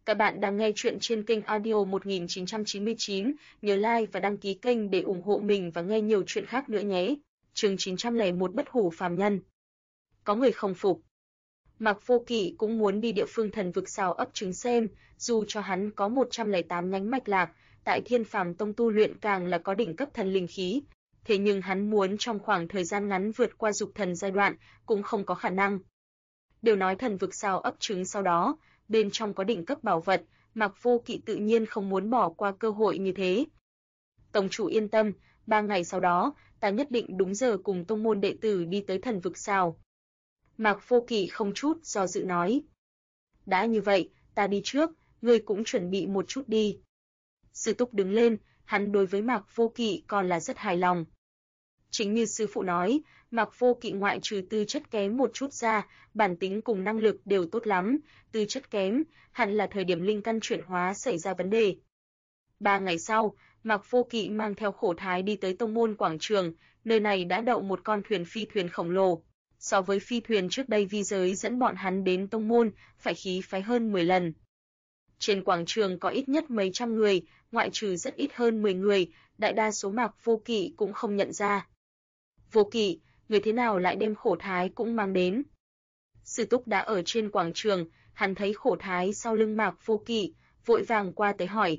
Các bạn đang nghe chuyện trên kênh audio 1999, nhớ like và đăng ký kênh để ủng hộ mình và nghe nhiều chuyện khác nữa nhé. Chương 901 Bất hủ phàm nhân. Có người không phục. Mạc Vô Kỵ cũng muốn đi địa phương thần vực Sào ấp trứng xem, dù cho hắn có 108 nhánh mạch lạc, tại Thiên Phàm Tông tu luyện càng là có đỉnh cấp thần linh khí, thế nhưng hắn muốn trong khoảng thời gian ngắn vượt qua dục thần giai đoạn cũng không có khả năng. Đều nói thần vực Sào ấp trứng sau đó, bên trong có đỉnh cấp bảo vật, Mạc Vô Kỵ tự nhiên không muốn bỏ qua cơ hội như thế. Tông chủ yên tâm, 3 ngày sau đó, ta nhất định đúng giờ cùng tông môn đệ tử đi tới thần vực Sào. Mạc Vô Kỵ không chút do dự nói. Đã như vậy, ta đi trước, ngươi cũng chuẩn bị một chút đi. Sư Túc đứng lên, hắn đối với Mạc Vô Kỵ còn là rất hài lòng. Chính như sư phụ nói, Mạc Vô Kỵ ngoại trừ tư chất kém một chút ra, bản tính cùng năng lực đều tốt lắm, tư chất kém, hẳn là thời điểm linh căn chuyển hóa xảy ra vấn đề. 3 ngày sau, Mạc Vô Kỵ mang theo Khổ Thái đi tới tông môn quảng trường, nơi này đã đậu một con phi thuyền khổng lồ. So với phi thuyền trước đây vi giới dẫn bọn hắn đến tông môn, phải khí phái hơn 10 lần. Trên quảng trường có ít nhất mấy trăm người, ngoại trừ rất ít hơn 10 người, đại đa số Mạc Vô Kỵ cũng không nhận ra. Vô Kỵ, người thế nào lại đem Khổ Thái cũng mang đến? Sư Túc đã ở trên quảng trường, hắn thấy Khổ Thái sau lưng Mạc Vô Kỵ, vội vàng qua tới hỏi.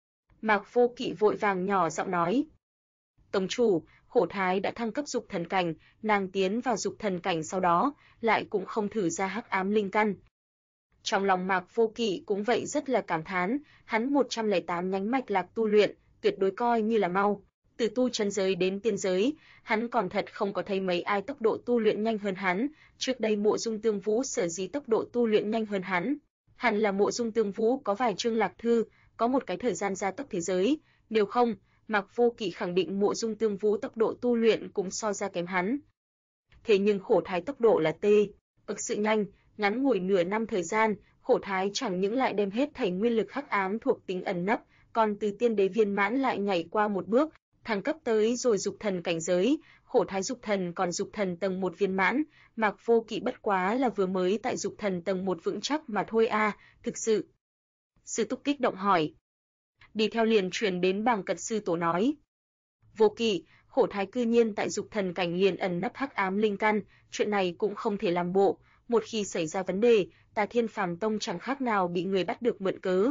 Mạc Vô Kỵ vội vàng nhỏ giọng nói. Tông chủ, Khổ Thái đã thăng cấp dục thần cảnh, nàng tiến vào dục thần cảnh sau đó, lại cũng không thử ra hắc ám linh căn. Trong lòng Mạc Vô Kỵ cũng vậy rất là cảm thán, hắn 108 nhánh mạch lạc tu luyện, tuyệt đối coi như là mau. Từ tu chân giới đến tiên giới, hắn còn thật không có thấy mấy ai tốc độ tu luyện nhanh hơn hắn, trước đây Mộ Dung Tương Vũ sở dĩ tốc độ tu luyện nhanh hơn hắn. Hẳn là Mộ Dung Tương Vũ có vài chương lạc thư, có một cái thời gian gia tốc thế giới, nếu không, Mạc Vô Kỵ khẳng định Mộ Dung Tương Vũ tốc độ tu luyện cũng so ra kém hắn. Thế nhưng Khổ Thái tốc độ là cực sự nhanh, ngắn ngủi nửa năm thời gian, Khổ Thái chẳng những lại đem hết thảy nguyên lực hắc ám thuộc tính ẩn nấp, còn từ tiên đế viên mãn lại nhảy qua một bước, thăng cấp tới rồi dục thần cảnh giới, Khổ Thái dục thần còn dục thần tầng 1 viên mãn, Mạc Vô Kỵ bất quá là vừa mới tại dục thần tầng 1 vững chắc mà thôi a, thực sự. Sư Túc kích động hỏi. Đi theo liền truyền đến Bàng Cật sư tổ nói. Vô Kỵ, Khổ Thái cư nhiên tại dục thần cảnh liền ẩn nấp hắc ám linh căn, chuyện này cũng không thể làm bộ, một khi xảy ra vấn đề, ta Thiên Phàm Tông chẳng khác nào bị người bắt được mượn cớ.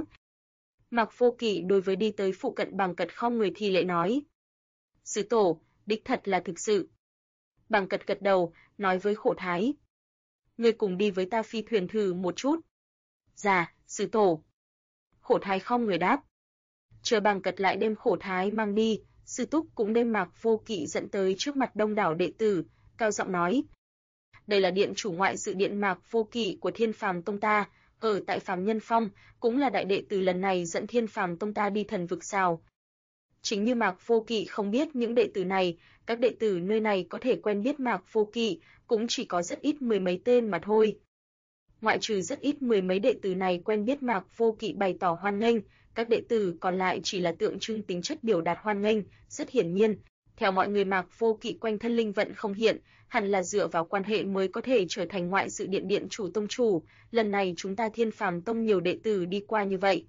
Mạc Vô Kỵ đối với đi tới phụ cận Bàng Cật không người thi lễ nói. Sư tổ, đích thật là thực sự. Bàng Cật gật đầu, nói với Khổ Thái. Ngươi cùng đi với ta phi thuyền thử một chút. Dạ, sư tổ. Khổ Thái không người đáp. Chờ Bàng Cật lại đem Khổ Thái mang đi, sư Túc cũng đem Mạc Vô Kỵ dẫn tới trước mặt đông đảo đệ tử, cao giọng nói. Đây là điện chủ ngoại sự điện Mạc Vô Kỵ của Thiên Phàm Tông ta, ở tại Phàm Nhân Phong, cũng là đại đệ tử lần này dẫn Thiên Phàm Tông ta đi thần vực Sào. Chính như Mạc Vô Kỵ không biết những đệ tử này, các đệ tử nơi này có thể quen biết Mạc Vô Kỵ, cũng chỉ có rất ít mười mấy tên mà thôi. Ngoại trừ rất ít mười mấy đệ tử này quen biết Mạc Vô Kỵ bày tỏ hoan nghênh, các đệ tử còn lại chỉ là tượng trưng tính chất biểu đạt hoan nghênh, rất hiển nhiên. Theo mọi người Mạc Vô Kỵ quanh thân linh vận không hiện, hẳn là dựa vào quan hệ mới có thể trở thành ngoại sự điện điện chủ tông chủ, lần này chúng ta Thiên Phàm Tông nhiều đệ tử đi qua như vậy.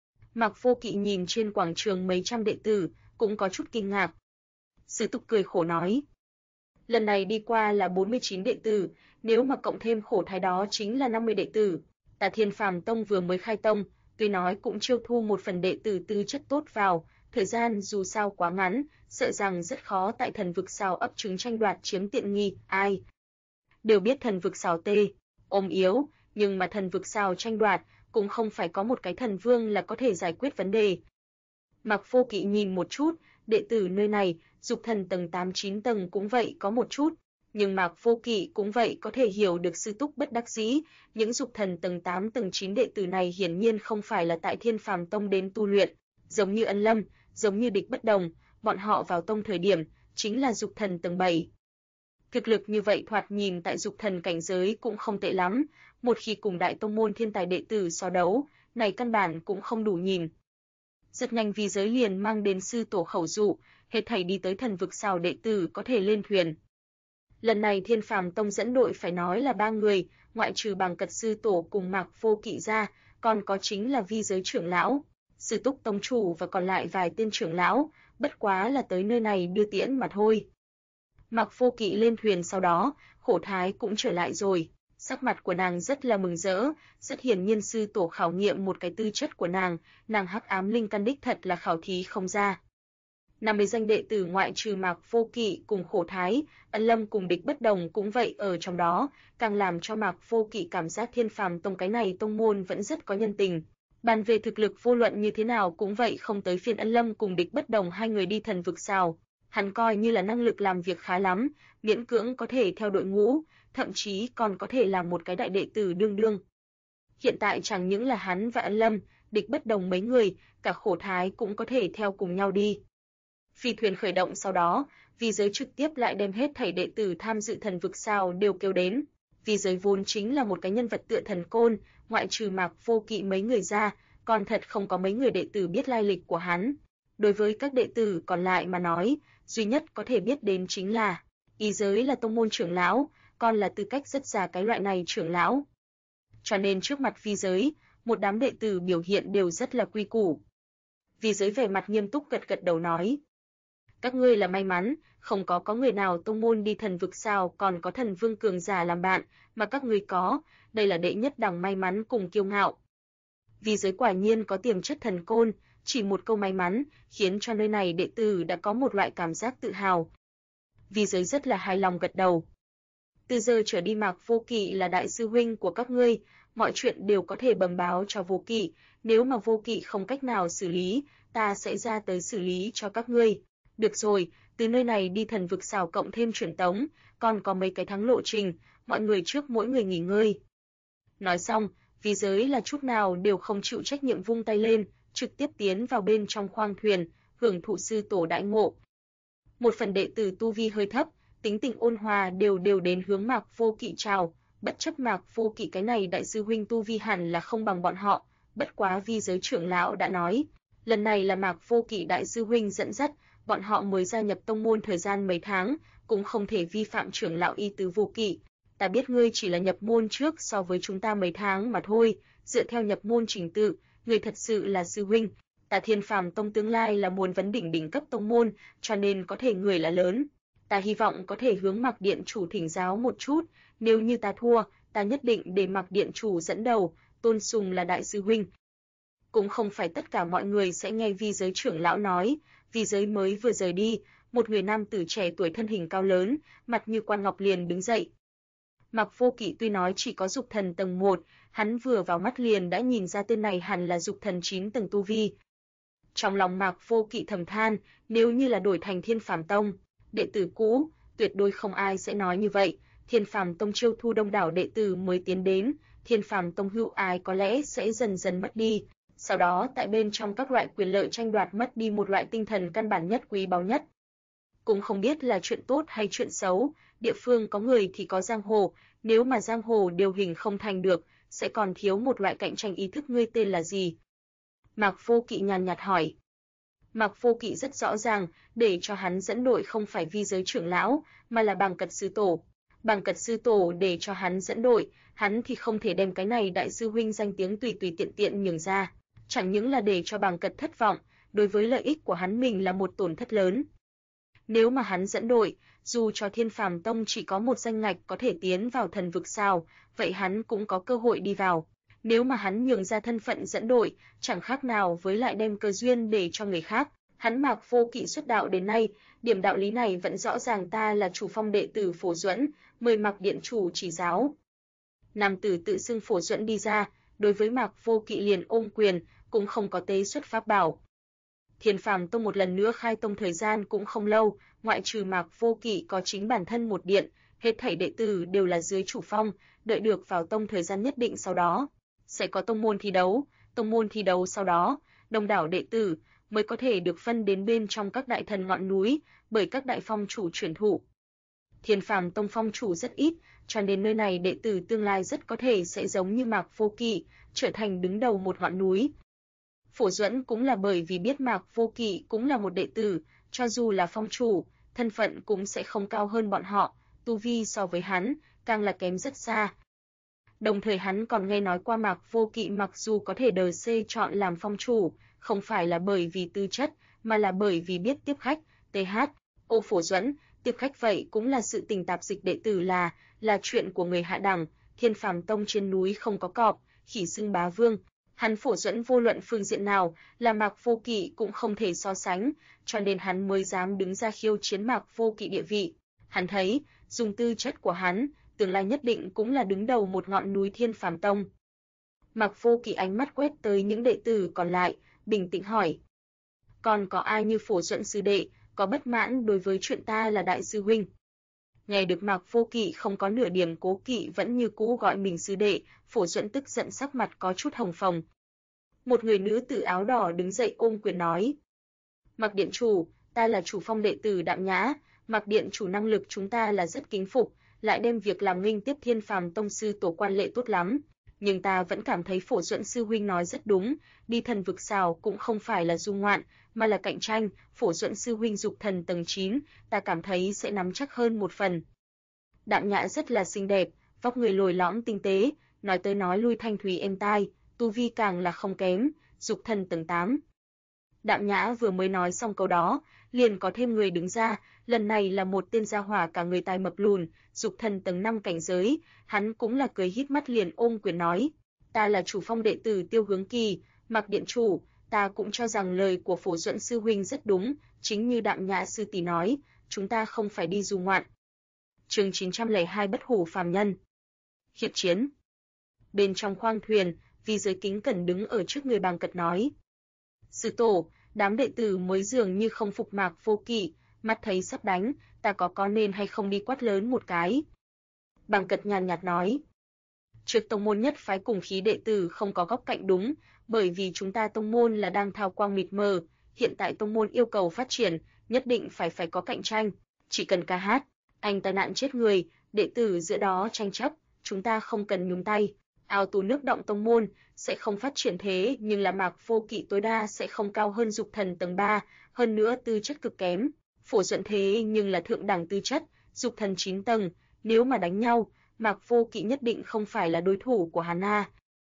Mạc Vô Kỵ nhìn trên quảng trường mấy trăm đệ tử, cũng có chút kinh ngạc. Sư Túc cười khổ nói. Lần này đi qua là 49 đệ tử, nếu mà cộng thêm Khổ Thái đó chính là 50 đệ tử. Ta Thiên Phàm Tông vừa mới khai tông, tuy nói cũng chiêu thu một phần đệ tử tư chất tốt vào, thời gian dù sao quá ngắn, sợ rằng rất khó tại thần vực Sào ấp trứng tranh đoạt chiếm tiện nghi, ai. Đều biết thần vực Sào ôm yếu, nhưng mà thần vực Sào tranh đoạt, cũng không phải có một cái thần vương là có thể giải quyết vấn đề. Mạc Vô Kỵ nhìn một chút, đệ tử nơi này, dục thần tầng 8-9 tầng cũng vậy có một chút, nhưng Mạc Vô Kỵ cũng vậy có thể hiểu được sư Túc bất đắc dĩ, những dục thần tầng 8 tầng 9 đệ tử này hiển nhiên không phải là tại Thiên Phàm Tông đến tu luyện, giống như Ân Lâm, giống như Địch Bất Đồng, bọn họ vào tông thời điểm chính là dục thần tầng 7. Thực lực như vậy thoạt nhìn tại dục thần cảnh giới cũng không tệ lắm, một khi cùng đại tông môn thiên tài đệ tử so đấu, này căn bản cũng không đủ nhìn. Rất nhanh vi giới liền mang đến sư tổ khẩu dụ, hết thảy đi tới thần vực Sào đệ tử có thể lên thuyền. Lần này Thiên Phàm Tông dẫn đội phải nói là 3 người, ngoại trừ Bàng Cật sư tổ cùng Mạc Vô Kỵ ra, còn có chính là vi giới trưởng lão, Sư Túc tông chủ và còn lại vài tên trưởng lão, bất quá là tới nơi này đưa tiễn mà thôi. Mạc Vô Kỵ lên thuyền sau đó, Khổ Thái cũng trở lại rồi. Sắc mặt của nàng rất là mừng rỡ, rất hiển nhiên sư tổ khảo nghiệm một cái tư chất của nàng hắc ám linh căn đích thật là khảo thí không ra. 50 danh đệ tử ngoại trừ Mạc Vô Kỵ cùng Khổ Thái, Ân Lâm cùng Địch Bất Đồng cũng vậy ở trong đó, càng làm cho Mạc Vô Kỵ cảm giác Thiên Phàm tông cái này tông môn vẫn rất có nhân tình. Bàn về thực lực vô luận như thế nào cũng vậy không tới phiên Ân Lâm cùng Địch Bất Đồng hai người đi thần vực sao. Hắn coi như là năng lực làm việc khá lắm, miễn cưỡng có thể theo đội ngũ, thậm chí còn có thể làm một cái đại đệ tử đương đương. Hiện tại chẳng những là hắn và Ân Lâm, Địch Bất Đồng mấy người, cả Khổ Thái cũng có thể theo cùng nhau đi. Phi thuyền khởi động sau đó, vi giới trực tiếp lại đem hết thảy đệ tử tham dự thần vực sao đều kêu đến. Vi giới vốn chính là một cái nhân vật tựa thần côn, ngoại trừ Mạc Vô Kỵ mấy người ra, còn thật không có mấy người đệ tử biết lai lịch của hắn. Đối với các đệ tử còn lại mà nói, duy nhất có thể biết đến chính là Y giới là tông môn trưởng lão, còn là tư cách rất già cái loại này trưởng lão. Cho nên trước mặt vi giới, một đám đệ tử biểu hiện đều rất là quy củ. Vi giới vẻ mặt nghiêm túc gật gật đầu nói: các ngươi là may mắn, không có người nào tông môn đi thần vực sao còn có thần vương cường giả làm bạn, mà các ngươi có, đây là đệ nhất đẳng may mắn cùng kiêu ngạo. Vi giới quả nhiên có tiềm chất thần côn, chỉ một câu may mắn, khiến cho nơi này đệ tử đã có một loại cảm giác tự hào. Vi giới rất là hài lòng gật đầu. Từ giờ trở đi Mạc Vô Kỵ là đại sư huynh của các ngươi, mọi chuyện đều có thể bẩm báo cho Vô Kỵ, nếu mà Vô Kỵ không cách nào xử lý, ta sẽ ra tới xử lý cho các ngươi. Được rồi, từ nơi này đi thần vực xào cộng thêm truyền tống, còn có mấy cái tháng lộ trình, mọi người trước mỗi người nghỉ ngơi. Nói xong, vi giới là chút nào đều không chịu trách nhiệm vung tay lên, trực tiếp tiến vào bên trong khoang thuyền, hưởng thụ sư tổ đãi ngộ. Một phần đệ tử tu vi hơi thấp, tính tình ôn hòa đều đến hướng Mạc Vô Kỵ chào, bất chấp Mạc Vô Kỵ cái này đại sư huynh tu vi hẳn là không bằng bọn họ, bất quá vi giới trưởng lão đã nói, lần này là Mạc Vô Kỵ đại sư huynh dẫn dắt, bọn họ mới gia nhập tông môn thời gian mấy tháng, cũng không thể vi phạm trưởng lão ý tứ Vô Kỵ. Ta biết ngươi chỉ là nhập môn trước so với chúng ta mấy tháng mà thôi, dựa theo nhập môn trình tự, ngươi thật sự là sư huynh. Ta Thiên Phàm tông tương lai là muốn vấn đỉnh cấp tông môn, cho nên có thể người là lớn. Ta hy vọng có thể hướng Mạc điện chủ thỉnh giáo một chút, nếu như ta thua, ta nhất định để Mạc điện chủ dẫn đầu, tôn sùng là đại sư huynh. Cũng không phải tất cả mọi người sẽ nghe vi giới trưởng lão nói, vi giới mới vừa rời đi, một người nam tử trẻ tuổi thân hình cao lớn, mặt như quan ngọc liền đứng dậy. Mạc Vô Kỵ tuy nói chỉ có dục thần tầng 1, hắn vừa vào mắt liền đã nhìn ra tên này hẳn là dục thần 9 tầng tu vi. Trong lòng Mạc Vô Kỵ thầm than, nếu như là đổi thành Thiên Phàm tông, đệ tử cũ, tuyệt đối không ai sẽ nói như vậy. Thiên Phàm tông chiêu thu đông đảo đệ tử mới tiến đến, Thiên Phàm tông hữu ái có lẽ sẽ dần dần mất đi. Sau đó tại bên trong các loại quyền lợi tranh đoạt mất đi một loại tinh thần căn bản nhất quý báu nhất. Cũng không biết là chuyện tốt hay chuyện xấu, địa phương có người thì có giang hồ, nếu mà giang hồ điều hình không thành được, sẽ còn thiếu một loại cạnh tranh ý thức. Ngươi tên là gì? Mạc Vô Kỵ nhàn nhạt hỏi. Mạc Vô Kỵ rất rõ ràng, để cho hắn dẫn đội không phải vi giới trưởng lão, mà là Bàng Cật sư tổ. Bàng Cật sư tổ để cho hắn dẫn đội, hắn thì không thể đem cái này đại sư huynh danh tiếng tùy tiện tiện nhường ra. Chẳng những là để cho Bàng Cật thất vọng, đối với lợi ích của hắn mình là một tổn thất lớn. Nếu mà hắn dẫn đội, dù cho Thiên Phàm tông chỉ có một danh ngạch có thể tiến vào thần vực sao, vậy hắn cũng có cơ hội đi vào. Nếu mà hắn nhường ra thân phận dẫn đội, chẳng khác nào với lại đem cơ duyên để cho người khác. Hắn Mạc Vô Kỵ xuất đạo đến nay, điểm đạo lý này vẫn rõ ràng. Ta là chủ phong đệ tử Phổ Duẫn, mời Mạc điện chủ chỉ giáo. Nam tử tự xưng Phổ Duẫn đi ra, đối với Mạc Vô Kỵ liền ôm quyền, cũng không có tế xuất pháp bảo. Thiên Phàm tông một lần nữa khai tông thời gian cũng không lâu, ngoại trừ Mạc Vô Kỵ có chính bản thân một điện, hết thảy đệ tử đều là dưới chủ phong, đợi được vào tông thời gian nhất định sau đó sẽ có tông môn thi đấu sau đó, đông đảo đệ tử mới có thể được phân đến bên trong các đại thần ngọn núi, bởi các đại phong chủ truyền thụ. Thiên Phàm tông phong chủ rất ít, cho nên nơi này đệ tử tương lai rất có thể sẽ giống như Mạc Vô Kỵ, trở thành đứng đầu một ngọn núi. Phổ Duẫn cũng là bởi vì biết Mạc Vô Kỵ cũng là một đệ tử, cho dù là phong chủ, thân phận cũng sẽ không cao hơn bọn họ, tu vi so với hắn càng là kém rất xa. Đồng thời hắn còn nghe nói qua Mạc Vô Kỵ mặc dù có thể đờ C chọn làm phong chủ, không phải là bởi vì tư chất, mà là bởi vì biết tiếp khách. TH, ô Phổ Duẫn, tiếp khách vậy cũng là sự tình tạp dịch đệ tử là chuyện của người hạ đẳng, Thiên Phàm Tông trên núi không có cọp, khỉ xưng bá vương. Hắn Phổ Duẫn vô luận phương diện nào, là Mạc Vô Kỵ cũng không thể so sánh, cho nên hắn mới dám đứng ra khiêu chiến Mạc Vô Kỵ địa vị. Hắn thấy, dùng tư chất của hắn, tương lai nhất định cũng là đứng đầu một ngọn núi Thiên Phàm Tông. Mạc Vô Kỵ ánh mắt quét tới những đệ tử còn lại, bình tĩnh hỏi: "Còn có ai như Phổ Duẫn sư đệ, có bất mãn đối với chuyện ta là đại sư huynh?" Nghe được Mạc Vô Kỵ không có nửa điểm cố kỵ vẫn như cũ gọi mình sư đệ, Phổ Duẫn tức giận sắc mặt có chút hồng phồng. Một người nữ tử áo đỏ đứng dậy ôm quyền nói: "Mạc điện chủ, ta là chủ phong đệ tử Đạm Nhã, Mạc điện chủ năng lực chúng ta là rất kính phục, lại đem việc làm nghênh tiếp Thiên Phàm Tông sư tổ quan lệ tốt lắm, nhưng ta vẫn cảm thấy Phổ Duẫn sư huynh nói rất đúng, đi thần vực xào cũng không phải là du ngoạn, mà là cạnh tranh, Phổ Duẫn sư huynh dục thần tầng 9, ta cảm thấy sẽ nắm chắc hơn một phần." Đạm Nhã rất là xinh đẹp, vóc người lồi lõm tinh tế, nói tới nói lui thanh thúy êm tai, tu vi càng là không kém, dục thần tầng 8. Đạm Nhã vừa mới nói xong câu đó, liền có thêm người đứng ra, lần này là một tên gia hỏa cả người tai mập lùn, dục thần tầng 5 cảnh giới, hắn cũng là cười híp mắt liền ôm quyền nói: "Ta là chủ phong đệ tử Tiêu Hướng Kỳ, Mạc điện chủ, ta cũng cho rằng lời của Phổ Duẫn sư huynh rất đúng, chính như Đạm Nhã sư tỷ nói, chúng ta không phải đi du ngoạn." Chương 902 Bất hủ phàm nhân. Hiệp chiến. Bên trong khoang thuyền, Vi Giới kính cẩn đứng ở trước người Bàng Cật nói: "Sư tổ, đám đệ tử mới dường như không phục Mạc Vô Kỵ, mắt thấy sắp đánh, ta có nên hay không đi quát lớn một cái?" Bàng Cật nhàn nhạt nói: "Trước tông môn nhất phái cùng khí đệ tử không có góc cạnh đúng, bởi vì chúng ta tông môn là đang thao quang mịt mờ, hiện tại tông môn yêu cầu phát triển, nhất định phải có cạnh tranh, chỉ cần ca hát, anh tai nạn chết người, đệ tử giữa đó tranh chấp, chúng ta không cần nhúng tay. Ao tù nước động tông môn sẽ không phát triển thế, nhưng là Mạc Vô Kỵ tối đa sẽ không cao hơn dục thần tầng 3, hơn nữa tư chất cực kém. Phổ Duẫn thế nhưng là thượng đẳng tư chất, dục thần 9 tầng, nếu mà đánh nhau, Mạc Vô Kỵ nhất định không phải là đối thủ của hắn a."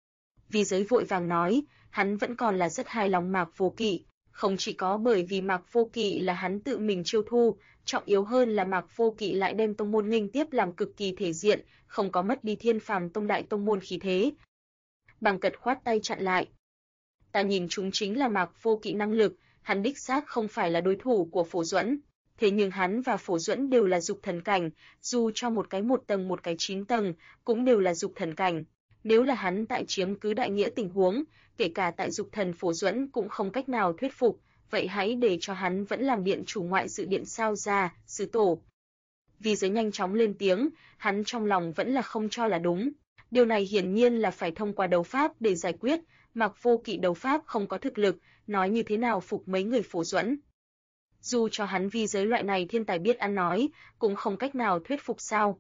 Vi Giới vội vàng nói, hắn vẫn còn là rất hài lòng Mạc Vô Kỵ, không chỉ có bởi vì Mạc Vô Kỵ là hắn tự mình chiêu thu, trọng yếu hơn là Mạc Vô Kỵ lại đem tông môn nghênh tiếp làm cực kỳ thể diện, không có mất đi Thiên Phàm Tông đại tông môn khí thế. Bàng Cật khoát tay chặn lại: "Ta nhìn chúng chính là Mạc Vô Kỵ năng lực, hắn đích xác không phải là đối thủ của Phổ Duẫn, thế nhưng hắn và Phổ Duẫn đều là dục thần cảnh, dù cho một cái 1 tầng một cái 9 tầng, cũng đều là dục thần cảnh. Nếu là hắn tại chiếm cứ đại nghĩa tình huống, kể cả tại dục thần Phổ Duẫn cũng không cách nào thuyết phục, vậy hãy để cho hắn vẫn làm điện chủ ngoại dự điện sao ra, sư tổ." Vi Giới nhanh chóng lên tiếng, hắn trong lòng vẫn là không cho là đúng. Điều này hiển nhiên là phải thông qua đấu pháp để giải quyết, Mạc Vô Kỵ đấu pháp không có thực lực, nói như thế nào phục mấy người Phổ Duẫn. Dù cho hắn Vi Giới loại này thiên tài biết ăn nói, cũng không cách nào thuyết phục sao.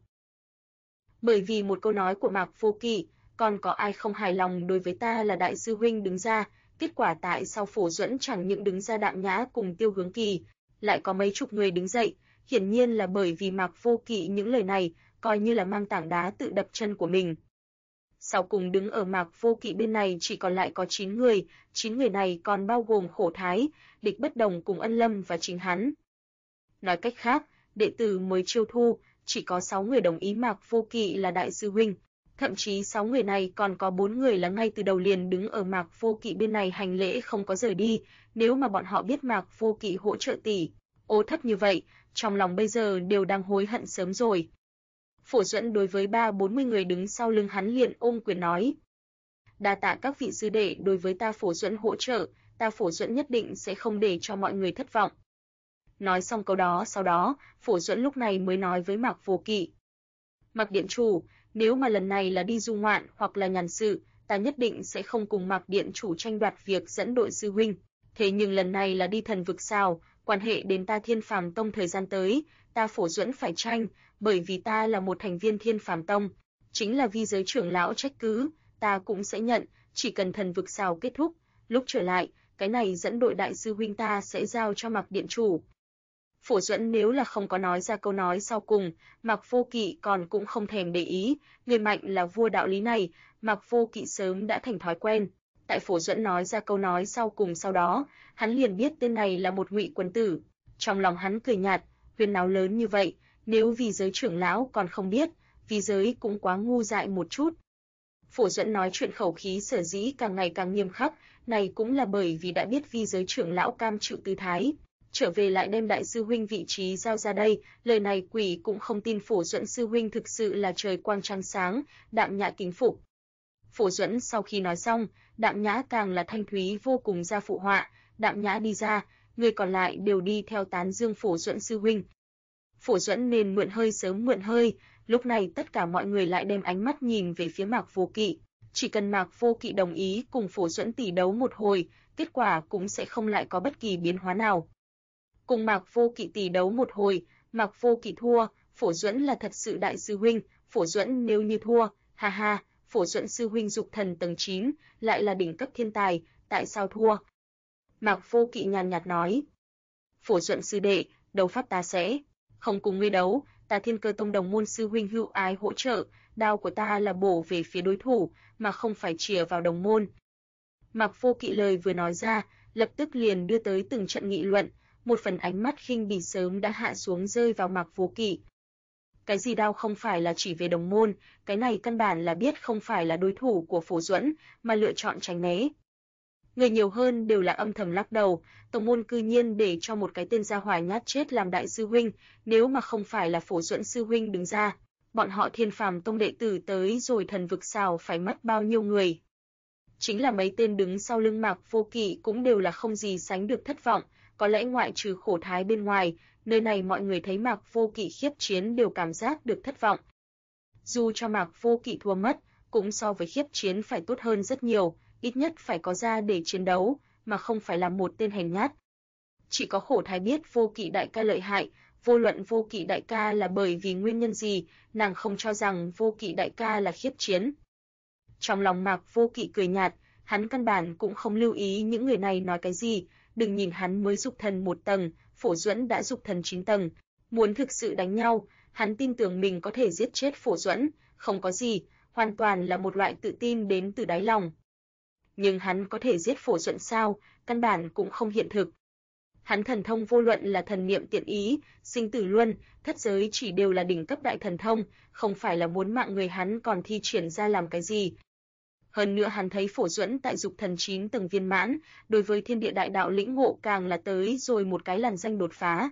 Bởi vì một câu nói của Mạc Vô Kỵ, còn có ai không hài lòng đối với ta là đại sư huynh đứng ra, kết quả tại sao Phổ Duẫn chẳng những đứng ra Đạm Nhã cùng Tiêu Hướng Kỳ, lại có mấy chục người đứng dậy, hiển nhiên là bởi vì Mạc Vô Kỵ những lời này, coi như là mang tảng đá tự đập chân của mình. Sau cùng đứng ở Mạc Vô Kỵ bên này chỉ còn lại có 9 người, 9 người này còn bao gồm Khổ Thái, Địch Bất Đồng cùng Ân Lâm và chính hắn. Nói cách khác, đệ tử mới chiêu thu, chỉ có 6 người đồng ý Mạc Vô Kỵ là đại sư huynh, thậm chí 6 người này còn có 4 người là ngay từ đầu liền đứng ở Mạc Vô Kỵ bên này hành lễ không có rời đi, nếu mà bọn họ biết Mạc Vô Kỵ hỗ trợ tỷ ô thấp như vậy, trong lòng bây giờ đều đang hối hận sớm rồi. Phổ Duẫn đối với 30-40 người đứng sau lưng hắn liền ôm quyền nói: "Đa tạ các vị sư đệ đối với ta Phổ Duẫn hỗ trợ, ta Phổ Duẫn nhất định sẽ không để cho mọi người thất vọng." Nói xong câu đó, sau đó, Phổ Duẫn lúc này mới nói với Mạc Vô Kỵ: "Mạc điện chủ, nếu mà lần này là đi du ngoạn hoặc là nhàn sự, ta nhất định sẽ không cùng Mạc điện chủ tranh đoạt việc dẫn đội sư huynh. Thế nhưng lần này là đi thần vực sao, quan hệ đến ta Thiên Phàm Tông thời gian tới, ta Phổ Duẫn phải tranh, bởi vì ta là một thành viên Thiên Phàm Tông, chính là Vi Giới trưởng lão trách cứ, ta cũng sẽ nhận, chỉ cần thần vực sao kết thúc, lúc trở lại, cái này dẫn đội đại sư huynh ta sẽ giao cho Mạc điện chủ." Phổ Duẫn nếu là không có nói ra câu nói sau cùng, Mạc Vô Kỵ còn cũng không thèm để ý, người mạnh là vua đạo lý này, Mạc Vô Kỵ sớm đã thành thói quen. Tại Phổ Duẫn nói ra câu nói sau cùng sau đó, hắn liền biết tên này là một ngụy quân tử. Trong lòng hắn cười nhạt, huyên náo lớn như vậy, nếu vì giới trưởng lão còn không biết, vì giới cũng quá ngu dại một chút. Phổ Duẫn nói chuyện khẩu khí sở dĩ càng ngày càng nghiêm khắc, này cũng là bởi vì đã biết vi giới trưởng lão cam chịu tư thái. Trở về lại đem đại sư huynh vị trí giao ra đây, lời này quỷ cũng không tin Phổ Duẫn sư huynh thực sự là trời quang trăng sáng, Đạm Nhã kính phục. Phổ Duẫn sau khi nói xong, Đạm Nhã càng là thanh thúy vô cùng ra phụ họa, Đạm Nhã đi ra, người còn lại đều đi theo tán dương Phổ Duẫn sư huynh. Phổ Duẫn nên mượn hơi sớm mượn hơi, lúc này tất cả mọi người lại đem ánh mắt nhìn về phía Mạc Vô Kỵ, chỉ cần Mạc Vô Kỵ đồng ý cùng Phổ Duẫn tỷ đấu một hồi, kết quả cũng sẽ không lại có bất kỳ biến hóa nào. Cùng Mạc Vô Kỵ tỷ đấu một hồi, Mạc Vô Kỵ thua, Phổ Duẫn là thật sự đại sư huynh, Phổ Duẫn nếu như thua, ha ha, Phổ Duẫn sư huynh dục thần tầng 9, lại là đỉnh cấp thiên tài, tại sao thua? Mạc Vô Kỵ nhàn nhạt nói. Phổ Duẫn sư đệ, đấu pháp ta sẽ không cùng ngươi đấu, ta Thiên Cơ Tông đồng môn sư huynh hữu ái hỗ trợ, đao của ta là bổ về phía đối thủ, mà không phải chĩa vào đồng môn. Mạc Vô Kỵ lời vừa nói ra, lập tức liền đưa tới từng trận nghị luận, một phần ánh mắt khinh bỉ sớm đã hạ xuống rơi vào Mạc Vô Kỵ. Cái gì đao không phải là chỉ về đồng môn, cái này căn bản là biết không phải là đối thủ của Phổ Duẫn, mà lựa chọn tránh né. Người nhiều hơn đều là âm thầm lắc đầu, tổng môn cư nhiên để cho một cái tên gia hỏa nhát chết làm đại sư huynh, nếu mà không phải là Phổ Duẫn sư huynh đứng ra, bọn họ Thiên Phàm Tông đệ tử tới rồi thần vực sao phải mất bao nhiêu người. Chính là mấy tên đứng sau lưng Mạc Vô Kỵ cũng đều là không gì sánh được thất vọng, có lẽ ngoại trừ Khổ Thái bên ngoài, nơi này mọi người thấy Mạc Vô Kỵ khiếp chiến đều cảm giác được thất vọng. Dù cho Mạc Vô Kỵ thua mất, cũng so với khiếp chiến phải tốt hơn rất nhiều, ít nhất phải có ra để chiến đấu, mà không phải là một tên hèn nhát. Chỉ có Khổ Thái biết Vô Kỵ đại ca lợi hại, vô luận Vô Kỵ đại ca là bởi vì nguyên nhân gì, nàng không cho rằng Vô Kỵ đại ca là khiếp chiến. Trong lòng Mạc Vô Kỵ cười nhạt, hắn căn bản cũng không lưu ý những người này nói cái gì, đừng nhìn hắn mới dục thần 1 tầng, Phổ Duẫn đã dục thần 9 tầng, muốn thực sự đánh nhau, hắn tin tưởng mình có thể giết chết Phổ Duẫn, không có gì, hoàn toàn là một loại tự tin đến từ đáy lòng. Nhưng hắn có thể giết Phổ Duẫn sao, căn bản cũng không hiện thực. Hắn thần thông vô luận là thần niệm tiện ý, sinh tử luân, thất giới chỉ đều là đỉnh cấp đại thần thông, không phải là muốn mạng người hắn còn thi triển ra làm cái gì. Hơn nữa hắn thấy Phổ Duẫn tại dục thần 9 tầng viên mãn, đối với thiên địa đại đạo lĩnh ngộ càng là tới rồi một cái làn danh đột phá.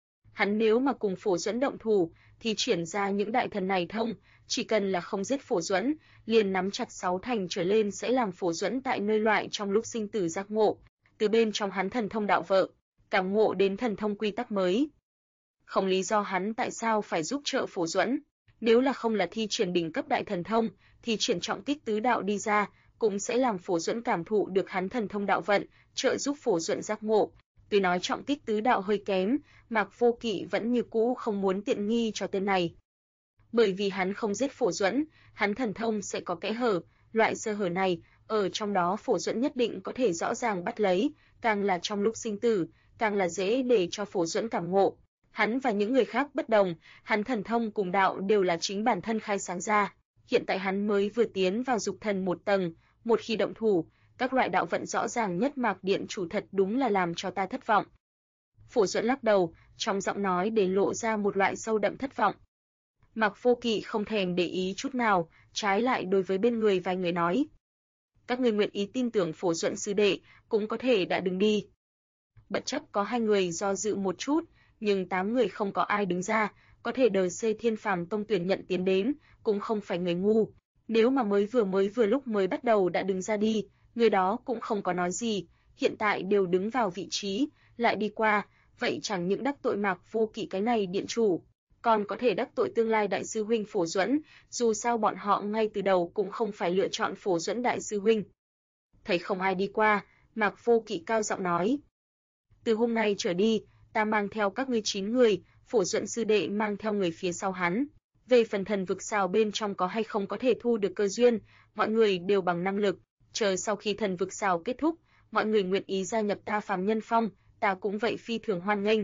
Hắn nếu mà cùng Phổ Duẫn động thủ, thì triển ra những đại thần này thông, chỉ cần là không giết Phổ Duẫn, liền nắm chặt 6 thành trở lên sẽ làm Phổ Duẫn tại nơi loại trong lúc sinh tử giác ngộ, từ bên trong hắn thần thông đạo vợ, cảm ngộ đến thần thông quy tắc mới. Không lý do hắn tại sao phải giúp trợ Phổ Duẫn, nếu là không là thi triển đỉnh cấp đại thần thông, thì triển trọng kích tứ đạo đi ra, cũng sẽ làm Phổ Duẫn cảm thụ được hắn thần thông đạo vận, trợ giúp Phổ Duẫn giác ngộ. Tuy nói trọng kích tứ đạo hơi kém, Mạc Vô Kỵ vẫn như cũ không muốn tiện nghi cho tên này. Bởi vì hắn không giết Phổ Duẫn, hắn thần thông sẽ có kẽ hở, loại sơ hở này, ở trong đó Phổ Duẫn nhất định có thể rõ ràng bắt lấy, càng là trong lúc sinh tử, càng là dễ để cho Phổ Duẫn cảm ngộ. Hắn và những người khác bất đồng, hắn thần thông cùng đạo đều là chính bản thân khai sáng ra. Hiện tại hắn mới vừa tiến vào dục thần 1 tầng, một khi động thủ, các loại đạo vận rõ ràng nhất Mạc Điện chủ thật đúng là làm cho ta thất vọng. Phổ Duẫn lắc đầu, trong giọng nói để lộ ra một loại sâu đậm thất vọng. Mạc Vô Kỵ không thèm để ý chút nào, trái lại đối với bên người vài người nói: các ngươi nguyện ý tin tưởng Phổ Duẫn sư đệ, cũng có thể đã đừng đi. Bất chấp có 2 người do dự một chút, nhưng 8 người không có ai đứng ra, có thể đời C Thiên Phàm Tông tuyển nhận tiến đến, cũng không phải người ngu. Nếu mà mới vừa lúc mới bắt đầu đã đứng ra đi, người đó cũng không có nói gì, hiện tại đều đứng vào vị trí, lại đi qua, vậy chẳng những đắc tội Mạc Vô Kỵ cái này điện chủ, còn có thể đắc tội tương lai đại sư huynh Phổ Duẫn, dù sao bọn họ ngay từ đầu cũng không phải lựa chọn Phổ Duẫn đại sư huynh. Thấy không ai đi qua, Mạc Vô Kỵ cao giọng nói: từ hôm nay trở đi, ta mang theo các ngươi 9 người, Phổ Duẫn sư đệ mang theo người phía sau hắn. Về phần thần vực sao bên trong có hay không có thể thu được cơ duyên, mọi người đều bằng năng lực, chờ sau khi thần vực sao kết thúc, mọi người nguyện ý gia nhập ta Phàm Nhân Phong, ta cũng vậy phi thường hoan nghênh.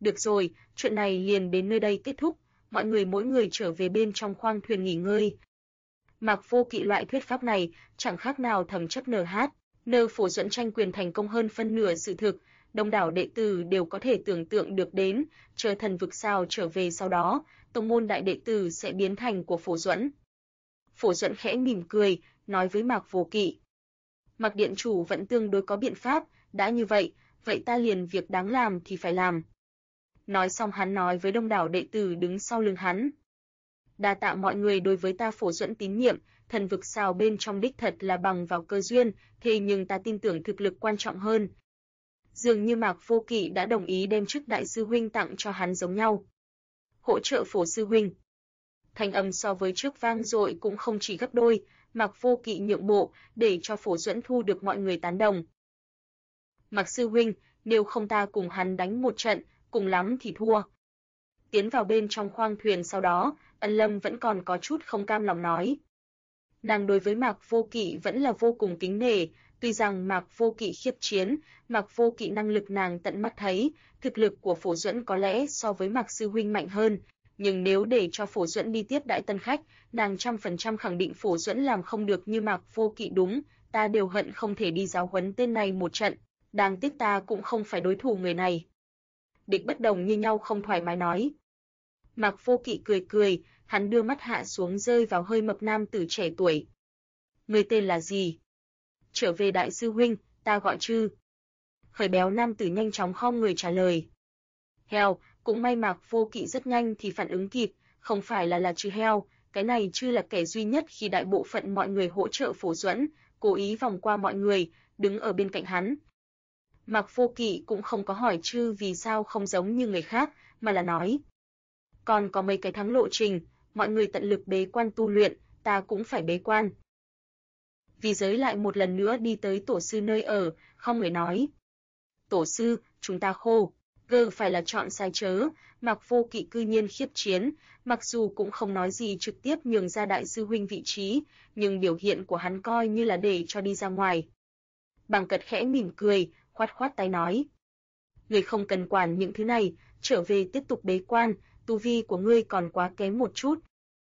Được rồi, chuyện này liền đến nơi đây kết thúc, mọi người mỗi người trở về bên trong khoang thuyền nghỉ ngơi. Mạc Vô Kỵ loại thuyết pháp này chẳng khác nào thầm chấp NH, Phổ Duẫn tranh quyền thành công hơn phân nửa sự thực, đông đảo đệ tử đều có thể tưởng tượng được đến, chờ thần vực sao trở về sau đó, tông môn đại đệ tử sẽ biến thành của Phổ Duẫn. Phổ Duẫn khẽ mỉm cười, nói với Mạc Vô Kỵ. Mạc điện chủ vẫn tương đối có biện pháp, đã như vậy, vậy ta liền việc đáng làm thì phải làm. Nói xong hắn nói với đông đảo đệ tử đứng sau lưng hắn. Đa tạ mọi người đối với ta Phổ Duẫn tín nhiệm, thần vực sao bên trong đích thật là bằng vào cơ duyên, thế nhưng ta tin tưởng thực lực quan trọng hơn. Dường như Mạc Vô Kỵ đã đồng ý đem chức đại sư huynh tặng cho hắn giống nhau. Hỗ trợ Phổ sư huynh. Thanh âm so với trước vang dội cũng không chỉ gấp đôi, Mạc Vô Kỵ nhượng bộ, để cho Phổ Duẫn thu được mọi người tán đồng. Mạc sư huynh, nếu không ta cùng hắn đánh một trận, cùng lắm thì thua. Tiến vào bên trong khoang thuyền sau đó, Ân Lâm vẫn còn có chút không cam lòng nói. Nàng đối với Mạc Vô Kỵ vẫn là vô cùng kính nể, tuy rằng Mạc Vô Kỵ khiếp chiến, Mạc Vô Kỵ năng lực nàng tận mắt thấy, thực lực của Phổ Duẫn có lẽ so với Mạc sư huynh mạnh hơn, nhưng nếu để cho Phổ Duẫn đi tiếp đại tân khách, nàng 100% khẳng định Phổ Duẫn làm không được như Mạc Vô Kỵ đúng, ta đều hận không thể đi giáo huấn tên này một trận, đáng tiếc ta cũng không phải đối thủ người này. Địch bất đồng như nhau không thoải mái nói. Mạc Vô Kỵ cười cười, hắn đưa mắt hạ xuống rơi vào hơi mập nam tử trẻ tuổi. Người tên là gì? Trở về đại sư huynh, ta gọi Trư. Khởi béo nam tử nhanh chóng khom người trả lời. Heo, cũng may Mạc Vô Kỵ rất nhanh thì phản ứng kịp, không phải là Trư heo, cái này Trư là kẻ duy nhất khi đại bộ phận mọi người hỗ trợ Phổ Duẫn, cố ý vòng qua mọi người, đứng ở bên cạnh hắn. Mạc Vô Kỵ cũng không có hỏi Trư vì sao không giống như người khác, mà là nói. Còn có mấy cái tháng lộ trình, mọi người tận lực bế quan tu luyện, ta cũng phải bế quan. Vì giới lại một lần nữa đi tới tổ sư nơi ở, không người nói. Tổ sư, chúng ta khô, phải là chọn sai chớ, Mạc Vô Kỵ cư nhiên khiếp chiến, mặc dù cũng không nói gì trực tiếp nhường ra đại sư huynh vị trí, nhưng biểu hiện của hắn coi như là để cho đi ra ngoài. Bằng Cật khẽ mỉm cười, khoát khoát tay nói. Người không cần quản những thứ này, trở về tiếp tục bế quan, tu vi của ngươi còn quá kém một chút.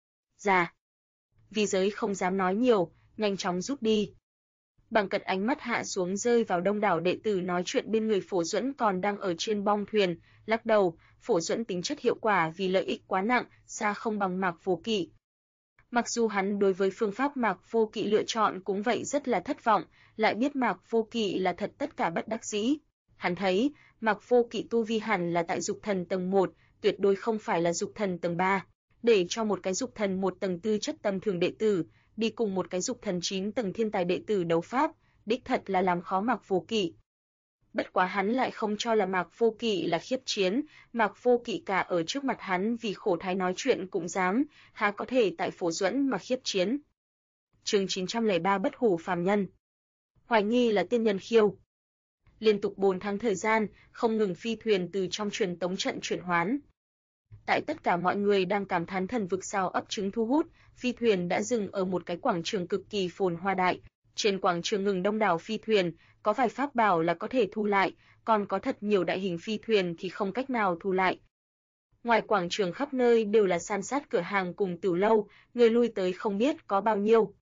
Dạ. Vì giới không dám nói nhiều, nhanh chóng rút đi. Bằng Cật ánh mắt hạ xuống rơi vào đông đảo đệ tử nói chuyện bên người Phổ Duẫn còn đang ở trên bong thuyền, lắc đầu, Phổ Duẫn tính chất hiệu quả vì lợi ích quá nặng, xa không bằng Mạc Vô Kỵ. Mặc dù hắn đối với phương pháp Mạc Vô Kỵ lựa chọn cũng vậy rất là thất vọng, lại biết Mạc Vô Kỵ là thật tất cả bất đắc dĩ. Hắn thấy, Mạc Vô Kỵ tu vi hẳn là tại dục thần tầng 1, tuyệt đối không phải là dục thần tầng 3. Để cho một cái dục thần 1 tầng tư chất tầm thường đệ tử, đi cùng một cái dục thần 9 tầng thiên tài đệ tử đấu pháp, đích thật là làm khó Mạc Vô Kỵ. Bất quá hắn lại không cho là Mạc Vô Kỵ là khiếp chiến, Mạc Vô Kỵ cả ở trước mặt hắn vì khổ thái nói chuyện cũng dám, há có thể tại Phổ Duẫn mà khiếp chiến. Chương 903 Bất hủ phàm nhân. Hoài nghi là tiên nhân khiêu. Liên tục 4 tháng thời gian, không ngừng phi thuyền từ trong truyền tống trận chuyển hoán. Tại tất cả mọi người đang cảm thán thần vực sao ấp trứng thu hút, phi thuyền đã dừng ở một cái quảng trường cực kỳ phồn hoa đại. Trên quảng trường ngừng đông đảo phi thuyền, có vài pháp bảo là có thể thu lại, còn có thật nhiều đại hình phi thuyền thì không cách nào thu lại. Ngoài quảng trường khắp nơi đều là san sát cửa hàng cùng tiểu lâu, người lui tới không biết có bao nhiêu.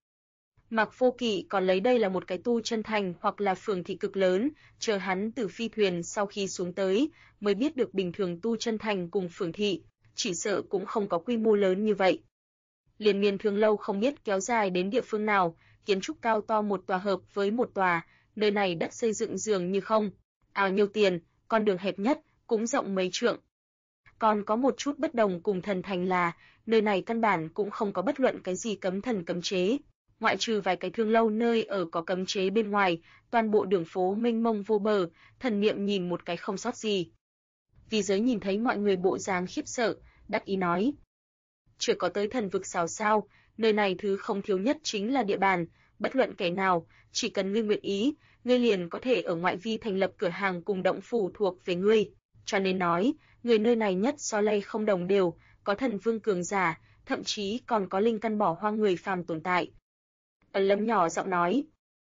Mạc Vô Kỵ còn lấy đây là một cái tu chân thành hoặc là phường thị cực lớn, chờ hắn từ phi thuyền sau khi xuống tới, mới biết được bình thường tu chân thành cùng phường thị, chỉ sợ cũng không có quy mô lớn như vậy. Liên miên thương lâu không biết kéo dài đến địa phương nào, kiến trúc cao to một tòa hợp với một tòa, nơi này đất xây dựng dường như không, ào nhiêu tiền, con đường hẹp nhất, cũng rộng mấy trượng. Còn có một chút bất đồng cùng thần thành là, nơi này căn bản cũng không có bất luận cái gì cấm thần cấm chế. Ngoại trừ vài cái thương lâu nơi ở có cấm chế bên ngoài, toàn bộ đường phố mênh mông vô bờ, thần niệm nhìn một cái không sót gì. Vì giới nhìn thấy mọi người bộ dáng khiếp sợ, đắc ý nói. Chưa có tới thần vực sao, nơi này thứ không thiếu nhất chính là địa bàn, bất luận kẻ nào, chỉ cần ngươi nguyện ý, ngươi liền có thể ở ngoại vi thành lập cửa hàng cùng động phủ thuộc về ngươi. Cho nên nói, người nơi này nhất so lay không đồng đều, có thần vương cường giả, thậm chí còn có linh căn bỏ hoang người phàm tồn tại. Lâm nhỏ giọng nói,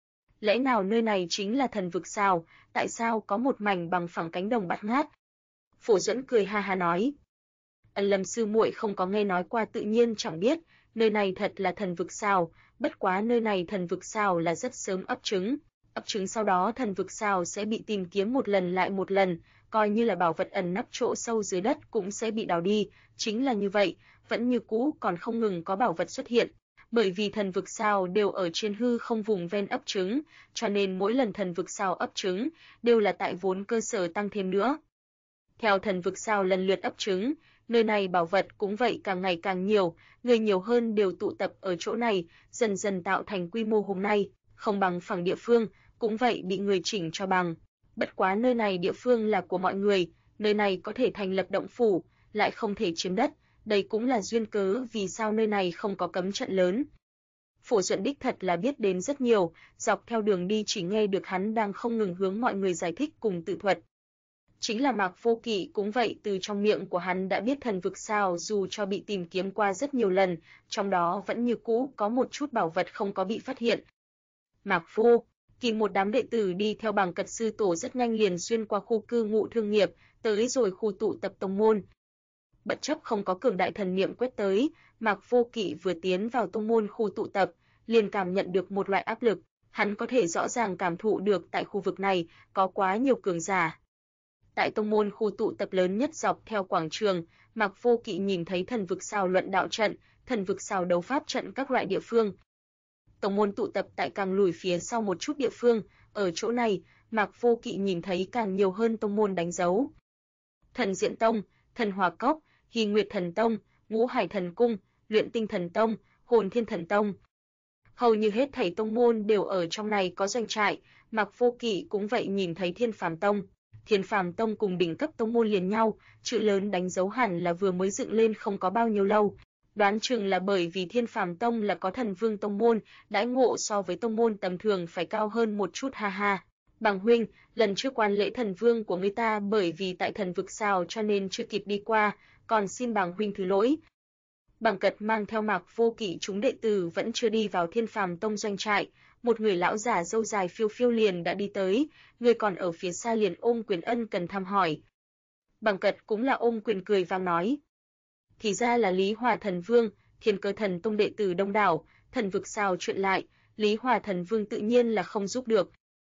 lẽ nào nơi này chính là thần vực sao, tại sao có một mảnh bằng phẳng cánh đồng bát ngát? Phổ Duẫn cười ha ha nói. Lâm sư muội không có nghe nói qua tự nhiên chẳng biết, nơi này thật là thần vực sao, bất quá nơi này thần vực sao là rất sớm ấp trứng sau đó thần vực sao sẽ bị tìm kiếm một lần lại một lần, coi như là bảo vật ẩn nấp chỗ sâu dưới đất cũng sẽ bị đào đi, chính là như vậy, vẫn như cũ còn không ngừng có bảo vật xuất hiện. Bởi vì thần vực sao đều ở trên hư không vùng ven ấp trứng, cho nên mỗi lần thần vực sao ấp trứng đều là tại vốn cơ sở tăng thêm nữa. Theo thần vực sao lần lượt ấp trứng, nơi này bảo vật cũng vậy càng ngày càng nhiều, người nhiều hơn đều tụ tập ở chỗ này, dần dần tạo thành quy mô hôm nay, không bằng phẳng địa phương, cũng vậy bị người chỉnh cho bằng. Bất quá nơi này địa phương là của mọi người, nơi này có thể thành lập động phủ, lại không thể chiếm đất, đây cũng là duyên cớ vì sao nơi này không có cấm trận lớn. Phổ Duẫn đích thật là biết đến rất nhiều, dọc theo đường đi chỉ nghe được hắn đang không ngừng hướng mọi người giải thích cùng tự thuật. Chính là Mạc Vô Kỵ cũng vậy, từ trong miệng của hắn đã biết thần vực sao dù cho bị tìm kiếm qua rất nhiều lần, trong đó vẫn như cũ có một chút bảo vật không có bị phát hiện. Mạc Vô Kỵ một đám đệ tử đi theo Bàng Cật sư tổ rất nhanh liền xuyên qua khu cư ngụ thương nghiệp, tới rồi khu tụ tập tông môn. Bất chấp không có cường đại thần niệm quét tới, Mạc Vô Kỵ vừa tiến vào tông môn khu tụ tập, liền cảm nhận được một loại áp lực, hắn có thể rõ ràng cảm thụ được tại khu vực này có quá nhiều cường giả. Tại tông môn khu tụ tập lớn nhất dọc theo quảng trường, Mạc Vô Kỵ nhìn thấy thần vực sao luận đạo trận, thần vực sao đấu pháp trận các loại địa phương. Tông môn tụ tập tại càng lùi phía sau một chút địa phương, ở chỗ này, Mạc Vô Kỵ nhìn thấy càng nhiều hơn tông môn đánh dấu. Thần Diện Tông, Thần Hòa Cốc, Hy Nguyệt Thần Tông, Ngũ Hải Thần Cung, Luyện Tinh Thần Tông, Hồn Thiên Thần Tông. Hầu như hết thảy tông môn đều ở trong này có doanh trại, Mạc Vô Kỵ cũng vậy nhìn thấy Thiên Phàm Tông. Thiên Phàm Tông cùng đỉnh cấp tông môn liền nhau, chữ lớn đánh dấu hẳn là vừa mới dựng lên không có bao nhiêu lâu. Đoán chừng là bởi vì Thiên Phàm Tông là có thần vương tông môn, đãi ngộ so với tông môn tầm thường phải cao hơn một chút ha ha. Bàng huynh, lần trước quan lễ thần vương của người ta bởi vì tại thần vực sao cho nên chưa kịp đi qua, còn xin Bàng huynh thứ lỗi. Bàng Cật mang theo Mạc Vô Kỵ chúng đệ tử vẫn chưa đi vào Thiên Phàm Tông doanh trại, một người lão giả râu dài phiêu phiêu liền đã đi tới, người còn ở phía xa liền ôm quyền ân cần thăm hỏi. Bàng Cật cũng là ôm quyền cười vang nói. Thì ra là Lý Hòa Thần Vương, Thiên Cơ Thần Tông đệ tử đông đảo, thần vực sao chuyện lại, Lý Hòa Thần Vương tự nhiên là không giúp được.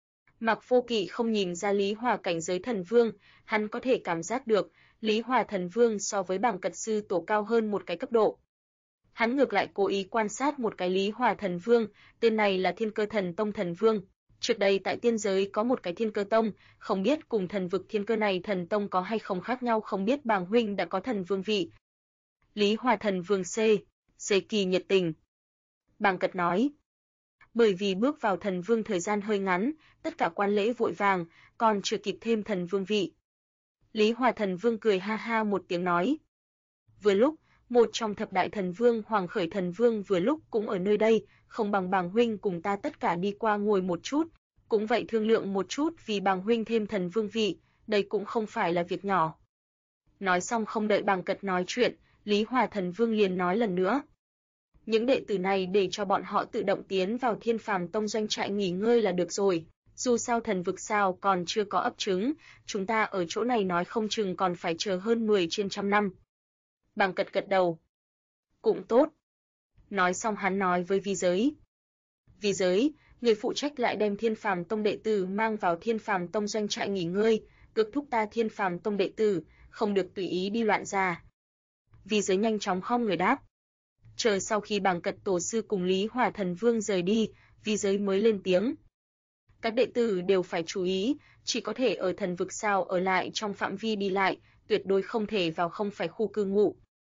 Mạc Vô Kỵ không nhìn ra Lý Hòa cảnh giới thần vương, hắn có thể cảm giác được, Lý Hòa Thần Vương so với Bàng Cật sư tổ cao hơn một cái cấp độ. Hắn ngược lại cố ý quan sát một cái Lý Hòa Thần Vương, tên này là Thiên Cơ Thần Tông Thần Vương. Trước đây tại tiên giới có một cái Thiên Cơ Tông, không biết cùng thần vực Thiên Cơ này thần tông có hay không khác nhau, không biết Bàng huynh đã có thần vương vị. Lý Hòa Thần Vương C kỳ nhiệt tình. Bàng Cật nói. Bởi vì bước vào thần vương thời gian hơi ngắn, tất cả quan lễ vội vàng, còn chưa kịp thêm thần vương vị. Lý Hòa Thần Vương cười ha ha một tiếng nói. Vừa lúc, một trong thập đại thần vương Hoàng Khởi Thần Vương vừa lúc cũng ở nơi đây, không bằng Bàng huynh cùng ta tất cả đi qua ngồi một chút, cũng vậy thương lượng một chút vì Bàng huynh thêm thần vương vị, đây cũng không phải là việc nhỏ. Nói xong không đợi Bàng Cật nói chuyện, Lý Hòa Thần Vương liền nói lần nữa. Những đệ tử này để cho bọn họ tự động tiến vào Thiên Phàm Tông doanh trại nghỉ ngơi là được rồi. Dù sao thần vực sao còn chưa có ấp trứng, chúng ta ở chỗ này nói không chừng còn phải chờ hơn 10 trên trăm năm. Bàng Cật gật đầu. Cũng tốt. Nói xong hắn nói với Vi Giới. Vi Giới, người phụ trách lại đem Thiên Phàm Tông đệ tử mang vào Thiên Phàm Tông doanh trại nghỉ ngơi, ước thúc ta Thiên Phàm Tông đệ tử, không được tùy ý đi loạn ra. Vi Giới nhanh chóng khom người đáp. Chờ sau khi Bàng Cật tổ sư cùng Lý Hòa Thần Vương rời đi, Vi Giới mới lên tiếng. Các đệ tử đều phải chú ý, chỉ có thể ở thần vực sao ở lại trong phạm vi đi lại, tuyệt đối không thể vào không phải khu cư ngụ.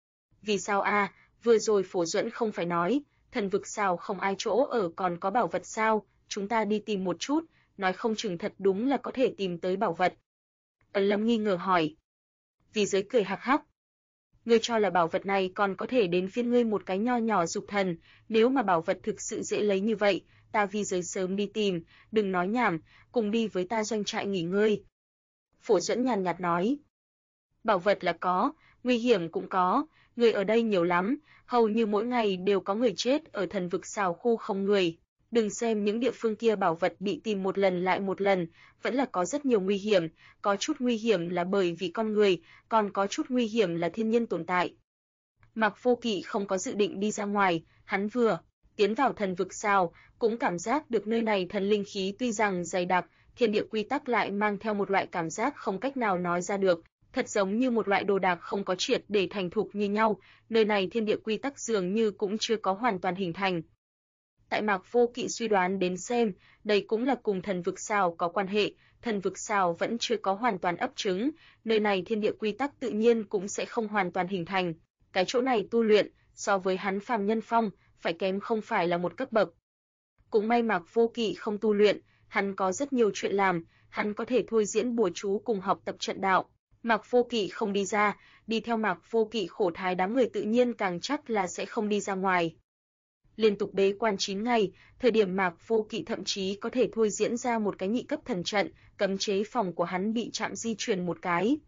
Vì sao a? Vừa rồi Phổ Duẫn không phải nói, thần vực sao không ai chỗ ở còn có bảo vật sao, chúng ta đi tìm một chút, nói không chừng thật đúng là có thể tìm tới bảo vật. Ấn Lâm nghi ngờ hỏi. Vi Giới cười hắc hắc. Ngươi cho là bảo vật này còn có thể đến phiên ngươi một cái nho nhỏ dục thần, nếu mà bảo vật thực sự dễ lấy như vậy, ta Vi Giới sớm đi tìm, đừng nói nhảm, cùng đi với ta doanh trại nghỉ ngơi. Phổ Duẫn nhàn nhạt nói. Bảo vật là có, nguy hiểm cũng có, người ở đây nhiều lắm, hầu như mỗi ngày đều có người chết ở thần vực xào khu không người. Đừng xem những địa phương kia bảo vật bị tìm một lần lại một lần, vẫn là có rất nhiều nguy hiểm, có chút nguy hiểm là bởi vì con người, còn có chút nguy hiểm là thiên nhiên tồn tại. Mạc Vô Kỵ không có dự định đi ra ngoài, hắn vừa tiến vào thần vực sao, cũng cảm giác được nơi này thần linh khí tuy rằng dày đặc, thiên địa quy tắc lại mang theo một loại cảm giác không cách nào nói ra được, thật giống như một loại đồ đạc không có triệt để thành thục như nhau, nơi này thiên địa quy tắc dường như cũng chưa có hoàn toàn hình thành. Tại Mạc Vô Kỵ suy đoán đến xem, đây cũng là cùng thần vực sao có quan hệ, thần vực sao vẫn chưa có hoàn toàn ấp trứng, nơi này thiên địa quy tắc tự nhiên cũng sẽ không hoàn toàn hình thành. Cái chỗ này tu luyện, so với hắn phàm nhân phong, phải kém không phải là một cấp bậc. Cũng may Mạc Vô Kỵ không tu luyện, hắn có rất nhiều chuyện làm, hắn có thể thôi diễn bùa chú cùng học tập trận đạo. Mạc Vô Kỵ không đi ra, đi theo Mạc Vô Kỵ khổ thái đám người tự nhiên càng chắc là sẽ không đi ra ngoài. Liên tục bế quan 9 ngày, thời điểm Mạc Vô Kỵ thậm chí có thể thôi diễn ra một cái nhị cấp thần trận, cấm chế phòng của hắn bị chạm di chuyển một cái.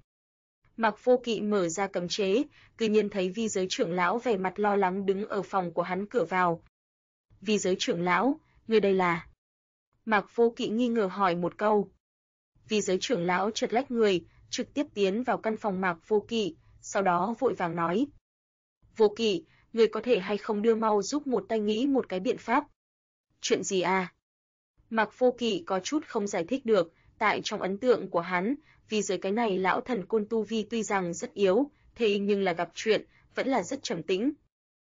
Mạc Vô Kỵ mở ra cấm chế, tự nhiên thấy Vi Giới trưởng lão vẻ mặt lo lắng đứng ở phòng của hắn cửa vào. Vi Giới trưởng lão, người đây là? Mạc Vô Kỵ nghi ngờ hỏi một câu. Vi Giới trưởng lão chợt lách người, trực tiếp tiến vào căn phòng Mạc Vô Kỵ, sau đó vội vàng nói: Vô Kỵ, người có thể hay không đưa mau giúp một tay nghĩ một cái biện pháp? Chuyện gì à? Mạc Vô Kỵ có chút không giải thích được, tại trong ấn tượng của hắn, vì giới cái này lão thần côn tu vi tuy rằng rất yếu, thế nhưng là gặp chuyện, vẫn là rất trầm tĩnh.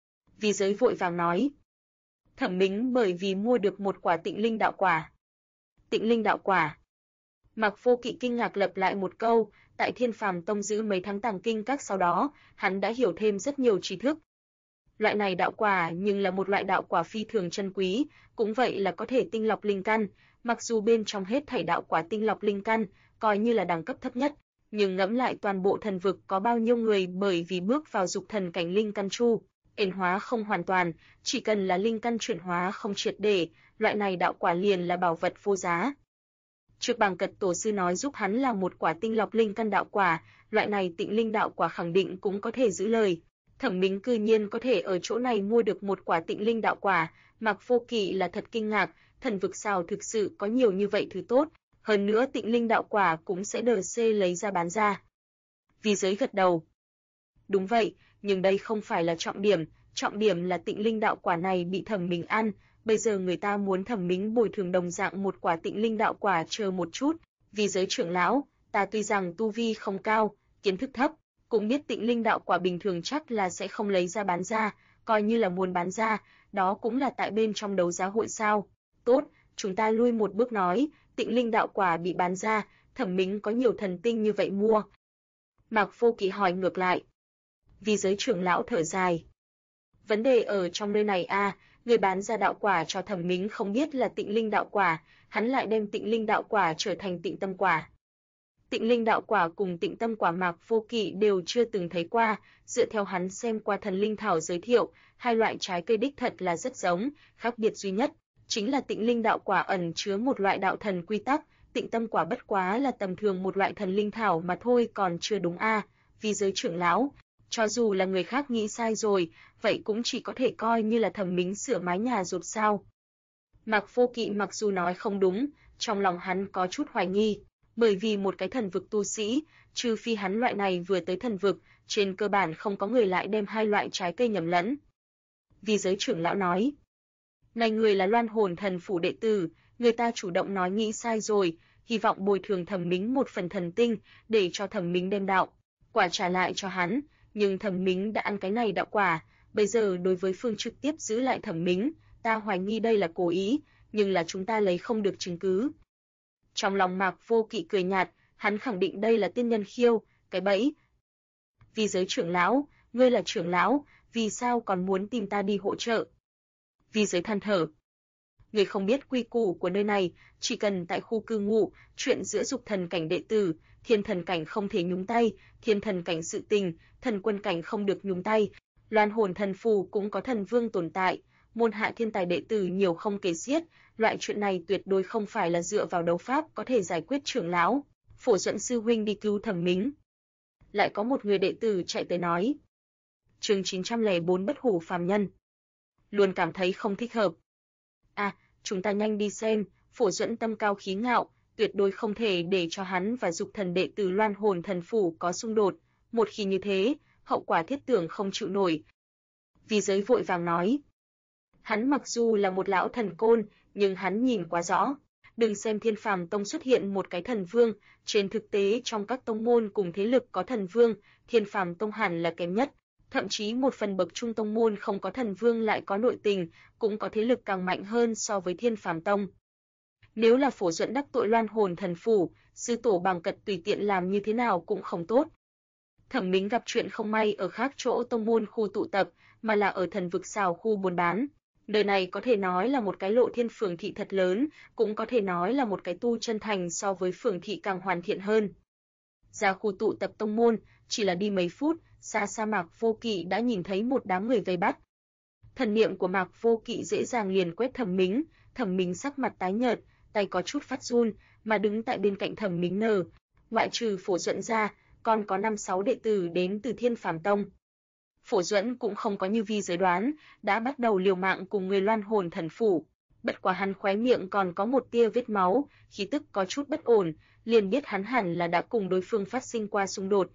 Vì giới vội vàng nói: Thẩm Mính bởi vì mua được một quả tịnh linh đạo quả. Tịnh linh đạo quả? Mạc Vô Kỵ kinh ngạc lặp lại một câu, tại Thiên Phàm Tông giữ mấy tháng tàng kinh các sau đó, hắn đã hiểu thêm rất nhiều tri thức. Loại này đạo quả nhưng là một loại đạo quả phi thường chân quý, cũng vậy là có thể tinh lọc linh căn, mặc dù bên trong hết thảy đạo quả tinh lọc linh căn, coi như là đẳng cấp thấp nhất, nhưng ngẫm lại toàn bộ thần vực có bao nhiêu người bởi vì bước vào dục thần cảnh linh căn chu, ẩn hóa không hoàn toàn, chỉ cần là linh căn chuyển hóa không triệt để, loại này đạo quả liền là bảo vật vô giá. Trước Bàng Cật tổ sư nói giúp hắn là một quả tinh lọc linh căn đạo quả, loại này tịnh linh đạo quả khẳng định cũng có thể giữ lời. Thẩm Mính cư nhiên có thể ở chỗ này mua được một quả tịnh linh đạo quả, Mạc Vô Kỵ là thật kinh ngạc, thần vực sao thực sự có nhiều như vậy thứ tốt, hơn nữa tịnh linh đạo quả cũng sẽ DC lấy ra bán ra. Vi Giới gật đầu. Đúng vậy, nhưng đây không phải là trọng điểm là tịnh linh đạo quả này bị Thẩm Mính ăn, bây giờ người ta muốn Thẩm Mính bồi thường đồng dạng một quả tịnh linh đạo quả chờ một chút, Vi Giới trưởng lão, ta tuy rằng tu vi không cao, kiến thức thấp, cũng biết tịnh linh đạo quả bình thường chắc là sẽ không lấy ra bán ra, coi như là muốn bán ra, đó cũng là tại bên trong đấu giá hội sao. Tốt, chúng ta lui một bước nói, tịnh linh đạo quả bị bán ra, Thẩm Mính có nhiều thần tinh như vậy mua. Mạc Vô Kỵ hỏi ngược lại. Vi Giới trưởng lão thở dài. Vấn đề ở trong nơi này a, người bán ra đạo quả cho Thẩm Mính không biết là tịnh linh đạo quả, hắn lại đem tịnh linh đạo quả trở thành tịnh tâm quả. Tịnh linh đạo quả cùng tịnh tâm quả Mạc Vô Kỵ đều chưa từng thấy qua, dựa theo hắn xem qua thần linh thảo giới thiệu, hai loại trái cây đích thật là rất giống, khác biệt duy nhất chính là tịnh linh đạo quả ẩn chứa một loại đạo thần quy tắc, tịnh tâm quả bất quá là tầm thường một loại thần linh thảo mà thôi, còn chưa đúng a, Vi Giới trưởng lão, cho dù là người khác nghĩ sai rồi, vậy cũng chỉ có thể coi như là Thẩm Mính sửa mái nhà rột sao. Mạc Vô Kỵ mặc dù nói không đúng, trong lòng hắn có chút hoài nghi, bởi vì một cái thần vực tu sĩ, trừ phi hắn loại này vừa tới thần vực, trên cơ bản không có người lại đem hai loại trái cây nhầm lẫn. Vi Giới trưởng lão nói, này người là Loan Hồn Thần phủ đệ tử, người ta chủ động nói nghĩ sai rồi, hy vọng bồi thường Thẩm Mính một phần thần tinh, để cho Thẩm Mính đem đạo quả trả lại cho hắn, nhưng Thẩm Mính đã ăn cái này đạo quả, bây giờ đối với phương trực tiếp giữ lại Thẩm Mính, ta hoài nghi đây là cố ý, nhưng là chúng ta lấy không được chứng cứ. Trong lòng Mạc Vô Kỵ cười nhạt, hắn khẳng định đây là tiên nhân khiêu, cái bẫy. Vi Giới trưởng lão, ngươi là trưởng lão, vì sao còn muốn tìm ta đi hỗ trợ? Vi Giới than thở. Ngươi không biết quy củ của nơi này, chỉ cần tại khu cư ngụ, chuyện giữa dục thần cảnh đệ tử, thiên thần cảnh không thể nhúng tay, thiên thần cảnh sự tình, thần quân cảnh không được nhúng tay. Loan Hồn Thần phù cũng có thần vương tồn tại, môn hạ thiên tài đệ tử nhiều không kể xiết, loại chuyện này tuyệt đối không phải là dựa vào đấu pháp có thể giải quyết. Trưởng lão, Phổ Duẫn sư huynh đi cứu Thẩm Mính. Lại có một người đệ tử chạy tới nói. Chương 904 Bất hủ phàm nhân. Luôn cảm thấy không thích hợp. À, chúng ta nhanh đi xem. Phổ Duẫn tâm cao khí ngạo, tuyệt đối không thể để cho hắn và Dục Thần đệ tử Loan Hồn Thần Phủ có xung đột, một khi như thế, hậu quả thiết tưởng không chịu nổi. Vi Giới vội vàng nói, hắn mặc dù là một lão thần côn, nhưng hắn nhìn quá rõ. Đừng xem Thiên Phàm Tông xuất hiện một cái thần vương, trên thực tế trong các tông môn cùng thế lực có thần vương, Thiên Phàm Tông hẳn là kém nhất. Thậm chí một phần bậc trung tông môn không có thần vương lại có nội tình, cũng có thế lực càng mạnh hơn so với Thiên Phàm Tông. Nếu là Phổ Duẫn đắc tội Loan Hồn Thần Phủ, sư tổ Bằng Cật tùy tiện làm như thế nào cũng không tốt. Thẩm Mính gặp chuyện không may ở khác chỗ tông môn khu tụ tập, mà là ở Thần Vực Sào khu buôn bán. Nơi này có thể nói là một cái lộ thiên phường thị thật lớn, cũng có thể nói là một cái tu chân thành so với phường thị càng hoàn thiện hơn. Ra khu tụ tập tông môn, chỉ là đi mấy phút, xa xa Mạc Vô Kỵ đã nhìn thấy một đám người vây bắt. Thần niệm của Mạc Vô Kỵ dễ dàng liền quét Thẩm Mính sắc mặt tái nhợt, tay có chút phát run, mà đứng tại bên cạnh Thẩm Mính nở. Ngoại trừ Phổ Duẫn ra, còn có 5-6 đệ tử đến từ Thiên Phàm Tông. Phổ Duẫn cũng không có như Vi Giới đoán, đã bắt đầu liều mạng cùng người Loan Hồn Thần Phủ. Bất quá hắn khóe miệng còn có một tia vết máu, khí tức có chút bất ổn, liền biết hắn hẳn là đã cùng đối phương phát sinh qua xung đột.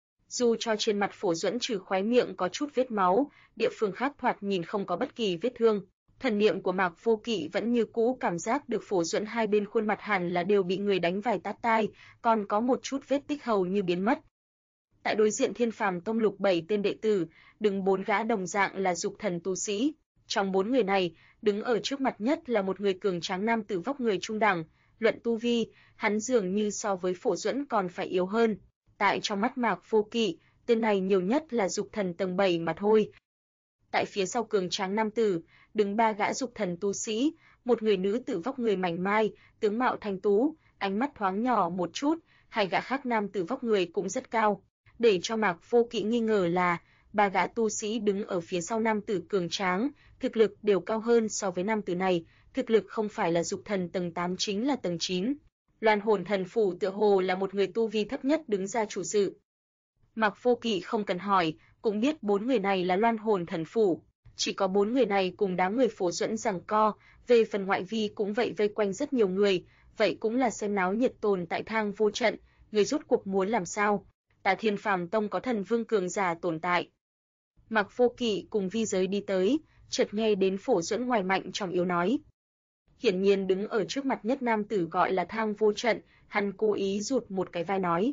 Dù cho trên mặt Phổ Duẫn trừ khóe miệng có chút vết máu, địa phương khác thoạt nhìn không có bất kỳ vết thương. Thần niệm của Mạc Vô Kỵ vẫn như cũ cảm giác được Phổ Duẫn hai bên khuôn mặt hẳn là đều bị người đánh vài tát tai, còn có một chút vết tích hầu như biến mất. Tại đối diện Thiên Phàm Tông lục 7 tên đệ tử, đứng 4 gã đồng dạng là dục thần tu sĩ. Trong 4 người này, đứng ở trước mặt nhất là một người cường tráng nam tử vóc người trung đẳng, luận tu vi, hắn dường như so với Phổ Duẫn còn phải yếu hơn. Tại trong mắt Mạc Vô Kỵ, tên này nhiều nhất là dục thần tầng 7 mà thôi. Tại phía sau cường tráng nam tử, đứng 3 gã dục thần tu sĩ, một người nữ tử vóc người mảnh mai, tướng mạo thanh tú, ánh mắt thoáng nhỏ một chút, hai gã khác nam tử vóc người cũng rất cao. Để cho Mạc Vô Kỵ nghi ngờ là 3 gã tu sĩ đứng ở phía sau nam tử cường tráng, thực lực đều cao hơn so với nam tử này, thực lực không phải là dục thần tầng 8 chính là tầng 9. Loan Hồn Thần Phủ tựa hồ là một người tu vi thấp nhất đứng ra chủ sự. Mạc Vô Kỵ không cần hỏi, cũng biết 4 người này là Loan Hồn Thần Phủ. Chỉ có 4 người này cùng đám người Phổ Duẫn giằng co, về phần ngoại vi cũng vậy vây quanh rất nhiều người, vậy cũng là xem náo nhiệt tồn tại Thang Vô Trận, người rốt cuộc muốn làm sao? Ta Thiên Phàm Tông có thần vương cường giả tồn tại. Mạc Vô Kỵ cùng Vi Giới đi tới, chợt nghe đến Phổ Duẫn ngoài mạnh trong yếu nói. Hiển nhiên đứng ở trước mặt nhất nam tử gọi là Thang Vô Trận, hắn cố ý rụt một cái vai nói.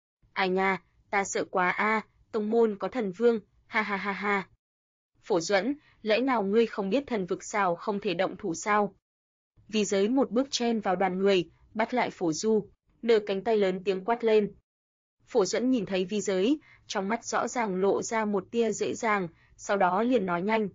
Ai nha, ta sợ quá a, tông môn có thần vương, ha ha ha ha. Phổ Duẫn, lẽ nào ngươi không biết Thần Vực Sào không thể động thủ sao? Vi Giới một bước chen vào đoàn người, bắt lại Phổ Du, nở cánh tay lớn tiếng quát lên. Phổ Duẫn nhìn thấy Vi Giới, trong mắt rõ ràng lộ ra một tia dễ dàng, sau đó liền nói nhanh.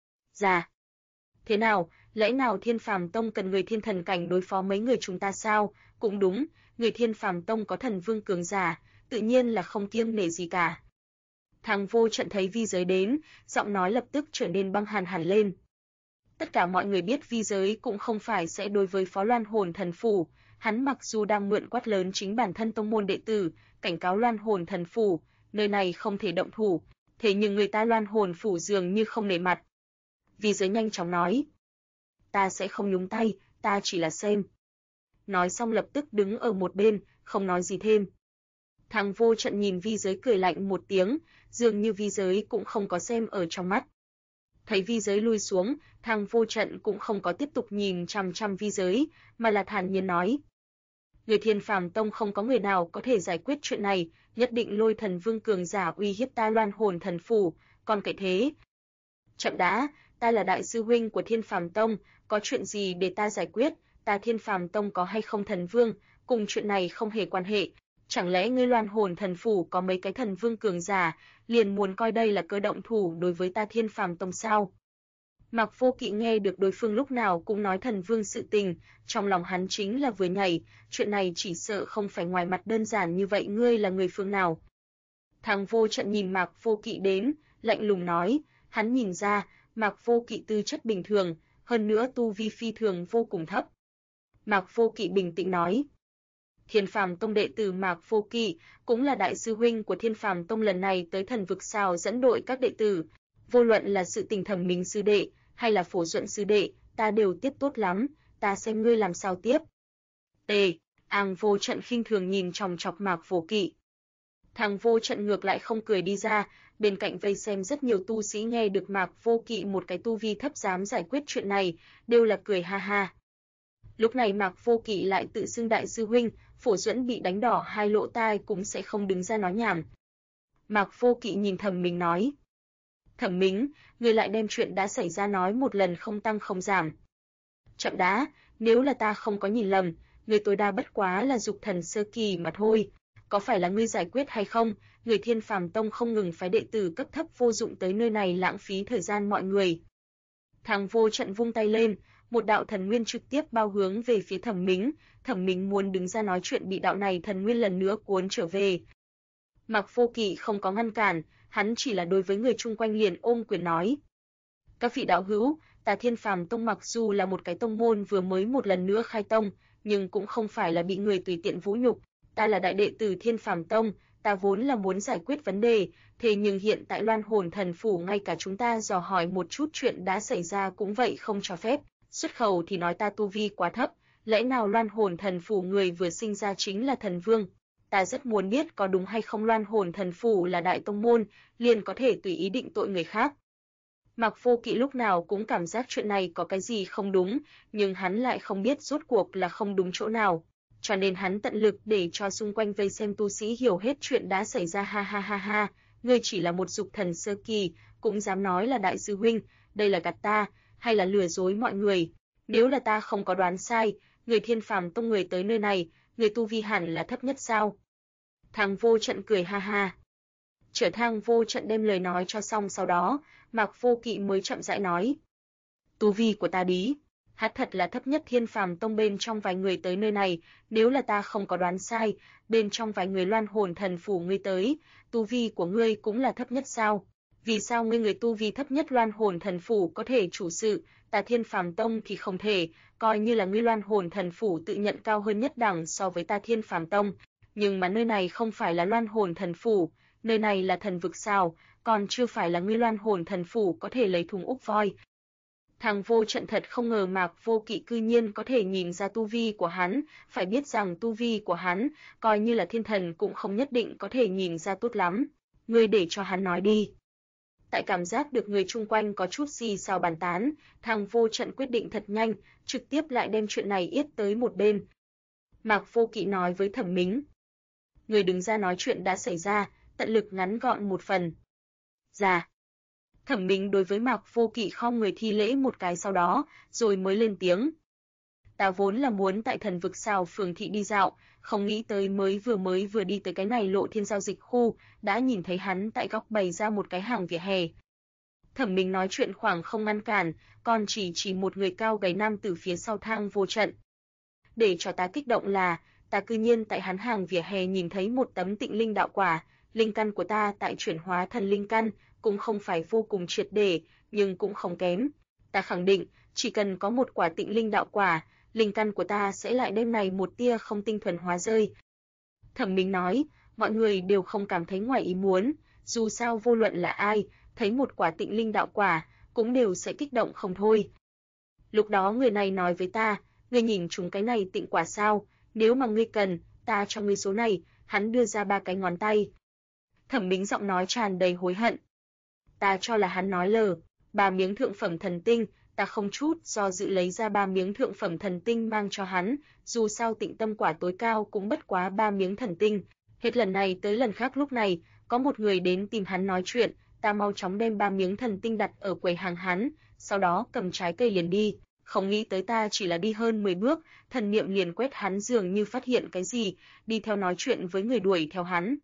Dạ. Thế nào, lẽ nào Thiên Phàm Tông cần người thiên thần cảnh đối phó mấy người chúng ta sao? Cũng đúng, người Thiên Phàm Tông có thần vương cường giả, tự nhiên là không kiêng nể gì cả. Thang Vô Trận thấy Vi Giới đến, giọng nói lập tức trở nên băng hàn hẳn lên. Tất cả mọi người biết Vi Giới cũng không phải sẽ đối với Phó Loan Hồn Thần Phủ, hắn mặc dù đang mượn quát lớn chính bản thân tông môn đệ tử, cảnh cáo Loan Hồn Thần Phủ, nơi này không thể động thủ, thế nhưng người ta Loan Hồn Phủ dường như không nể mặt. Vi Giới nhanh chóng nói, ta sẽ không nhúng tay, ta chỉ là xem. Nói xong lập tức đứng ở một bên, không nói gì thêm. Thang Vô Trận nhìn Vi Giới cười lạnh một tiếng, dường như Vi Giới cũng không có xem ở trong mắt. Thấy Vi Giới lui xuống, Thang Vô Trận cũng không có tiếp tục nhìn chằm chằm Vi Giới, mà là thản nhiên nói. Người Thiên Phàm Tông không có người nào có thể giải quyết chuyện này, nhất định lôi thần vương cường giả uy hiếp ta Loan Hồn Thần Phủ, còn kệ thế. Chậm đã, ta là đại sư huynh của Thiên Phàm Tông, có chuyện gì để ta giải quyết, ta Thiên Phàm Tông có hay không thần vương, cùng chuyện này không hề quan hệ. Chẳng lẽ ngươi Loan Hồn Thần Phủ có mấy cái thần vương cường giả, liền muốn coi đây là cơ động thủ đối với ta Thiên Phàm Tông sao? Mạc Vô Kỵ nghe được đối phương lúc nào cũng nói thần vương sự tình, trong lòng hắn chính là vừa nhảy, chuyện này chỉ sợ không phải ngoài mặt đơn giản như vậy, ngươi là người phương nào? Thang Vô Trận nhìn Mạc Vô Kỵ đến, lạnh lùng nói, hắn nhìn ra, Mạc Vô Kỵ tư chất bình thường, hơn nữa tu vi phi thường vô cùng thấp. Mạc Vô Kỵ bình tĩnh nói, Thiên Phàm Tông đệ tử Mạc Vô Kỵ cũng là đại sư huynh của Thiên Phàm Tông, lần này tới Thần Vực Sào dẫn đội các đệ tử, vô luận là sự tình Thẩm Mính sư đệ hay là Phổ Duẫn sư đệ, ta đều tiếp tốt lắm, ta xem ngươi làm sao tiếp. Àng Vô Trận khinh thường nhìn chòng chọc Mạc Vô Kỵ. Thằng Vô Trận ngược lại không cười đi ra, bên cạnh vây xem rất nhiều tu sĩ nghe được Mạc Vô Kỵ một cái tu vi thấp dám giải quyết chuyện này, đều là cười ha ha. Lúc này Mạc Vô Kỵ lại tự xưng đại sư huynh, Phổ Duẫn bị đánh đỏ hai lỗ tai cũng sẽ không đứng ra nói nhảm. Mạc Vô Kỵ nhìn Thẩm Mính nói: Thẩm Mính, ngươi lại đem chuyện đã xảy ra nói một lần không tăng không giảm. Chậm đã, nếu là ta không có nhìn lầm, ngươi tối đa bất quá là dục thần sơ kỳ mà thôi. Có phải là ngươi giải quyết hay không? Người Thiên Phàm Tông không ngừng phái đệ tử cấp thấp vô dụng tới nơi này lãng phí thời gian mọi người. Thằng Vô Trận vung tay lên, một đạo thần nguyên trực tiếp bao hướng về phía Thẩm Mính. Thẩm Mính muốn đứng ra nói chuyện bị đạo này thần nguyên lần nữa cuốn trở về. Mạc Vô Kỵ không có ngăn cản, hắn chỉ là đối với người chung quanh liền ôm quyền nói: Các vị đạo hữu, ta Thiên Phàm Tông mặc dù là một cái tông môn vừa mới một lần nữa khai tông, nhưng cũng không phải là bị người tùy tiện vũ nhục. Ta là đại đệ tử Thiên Phàm Tông, ta vốn là muốn giải quyết vấn đề, thế nhưng hiện tại Loan Hồn Thần Phủ ngay cả chúng ta dò hỏi một chút chuyện đã xảy ra cũng vậy không cho phép. Xuất khẩu thì nói ta tu vi quá thấp, lẽ nào Loan Hồn Thần Phủ người vừa sinh ra chính là thần vương? Ta rất muốn biết có đúng hay không Loan Hồn Thần Phủ là đại tông môn, liền có thể tùy ý định tội người khác. Mạc Vô Kỵ lúc nào cũng cảm giác chuyện này có cái gì không đúng, nhưng hắn lại không biết rốt cuộc là không đúng chỗ nào, cho nên hắn tận lực để cho xung quanh vây xem tu sĩ hiểu hết chuyện đã xảy ra. Ha ha ha ha, ngươi chỉ là một dục thần sơ kỳ, cũng dám nói là đại sư huynh, đây là gạt ta, hay là lừa dối mọi người? Nếu là ta không có đoán sai, người Thiên Phàm Tông người tới nơi này, người tu vi hẳn là thấp nhất sao? Thằng Vô Trận cười ha ha. Trở Thang Vô Trận đem lời nói cho xong, sau đó Mạc Vô Kỵ mới chậm rãi nói: Tu vi của ta đí, hát thật là thấp nhất Thiên Phàm Tông bên trong vài người tới nơi này, nếu là ta không có đoán sai, bên trong vài người Loan Hồn Thần Phủ ngươi tới, tu vi của ngươi cũng là thấp nhất sao? Vì sao ngươi người tu vi thấp nhất Loan Hồn Thần Phủ có thể chủ sự, ta Thiên Phàm Tông thì không thể, coi như là ngươi Loan Hồn Thần Phủ tự nhận cao hơn nhất đẳng so với ta Thiên Phàm Tông, nhưng mà nơi này không phải là Loan Hồn Thần Phủ, nơi này là thần vực sao, còn chưa phải là ngươi Loan Hồn Thần Phủ có thể lấy thùng úc voi. Thằng Vô Trận thật không ngờ Mạc Vô Kỵ cư nhiên có thể nhìn ra tu vi của hắn, phải biết rằng tu vi của hắn, coi như là thiên thần cũng không nhất định có thể nhìn ra tốt lắm. Ngươi để cho hắn nói đi. Tại cảm giác được người chung quanh có chút xì xào bàn tán, thằng Vô Trận quyết định thật nhanh, trực tiếp lại đem chuyện này yết tới một bên. Mạc Vô Kỵ nói với Thẩm Mính: Người đứng ra nói chuyện đã xảy ra, tận lực ngắn gọn một phần. Dạ. Thẩm Mính đối với Mạc Vô Kỵ khom người thi lễ một cái, sau đó rồi mới lên tiếng: Ta vốn là muốn tại thần vực Sào phường thị đi dạo, không nghĩ tới mới vừa đi tới cái này Lộ Thiên giao dịch khu, đã nhìn thấy hắn tại góc bày ra một cái hàng vỉa hè. Thẩm Mính nói chuyện khoảng không ngăn cản, còn chỉ một người cao gầy nam từ phía sau Thang Vô Trận. Để cho ta kích động là, ta cư nhiên tại hắn hàng vỉa hè nhìn thấy một tấm Tịnh Linh đạo quả, linh căn của ta tại chuyển hóa thần linh căn, cũng không phải vô cùng triệt để, nhưng cũng không kém. Ta khẳng định, chỉ cần có một quả Tịnh Linh đạo quả, linh căn của ta sẽ lại đêm này một tia không tinh thuần hóa rơi. Thẩm Mính nói, mọi người đều không cảm thấy ngoài ý muốn, dù sao vô luận là ai, thấy một quả Tịnh Linh đạo quả, cũng đều sẽ kích động không thôi. Lúc đó người này nói với ta, ngươi nhìn chúng cái này tịnh quả sao, nếu mà ngươi cần, ta cho ngươi số này, hắn đưa ra 3 cái ngón tay. Thẩm Mính giọng nói tràn đầy hối hận. Ta cho là hắn nói lờ, 3 miếng thượng phẩm thần tinh, ta không chút do dự lấy ra 3 miếng thượng phẩm thần tinh mang cho hắn, dù sao Tịnh Tâm quả tối cao cũng bất quá 3 miếng thần tinh. Hết lần này tới lần khác lúc này, có một người đến tìm hắn nói chuyện, ta mau chóng đem 3 miếng thần tinh đặt ở quầy hàng hắn, sau đó cầm trái cây liền đi. Không nghĩ tới ta chỉ là đi hơn 10 bước, thần niệm liền quét hắn, dường như phát hiện cái gì, đi theo nói chuyện với người đuổi theo hắn.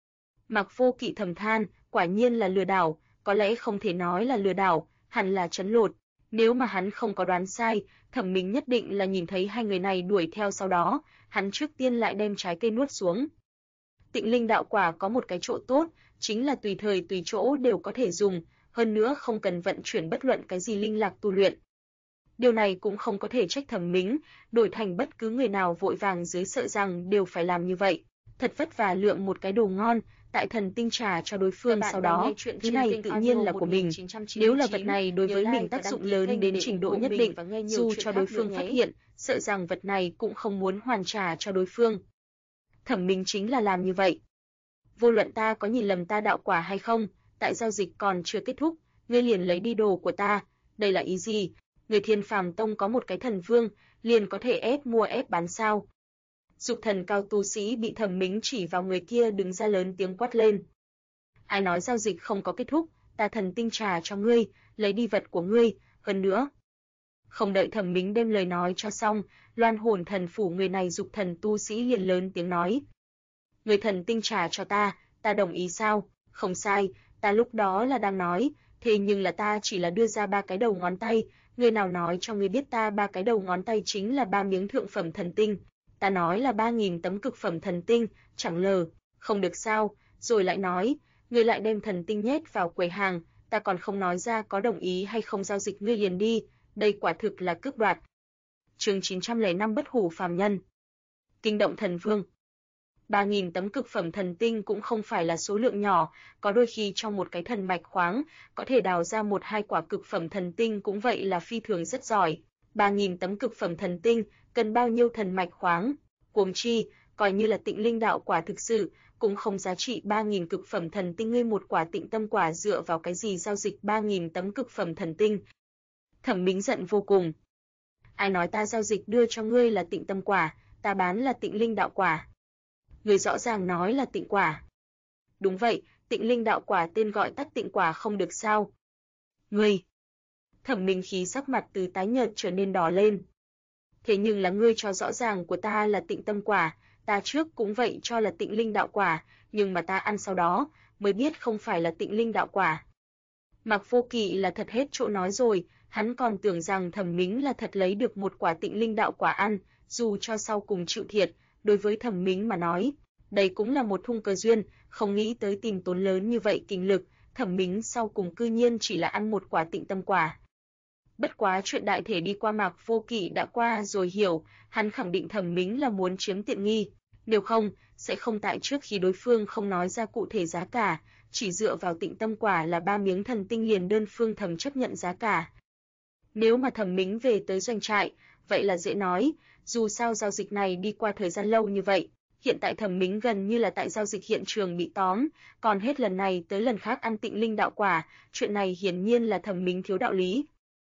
Mạc Vô Kỵ thầm than, quả nhiên là lừa đảo, có lẽ không thể nói là lừa đảo, hẳn là trấn lột. Nếu mà hắn không có đoán sai, Thẩm Mính nhất định là nhìn thấy hai người này đuổi theo, sau đó, hắn trước tiên lại đem trái cây nuốt xuống. Tịnh Linh đạo quả có một cái chỗ tốt, chính là tùy thời tùy chỗ đều có thể dùng, hơn nữa không cần vận chuyển bất luận cái gì linh lạc tu luyện. Điều này cũng không có thể trách Thẩm Mính, đổi thành bất cứ người nào vội vàng dưới sợ rằng đều phải làm như vậy. Thật vất vả lượm một cái đồ ngon, tại thần tinh trả cho đối phương sau đó, thứ này tự nhiên là của mình. Nếu là vật này đối với mình tác dụng lớn đến trình độ nhất định, dù cho đối phương phát hiện, sợ rằng vật này cũng không muốn hoàn trả cho đối phương. Thẩm Minh chính là làm như vậy. Vô luận ta có nhìn lầm ta đạo quả hay không, tại giao dịch còn chưa kết thúc, ngươi liền lấy đi đồ của ta, đây là ý gì? Người Thiên Phàm Tông có một cái thần vương, liền có thể ép mua ép bán sao? Dục thần cao tu sĩ bị Thẩm Minh chỉ vào người kia đứng ra lớn tiếng quát lên. Ai nói giao dịch không có kết thúc, ta thần tinh trả cho ngươi, lấy đi vật của ngươi, hơn nữa. Không đợi Thẩm Minh đem lời nói cho xong, Loan Hồn Thần phủ người này dục thần tu sĩ liền lớn tiếng nói. Người thần tinh trả cho ta đồng ý sao? Không sai, ta lúc đó là đang nói, thế nhưng là ta chỉ là đưa ra 3 cái đầu ngón tay, người nào nói cho ngươi biết ta 3 cái đầu ngón tay chính là 3 miếng thượng phẩm thần tinh? Ta nói là 3.000 tấm cực phẩm thần tinh, chẳng lờ, không được sao? Rồi lại nói, ngươi lại đem thần tinh nhét vào quầy hàng, ta còn không nói ra có đồng ý hay không giao dịch ngươi liền đi, đây quả thực là cướp đoạt. Chương 905 Bất hủ phàm nhân. Kinh động thần vương. 3.000 tấm cực phẩm thần tinh cũng không phải là số lượng nhỏ, có đôi khi trong một cái thần mạch khoáng, có thể đào ra 1-2 quả cực phẩm thần tinh cũng vậy là phi thường rất giỏi. 3.000 tấm cực phẩm thần tinh, cần bao nhiêu thần mạch khoáng? Huống chi, coi như là tịnh linh đạo quả thực sự, cũng không giá trị 3.000 cực phẩm thần tinh, ngươi một quả tịnh tâm quả dựa vào cái gì giao dịch 3.000 tấm cực phẩm thần tinh? Thẩm Minh giận vô cùng. Ai nói ta giao dịch đưa cho ngươi là tịnh tâm quả, ta bán là tịnh linh đạo quả. Người rõ ràng nói là tịnh quả. Đúng vậy, tịnh linh đạo quả tên gọi tắt tịnh quả không được sao? Ngươi. Thẩm Minh khí sắc mặt từ tái nhợt trở nên đỏ lên. Thế nhưng là ngươi cho rõ ràng của ta là tịnh tâm quả, ta trước cũng vậy cho là tịnh linh đạo quả, nhưng mà ta ăn sau đó mới biết không phải là tịnh linh đạo quả. Mạc Vô Kỵ là thật hết chỗ nói rồi, hắn còn tưởng rằng Thẩm Minh là thật lấy được một quả tịnh linh đạo quả ăn, dù cho sau cùng chịu thiệt, đối với Thẩm Minh mà nói, đây cũng là một thung cơ duyên, không nghĩ tới tìm tốn lớn như vậy kinh lực, Thẩm Minh sau cùng cư nhiên chỉ là ăn một quả tịnh tâm quả. Bất quá chuyện đại thể đi qua Mạc Vô Kỵ đã qua rồi hiểu, hắn khẳng định Thẩm Minh là muốn chiếm tiện nghi, nếu không, sẽ không tại trước khi đối phương không nói ra cụ thể giá cả, chỉ dựa vào tịnh tâm quả là 3 miếng thần tinh liền đơn phương thầm chấp nhận giá cả. Nếu mà Thẩm Minh về tới doanh trại, vậy là dễ nói, dù sao giao dịch này đi qua thời gian lâu như vậy, hiện tại Thẩm Minh gần như là tại giao dịch hiện trường bị tóm, còn hết lần này tới lần khác ăn tịnh linh đạo quả, chuyện này hiển nhiên là Thẩm Minh thiếu đạo lý.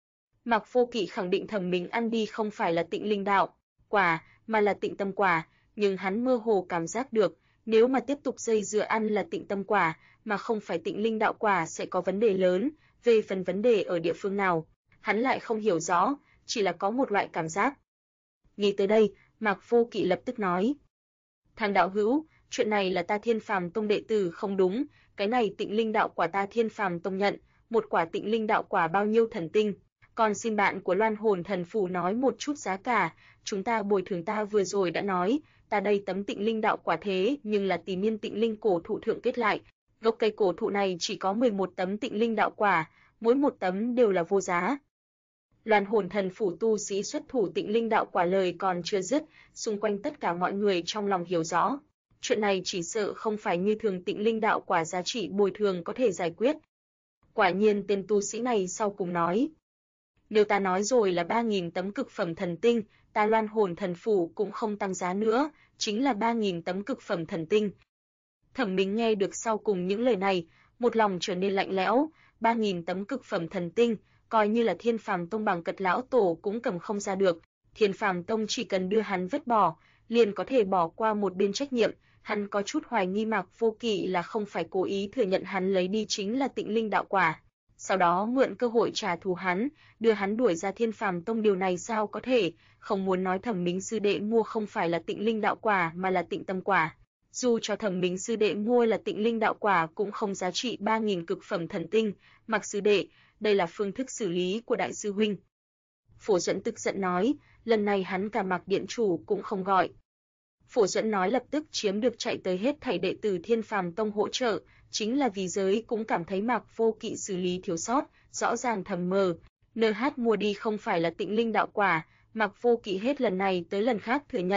Mạc Vô Kỵ khẳng định Thẩm Minh ăn đi không phải là tịnh linh đạo quả, mà là tịnh tâm quả, nhưng hắn mơ hồ cảm giác được, nếu mà tiếp tục dây dưa ăn là tịnh tâm quả, mà không phải tịnh linh đạo quả sẽ có vấn đề lớn, về phần vấn đề ở địa phương nào, hắn lại không hiểu rõ, chỉ là có một loại cảm giác. Nghĩ tới đây, Mạc Vô Kỵ lập tức nói. Thằng đạo hữu, chuyện này là ta Thiên Phàm Tông đệ tử không đúng, cái này tịnh linh đạo quả ta Thiên Phàm Tông nhận, một quả tịnh linh đạo quả bao nhiêu thần tinh, còn xin bạn của Loan Hồn Thần phủ nói một chút giá cả, chúng ta bồi thường ta vừa rồi đã nói, ta đây tấm tịnh linh đạo quả thế nhưng là tỷ niên tịnh linh cổ thụ thượng kết lại, gốc cây cổ thụ này chỉ có 11 tấm tịnh linh đạo quả, mỗi một tấm đều là vô giá. Loan Hồn Thần phủ tu sĩ xuất thủ tịnh linh đạo quả lời còn chưa dứt, xung quanh tất cả mọi người trong lòng hiểu rõ, chuyện này chỉ sợ không phải như thường tịnh linh đạo quả giá trị bồi thường có thể giải quyết. Quả nhiên tên tu sĩ này sau cùng nói, nếu ta nói rồi là 3.000 tấm cực phẩm thần tinh, ta Loan Hồn Thần phủ cũng không tăng giá nữa, chính là 3.000 tấm cực phẩm thần tinh. Thẩm Minh nghe được sau cùng những lời này, một lòng trở nên lạnh lẽo, 3.000 tấm cực phẩm thần tinh, coi như là Thiên Phàm Tông bằng cật lão tổ cũng cầm không ra được, Thiên Phàm Tông chỉ cần đưa hắn vứt bỏ, liền có thể bỏ qua một bên trách nhiệm, hắn có chút hoài nghi Mạc Vô Kỵ là không phải cố ý thừa nhận hắn lấy đi chính là tịnh linh đạo quả, sau đó mượn cơ hội trả thù hắn, đưa hắn đuổi ra Thiên Phàm Tông, điều này sao có thể, không muốn nói Thẩm Minh sư đệ mua không phải là tịnh linh đạo quả mà là tịnh tâm quả. Dù cho Thẩm Minh sư đệ mua là tịnh linh đạo quả cũng không giá trị 3.000 cực phẩm thần tinh, Mạc sư đệ, đây là phương thức xử lý của đại sư huynh. Phổ Duẫn tức giận nói, lần này hắn cả Mạc điện chủ cũng không gọi. Phổ Duẫn nói lập tức chiếm được chạy tới hết thảy đệ tử Thiên Phàm Tông hỗ trợ, chính là vì giới cũng cảm thấy Mạc Vô Kỵ xử lý thiếu sót, rõ ràng thầm mờ. NH mua đi không phải là tịnh linh đạo quả, Mạc Vô Kỵ hết lần này tới lần khác thừa nhận,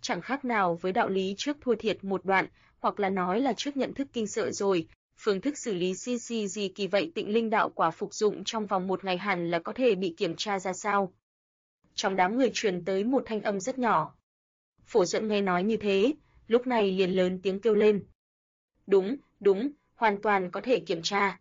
chẳng khác nào với đạo lý trước thua thiệt một đoạn, hoặc là nói là trước nhận thức kinh sợ rồi. Phương thức xử lý CC gì kỳ vậy Tịnh Linh đạo quả phục dụng trong vòng 1 ngày hẳn là có thể bị kiểm tra ra sao? Trong đám người truyền tới một thanh âm rất nhỏ. Phổ Duẫn nghe nói như thế, lúc này liền lớn tiếng kêu lên. Đúng, hoàn toàn có thể kiểm tra.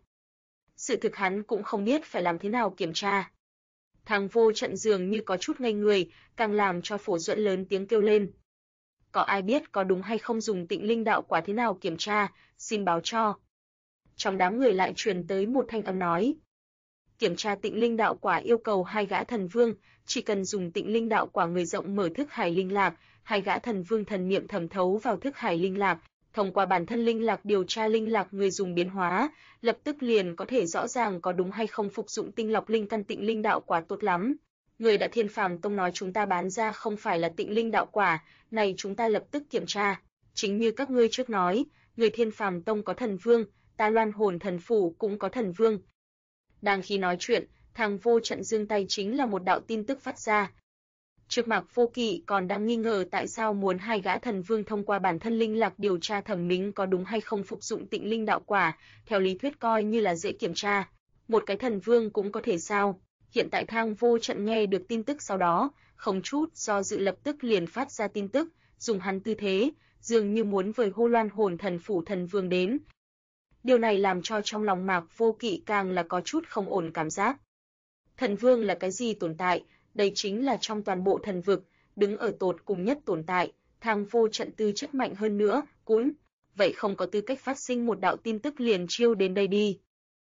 Sự thực hắn cũng không biết phải làm thế nào kiểm tra. Thằng Vô Trận dường như có chút ngây người, càng làm cho Phổ Duẫn lớn tiếng kêu lên. Có ai biết có đúng hay không dùng Tịnh Linh đạo quả thế nào kiểm tra, xin báo cho. Trong đám người lại truyền tới một thanh âm nói. Kiểm tra Tịnh Linh đạo quả yêu cầu 2 gã thần vương, chỉ cần dùng Tịnh Linh đạo quả người rộng mở thức hải linh lạc, 2 gã thần vương thần niệm thẩm thấu vào thức hải linh lạc, thông qua bản thân linh lạc điều tra linh lạc người dùng biến hóa, lập tức liền có thể rõ ràng có đúng hay không phục dụng tinh lọc linh căn Tịnh Linh đạo quả tốt lắm. Người đã Thiên Phàm Tông nói chúng ta bán ra không phải là Tịnh Linh đạo quả, này chúng ta lập tức kiểm tra. Chính như các ngươi trước nói, người Thiên Phàm Tông có thần vương, ta Loan Hồn Thần Phủ cũng có thần vương. Đang khi nói chuyện, thằng Vô Trận giương tay chính là một đạo tin tức phát ra. Trước Mạc Vô Kỵ còn đang nghi ngờ tại sao muốn 2 gã thần vương thông qua bản thân linh lạc điều tra thẩm mính có đúng hay không phục dụng Tịnh Linh đạo quả, theo lý thuyết coi như là dễ kiểm tra. Một cái thần vương cũng có thể sao? Hiện tại thang Vô Trận nghe được tin tức sau đó, không chút do dự lập tức liền phát ra tin tức, dùng hắn tư thế, dường như muốn vời hô Loan Hồn Thần Phủ thần vương đến. Điều này làm cho trong lòng Mạc Vô Kỵ càng là có chút không ổn cảm giác. Thần vương là cái gì tồn tại? Đây chính là trong toàn bộ thần vực, đứng ở tột cùng nhất tồn tại, thang Vô Trận tư chất mạnh hơn nữa, cũng vậy không có tư cách phát sinh một đạo tin tức liền chiêu đến đây đi.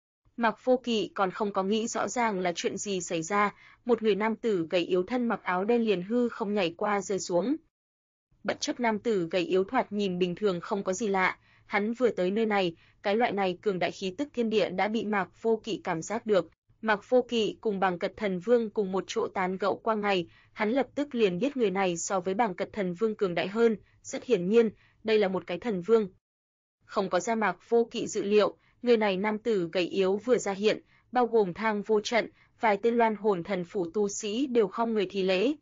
Mạc Vô Kỵ còn không có nghĩ rõ ràng là chuyện gì xảy ra, một người nam tử gầy yếu thân mặc áo đen liền hư không nhảy qua rơi xuống. Bất chấp nam tử gầy yếu thoạt nhìn bình thường không có gì lạ, hắn vừa tới nơi này, cái loại này cường đại khí tức thiên địa đã bị Mạc Vô Kỵ cảm giác được. Mạc Vô Kỵ cùng Bàng Cật Thần Vương cùng một chỗ tán gẫu qua ngày, hắn lập tức liền biết người này so với Bàng Cật Thần Vương cường đại hơn, rất hiển nhiên, đây là một cái thần vương. Không có ra Mạc Vô Kỵ dự liệu, người này nam tử gầy yếu vừa ra hiện, bao gồm thang Vô Trận, vài tên Loan Hồn Thần Phủ tu sĩ đều không người thi lễ.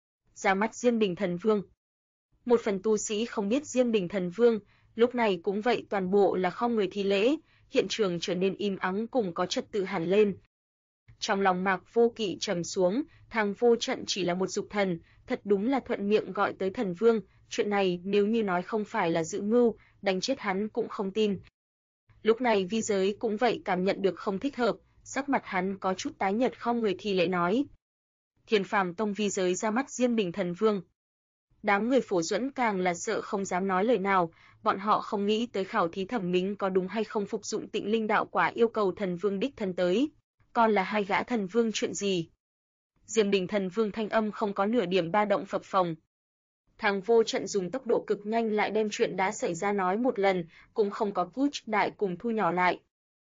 Ra mắt Diêm Đình Thần Vương. Một phần tu sĩ không biết Diêm Đình Thần Vương, lúc này cũng vậy toàn bộ là không người thi lễ, hiện trường trở nên im ắng cùng có trật tự hẳn lên. Trong lòng Mạc Vô Kỵ trầm xuống, thang Vô Trận chỉ là một dục thần, thật đúng là thuận miệng gọi tới thần vương, chuyện này nếu như nói không phải là dự mưu, đánh chết hắn cũng không tin. Lúc này vi giới cũng vậy cảm nhận được không thích hợp, sắc mặt hắn có chút tái nhợt không người thi lễ nói. Thiên Phàm Tông vi giới ra mắt Diêm Đình Thần Vương. Đám người Phổ Duẫn càng là sợ không dám nói lời nào, bọn họ không nghĩ tới khảo thí thẩm mính có đúng hay không phục dụng Tịnh Linh đạo quả yêu cầu thần vương đích thân tới. Còn là 2 gã thần vương chuyện gì? Diêm Đình Thần Vương thanh âm không có nửa điểm ba động phập phồng. Thằng Vô Trận dùng tốc độ cực nhanh lại đem chuyện đã xảy ra nói một lần, cũng không có push đại cùng thu nhỏ lại.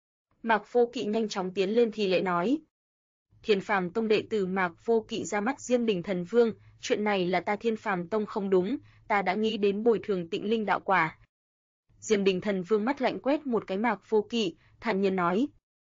Mạc Vô Kỵ nhanh chóng tiến lên thì lễ nói. Thiên Phàm Tông đệ tử Mạc Vô Kỵ ra mắt Diêm Đình Thần Vương, chuyện này là ta Thiên Phàm Tông không đúng, ta đã nghĩ đến bồi thường Tịnh Linh đạo quả. Diêm Đình Thần Vương mắt lạnh quét một cái Mạc Vô Kỵ, thản nhiên nói.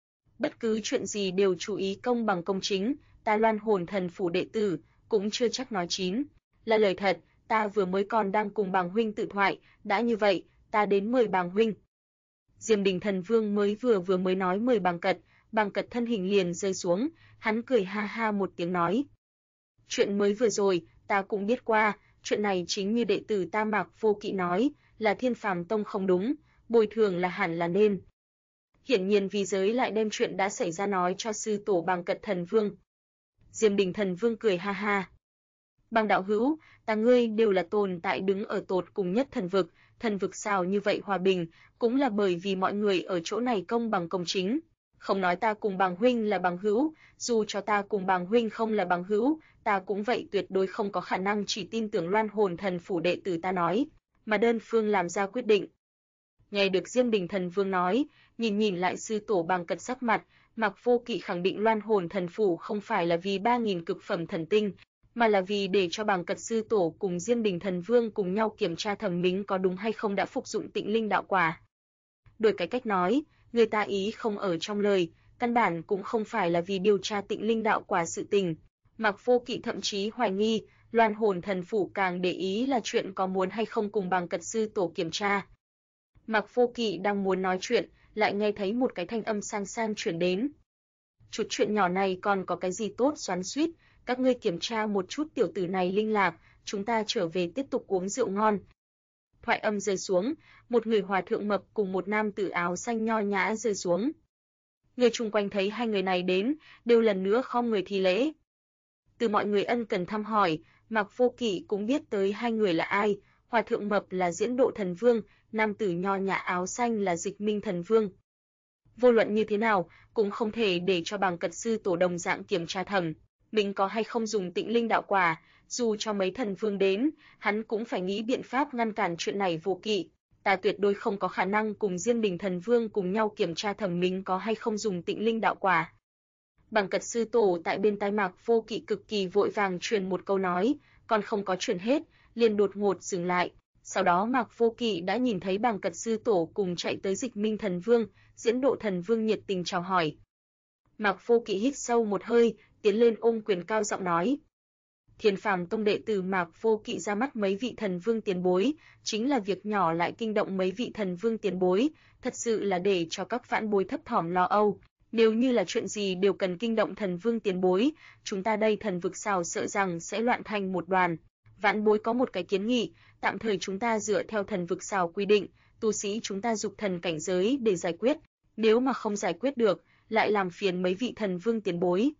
Bất cứ chuyện gì đều chú ý công bằng công chính, ta Loan Hồn Thần Phủ đệ tử, cũng chưa chắc nói chín. Là lời thật, ta vừa mới còn đang cùng Bàng huynh tự thoại, đã như vậy, ta đến mời Bàng huynh. Diêm Đình Thần Vương vừa mới nói mời Bàng Cật thân hình liền rơi xuống, hắn cười ha ha một tiếng nói. Chuyện mới vừa rồi, ta cũng biết qua, chuyện này chính như đệ tử ta Mạc Vô Kỵ nói, là Thiên Phàm Tông không đúng, bồi thường là hẳn là nên. Hiển nhiên vi giới lại đem chuyện đã xảy ra nói cho sư tổ Bàng Cật Thần Vương. Diêm Đình Thần Vương cười ha ha. Bàng đạo hữu, ta ngươi đều là tồn tại đứng ở tột cùng nhất thần vực sao như vậy hòa bình, cũng là bởi vì mọi người ở chỗ này công bằng công chính. Không nói ta cùng Bàng huynh là bằng hữu, dù cho ta cùng Bàng huynh không là bằng hữu, ta cũng vậy tuyệt đối không có khả năng chỉ tin tưởng Loan Hồn Thần Phủ đệ tử ta nói, mà đơn phương làm ra quyết định. Nghe được Diêm Đình Thần Vương nói, nhìn lại sư tổ Bàng Cật sắc mặt, Mạc Vô Kỵ khẳng định Loan Hồn Thần Phủ không phải là vì 3000 cực phẩm thần tinh, mà là vì để cho Bàng Cật sư tổ cùng Diêm Đình Thần Vương cùng nhau kiểm tra thẩm mính có đúng hay không đã phục dụng Tịnh Linh đạo quả. Đổi cái cách nói, người ta ý không ở trong lời, căn bản cũng không phải là vì điều tra Tịnh Linh đạo quả sự tình. Mạc Vô Kỵ thậm chí hoài nghi, Loan Hồn Thần Phủ càng để ý là chuyện có muốn hay không cùng Bằng Cật Sư Tổ kiểm tra. Mạc Vô Kỵ đang muốn nói chuyện, lại nghe thấy một cái thanh âm sang sang truyền đến. Chút chuyện nhỏ này còn có cái gì tốt xoắn xuýt, các ngươi kiểm tra một chút tiểu tử này linh lạc, chúng ta trở về tiếp tục uống rượu ngon. Thoại âm rơi xuống, một người hòa thượng mập cùng một nam tử áo xanh nho nhã rơi xuống. Người chung quanh thấy hai người này đến, đều lần nữa khom người thi lễ. Từ mọi người ân cần thăm hỏi, Mạc Vô Kỵ cũng biết tới hai người là ai, hòa thượng mập là Diễn Độ Thần Vương, nam tử nho nhã áo xanh là Dịch Minh Thần Vương. Vô luận như thế nào, cũng không thể để cho Bằng Cật Sư Tổ đồng dạng kiểm tra thẩm, mình có hay không dùng Tịnh Linh đạo quả, dù cho mấy thần vương đến, hắn cũng phải nghĩ biện pháp ngăn cản chuyện này. Vô Kỵ, ta tuyệt đối không có khả năng cùng Diêm Đình Thần Vương cùng nhau kiểm tra thẩm mình có hay không dùng Tịnh Linh đạo quả. Bằng Cật Sư Tổ tại bên tai Mạc Vô Kỵ cực kỳ vội vàng truyền một câu nói, còn không có truyền hết, liền đột ngột dừng lại. Sau đó Mạc Vô Kỵ đã nhìn thấy Bằng Cật Sư Tổ cùng chạy tới Dịch Minh Thần Vương, Diễn Độ Thần Vương nhiệt tình chào hỏi. Mạc Vô Kỵ hít sâu một hơi, tiến lên ôm quyền cao giọng nói: Thiên Phàm Tông đệ tử Mạc Vô Kỵ ra mắt mấy vị thần vương tiền bối, chính là việc nhỏ lại kinh động mấy vị thần vương tiền bối, thật sự là để cho các vãn bối thấp thỏm lo âu. Nếu như là chuyện gì đều cần kinh động thần vương tiền bối, chúng ta đây Thần Vực Sào sợ rằng sẽ loạn thành một đoàn. Vãn bối có một cái kiến nghị, tạm thời chúng ta dựa theo Thần Vực Sào quy định, tu sĩ chúng ta dục thần cảnh giới để giải quyết, nếu mà không giải quyết được, lại làm phiền mấy vị thần vương tiền bối.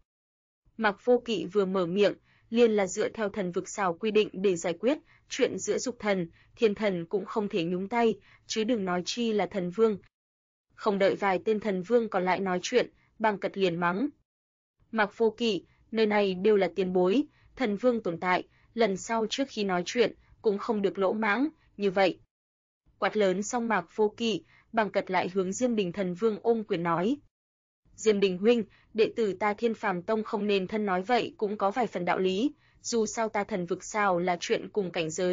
Mạc Vô Kỵ vừa mở miệng, liền là dựa theo Thần Vực Sào quy định để giải quyết, chuyện giữa dục thần, thiên thần cũng không thể nhúng tay, chứ đừng nói chi là thần vương. Không đợi vài tên thần vương còn lại nói chuyện, Bằng Cật liền mắng: Mạc Vô Kỵ, nơi này đều là tiền bối, thần vương tồn tại, lần sau trước khi nói chuyện cũng không được lỗ mãng như vậy. Quát lớn xong Mạc Vô Kỵ, Bằng Cật lại hướng Diêm Đình Thần Vương ôm quyền nói: Diêm Đình huynh, đệ tử ta Thiên Phàm Tông không nên thân nói vậy cũng có vài phần đạo lý, dù sao ta Thần Vực Sào là chuyện cùng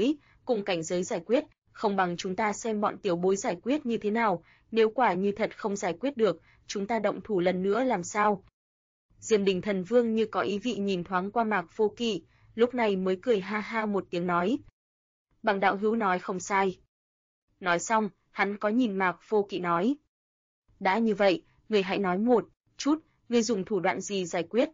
cảnh giới giải quyết, không bằng chúng ta xem bọn tiểu bối giải quyết như thế nào, nếu quả như thật không giải quyết được, chúng ta động thủ lần nữa làm sao? Diêm Đình Thần Vương như có ý vị nhìn thoáng qua Mạc Vô Kỵ, lúc này mới cười ha ha một tiếng nói: Bằng đạo hữu nói không sai. Nói xong, hắn có nhìn Mạc Vô Kỵ nói: Đã như vậy, người hãy nói một chút, người dùng thủ đoạn gì giải quyết?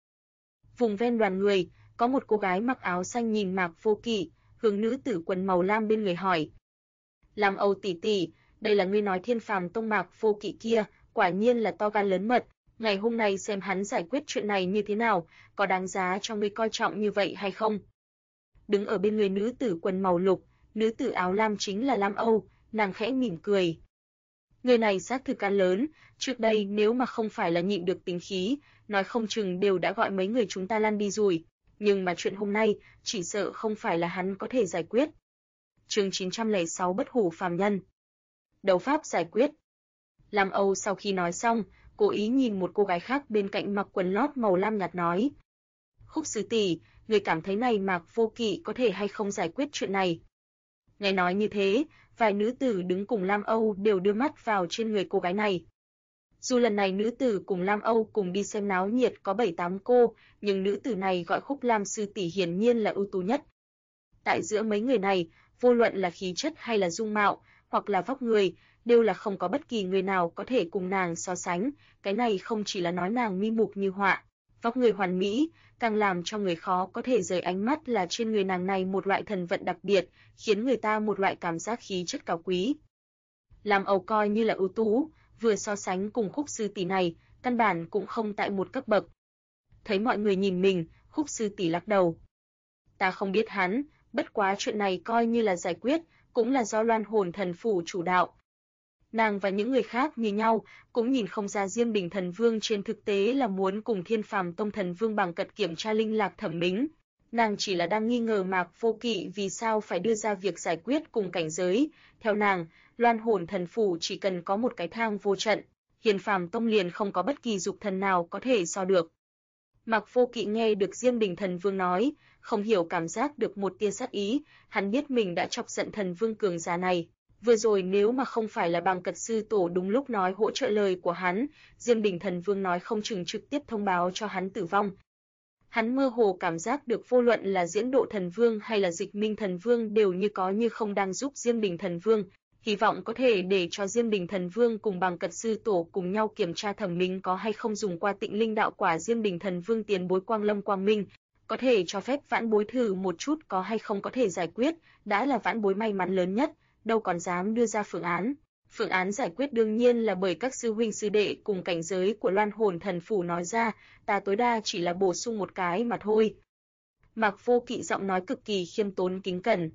Vùng ven đoàn người, có một cô gái mặc áo xanh nhìn Mạc Vô Kỵ, hướng nữ tử quần màu lam bên người hỏi: Lam Âu tỷ tỷ, đây là ngươi nói Thiên Phàm Tông Mạc Vô Kỵ kia, quả nhiên là to gan lớn mật, ngày hôm nay xem hắn giải quyết chuyện này như thế nào, có đáng giá cho ngươi coi trọng như vậy hay không? Đứng ở bên người nữ tử quần màu lục, nữ tử áo lam chính là Lam Âu, nàng khẽ mỉm cười. Người này xác thực gan lớn, trước đây nếu mà không phải là nhịn được tính khí, nói không chừng đều đã gọi mấy người chúng ta lăn đi rồi, nhưng mà chuyện hôm nay, chỉ sợ không phải là hắn có thể giải quyết. Chương 906 Bất Hủ Phàm Nhân. Đấu pháp giải quyết. Lam Âu sau khi nói xong, cố ý nhìn một cô gái khác bên cạnh mặc quần lót màu lam nhạt nói: Khúc sư tỷ, người cảm thấy này Mạc Vô Kỵ có thể hay không giải quyết chuyện này? Nghe nói như thế, vài nữ tử đứng cùng Lam Âu đều đưa mắt vào trên người cô gái này. Dù lần này nữ tử cùng Lam Âu cùng đi xem náo nhiệt có 7-8 cô, nhưng nữ tử này gọi Khúc Lam sư tỷ hiển nhiên là ưu tú nhất. Tại giữa mấy người này, vô luận là khí chất hay là dung mạo, hoặc là vóc người, đều là không có bất kỳ người nào có thể cùng nàng so sánh, cái này không chỉ là nói nàng mi mục như họa, vóc người hoàn mỹ, càng làm cho người khó có thể rời ánh mắt là trên người nàng này một loại thần vận đặc biệt, khiến người ta một loại cảm giác khí chất cao quý. Lam Âu coi như là ưu tú, vừa so sánh cùng Khúc sư tỷ này, căn bản cũng không tại một cấp bậc. Thấy mọi người nhìn mình, Khúc sư tỷ lắc đầu. Ta không biết hắn, bất quá chuyện này coi như là giải quyết, cũng là do Loan Hồn Thần Phủ chủ đạo. Nàng và những người khác như nhau, cũng nhìn không ra Diêm Đình Thần Vương trên thực tế là muốn cùng Thiên Phàm Tông Thần Vương Bằng Cật kiểm tra linh lạc thẩm mính. Nàng chỉ là đang nghi ngờ Mạc Vô Kỵ vì sao phải đưa ra việc giải quyết cùng cảnh giới. Theo nàng, Loan Hồn Thần Phủ chỉ cần có một cái thang vô trận, Thiên Phàm Tông liền không có bất kỳ dục thần nào có thể so được. Mạc Vô Kỵ nghe được Diêm Đình Thần Vương nói, không hiểu cảm giác được một tia sát ý, hắn biết mình đã chọc giận Thần Vương cường giả này. Vừa rồi nếu mà không phải là Bằng Cật sư tổ đúng lúc nói hỗ trợ lời của hắn, Diêm Đình Thần Vương nói không chừng trực tiếp thông báo cho hắn tử vong. Hắn mơ hồ cảm giác được vô luận là Diễn Độ Thần Vương hay là Dịch Minh Thần Vương đều như có như không đang giúp Diêm Đình Thần Vương, hy vọng có thể để cho Diêm Đình Thần Vương cùng Bằng Cật Sư Tổ cùng nhau kiểm tra Thẩm Minh có hay không dùng qua Tịnh Linh đạo quả. Diêm Đình Thần Vương tiền bối Quang Lâm Quang Minh, có thể cho phép vãn bối thử một chút có hay không có thể giải quyết, đã là vãn bối may mắn lớn nhất, đâu còn dám đưa ra phương án. Phương án giải quyết đương nhiên là bởi các sư huynh sư đệ cùng cảnh giới của Loan Hồn Thần Phủ nói ra, ta tối đa chỉ là bổ sung một cái mà thôi. Mạc Vô Kỵ giọng nói cực kỳ khiêm tốn kính cẩn.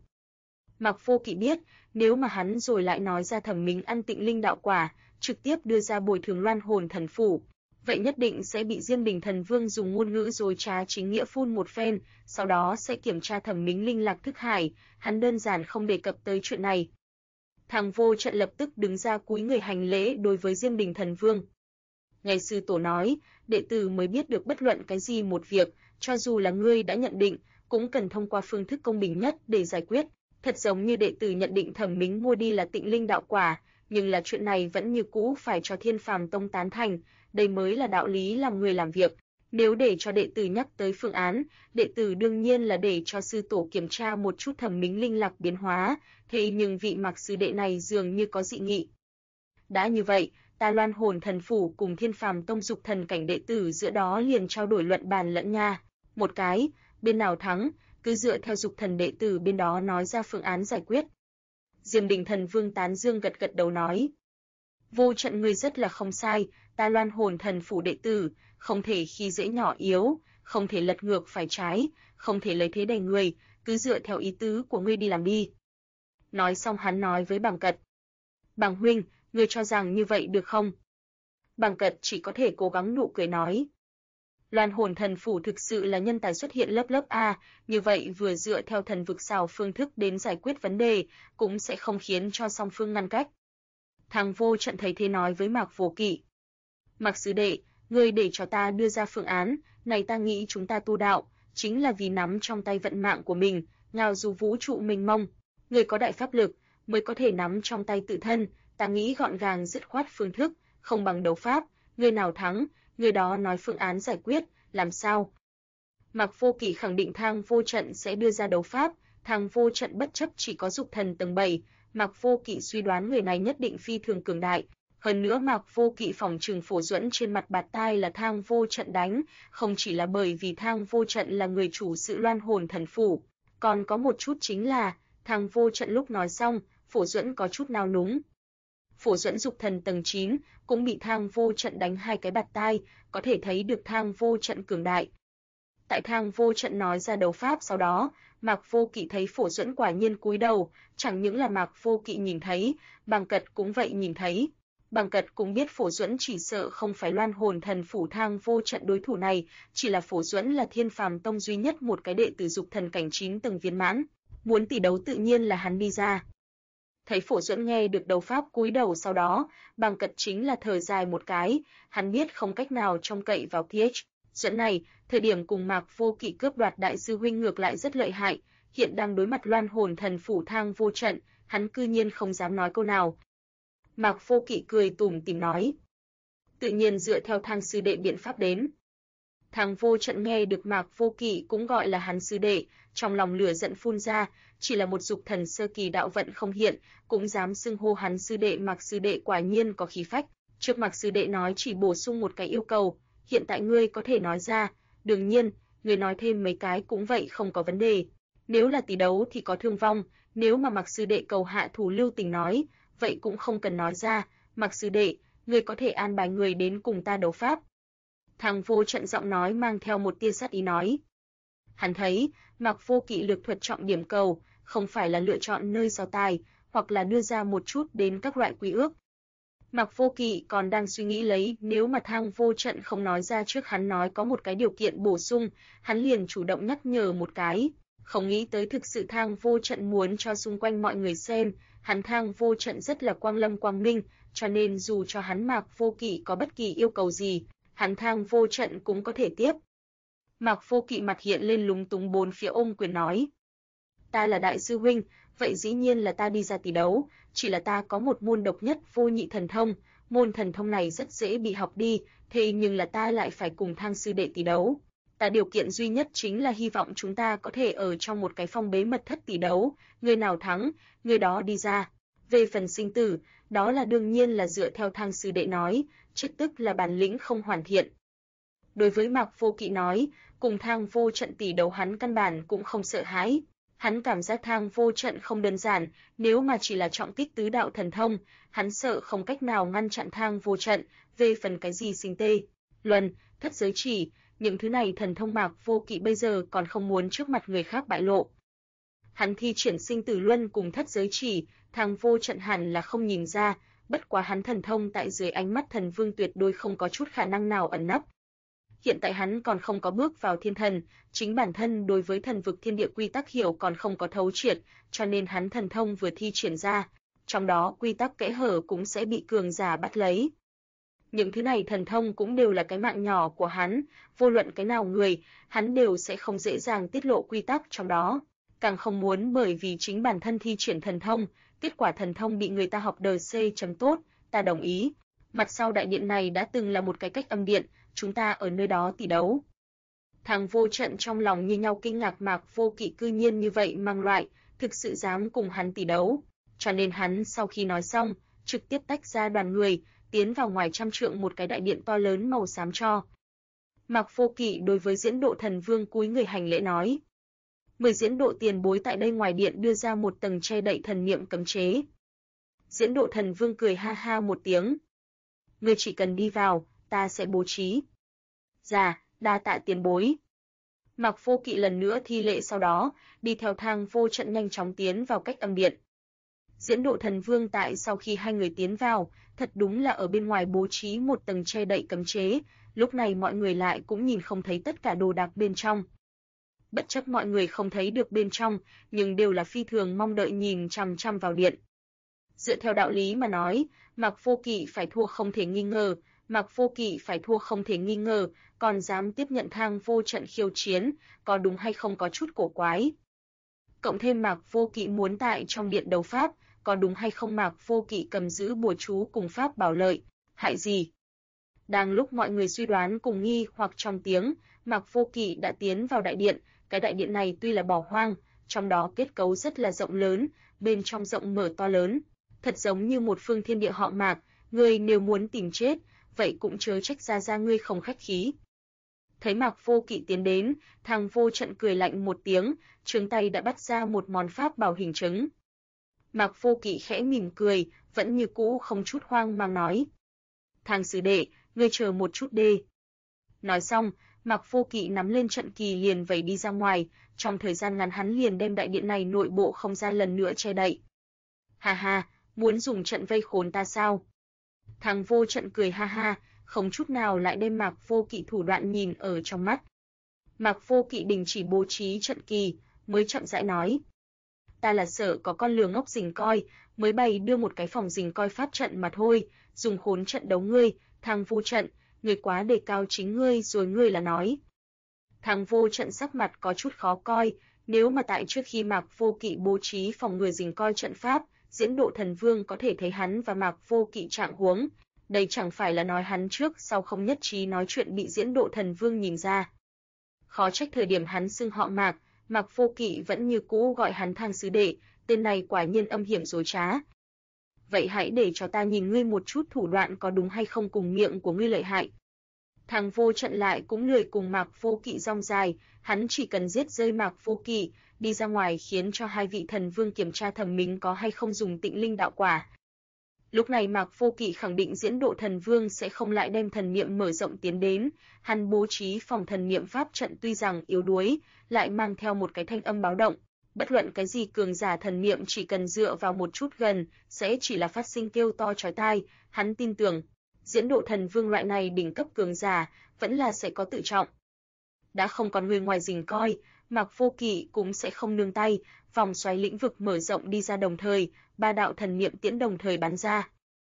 Mạc Vô Kỵ biết, nếu mà hắn rồi lại nói ra Thẩm Minh ăn Tịnh Linh đạo quả, trực tiếp đưa ra bồi thường Loan Hồn Thần Phủ, vậy nhất định sẽ bị Diêm Đình Thần Vương dùng ngôn ngữ dối trá chính nghĩa phun một phen, sau đó sẽ kiểm tra Thẩm Minh linh lạc thức hải, hắn đơn giản không đề cập tới chuyện này. Thang Vô Trận lập tức đứng ra cúi người hành lễ đối với Diêm Đình Thần Vương. Ngài sư tổ nói, đệ tử mới biết được bất luận cái gì một việc, cho dù là ngươi đã nhận định, cũng cần thông qua phương thức công bình nhất để giải quyết. Thật giống như đệ tử nhận định Thẩm Minh mua đi là Tịnh Linh đạo quả, nhưng là chuyện này vẫn như cũ phải cho Thiên Phàm Tông tán thành, đây mới là đạo lý làm người làm việc. Nếu để cho đệ tử nhắc tới phương án, đệ tử đương nhiên là để cho sư tổ kiểm tra một chút Thẩm Minh linh lạc biến hóa, thế nhưng vị Mạc sư đệ này dường như có dị nghị. Đã như vậy, ta Loan Hồn Thần Phủ cùng Thiên Phàm Tông Dục Thần cảnh đệ tử giữa đó liền trao đổi luận bàn lẫn nha. Một cái, bên nào thắng, cứ dựa theo Dục Thần đệ tử bên đó nói ra phương án giải quyết. Diêm Đình Thần Vương tán dương gật gật đầu nói. Vô Trận ngươi rất là không sai, ta Loan Hồn Thần Phủ đệ tử, không thể khi dễ nhỏ yếu, không thể lật ngược phải trái, không thể lấy thế đè người, cứ dựa theo ý tứ của ngươi đi làm đi. Nói xong hắn nói với Bằng Cật. Bằng huynh, ngươi cho rằng như vậy được không? Bằng Cật chỉ có thể cố gắng nụ cười nói. Loan Hồn Thần Phủ thực sự là nhân tài xuất hiện lớp lớp A, như vậy vừa dựa theo thần vực xào phương thức đến giải quyết vấn đề, cũng sẽ không khiến cho song phương ngăn cách. Thang Vô Trận thấy thế nói với Mạc Vô Kỵ. Mạc sư đệ, ngươi để cho ta đưa ra phương án, này ta nghĩ chúng ta tu đạo, chính là vì nắm trong tay vận mạng của mình, ngao du vũ trụ mênh mông. Ngươi có đại pháp lực, mới có thể nắm trong tay tự thân, ta nghĩ gọn gàng dứt khoát phương thức, không bằng đấu pháp, người nào thắng, người đó nói phương án giải quyết, làm sao? Mạc Vô Kỵ khẳng định Thang Vô Trận sẽ đưa ra đấu pháp, Thang Vô Trận bất chấp chỉ có Dục Thần tầng 7, Mạc Vô Kỵ suy đoán người này nhất định phi thường cường đại. Hơn nữa Mạc Vô Kỵ phỏng chừng Phổ Duẫn trên mặt bạt tai là Thang Vô Trận đánh, không chỉ là bởi vì Thang Vô Trận là người chủ sự Loan Hồn Thần Phủ, còn có một chút chính là, Thang Vô Trận lúc nói xong, Phổ Duẫn có chút nao núng. Phổ Duẫn Dục Thần tầng 9 cũng bị Thang Vô Trận đánh hai cái bạt tai, có thể thấy được Thang Vô Trận cường đại. Tại Thang Vô Trận nói ra đấu pháp sau đó, Mạc Vô Kỵ thấy Phổ Duẫn quả nhiên cúi đầu, chẳng những là Mạc Vô Kỵ nhìn thấy, Bằng Cật cũng vậy nhìn thấy. Bằng Cật cũng biết Phổ Duẫn chỉ sợ không phải Loan Hồn Thần Phủ Thang Vô Trận đối thủ này, chỉ là Phổ Duẫn là Thiên Phàm Tông duy nhất một cái đệ tử Dục Thần cảnh 9 tầng viên mãn, muốn tỷ đấu tự nhiên là hắn đi ra. Thấy Phổ Duẫn nghe được đấu pháp cúi đầu sau đó, Bằng Cật chính là thở dài một cái, hắn biết không cách nào trông cậy vào PH. Duẫn này, thời điểm cùng Mạc Vô Kỵ cướp đoạt đại sư huynh ngược lại rất lợi hại, hiện đang đối mặt Loan Hồn Thần Phủ Thang Vô Trận, hắn cư nhiên không dám nói câu nào. Mạc Vô Kỵ cười tủm tỉm nói, tự nhiên dựa theo Thang sư đệ biện pháp đến. Thang Vô Trận nghe được Mạc Vô Kỵ cũng gọi là hắn sư đệ, trong lòng lửa giận phun ra, chỉ là một Dục Thần sơ kỳ đạo vận không hiện, cũng dám xưng hô hắn sư đệ. Mạc sư đệ quả nhiên có khí phách, trước Mạc sư đệ nói chỉ bổ sung một cái yêu cầu, hiện tại ngươi có thể nói ra, đương nhiên, ngươi nói thêm mấy cái cũng vậy không có vấn đề. Nếu là tỷ đấu thì có thương vong, nếu mà Mạc sư đệ cầu hạ thủ lưu tình nói, vậy cũng không cần nói ra, Mạc sư đệ, ngươi có thể an bài người đến cùng ta đấu pháp. Thang Vô Trận giọng nói mang theo một tia sát ý nói. Hắn thấy, Mạc Vô Kỵ lược thuật trọng điểm cầu, không phải là lựa chọn nơi so tài, hoặc là đưa ra một chút đến các loại quy ước. Mạc Vô Kỵ còn đang suy nghĩ lấy, nếu mà Thang Vô Trận không nói ra trước hắn nói có một cái điều kiện bổ sung, hắn liền chủ động nhắc nhở một cái. Không nghĩ tới thực sự Thang Vô Trận muốn cho xung quanh mọi người xem, hắn Thang Vô Trận rất là quang lâm quang minh, cho nên dù cho hắn Mạc Vô Kỵ có bất kỳ yêu cầu gì, hắn Thang Vô Trận cũng có thể tiếp. Mạc Vô Kỵ mặt hiện lên lúng túng bốn phía ôm quyền nói. Ta là đại sư huynh, vậy dĩ nhiên là ta đi ra tỷ đấu, chỉ là ta có một môn độc nhất vô nhị thần thông, môn thần thông này rất dễ bị học đi, thế nhưng là ta lại phải cùng Thang sư đệ tỷ đấu. Ta điều kiện duy nhất chính là hy vọng chúng ta có thể ở trong một cái phòng bế mật thất tỷ đấu, người nào thắng, người đó đi ra. Về phần sinh tử, đó là đương nhiên là dựa theo Thang sư đệ nói, chết tức là bản lĩnh không hoàn thiện. Đối với Mạc Vô Kỵ nói, cùng Thang Vô Trận tỷ đấu hắn căn bản cũng không sợ hãi. Hắn cảm giác Thang Vô Trận không đơn giản, nếu mà chỉ là trọng kích tứ đạo thần thông, hắn sợ không cách nào ngăn chặn Thang Vô Trận. Về phần cái gì sinh tê, luân, thất giới chỉ, những thứ này thần thông Mạc Vô Kỵ bây giờ còn không muốn trước mặt người khác bại lộ. Hắn thi triển sinh tử luân cùng thất giới chỉ, Thang Vô Trận hẳn là không nhìn ra, bất quá hắn thần thông tại dưới ánh mắt thần vương tuyệt đối không có chút khả năng nào ẩn nấp. Hiện tại hắn còn không có bước vào thiên thần, chính bản thân đối với thần vực thiên địa quy tắc hiểu còn không có thấu triệt, cho nên hắn thần thông vừa thi triển ra, trong đó quy tắc kẽ hở cũng sẽ bị cường giả bắt lấy. Những thứ này thần thông cũng đều là cái mạng nhỏ của hắn, vô luận cái nào người, hắn đều sẽ không dễ dàng tiết lộ quy tắc trong đó, càng không muốn bởi vì chính bản thân thi triển thần thông, kết quả thần thông bị người ta học đời C chấm tốt, ta đồng ý. Mặt sau đại điện này đã từng là một cái cách âm điện, chúng ta ở nơi đó tỷ đấu. Thang Vô Trận trong lòng như nhau kinh ngạc Mạc Vô Kỵ cư nhiên như vậy mang loại, thực sự dám cùng hắn tỷ đấu, cho nên hắn sau khi nói xong, trực tiếp tách ra đoàn người, tiến vào ngoài trăm trượng một cái đại điện to lớn màu xám tro. Mạc Vô Kỵ đối với Diễn Độ Thần Vương cúi người hành lễ nói: "Mời Diễn Độ tiền bối tại đây ngoài điện đưa ra một tầng che đậy thần niệm cấm chế." Diễn Độ Thần Vương cười ha ha một tiếng: "Ngươi chỉ cần đi vào, ta sẽ bố trí." "Dạ, đa tạ tiền bối." Mạc Vô Kỵ lần nữa thi lễ, sau đó đi theo Thang Vô Trận nhanh chóng tiến vào cách âm điện. Diễn Độ Thần Vương tại sau khi hai người tiến vào, thật đúng là ở bên ngoài bố trí một tầng che đậy cấm chế, lúc này mọi người lại cũng nhìn không thấy tất cả đồ đạc bên trong. Bất chấp mọi người không thấy được bên trong, nhưng đều là phi thường mong đợi nhìn chằm chằm vào điện. Dựa theo đạo lý mà nói, Mạc Vô Kỵ phải thua không thể nghi ngờ, Mạc Vô Kỵ phải thua không thể nghi ngờ, còn dám tiếp nhận Thang Vô Trận khiêu chiến, có đúng hay không có chút cổ quái. Cộng thêm Mạc Vô Kỵ muốn tại trong điện đấu pháp, có đúng hay không Mạc Vô Kỵ cầm giữ bùa chú cùng pháp bảo lợi, hại gì. Đang lúc mọi người suy đoán cùng nghi hoặc trong tiếng, Mạc Vô Kỵ đã tiến vào đại điện, cái đại điện này tuy là bỏ hoang, trong đó kết cấu rất là rộng lớn, bên trong rộng mở to lớn, thật giống như một phương thiên địa họ Mạc, ngươi nếu muốn tìm chết, vậy cũng chớ trách ra ngươi không khách khí. Thấy Mạc Vô Kỵ tiến đến, Thang Vô Trận cười lạnh một tiếng, trường tay đã bắt ra một món pháp bảo hình trứng. Mạc Vô Kỵ khẽ mỉm cười, vẫn như cũ không chút hoang mang nói: "Thang sư đệ, ngươi chờ một chút đi." Nói xong, Mạc Vô Kỵ nắm lên trận kỳ liền vẩy đi ra ngoài, trong thời gian ngắn hắn liền đem đại điện này nội bộ không gian lần nữa che đậy. "Ha ha, muốn dùng trận vây khốn ta sao?" Thang Vô Trận cười ha ha, không chút nào lại đem Mạc Vô Kỵ thủ đoạn nhìn ở trong mắt. Mạc Vô Kỵ đình chỉ bố trí trận kỳ, mới chậm rãi nói: "Ta là sợ có con lừa ngốc rình coi, mới bày đưa một cái phòng rình coi pháp trận mà thôi, dùng khốn trận đấu ngươi, Thang Vô Trận, ngươi quá đề cao chính ngươi rồi, ngươi là nói." Thang Vô Trận sắc mặt có chút khó coi, nếu mà tại trước khi Mạc Vô Kỵ bố trí phòng ngừa rình coi trận pháp, Diễn Độ Thần Vương có thể thấy hắn và Mạc Vô Kỵ trạng huống, đây chẳng phải là nói hắn trước sau không nhất trí nói chuyện bị Diễn Độ Thần Vương nhìn ra. Khó trách thời điểm hắn xưng họ Mạc, Mạc Vô Kỵ vẫn như cũ gọi hắn Thang sư đệ, tên này quả nhiên âm hiểm dối trá. "Vậy hãy để cho ta nhìn ngươi một chút thủ đoạn có đúng hay không, cùng miệng của ngươi lợi hại." Thang Vô Trận lại cũng lười cùng Mạc Vô Kỵ rong dài, hắn chỉ cần giết rơi Mạc Vô Kỵ, đi ra ngoài khiến cho hai vị thần vương kiểm tra thẩm mình có hay không dùng Tịnh Linh đạo quả. Lúc này Mạc Vô Kỵ khẳng định Diễn Độ Thần Vương sẽ không lại đem thần niệm mở rộng tiến đến, hắn bố trí phòng thần niệm pháp trận tuy rằng yếu đuối, lại mang theo một cái thanh âm báo động, bất luận cái gì cường giả thần niệm chỉ cần dựa vào một chút gần, sẽ chỉ là phát sinh kêu to chói tai, hắn tin tưởng, Diễn Độ Thần Vương loại này đỉnh cấp cường giả, vẫn là sẽ có tự trọng. Đã không còn người ngoài rình coi, Mạc Vô Kỵ cũng sẽ không nương tay, vòng xoáy lĩnh vực mở rộng đi ra đồng thời, ba đạo thần niệm tiễn đồng thời bắn ra.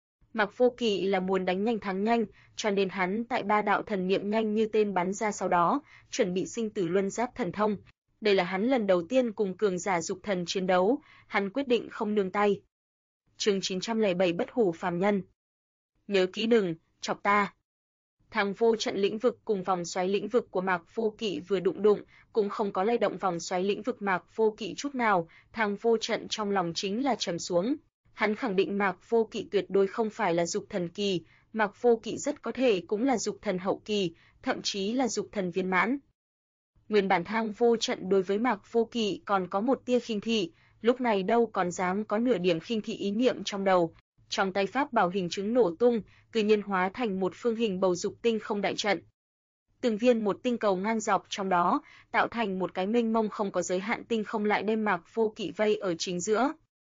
Mạc Vô Kỵ là muốn đánh nhanh thắng nhanh, cho nên hắn tại ba đạo thần niệm nhanh như tên bắn ra sau đó, chuẩn bị sinh tử luân giáp thần thông. Đây là hắn lần đầu tiên cùng cường giả dục thần chiến đấu, hắn quyết định không nương tay. Chương 907 Bất hủ phàm nhân. Nhớ kỹ đừng chọc ta. Thang vô trận lĩnh vực cùng vòng xoáy lĩnh vực của Mạc Vô Kỵ vừa đụng, cũng không có lay động vòng xoáy lĩnh vực Mạc Vô Kỵ chút nào, Thang vô trận trong lòng chính là trầm xuống. Hắn khẳng định Mạc Vô Kỵ tuyệt đối không phải là dục thần kỳ, Mạc Vô Kỵ rất có thể cũng là dục thần hậu kỳ, thậm chí là dục thần viên mãn. Nguyên bản Thang vô trận đối với Mạc Vô Kỵ còn có một tia khinh thị, lúc này đâu còn dám có nửa điểm khinh thị ý niệm trong đầu. Trong tay pháp bảo hình chứng nổ tung, cự nhiên hóa thành một phương hình bầu dục tinh không đại trận. Từng viên một tinh cầu ngang dọc trong đó, tạo thành một cái mênh mông không có giới hạn tinh không lại đem Mạc Vô Kỵ vây ở chính giữa.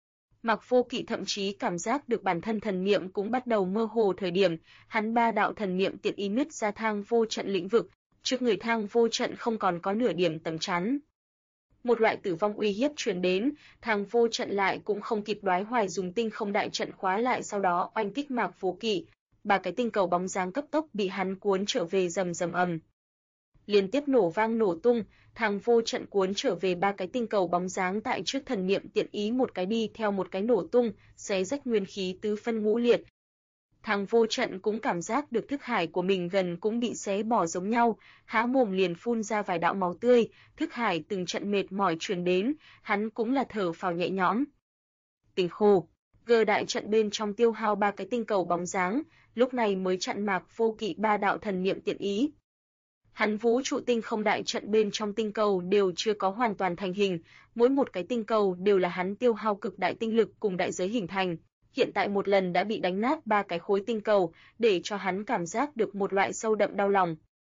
Mạc Vô Kỵ thậm chí cảm giác được bản thân thần niệm cũng bắt đầu mơ hồ thời điểm, hắn ba đạo thần niệm tiện ý nứt ra thang vô trận lĩnh vực, trước người thang vô trận không còn có nửa điểm tấm chắn. Một loại tử vong uy hiếp truyền đến, thang vô trận lại cũng không kịp đoái hoài dùng tinh không đại trận khóa lại sau đó oanh kích Mạc Vô Kỵ, ba cái tinh cầu bóng dáng cấp tốc bị hắn cuốn trở về rầm rầm ầm. Liên tiếp nổ vang nổ tung, thang vô trận cuốn trở về ba cái tinh cầu bóng dáng tại trước thần niệm tiện ý một cái đi theo một cái nổ tung, xé rách nguyên khí tứ phân ngũ liệt. Thang vô trận cũng cảm giác được thức hải của mình gần cũng bị xé bỏ giống nhau, há mồm liền phun ra vài đạo máu tươi, thức hải từng trận mệt mỏi truyền đến, hắn cũng là thở phào nhẹ nhõm. Tinh khô, G đại trận bên trong tiêu hao ba cái tinh cầu bóng dáng, lúc này mới chặn Mạc Vô Kỵ ba đạo thần niệm tiện ý. Hắn vũ trụ tinh không đại trận bên trong tinh cầu đều chưa có hoàn toàn thành hình, mỗi một cái tinh cầu đều là hắn tiêu hao cực đại tinh lực cùng đại giới hình thành. Hiện tại một lần đã bị đánh nát ba cái khối tinh cầu, để cho hắn cảm giác được một loại sâu đậm đau lòng.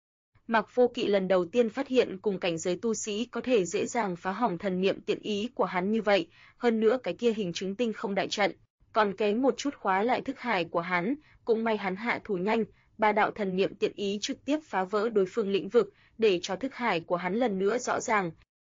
Mạc Vô Kỵ lần đầu tiên phát hiện cùng cảnh giới tu sĩ có thể dễ dàng phá hỏng thần niệm tiện ý của hắn như vậy, hơn nữa cái kia hình chứng tinh không đại trận, còn kém một chút khóa lại thức hải của hắn, cũng may hắn hạ thủ nhanh, ba đạo thần niệm tiện ý trực tiếp phá vỡ đối phương lĩnh vực, để cho thức hải của hắn lần nữa rõ ràng.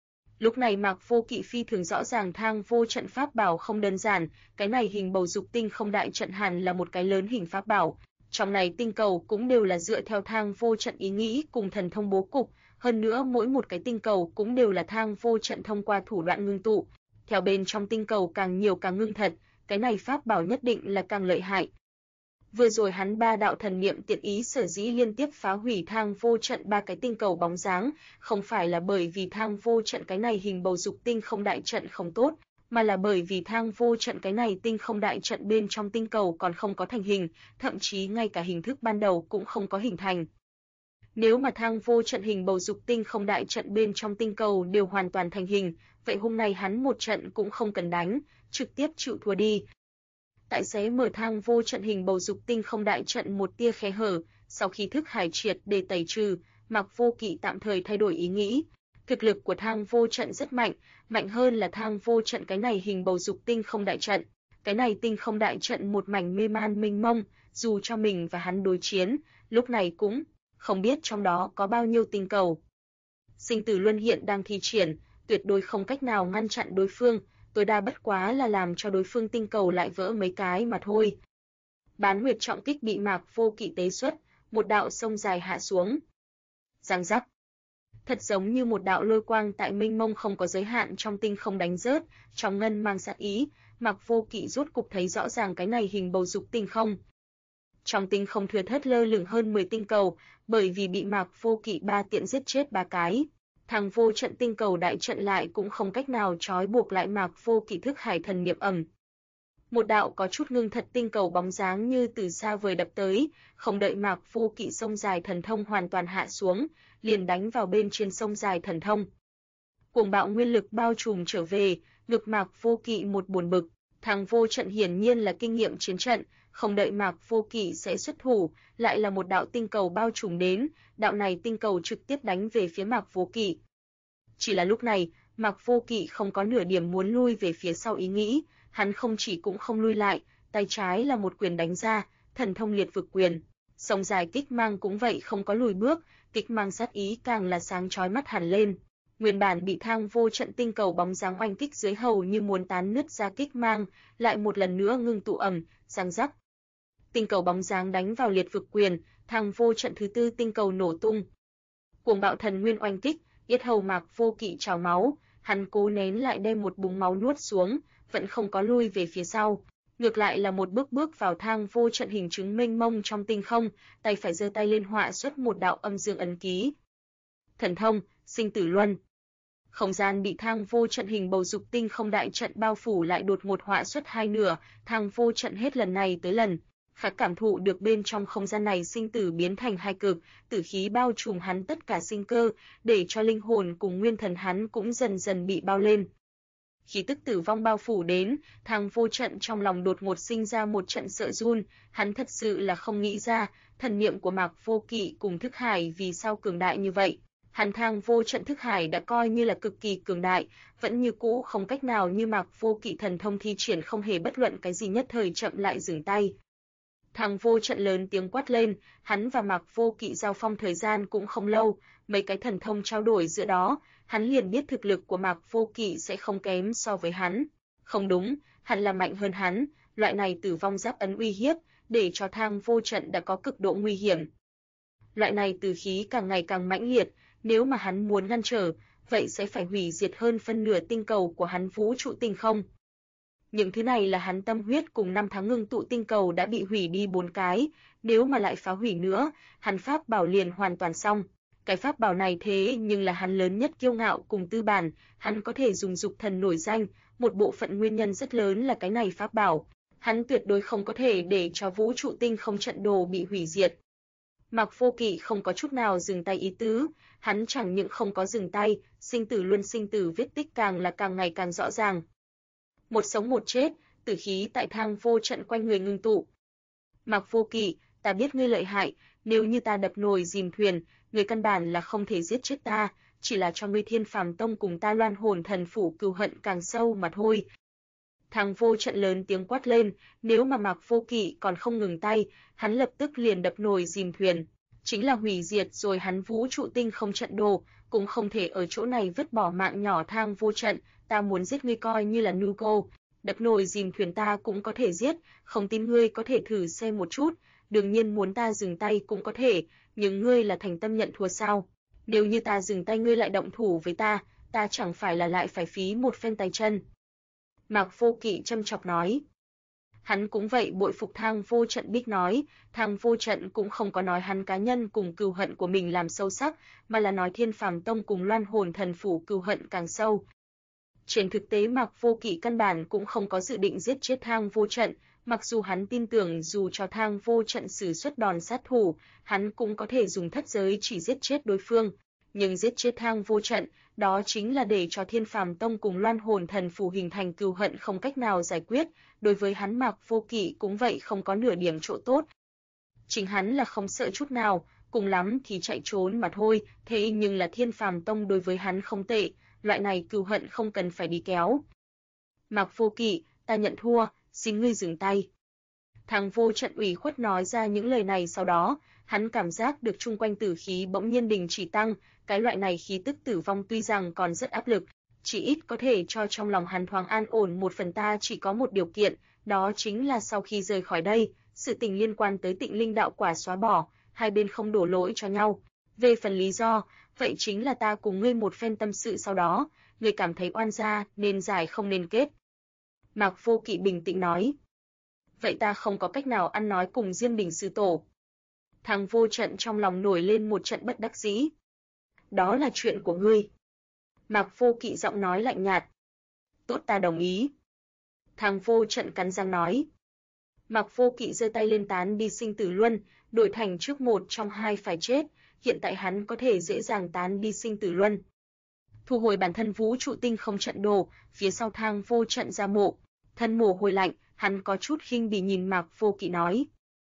Lúc này Mạc Vô Kỵ phi thường rõ ràng thang vô trận pháp bảo không đơn giản, cái này hình bầu dục tinh không đại trận hẳn là một cái lớn hình pháp bảo. Trong này tinh cầu cũng đều là dựa theo thang vô trận ý nghĩ cùng thần thông bố cục, hơn nữa mỗi một cái tinh cầu cũng đều là thang vô trận thông qua thủ đoạn ngưng tụ. Theo bên trong tinh cầu càng nhiều càng ngưng thật, cái này pháp bảo nhất định là càng lợi hại. Vừa rồi hắn ba đạo thần niệm tiện ý sở dĩ liên tiếp phá hủy thang vô trận ba cái tinh cầu bóng dáng, không phải là bởi vì thang vô trận cái này hình bầu dục tinh không đại trận không tốt, mà là bởi vì thang vô trận cái này tinh không đại trận bên trong tinh cầu còn không có thành hình, thậm chí ngay cả hình thức ban đầu cũng không có hình thành. Nếu mà thang vô trận hình bầu dục tinh không đại trận bên trong tinh cầu đều hoàn toàn thành hình, vậy hôm nay hắn một trận cũng không cần đánh, trực tiếp chịu thua đi. Tại xé mở thang vô trận hình bầu dục tinh không đại trận một tia khe hở, sau khi thức hải triệt để tẩy trừ, Mạc Vô Kỵ tạm thời thay đổi ý nghĩ. Thực lực của thang vô trận rất mạnh, mạnh hơn là thang vô trận cái này hình bầu dục tinh không đại trận. Cái này tinh không đại trận một mảnh mê man mênh mông, dù cho mình và hắn đối chiến, lúc này cũng không biết trong đó có bao nhiêu tinh cầu. Sinh tử luân hiện đang thi triển, tuyệt đối không cách nào ngăn chặn đối phương, tối đa bất quá là làm cho đối phương tinh cầu lại vỡ mấy cái mà thôi. Bán huyệt trọng kích bị Mạc Vô Kỵ tế xuất, một đạo sông dài hạ xuống. Giang rắc. Thật giống như một đạo lôi quang tại mênh mông không có giới hạn trong tinh không đánh rớt, trong ngân mang sát ý, Mạc Vô Kỵ rốt cục thấy rõ ràng cái này hình bầu dục tinh không. Trong tinh không thưa thớt lơ lửng hơn 10 tinh cầu, bởi vì bị Mạc Vô Kỵ ba tiện giết chết ba cái. Thằng vô trận tinh cầu đại trận lại cũng không cách nào trói buộc lại Mạc Vô Kỵ thức hải thần niệm ẩm. Một đạo có chút ngưng thật tinh cầu bóng dáng như từ xa vời đập tới, không đợi Mạc Vô Kỵ sông dài thần thông hoàn toàn hạ xuống, liền đánh vào bên trên sông dài thần thông. Cuồng bạo nguyên lực bao trùm trở về, ngực Mạc Vô Kỵ một buồn bực, thằng vô trận hiển nhiên là kinh nghiệm chiến trận, không đợi Mạc Vô Kỵ sẽ xuất thủ, lại là một đạo tinh cầu bao trùm đến, đạo này tinh cầu trực tiếp đánh về phía Mạc Vô Kỵ. Chỉ là lúc này, Mạc Vô Kỵ không có nửa điểm muốn lui về phía sau ý nghĩ, hắn không chỉ cũng không lui lại, tay trái là một quyền đánh ra, thần thông liệt vực quyền. Sông dài kích mang cũng vậy không có lùi bước, kích mang sát ý càng là sáng chói mắt hẳn lên. Nguyên bản bị thang vô trận tinh cầu bóng dáng oanh kích dưới hầu như muốn tán nứt ra kích mang, lại một lần nữa ngưng tụ ẩm, giang rắc. Tinh cầu bóng dáng đánh vào liệt vực quyền, thang vô trận thứ tư tinh cầu nổ tung. Cuồng bạo thần nguyên oanh kích, yết hầu Mạc Vô Kỵ trào máu, hắn cố nén lại đem một búng máu nuốt xuống, vẫn không có lui về phía sau. ngược lại là một bước bước vào thang vô trận hình chứng mênh mông trong tinh không, tay phải giơ tay lên họa xuất một đạo âm dương ấn ký. Thần thông, sinh tử luân. Không gian bị thang vô trận hình bầu dục tinh không đại trận bao phủ lại đột ngột họa xuất hai nửa, thang vô trận hết lần này tới lần khác cảm thụ được bên trong không gian này sinh tử biến thành hai cực, tử khí bao trùm hắn tất cả sinh cơ, để cho linh hồn cùng nguyên thần hắn cũng dần dần bị bao lên. Khí tức tử vong bao phủ đến, thang vô trận trong lòng đột ngột sinh ra một trận sợ run, hắn thật sự là không nghĩ ra, thần niệm của Mạc Vô Kỵ cùng thức hải vì sao cường đại như vậy. Hắn thang vô trận thức hải đã coi như là cực kỳ cường đại, vẫn như cũ không cách nào như Mạc Vô Kỵ thần thông thi triển không hề bất luận cái gì nhất thời chậm lại dừng tay. Thang vô trận lớn tiếng quát lên, hắn và Mạc Vô Kỵ giao phong thời gian cũng không lâu, mấy cái thần thông trao đổi giữa đó, hắn liền biết thực lực của Mạc Vô Kỵ sẽ không kém so với hắn. Không đúng, hắn là mạnh hơn hắn, loại này tử vong giáp ấn uy hiếp, để cho thang vô trận đã có cực độ nguy hiểm. Loại này tử khí càng ngày càng mãnh liệt, nếu mà hắn muốn ngăn trở, vậy sẽ phải hủy diệt hơn phân nửa tinh cầu của hắn vũ trụ tinh không. Những thứ này là hắn tâm huyết cùng 5 tháng ngưng tụ tinh cầu đã bị hủy đi 4 cái, nếu mà lại phá hủy nữa, hắn pháp bảo liền hoàn toàn xong. Cái pháp bảo này thế nhưng là hắn lớn nhất kiêu ngạo cùng tư bản, hắn có thể dùng dục thần nổi danh, một bộ phận nguyên nhân rất lớn là cái này pháp bảo. Hắn tuyệt đối không có thể để cho vũ trụ tinh không trận đồ bị hủy diệt. Mạc Vô Kỵ không có chút nào dừng tay ý tứ, hắn chẳng những không có dừng tay, sinh tử luân sinh tử vết tích càng là càng ngày càng rõ ràng. Một sống một chết, tử khí tại thang vô trận quanh người ngưng tụ. Mạc Vô Kỵ, ta biết ngươi lợi hại, nếu như ta đập nồi dìm thuyền, ngươi căn bản là không thể giết chết ta, chỉ là cho ngươi Thiên Phàm Tông cùng ta Loan Hồn Thần Phủ cừu hận càng sâu mà thôi. Thang vô trận lớn tiếng quát lên, nếu mà Mạc Vô Kỵ còn không ngừng tay, hắn lập tức liền đập nồi dìm thuyền, chính là hủy diệt rồi hắn vũ trụ tinh không trận đồ, cũng không thể ở chỗ này vứt bỏ mạng nhỏ thang vô trận, ta muốn giết ngươi coi như là ngu cô, đập nồi dìm thuyền ta cũng có thể giết, không tin ngươi có thể thử xem một chút, đương nhiên muốn ta dừng tay cũng có thể, nhưng ngươi là thành tâm nhận thua sao? Nếu như ta dừng tay ngươi lại động thủ với ta chẳng phải là lại phải phí một phen tay chân. Mạc Vô Kỵ châm chọc nói. Hắn cũng vậy bội phục thang vô trận biết nói, thang vô trận cũng không có nói hắn cá nhân cùng cừu hận của mình làm sâu sắc, mà là nói Thiên Phàm Tông cùng Loan Hồn Thần Phủ cừu hận càng sâu. Trên thực tế Mạc Vô Kỵ căn bản cũng không có dự định giết chết thang vô trận, mặc dù hắn tin tưởng dù cho thang vô trận sử xuất đòn sát thủ, hắn cũng có thể dùng thất giới chỉ giết chết đối phương. Nhưng giết chết thang vô trận, đó chính là để cho Thiên Phàm Tông cùng Loan Hồn Thần Phủ hình thành cừu hận không cách nào giải quyết, đối với hắn Mạc Vô Kỵ cũng vậy không có nửa điểm chỗ tốt. Chính hắn là không sợ chút nào, cùng lắm thì chạy trốn mà thôi, thế nhưng là Thiên Phàm Tông đối với hắn không tệ, loại này cừu hận không cần phải đi kéo. Mạc Vô Kỵ, ta nhận thua, xin ngươi dừng tay. Thang vô trận ủy khuất nói ra những lời này sau đó, hắn cảm giác được chung quanh tử khí bỗng nhiên đình chỉ tăng, cái loại này khí tức tử vong tuy rằng còn rất áp lực, chỉ ít có thể cho trong lòng hắn thoáng an ổn một phần ta chỉ có một điều kiện, đó chính là sau khi rời khỏi đây, sự tình liên quan tới Tịnh Linh đạo quả xóa bỏ, hai bên không đổ lỗi cho nhau. Về phần lý do, vậy chính là ta cùng ngươi một phen tâm sự sau đó, ngươi cảm thấy oan gia nên giải không nên kết. Mạc Vô Kỵ bình tĩnh nói. Vậy ta không có cách nào ăn nói cùng Diêm Đình sư tổ. Thang vô trận trong lòng nổi lên một trận bất đắc dĩ. Đó là chuyện của ngươi. Mạc Vô Kỵ giọng nói lạnh nhạt. Tốt, ta đồng ý. Thang vô trận cắn răng nói. Mạc Vô Kỵ giơ tay lên tán đi sinh tử luân, đổi thành trước một trong hai phải chết, hiện tại hắn có thể dễ dàng tán đi sinh tử luân. Thu hồi bản thân vũ trụ tinh không trận đồ, phía sau thang vô trận ra mộ, thân mồ hôi lạnh, hắn có chút khinh bỉ nhìn Mạc Vô Kỵ nói.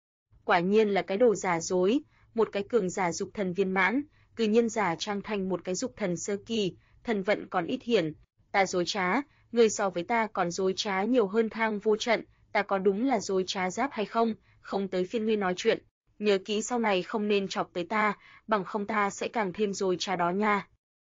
Quả nhiên là cái đồ giả dối, một cái cường giả dục thần viên mãn, cư nhiên giả trang thành một cái dục thần sơ kỳ, thần vận còn ít hiển, ta dối trá, ngươi so với ta còn dối trá nhiều hơn thang vô trận, ta có đúng là dối trá giáp hay không, không tới phiên ngươi nói chuyện, nhớ kỹ sau này không nên chọc tới ta, bằng không ta sẽ càng thêm dối trá đó nha.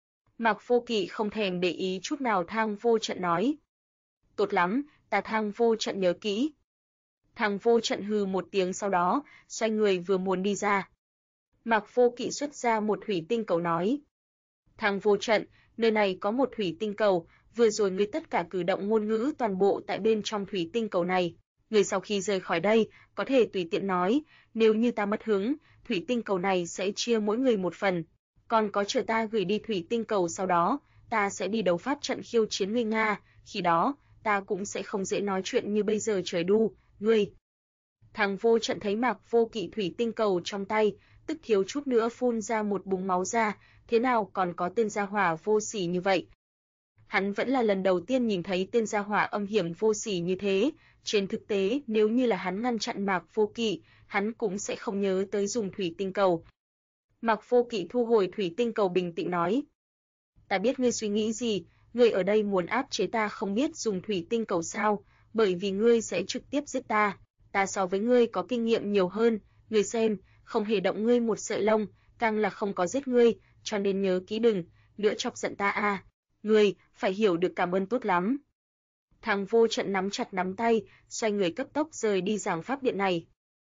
Mạc Vô Kỵ không thèm để ý chút nào thang vô trận nói. Tốt lắm, ta thang vô trận nhớ kỹ. Thang vô trận hừ một tiếng sau đó, xoay người vừa muốn đi ra. Mạc Vô Kỵ xuất ra một thủy tinh cầu nói. Thang vô trận, nơi này có một thủy tinh cầu, vừa rồi ngươi tất cả cử động ngôn ngữ toàn bộ tại bên trong thủy tinh cầu này, Người sau khi rời khỏi đây, có thể tùy tiện nói, nếu như ta mất hứng, thủy tinh cầu này sẽ chia mỗi người một phần. Còn có chờ ta gửi đi thủy tinh cầu sau đó, ta sẽ đi đấu pháp trận khiêu chiến người Nga, khi đó, ta cũng sẽ không dễ nói chuyện như bây giờ trời đu, ngươi. Thằng Vô Trận thấy Mạc Vô Kỵ thủy tinh cầu trong tay, tức thiếu chút nữa phun ra một búng máu ra, thế nào còn có tên gia hỏa vô sỉ như vậy. Hắn vẫn là lần đầu tiên nhìn thấy tên gia hỏa âm hiểm vô sỉ như thế, trên thực tế nếu như là hắn ngăn chặn Mạc Vô Kỵ, hắn cũng sẽ không nhớ tới dùng thủy tinh cầu. Mạc Vô Kỵ thu hồi thủy tinh cầu bình tĩnh nói. Ta biết ngươi suy nghĩ gì, ngươi ở đây muốn áp chế ta không biết dùng thủy tinh cầu sao, bởi vì ngươi sẽ trực tiếp giết ta. Ta so với ngươi có kinh nghiệm nhiều hơn, ngươi xem, không hề động ngươi một sợi lông, càng là không có giết ngươi, cho nên nhớ kỹ đừng, nữa chọc giận ta a. Ngươi, phải hiểu được cảm ơn tốt lắm. Thằng Vô Trận nắm chặt nắm tay, xoay người cấp tốc rời đi giảng pháp điện này.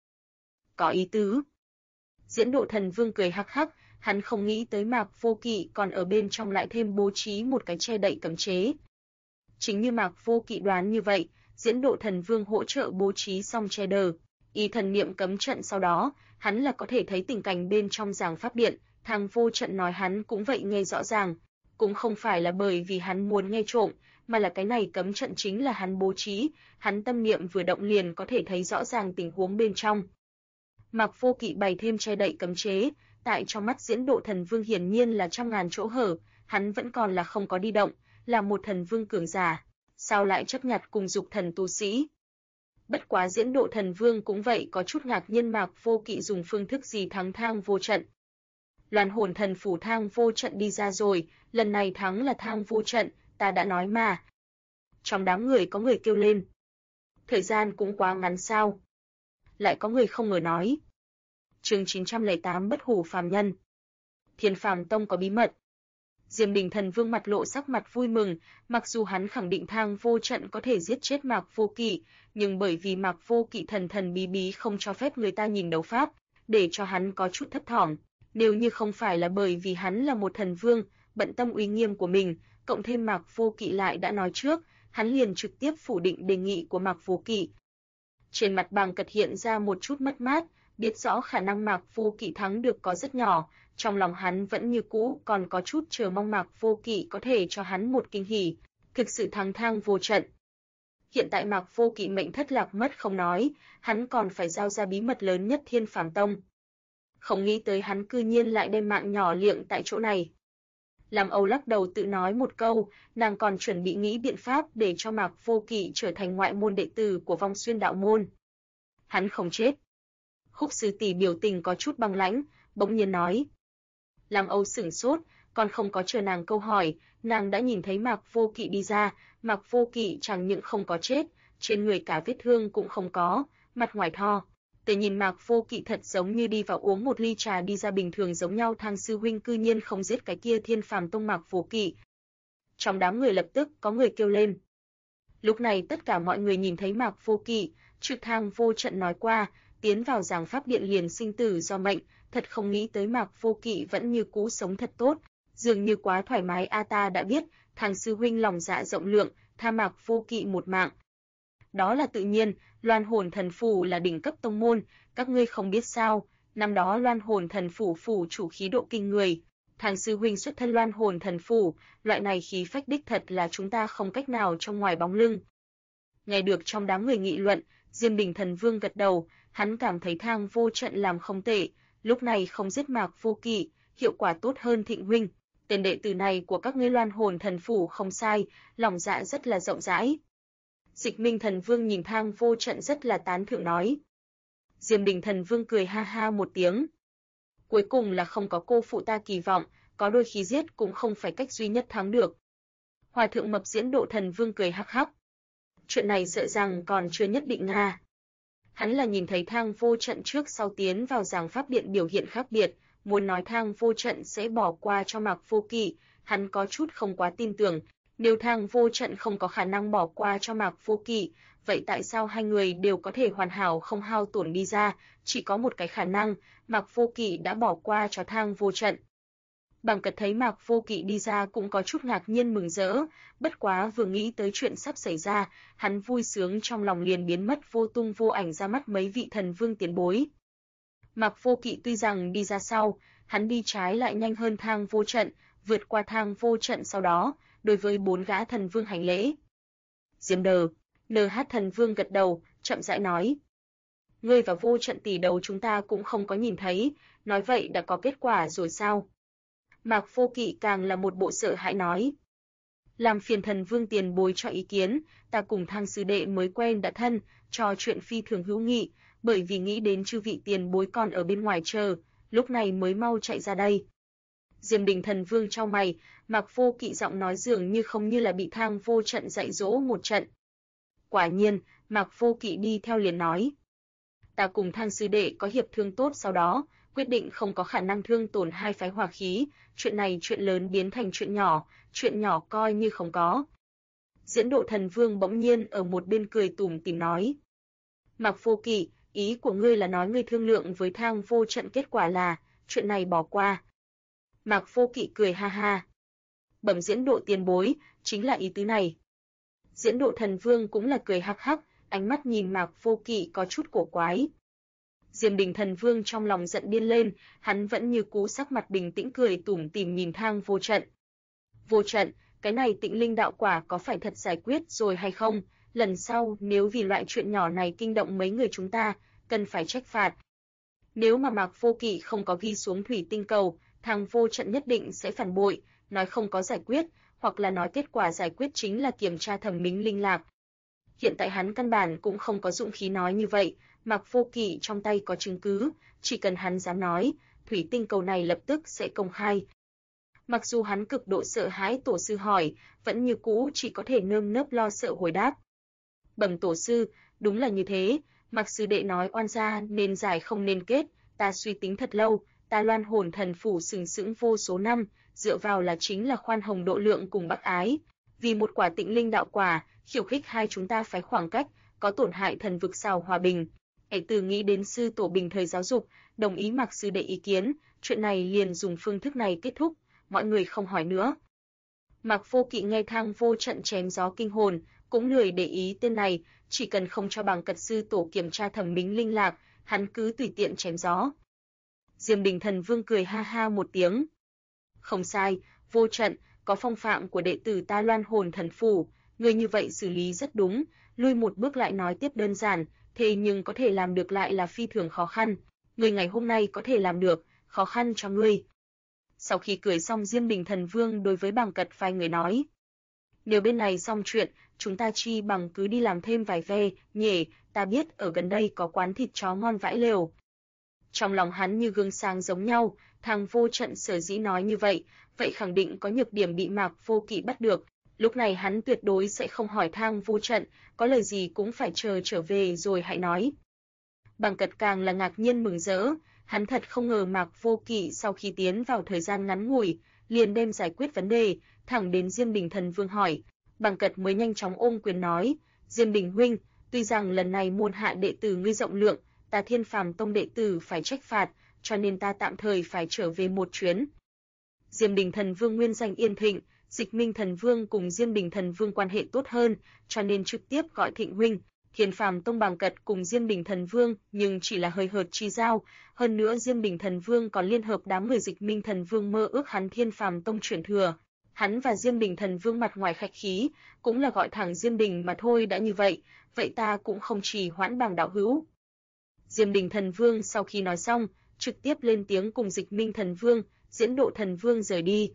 Có ý tứ. Diễn Độ Thần Vương cười hắc hắc, hắn không nghĩ tới Mạc Vô Kỵ còn ở bên trong lại thêm bố trí một cái che đậy cấm chế. Chính như Mạc Vô Kỵ đoán như vậy, Diễn Độ Thần Vương hỗ trợ bố trí xong che đờ, y thần niệm cấm trận sau đó, hắn là có thể thấy tình cảnh bên trong giảng pháp điện, thằng Vô Trận nói hắn cũng vậy nghe rõ ràng, cũng không phải là bởi vì hắn muốn nghe trộm, mà là cái này cấm trận chính là hắn bố trí, hắn tâm niệm vừa động liền có thể thấy rõ ràng tình huống bên trong. Mạc Vô Kỵ bày thêm che đậy cấm chế, tại trong mắt Diễn Độ Thần Vương hiển nhiên là trăm ngàn chỗ hở, hắn vẫn còn là không có đi động, là một thần vương cường giả, sao lại chấp nhặt cùng dục thần tu sĩ. Bất quá Diễn Độ Thần Vương cũng vậy có chút ngạc nhiên Mạc Vô Kỵ dùng phương thức gì thắng Thang Vô Trận. Loan hồn thần phủ Thang Vô Trận đi ra rồi, lần này thắng là Thang Vô Trận, ta đã nói mà. Trong đám người có người kêu lên. Thời gian cũng quá ngắn sao. Lại có người không ngờ nói. Chương 908 Bất hủ phàm nhân. Thiên Phàm Tông có bí mật. Diêm Đình Thần Vương mặt lộ sắc mặt vui mừng, mặc dù hắn khẳng định Thang Vô Trận có thể giết chết Mạc Vô Kỵ, nhưng bởi vì Mạc Vô Kỵ thần thần bí bí không cho phép người ta nhìn đấu pháp, để cho hắn có chút thấp thỏm. Nếu như không phải là bởi vì hắn là một thần vương, bận tâm uy nghiêm của mình, cộng thêm Mạc Vô Kỵ lại đã nói trước, hắn liền trực tiếp phủ định đề nghị của Mạc Vô Kỵ. Trên mặt Bàng Cật hiện ra một chút mất mát, biết rõ khả năng Mạc Vô Kỵ thắng được có rất nhỏ, trong lòng hắn vẫn như cũ còn có chút chờ mong Mạc Vô Kỵ có thể cho hắn một kinh hỉ, thực sự thắng Thang Vô Trận. Hiện tại Mạc Vô Kỵ mệnh thất lạc mất không nói, hắn còn phải giao ra bí mật lớn nhất Thiên Phàm Tông. Không nghĩ tới hắn cư nhiên lại đem mạng nhỏ liệng tại chỗ này. Lam Âu lắc đầu tự nói một câu, nàng còn chuẩn bị nghĩ biện pháp để cho Mạc Vô Kỵ trở thành ngoại môn đệ tử của Vong Xuyên đạo môn. Hắn không chết. Khúc sư tỷ biểu tình có chút băng lãnh, bỗng nhiên nói. Lam Âu sửng sốt, còn không có chờ nàng câu hỏi, nàng đã nhìn thấy Mạc Vô Kỵ đi ra, Mạc Vô Kỵ chẳng những không có chết, trên người cả vết thương cũng không có, mặt ngoài tho. Để nhìn Mạc Vô Kỵ thật giống như đi vào uống một ly trà đi ra bình thường giống nhau, Thang sư huynh cư nhiên không giết cái kia Thiên Phàm Tông Mạc Vô Kỵ. Trong đám người lập tức có người kêu lên. Lúc này tất cả mọi người nhìn thấy Mạc Vô Kỵ, trực Thang Vô Trận nói qua, tiến vào giảng pháp điện liền sinh tử do mệnh, thật không nghĩ tới Mạc Vô Kỵ vẫn như cũ sống thật tốt, dường như quá thoải mái a. Ta đã biết, Thang sư huynh lòng dạ rộng lượng, tha Mạc Vô Kỵ một mạng. Đó là tự nhiên, Loan Hồn Thần Phủ là đỉnh cấp tông môn, các ngươi không biết sao, năm đó Loan Hồn Thần Phủ phủ chủ khí độ kinh người, Thang sư huynh xuất thân Loan Hồn Thần Phủ, loại này khí phách đích thật là chúng ta không cách nào trong ngoài bóng lưng. Nghe được trong đám người nghị luận, Diêm Đình Thần Vương gật đầu, hắn cảm thấy Thang Vô Trận làm không tệ, lúc này không giết Mạc Vô Kỵ, hiệu quả tốt hơn Thịnh huynh. Tên đệ tử này của các ngươi Loan Hồn Thần Phủ không sai, lòng dạ rất là rộng rãi. Dịch Minh Thần Vương nhìn Thang Vô Trận rất là tán thưởng nói. Diêm Đình Thần Vương cười ha ha một tiếng. Cuối cùng là không có cô phụ ta kỳ vọng, có đôi khi giết cũng không phải cách duy nhất thắng được. Hòa thượng Mập Diễn Độ Thần Vương cười hắc hắc. Chuyện này sợ rằng còn chưa nhất định nga. Hắn là nhìn thấy Thang Vô Trận trước sau tiến vào giảng pháp điện biểu hiện khác biệt, muốn nói Thang Vô Trận sẽ bỏ qua cho Mạc Vô Kỵ, hắn có chút không quá tin tưởng. Nếu Thang Vô Trận không có khả năng bỏ qua cho Mạc Vô Kỵ, vậy tại sao hai người đều có thể hoàn hảo không hao tổn đi ra, chỉ có một cái khả năng, Mạc Vô Kỵ đã bỏ qua cho Thang Vô Trận. Bàng Cật thấy Mạc Vô Kỵ đi ra cũng có chút ngạc nhiên mừng rỡ, bất quá vừa nghĩ tới chuyện sắp xảy ra, hắn vui sướng trong lòng liền biến mất vô tung vô ảnh ra mắt mấy vị thần vương tiền bối. Mạc Vô Kỵ tuy rằng đi ra sau, hắn đi trái lại nhanh hơn Thang Vô Trận, vượt qua Thang Vô Trận sau đó, đối với 4 gã thần vương hành lễ. Diêm Đờ, NH thần vương gật đầu, chậm rãi nói: "Ngươi và Vô Trận tỷ đấu chúng ta cũng không có nhìn thấy, nói vậy đã có kết quả rồi sao?" Mạc Vô Kỵ càng là một bộ sợ hãi nói: "Làm phiền thần vương tiền bối cho ý kiến, ta cùng Thang sư đệ mới quen đã thân, trò chuyện phi thường hữu nghị, bởi vì nghĩ đến chư vị tiền bối còn ở bên ngoài chờ, lúc này mới mau chạy ra đây." Diêm Đình thần vương chau mày, Mạc Vô Kỵ giọng nói dường như không như là bị Thang Vô Trận dạy dỗ một trận. Quả nhiên, Mạc Vô Kỵ đi theo liền nói: "Ta cùng Thang sư đệ có hiệp thương tốt, sau đó quyết định không có khả năng thương tổn hai phái hòa khí, chuyện này chuyện lớn biến thành chuyện nhỏ coi như không có." Diễn Độ thần vương bỗng nhiên ở một bên cười tủm tỉm nói: "Mạc Vô Kỵ, ý của ngươi là nói ngươi thương lượng với Thang Vô Trận, kết quả là chuyện này bỏ qua?" Mạc Vô Kỵ cười ha ha: "Bẩm Diễn Độ tiền bối, chính là ý tứ này." Diễn Độ thần vương cũng là cười hắc hắc, ánh mắt nhìn Mạc Vô Kỵ có chút cổ quái. Diêm Đình thần vương trong lòng giận điên lên, hắn vẫn như cũ sắc mặt bình tĩnh cười tủm tỉm nhìn Thang Vô Trận. "Vô Trận, cái này Tịnh Linh đạo quả có phải thật giải quyết rồi hay không? Lần sau nếu vì loại chuyện nhỏ này kinh động mấy người chúng ta, cần phải trách phạt." Nếu mà Mạc Vô Kỵ không có ghi xuống thủy tinh cầu, Thang Vô Trận nhất định sẽ phản bội, nói không có giải quyết, hoặc là nói kết quả giải quyết chính là kiểm tra thẩm minh linh lạc. Hiện tại hắn căn bản cũng không có dũng khí nói như vậy, Mạc Vô Kỵ trong tay có chứng cứ, chỉ cần hắn dám nói, thủy tinh cầu này lập tức sẽ công khai. Mặc dù hắn cực độ sợ hãi tổ sư hỏi, vẫn như cũ chỉ có thể nơm nớp lo sợ hồi đáp: "Bẩm tổ sư, đúng là như thế, Mạc sư đệ nói oan gia nên giải không nên kết, ta suy tính thật lâu, ta Loan Hồn Thần phủ sừng sững vô số năm, dựa vào là chính là khoan hồng độ lượng cùng bác ái, vì một quả Tịnh Linh đạo quả, khiêu khích hai chúng ta phái khoảng cách, có tổn hại thần vực sao hòa bình. Hãy từ nghĩ đến sư tổ bình thời giáo dục, đồng ý Mạc sư đệ ý kiến, chuyện này liền dùng phương thức này kết thúc, mọi người không hỏi nữa." Mạc Vô Kỵ nghe Thang Vô Trận chém gió kinh hồn, cũng lười để ý tên này, chỉ cần không cho Bàng Cật sư tổ kiểm tra thẩm minh linh lạc, hắn cứ tùy tiện chém gió. Diêm Đình thần vương cười ha ha một tiếng: "Không sai, Vô Trận, có phong phạm của đệ tử ta Loan Hồn Thần phủ, người như vậy xử lý rất đúng, lui một bước lại nói tiếp đơn giản, thế nhưng có thể làm được lại là phi thường khó khăn, người ngày hôm nay có thể làm được, khó khăn cho ngươi." Sau khi cười xong, Diêm Đình thần vương đối với Bàng Cật phái người nói: "Nếu bên này xong chuyện, chúng ta chi bằng cứ đi làm thêm vài ve, nhỉ, ta biết ở gần đây có quán thịt chó ngon vãi lều." Trong lòng hắn như gương sáng giống nhau, Thang Vô Trận sở dĩ nói như vậy khẳng định có nhược điểm bị Mạc Vô Kỵ bắt được, lúc này hắn tuyệt đối sẽ không hỏi Thang Vô Trận, có lời gì cũng phải chờ trở về rồi hãy nói. Bàng Cật càng là ngạc nhiên mừng rỡ, hắn thật không ngờ Mạc Vô Kỵ sau khi tiến vào thời gian ngắn ngủi, liền đem giải quyết vấn đề, thẳng đến Diêm Đình thần vương hỏi, Bàng Cật mới nhanh chóng ôm quyền nói: "Diêm Đình huynh, tuy rằng lần này môn hạ đệ tử ngươi rộng lượng, ta Thiên Phàm tông đệ tử phải trách phạt, cho nên ta tạm thời phải trở về một chuyến." Diêm Đình thần vương nguyên danh Yên Thịnh, Dịch Minh thần vương cùng Diêm Đình thần vương quan hệ tốt hơn, cho nên trực tiếp gọi Thịnh huynh. Thiên Phàm tông Bàng Cật cùng Diêm Đình thần vương nhưng chỉ là hơi hợt chi giao, hơn nữa Diêm Đình thần vương còn liên hợp đám người Dịch Minh thần vương mơ ước hắn Thiên Phàm tông chuyển thừa. Hắn và Diêm Đình thần vương mặt ngoài khách khí, cũng là gọi thẳng Diêm Đình mà thôi, đã như vậy, vậy ta cũng không trì hoãn Bàng đạo hữu. Diêm Đình thần vương sau khi nói xong, trực tiếp lên tiếng cùng Dịch Minh thần vương, Diễn Độ thần vương rời đi.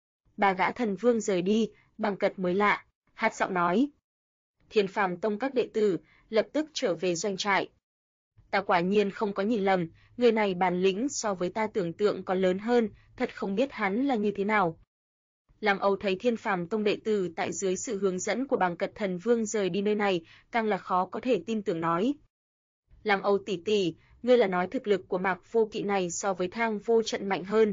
Ba gã thần vương rời đi, Bàng Cật mới lạ, hát giọng nói: "Thiên Phàm tông các đệ tử lập tức trở về doanh trại. Ta quả nhiên không có nhìn lầm, người này bản lĩnh so với ta tưởng tượng còn lớn hơn, thật không biết hắn là như thế nào." Lam Âu thấy Thiên Phàm tông đệ tử tại dưới sự hướng dẫn của Bàng Cật thần vương rời đi nơi này, càng là khó có thể tin tưởng nói: "Lam Âu tỷ tỷ, ngươi là nói thực lực của Mạc Vô Kỵ này so với Thang Vô Trận mạnh hơn?"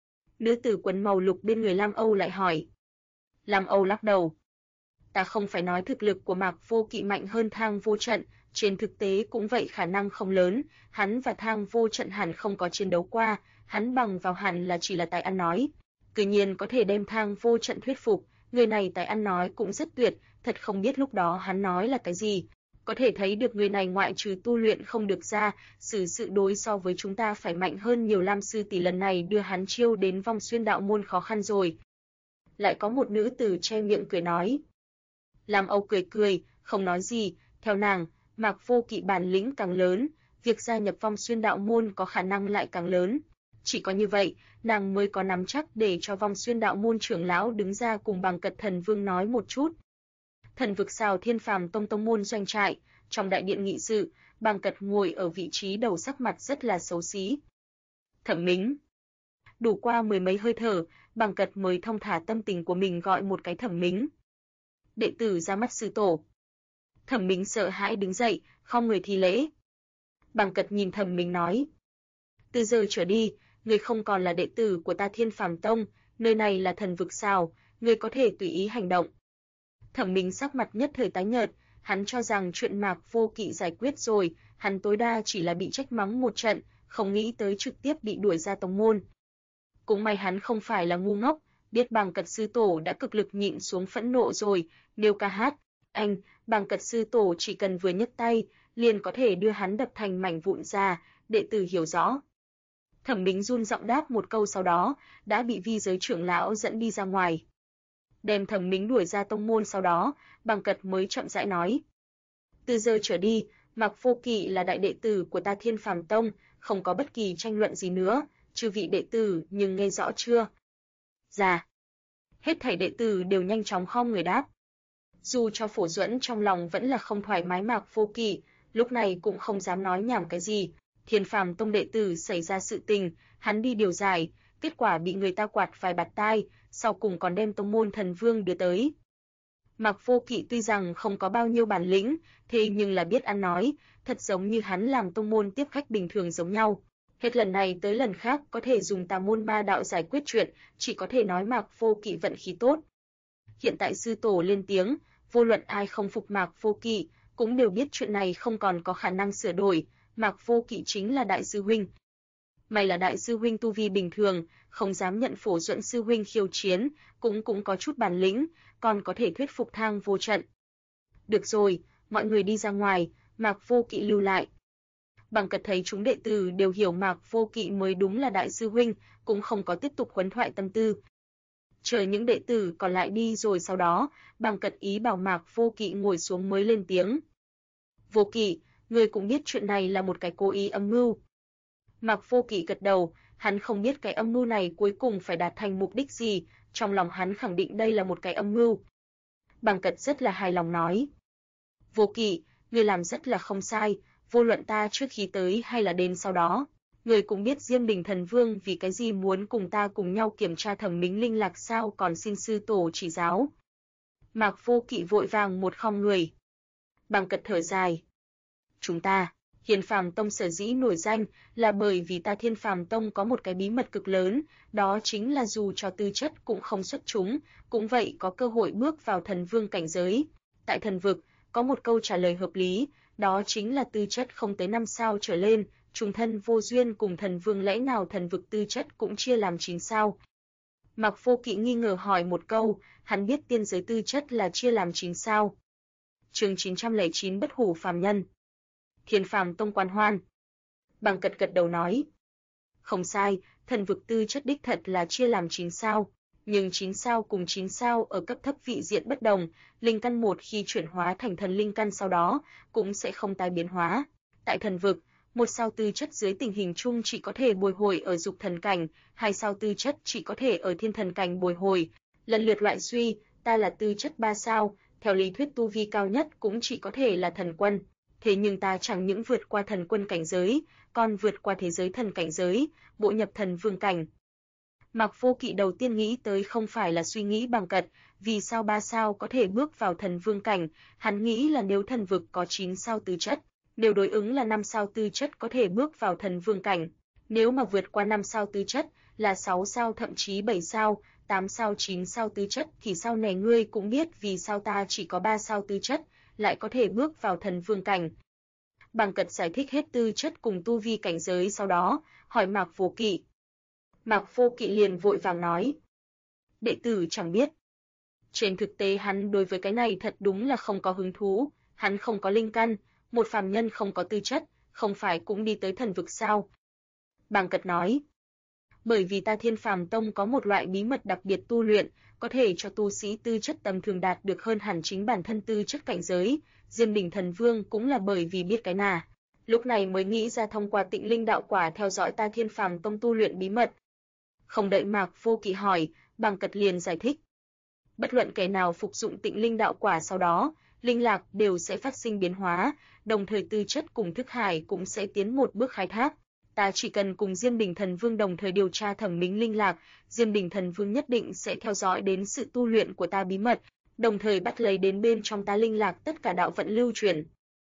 Nữ tử quần màu lục bên người Lam Âu lại hỏi. Lam Âu lắc đầu: "Ta không phải nói thực lực của Mạc Vô Kỵ mạnh hơn Thang Vô Trận, trên thực tế cũng vậy, khả năng không lớn, hắn và Thang Vô Trận hẳn không có chiến đấu qua, hắn bằng vào hẳn là chỉ là tài ăn nói. cư nhiên có thể đem Thang Vô Trận thuyết phục, người này tài ăn nói cũng rất tuyệt, thật không biết lúc đó hắn nói là cái gì. Có thể thấy được người này ngoại trừ tu luyện không được ra, sự đối so với chúng ta phải mạnh hơn nhiều. Lam sư tỷ lần này đưa hắn chiêu đến Vong Xuyên đạo môn khó khăn rồi. Lại có một nữ tử che miệng cười nói. Lam Âu cười cười, không nói gì, theo nàng, Mạc Vô Kỵ bản lĩnh càng lớn, việc gia nhập Vong Xuyên đạo môn có khả năng lại càng lớn. Chỉ có như vậy, nàng mới có nắm chắc để cho Vong Xuyên đạo môn trưởng lão đứng ra cùng Bằng Cật Thần Vương nói một chút. Thần vực Sào Thiên Phàm Tông tông môn doanh trại, trong đại điện nghị sự, Bằng Cật ngồi ở vị trí đầu, sắc mặt rất là xấu xí. Thẩm Mính. Đủ qua mười mấy hơi thở, Bằng Cật mới thông thả tâm tình của mình gọi một cái Thẩm Mính. Đệ tử ra mắt sư tổ. Thẩm Mính sợ hãi đứng dậy, khom người thi lễ. Bằng Cật nhìn Thẩm Mính nói: từ giờ trở đi, ngươi không còn là đệ tử của ta Thiên Phàm Tông, nơi này là thần vực Sào, ngươi có thể tùy ý hành động. Thẩm Mính sắc mặt nhất thời tái nhợt, hắn cho rằng chuyện Mạc Vô Kỵ giải quyết rồi, hắn tối đa chỉ là bị trách mắng một trận, không nghĩ tới trực tiếp bị đuổi ra tông môn. Cũng may hắn không phải là ngu ngốc, biết Bằng Cật sư tổ đã cực lực nhịn xuống phẫn nộ rồi, nêu ca hát, Bằng Cật sư tổ chỉ cần vừa nhấc tay, liền có thể đưa hắn đập thành mảnh vụn ra, đệ tử hiểu rõ. Thẩm Mính run giọng đáp một câu, sau đó đã bị vi giới trưởng lão dẫn đi ra ngoài. Đem Thẩm Mính đuổi ra tông môn sau đó, Bằng Cật mới chậm rãi nói: từ giờ trở đi, Mạc Vô Kỵ là đại đệ tử của ta Thiên Phàm Tông, không có bất kỳ tranh luận gì nữa, chư vị đệ tử nhưng nghe rõ chưa? Dạ. Hết thảy đệ tử đều nhanh chóng khom người đáp. Dù cho Phổ Duẫn trong lòng vẫn là không thoải mái Mạc Vô Kỵ, lúc này cũng không dám nói nhảm cái gì. Thiên Phàm Tông đệ tử xảy ra sự tình, hắn đi điều giải, kết quả bị người ta quạt vài bạt tai, sau cùng còn đem tông môn thần vương đưa tới. Mạc Vô Kỵ tuy rằng không có bao nhiêu bản lĩnh, thế nhưng là biết ăn nói, thật giống như hắn làm tông môn tiếp khách bình thường giống nhau. Hết lần này tới lần khác có thể dùng tà môn ma đạo giải quyết chuyện, chỉ có thể nói Mạc Vô Kỵ vận khí tốt. Hiện tại sư tổ lên tiếng, vô luận ai không phục Mạc Vô Kỵ, cũng đều biết chuyện này không còn có khả năng sửa đổi, Mạc Vô Kỵ chính là đại sư huynh. May là đại sư huynh tu vi bình thường, không dám nhận Phổ Duẫn sư huynh khiêu chiến, cũng có chút bản lĩnh, còn có thể thuyết phục Thang Vô Trận. Được rồi, mọi người đi ra ngoài, Mạc Vô Kỵ lưu lại. Bằng Cật thấy chúng đệ tử đều hiểu Mạc Vô Kỵ mới đúng là đại sư huynh, cũng không có tiếp tục huấn thoại tâm tư. Chờ những đệ tử còn lại đi rồi sau đó, Bằng Cật ý bảo Mạc Vô Kỵ ngồi xuống mới lên tiếng. Vô Kỵ, ngươi cũng biết chuyện này là một cái cố ý âm mưu. Mạc Vô Kỵ gật đầu, hắn không biết cái âm mưu này cuối cùng phải đạt thành mục đích gì, trong lòng hắn khẳng định đây là một cái âm mưu. Bằng Cật rất là hài lòng nói. Vô Kỵ, ngươi làm rất là không sai, vô luận ta trước khi tới hay là đến sau đó. Ngươi cũng biết Diêm Đình Thần Vương vì cái gì muốn cùng ta cùng nhau kiểm tra Thẩm Mính linh lạc sao, còn xin sư tổ chỉ giáo. Mạc Vô Kỵ vội vàng một khom người. Bằng Cật thở dài. Chúng ta, Thiên Phàm Tông sở dĩ nổi danh là bởi vì ta Thiên Phàm Tông có một cái bí mật cực lớn, đó chính là dù cho tư chất cũng không xuất chúng, cũng vậy có cơ hội bước vào thần vương cảnh giới. Tại thần vực, có một câu trả lời hợp lý, đó chính là tư chất không tới 5 sao trở lên, trùng thân vô duyên cùng thần vương, lẽ nào thần vực tư chất cũng chia làm 9 sao? Mạc Vô Kỵ nghi ngờ hỏi một câu, hắn biết tiên giới tư chất là chia làm 9 sao. Chương 909 Bất hủ phàm nhân. Thiên Phàm Tông quan hoan. Bằng Cật gật đầu nói. Không sai, thần vực tư chất đích thật là chia làm 9 sao, nhưng 9 sao cùng 9 sao ở cấp thấp vị diện bất đồng, linh căn một khi chuyển hóa thành thần linh căn sau đó, cũng sẽ không tái biến hóa. Tại thần vực, một sao tư chất dưới tình hình chung chỉ có thể bồi hồi ở dục thần cảnh, hai sao tư chất chỉ có thể ở thiên thần cảnh bồi hồi, lần lượt loại suy, ta là tư chất 3 sao, theo lý thuyết tu vi cao nhất cũng chỉ có thể là thần quân. Thế nhưng ta chẳng những vượt qua thần quân cảnh giới, còn vượt qua thế giới thần cảnh giới, bộ nhập thần vương cảnh. Mạc Vô Kỵ đầu tiên nghĩ tới không phải là suy nghĩ Bằng Cật, vì sao 3 sao có thể bước vào thần vương cảnh, hắn nghĩ là nếu thần vực có 9 sao tư chất, nếu đối ứng là 5 sao tư chất có thể bước vào thần vương cảnh, nếu mà vượt qua 5 sao tư chất là 6 sao thậm chí 7 sao, 8 sao 9 sao tư chất thì sau này ngươi cũng biết vì sao ta chỉ có 3 sao tư chất, lại có thể bước vào thần vương cảnh. Bằng Cật giải thích hết tư chất cùng tu vi cảnh giới sau đó, hỏi Mạc Vô Kỵ. Mạc Vô Kỵ liền vội vàng nói. đệ tử chẳng biết. Trên thực tế hắn đối với cái này thật đúng là không có hứng thú, hắn không có linh căn, một phàm nhân không có tư chất, không phải cũng đi tới thần vực sao? Bàng Cật nói, bởi vì ta Thiên Phàm Tông có một loại bí mật đặc biệt tu luyện, có thể cho tu sĩ tư chất tầm thường đạt được hơn hẳn chính bản thân tư chất cảnh giới, Diêm Đình Thần Vương cũng là bởi vì biết cái nà, lúc này mới nghĩ ra thông qua Tịnh Linh đạo quả theo dõi ta Thiên Phàm Tông tu luyện bí mật. Không đợi Mạc Vô Kỵ hỏi, Bàng Cật liền giải thích. Bất luận kẻ nào phục dụng Tịnh Linh đạo quả sau đó, linh lạc đều sẽ phát sinh biến hóa, đồng thời tư chất cùng thức hải cũng sẽ tiến một bước khai thác. Ta chỉ cần cùng Diêm Đình Thần Vương đồng thời điều tra thẩm minh linh lạc, Diêm Đình Thần Vương nhất định sẽ theo dõi đến sự tu luyện của ta bí mật, đồng thời bắt lấy đến bên trong ta linh lạc tất cả đạo vận lưu truyền.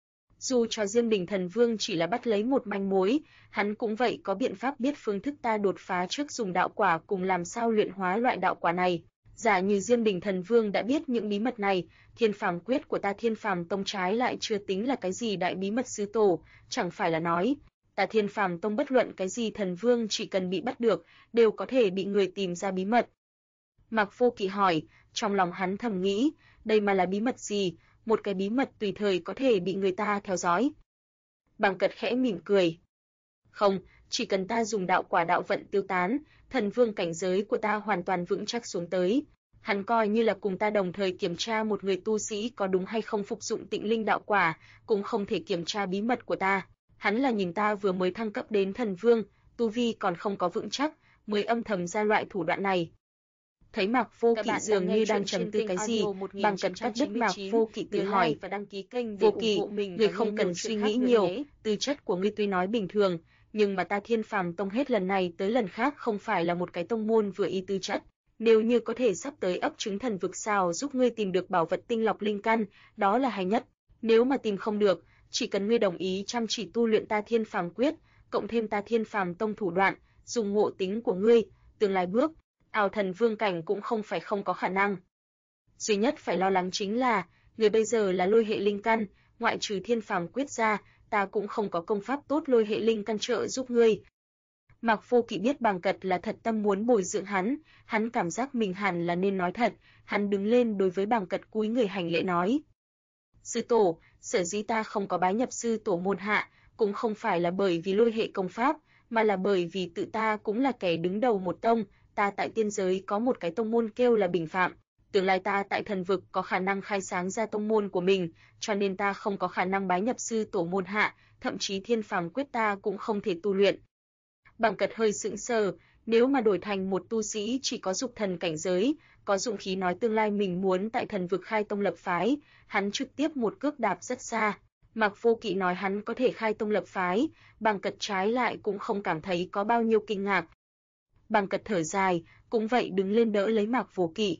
Dù cho Diêm Đình Thần Vương chỉ là bắt lấy một manh mối, hắn cũng vậy có biện pháp biết phương thức ta đột phá trước dùng đạo quả cùng làm sao luyện hóa loại đạo quả này. Giả như Diêm Đình Thần Vương đã biết những bí mật này, Thiên Phàm quyết của ta Thiên Phàm Tông trái lại chưa tính là cái gì đại bí mật sư tổ, chẳng phải là nói, ta Thiên Phàm Tông bất luận cái gì thần vương chỉ cần bị bắt được, đều có thể bị người tìm ra bí mật. Mạc Vô Kỵ hỏi, trong lòng hắn thầm nghĩ, đây mà là bí mật gì, một cái bí mật tùy thời có thể bị người ta theo dõi. Bàng Cật khẽ mỉm cười. Không, chỉ cần ta dùng đạo quả đạo vận tiêu tán, thần vương cảnh giới của ta hoàn toàn vững chắc xuống tới. Hắn coi như là cùng ta đồng thời kiểm tra một người tu sĩ có đúng hay không phục dụng Tịnh Linh đạo quả, cũng không thể kiểm tra bí mật của ta. Hắn là nhìn ta vừa mới thăng cấp đến thần vương, tu vi còn không có vững chắc, mới âm thầm ra loại thủ đoạn này. Thấy Mạc Vô Kỵ dường như đang trầm tư cái gì, Bàng Cật cắt đứt Mạc Vô Kỵ tự hỏi, Vô Kỵ, người không cần suy nghĩ nhiều, tư chất của ngươi tuy nói bình thường, nhưng mà ta Thiên Phàm Tông hết lần này tới lần khác không phải là một cái tông môn vừa y tư chất. Nếu như có thể sắp tới ấp trứng thần vực sao giúp ngươi tìm được bảo vật tinh lọc linh căn, đó là hay nhất. Nếu mà tìm không được, chỉ cần ngươi đồng ý chăm chỉ tu luyện ta Thiên Phàm quyết, cộng thêm ta Thiên Phàm Tông thủ đoạn, dùng ngộ tính của ngươi, tương lai bước ảo thần vương cảnh cũng không phải không có khả năng. Duy nhất phải lo lắng chính là, người bây giờ là lôi hệ linh căn, ngoại trừ Thiên Phàm quyết ra, ta cũng không có công pháp tốt lôi hệ linh căn trợ giúp ngươi. Mạc Vô Kỵ biết Bàng Cật là thật tâm muốn bồi dưỡng hắn cảm giác mình hẳn là nên nói thật, hắn đứng lên đối với Bàng Cật cúi người hành lễ nói. Sư tổ, sở dĩ ta không có bái nhập sư tổ môn hạ, cũng không phải là bởi vì lôi hệ công pháp, mà là bởi vì tự ta cũng là kẻ đứng đầu một tông, ta tại tiên giới có một cái tông môn kêu là Bình Phạm, tương lai ta tại thần vực có khả năng khai sáng ra tông môn của mình, cho nên ta không có khả năng bái nhập sư tổ môn hạ, thậm chí Thiên Phàm quyết ta cũng không thể tu luyện. Bàng Cật hơi sững sờ, nếu mà đổi thành một tu sĩ chỉ có dục thần cảnh giới, có dụng khí nói tương lai mình muốn tại thần vực khai tông lập phái, hắn trực tiếp một cước đạp rất xa. Mạc Vô Kỵ nói hắn có thể khai tông lập phái, Bàng Cật trái lại cũng không cảm thấy có bao nhiêu kinh ngạc. Bàng Cật thở dài, cũng vậy đứng lên đỡ lấy Mạc Vô Kỵ.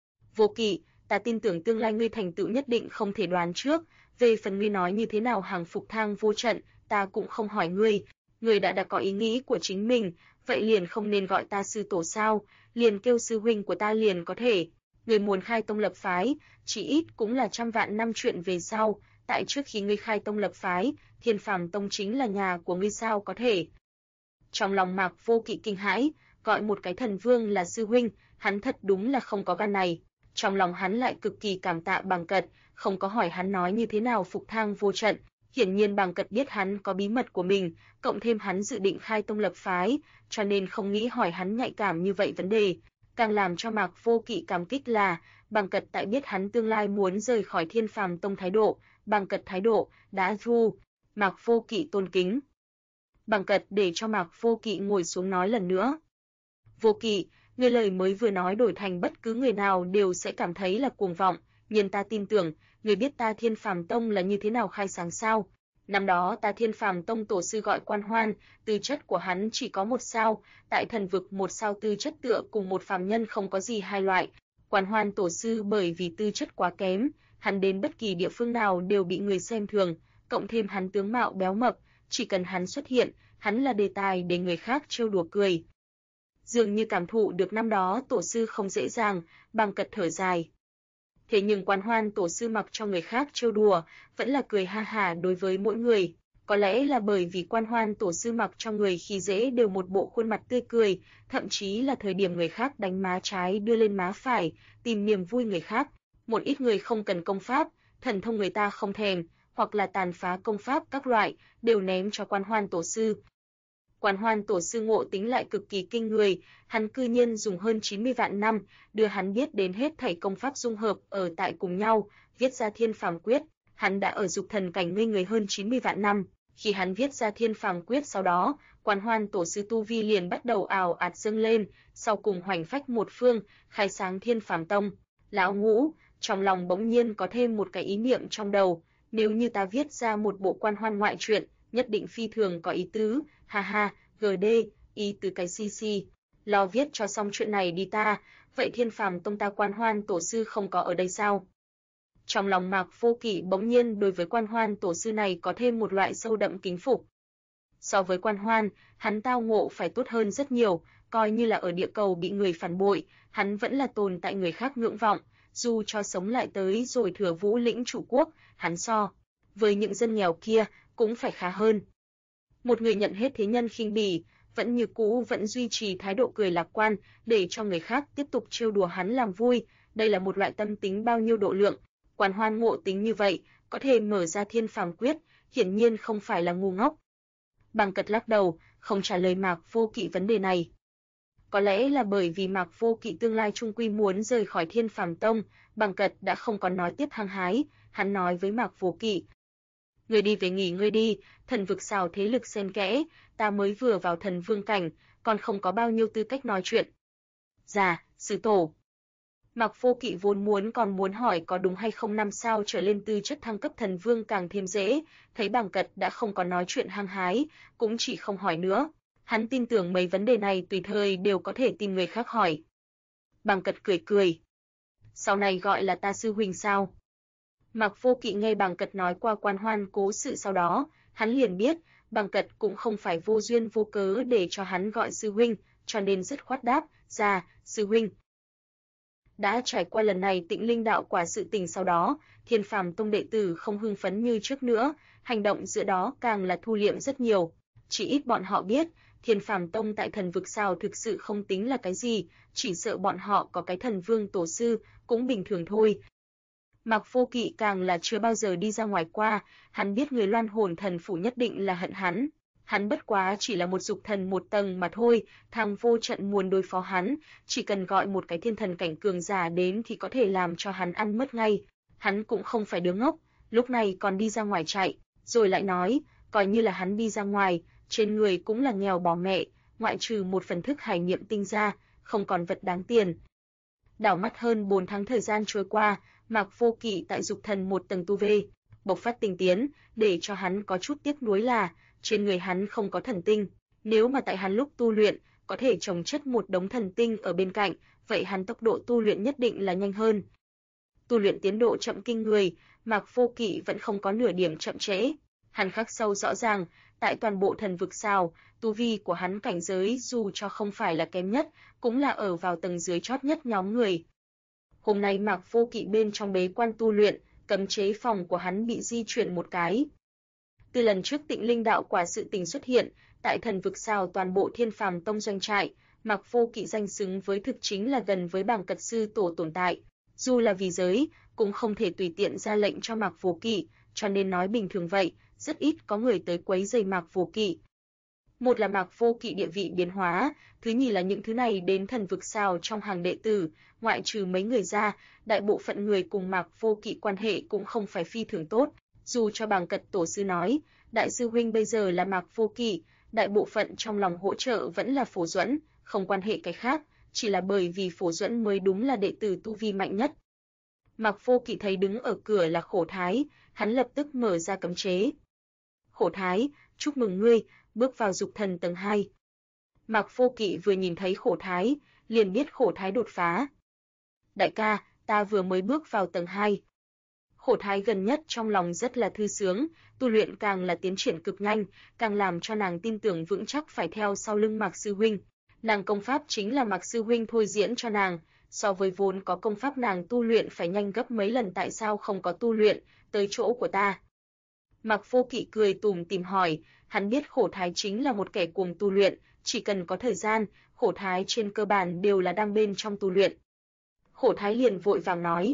Vô Kỵ, ta tin tưởng tương lai ngươi thành tựu nhất định không thể đoán trước, về phần ngươi nói như thế nào hàng phục thang vô trận, ta cũng không hỏi ngươi. Ngươi đã có ý nghĩ của chính mình, vậy liền không nên gọi ta sư tổ sao, liền kêu sư huynh của ta liền có thể. Ngươi muốn khai tông lập phái, chỉ ít cũng là trăm vạn năm chuyện về sau, tại trước khi ngươi khai tông lập phái, Thiên Phàm Tông chính là nhà của ngươi sao có thể. Trong lòng Mạc Vô Kỵ kinh hãi, gọi một cái thần vương là sư huynh, hắn thật đúng là không có gan này. Trong lòng hắn lại cực kỳ cảm tạ Bàng Cật, không có hỏi hắn nói như thế nào phục thang vô trận. Hiển nhiên Bàng Cật biết hắn có bí mật của mình, cộng thêm hắn dự định khai tông lập phái, cho nên không nghĩ hỏi hắn nhạy cảm như vậy vấn đề. Càng làm cho Mạc Vô Kỵ cảm kích là, Bàng Cật tại biết hắn tương lai muốn rời khỏi Thiên Phàm Tông thái độ, Bàng Cật thái độ đã thu. Mạc Vô Kỵ tôn kính. Bàng Cật để cho Mạc Vô Kỵ ngồi xuống nói lần nữa. Vô Kỵ, người lời mới vừa nói đổi thành bất cứ người nào đều sẽ cảm thấy là cuồng vọng, nhưng ta tin tưởng, người biết ta Thiên Phàm Tông là như thế nào khai sáng sao? Năm đó ta Thiên Phàm Tông tổ sư gọi Quan Hoan, tư chất của hắn chỉ có một sao, tại thần vực một sao tư chất tựa cùng một phàm nhân không có gì hai loại. Quan Hoan tổ sư bởi vì tư chất quá kém, hắn đến bất kỳ địa phương nào đều bị người xem thường, cộng thêm hắn tướng mạo béo mập, chỉ cần hắn xuất hiện, hắn là đề tài để người khác trêu đùa cười. Dường như cảm thụ được năm đó tổ sư không dễ dàng, Bàng Cật thở dài. Thế nhưng Quan Hoan tổ sư mặc cho người khác trêu đùa, vẫn là cười ha hả đối với mỗi người. Có lẽ là bởi vì Quan Hoan tổ sư mặc cho người khi dễ đều một bộ khuôn mặt tươi cười, thậm chí là thời điểm người khác đánh má trái đưa lên má phải, tìm niềm vui người khác. Một ít người không cần công pháp, thần thông người ta không thèm, hoặc là tàn phá công pháp các loại, đều ném cho Quan Hoan tổ sư. Quan Hoan tổ sư ngộ tính lại cực kỳ kinh người, hắn cư nhiên dùng hơn 90 vạn năm, đưa hắn biết đến hết thảy công pháp dung hợp ở tại cùng nhau, viết ra Thiên Phàm Quyết. Hắn đã ở dục thần cảnh ngây người hơn 90 vạn năm. Khi hắn viết ra Thiên Phàm Quyết sau đó, Quan Hoan tổ sư tu vi liền bắt đầu ào ạt dâng lên, sau cùng hoành phách một phương, khai sáng Thiên Phàm Tông. Lão Ngũ, trong lòng bỗng nhiên có thêm một cái ý niệm trong đầu, nếu như ta viết ra một bộ Quan Hoan ngoại truyện, nhất định phi thường có ý tứ, ha ha, GD, ý tứ cái CC. Lo viết cho xong chuyện này đi ta, vậy Thiên Phàm Tông ta Quan Hoan tổ sư không có ở đây sao? Trong lòng Mạc Vô Kỵ bỗng nhiên đối với Quan Hoan tổ sư này có thêm một loại sâu đậm kính phục. So với Quan Hoan, hắn tao ngộ phải tốt hơn rất nhiều, coi như là ở địa cầu bị người phản bội, hắn vẫn là tồn tại người khác ngưỡng vọng, dù cho sống lại tới rồi thừa Vũ lĩnh chủ quốc, hắn so với những dân nghèo kia cũng phải khá hơn. Một người nhận hết thế nhân khinh bỉ, vẫn như cũ vẫn duy trì thái độ cười lạc quan, để cho người khác tiếp tục trêu đùa hắn làm vui, đây là một loại tâm tính bao nhiêu độ lượng. Quan Hoan ngộ tính như vậy, có thể mở ra Thiên Phàm Quyết, hiển nhiên không phải là ngu ngốc. Bàng Cật lắc đầu, không trả lời Mạc Vô Kỵ vấn đề này. Có lẽ là bởi vì Mạc Vô Kỵ tương lai trung quy muốn rời khỏi Thiên Phàm Tông, Bàng Cật đã không còn nói tiếp hăng hái, hắn nói với Mạc Vô Kỵ: "Ngươi đi về nghỉ ngơi đi, thần vực xào thế lực xen kẽ, ta mới vừa vào thần vương cảnh, còn không có bao nhiêu tư cách nói chuyện." "Dạ, sư tổ." Mạc Vô Kỵ vốn muốn hỏi có đúng hay không 5 sao trở lên tư chất thăng cấp thần vương càng thêm dễ, thấy Bàng Cật đã không có nói chuyện hăng hái, cũng chỉ không hỏi nữa. Hắn tin tưởng mấy vấn đề này tùy thời đều có thể tìm người khác hỏi. Bàng Cật cười cười. Sau này gọi là ta sư huynh sao? Mạc Vô Kỵ nghe Bàng Cật nói qua Quan Hoan cố sự sau đó, hắn liền biết, Bàng Cật cũng không phải vô duyên vô cớ để cho hắn gọi sư huynh, cho nên dứt khoát đáp, "Dạ, sư huynh." Đã trải qua lần này Tịnh Linh đạo quả sự tình sau đó, Thiên Phàm Tông đệ tử không hưng phấn như trước nữa, hành động giữa đó càng là thu liệm rất nhiều. Chỉ ít bọn họ biết, Thiên Phàm Tông tại thần vực sao thực sự không tính là cái gì, chỉ sợ bọn họ có cái thần vương tổ sư, cũng bình thường thôi. Mạc Vô Kỵ càng là chưa bao giờ đi ra ngoài qua, hắn biết người Loan Hồn Thần phủ nhất định là hận hắn. Hắn bất quá chỉ là một dục thần một tầng mà thôi, thằng vô trận muốn đối phó hắn, chỉ cần gọi một cái thiên thần cảnh cường giả đến thì có thể làm cho hắn ăn mất ngay. Hắn cũng không phải đứa ngốc, lúc này còn đi ra ngoài chạy, rồi lại nói, coi như là hắn đi ra ngoài, trên người cũng là nghèo bỏ mẹ, ngoại trừ một phần thức hải niệm tinh ra, không còn vật đáng tiền. Đảo mắt hơn 4 tháng thời gian trôi qua, Mạc Vô Kỵ tại dục thần một tầng tu vi, bộc phát tinh tiến, để cho hắn có chút tiếc nuối là trên người hắn không có thần tinh, nếu mà tại hắn lúc tu luyện có thể chồng chất một đống thần tinh ở bên cạnh, vậy hắn tốc độ tu luyện nhất định là nhanh hơn. Tu luyện tiến độ chậm kinh người, Mạc Vô Kỵ vẫn không có nửa điểm chậm trễ. Hắn khắc sâu rõ ràng, tại toàn bộ thần vực sao, tu vi của hắn cảnh giới dù cho không phải là kém nhất, cũng là ở vào tầng dưới chót nhất nhóm người. Hôm nay Mạc Vô Kỵ bên trong bế quan tu luyện, cấm chế phòng của hắn bị di chuyển một cái. Từ lần trước Tịnh Linh đạo quả sự tình xuất hiện, tại thần vực sao toàn bộ Thiên Phàm Tông doanh trại, Mạc Vô Kỵ danh xứng với thực chính là gần với Bàng Cật sư tổ tồn tại. Dù là vì giới, cũng không thể tùy tiện ra lệnh cho Mạc Vô Kỵ, cho nên nói bình thường vậy, rất ít có người tới quấy rầy Mạc Vô Kỵ. Một là Mạc Vô Kỵ địa vị biến hóa, thứ nhì là những thứ này đến thần vực sao trong hàng đệ tử, ngoại trừ mấy người ra, đại bộ phận người cùng Mạc Vô Kỵ quan hệ cũng không phải phi thường tốt. Dù cho Bàng Cật tổ sư nói, đại sư huynh bây giờ là Mạc Vô Kỵ, đại bộ phận trong lòng hỗ trợ vẫn là Phổ Duẫn, không quan hệ cái khác, chỉ là bởi vì Phổ Duẫn mới đúng là đệ tử tu vi mạnh nhất. Mạc Vô Kỵ thấy đứng ở cửa là Khổ Thái, hắn lập tức mở ra cấm chế. Khổ Thái, chúc mừng ngươi, bước vào dục thần tầng 2. Mạc Vô Kỵ vừa nhìn thấy Khổ Thái, liền biết Khổ Thái đột phá. Đại ca, ta vừa mới bước vào tầng 2. Khổ Thái gần nhất trong lòng rất là thư sướng, tu luyện càng là tiến triển cực nhanh, càng làm cho nàng tin tưởng vững chắc phải theo sau lưng Mạc sư huynh. Nàng công pháp chính là Mạc sư huynh thôi diễn cho nàng, so với vốn có công pháp nàng tu luyện phải nhanh gấp mấy lần, tại sao không có tu luyện tới chỗ của ta. Mạc Vô Kỵ cười tủm tỉm hỏi, hắn biết Khổ Thái chính là một kẻ cuồng tu luyện, chỉ cần có thời gian, Khổ Thái trên cơ bản đều là đang bên trong tu luyện. Khổ Thái liền vội vàng nói,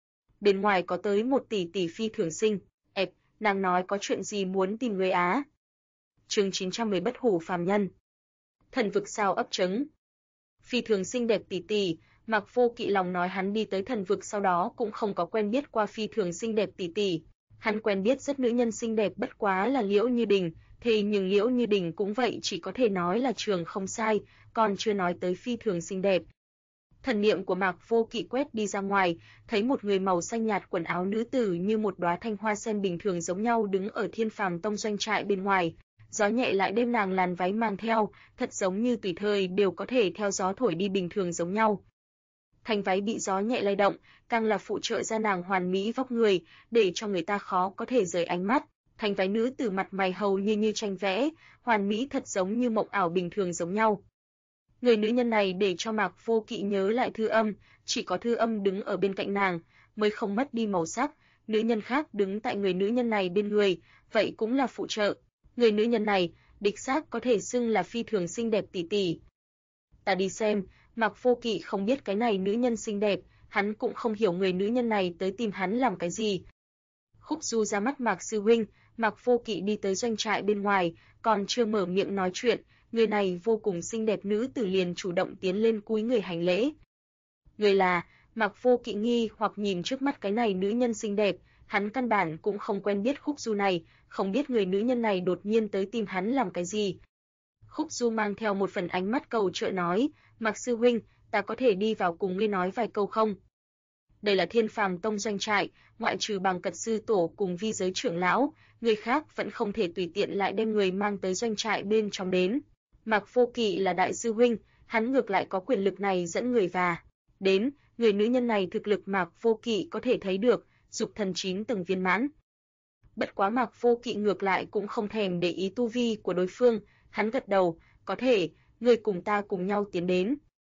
bên ngoài có tới 1 tỷ tỷ phi thường sinh, nàng nói có chuyện gì muốn tìm người á. Chương 910 bất hủ phàm nhân. Thần vực sao ấp trứng. Phi thường xinh đẹp tỷ tỷ, Mạc Vô Kỵ lòng nói hắn đi tới thần vực sau đó cũng không có quen biết qua phi thường xinh đẹp tỷ tỷ. Hắn quen biết rất nữ nhân xinh đẹp bất quá là Liễu Như Đình, thế nhưng Liễu Như Đình cũng vậy chỉ có thể nói là trường không sai, còn chưa nói tới phi thường xinh đẹp. Thần niệm của Mạc Vô Kỵ quét đi ra ngoài, thấy một người màu xanh nhạt quần áo nữ tử như một đóa thanh hoa sen bình thường giống nhau đứng ở Thiên Phàm Tông doanh trại bên ngoài. Gió nhẹ lại đem nàng làn váy mang theo, thật giống như tùy thời đều có thể theo gió thổi đi bình thường giống nhau. Thanh váy bị gió nhẹ lay động, càng là phụ trợ ra nàng hoàn mỹ vóc người, để cho người ta khó có thể rời ánh mắt. Thanh váy nữ tử mặt mày hầu như tranh vẽ, hoàn mỹ thật giống như mộng ảo bình thường giống nhau. Người nữ nhân này để cho Mạc Vô Kỵ nhớ lại Thư Âm, chỉ có Thư Âm đứng ở bên cạnh nàng, mới không mất đi màu sắc, nữ nhân khác đứng tại người nữ nhân này bên người, vậy cũng là phụ trợ. Người nữ nhân này, đích xác có thể xưng là phi thường xinh đẹp tỷ tỷ. Ta đi xem, Mạc Vô Kỵ không biết cái này nữ nhân xinh đẹp, hắn cũng không hiểu người nữ nhân này tới tìm hắn làm cái gì. Khúc Du ra mắt Mạc sư huynh, Mạc Vô Kỵ đi tới doanh trại bên ngoài, còn chưa mở miệng nói chuyện, người này vô cùng xinh đẹp nữ tử liền chủ động tiến lên cúi người hành lễ. Người là, Mạc Vô Kỵ nghi hoặc nhìn trước mắt cái này nữ nhân xinh đẹp, hắn căn bản cũng không quen biết Khúc Du này, không biết người nữ nhân này đột nhiên tới tìm hắn làm cái gì. Khúc Du mang theo một phần ánh mắt cầu trợ nói, Mạc sư huynh, ta có thể đi vào cùng ngươi nói vài câu không? Đây là Thiên Phàm Tông doanh trại, ngoại trừ Bằng Cật sư tổ cùng vi giới trưởng lão, người khác vẫn không thể tùy tiện lại đem người mang tới doanh trại bên trong đến. Mạc Vô Kỵ là đại sư huynh, hắn ngược lại có quyền lực này dẫn người đến, người nữ nhân này thực lực Mạc Vô Kỵ có thể thấy được, dục thần 9 tầng viên mãn. Bất quá Mạc Vô Kỵ ngược lại cũng không thèm để ý tu vi của đối phương, hắn gật đầu, có thể, ngươi cùng ta cùng nhau tiến đến.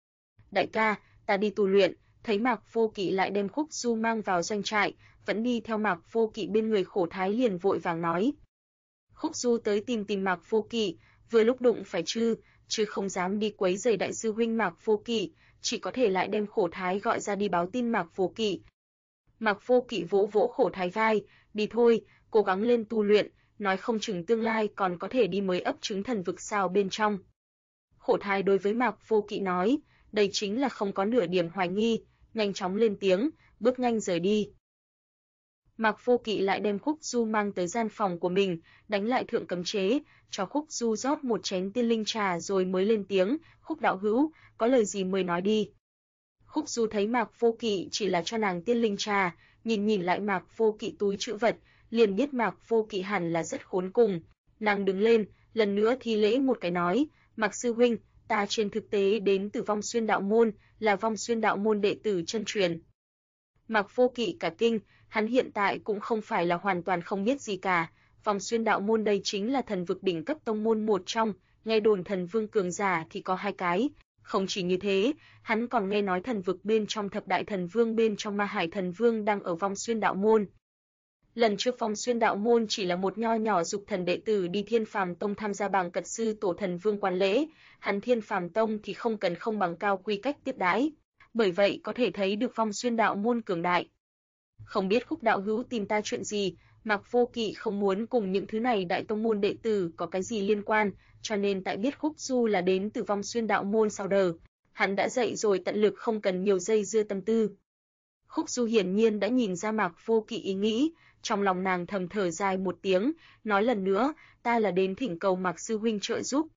Đại ca, ta đi tu luyện. Thấy Mạc Vô Kỵ lại đem Khúc Du mang vào doanh trại, vẫn đi theo Mạc Vô Kỵ bên người Khổ Thái liền vội vàng nói. Khúc Du tới tìm Mạc Vô Kỵ, vừa lúc đụng phải chứ không dám đi quấy rầy đại sư huynh Mạc Vô Kỵ, chỉ có thể lại đem Khổ Thái gọi ra đi báo tin Mạc Vô Kỵ. Mạc Vô Kỵ vỗ vỗ Khổ Thái vai, đi thôi, cố gắng lên tu luyện, nói không chừng tương lai còn có thể đi mới ấp trứng thần vực sao bên trong. Khổ Thái đối với Mạc Vô Kỵ nói, đây chính là không có nửa điểm hoài nghi, nhanh chóng lên tiếng, bước nhanh rời đi. Mạc Vô Kỵ lại đem Khúc Du mang tới gian phòng của mình, đánh lại thượng cấm chế, cho Khúc Du rót một chén tiên linh trà rồi mới lên tiếng, Khúc đạo hữu, có lời gì mời nói đi. Khúc Du thấy Mạc Vô Kỵ chỉ là cho nàng tiên linh trà, nhìn lại Mạc Vô Kỵ túi trữ vật, liền biết Mạc Vô Kỵ hẳn là rất khốn cùng. Nàng đứng lên, lần nữa thi lễ một cái nói, Mạc sư huynh, ta trên thực tế đến từ Vong Xuyên đạo môn, là Vong Xuyên đạo môn đệ tử chân truyền. Mạc Vô Kỵ cả kinh, hắn hiện tại cũng không phải là hoàn toàn không biết gì cả, Vong Xuyên đạo môn đây chính là thần vực đỉnh cấp tông môn một trong, nghe đồn thần vương cường giả thì có 2 cái. Không chỉ như thế, hắn còn nghe nói thần vực bên trong thập đại thần vương bên trong Ma Hải thần vương đang ở Vong Xuyên đạo môn. Lần trước Vong Xuyên đạo môn chỉ là một nho nhỏ dục thần đệ tử đi Thiên Phàm Tông tham gia Bằng Cật sư tổ thần vương quan lễ, hắn Thiên Phàm Tông thì không cần không bằng cao quy cách tiếp đãi, bởi vậy có thể thấy được Vong Xuyên đạo môn cường đại. Không biết Khúc đạo hữu tìm ta chuyện gì, Mạc Vô Kỵ không muốn cùng những thứ này đại tông môn đệ tử có cái gì liên quan, cho nên tại biết Khúc Du là đến từ Vong Xuyên đạo môn sau đờ, hắn đã dậy rồi tận lực không cần nhiều dây dưa tâm tư. Khúc Du hiển nhiên đã nhìn ra Mạc Vô Kỵ ý nghĩ, trong lòng nàng thầm thở dài một tiếng, nói lần nữa, ta là đến thỉnh cầu Mạc sư huynh trợ giúp.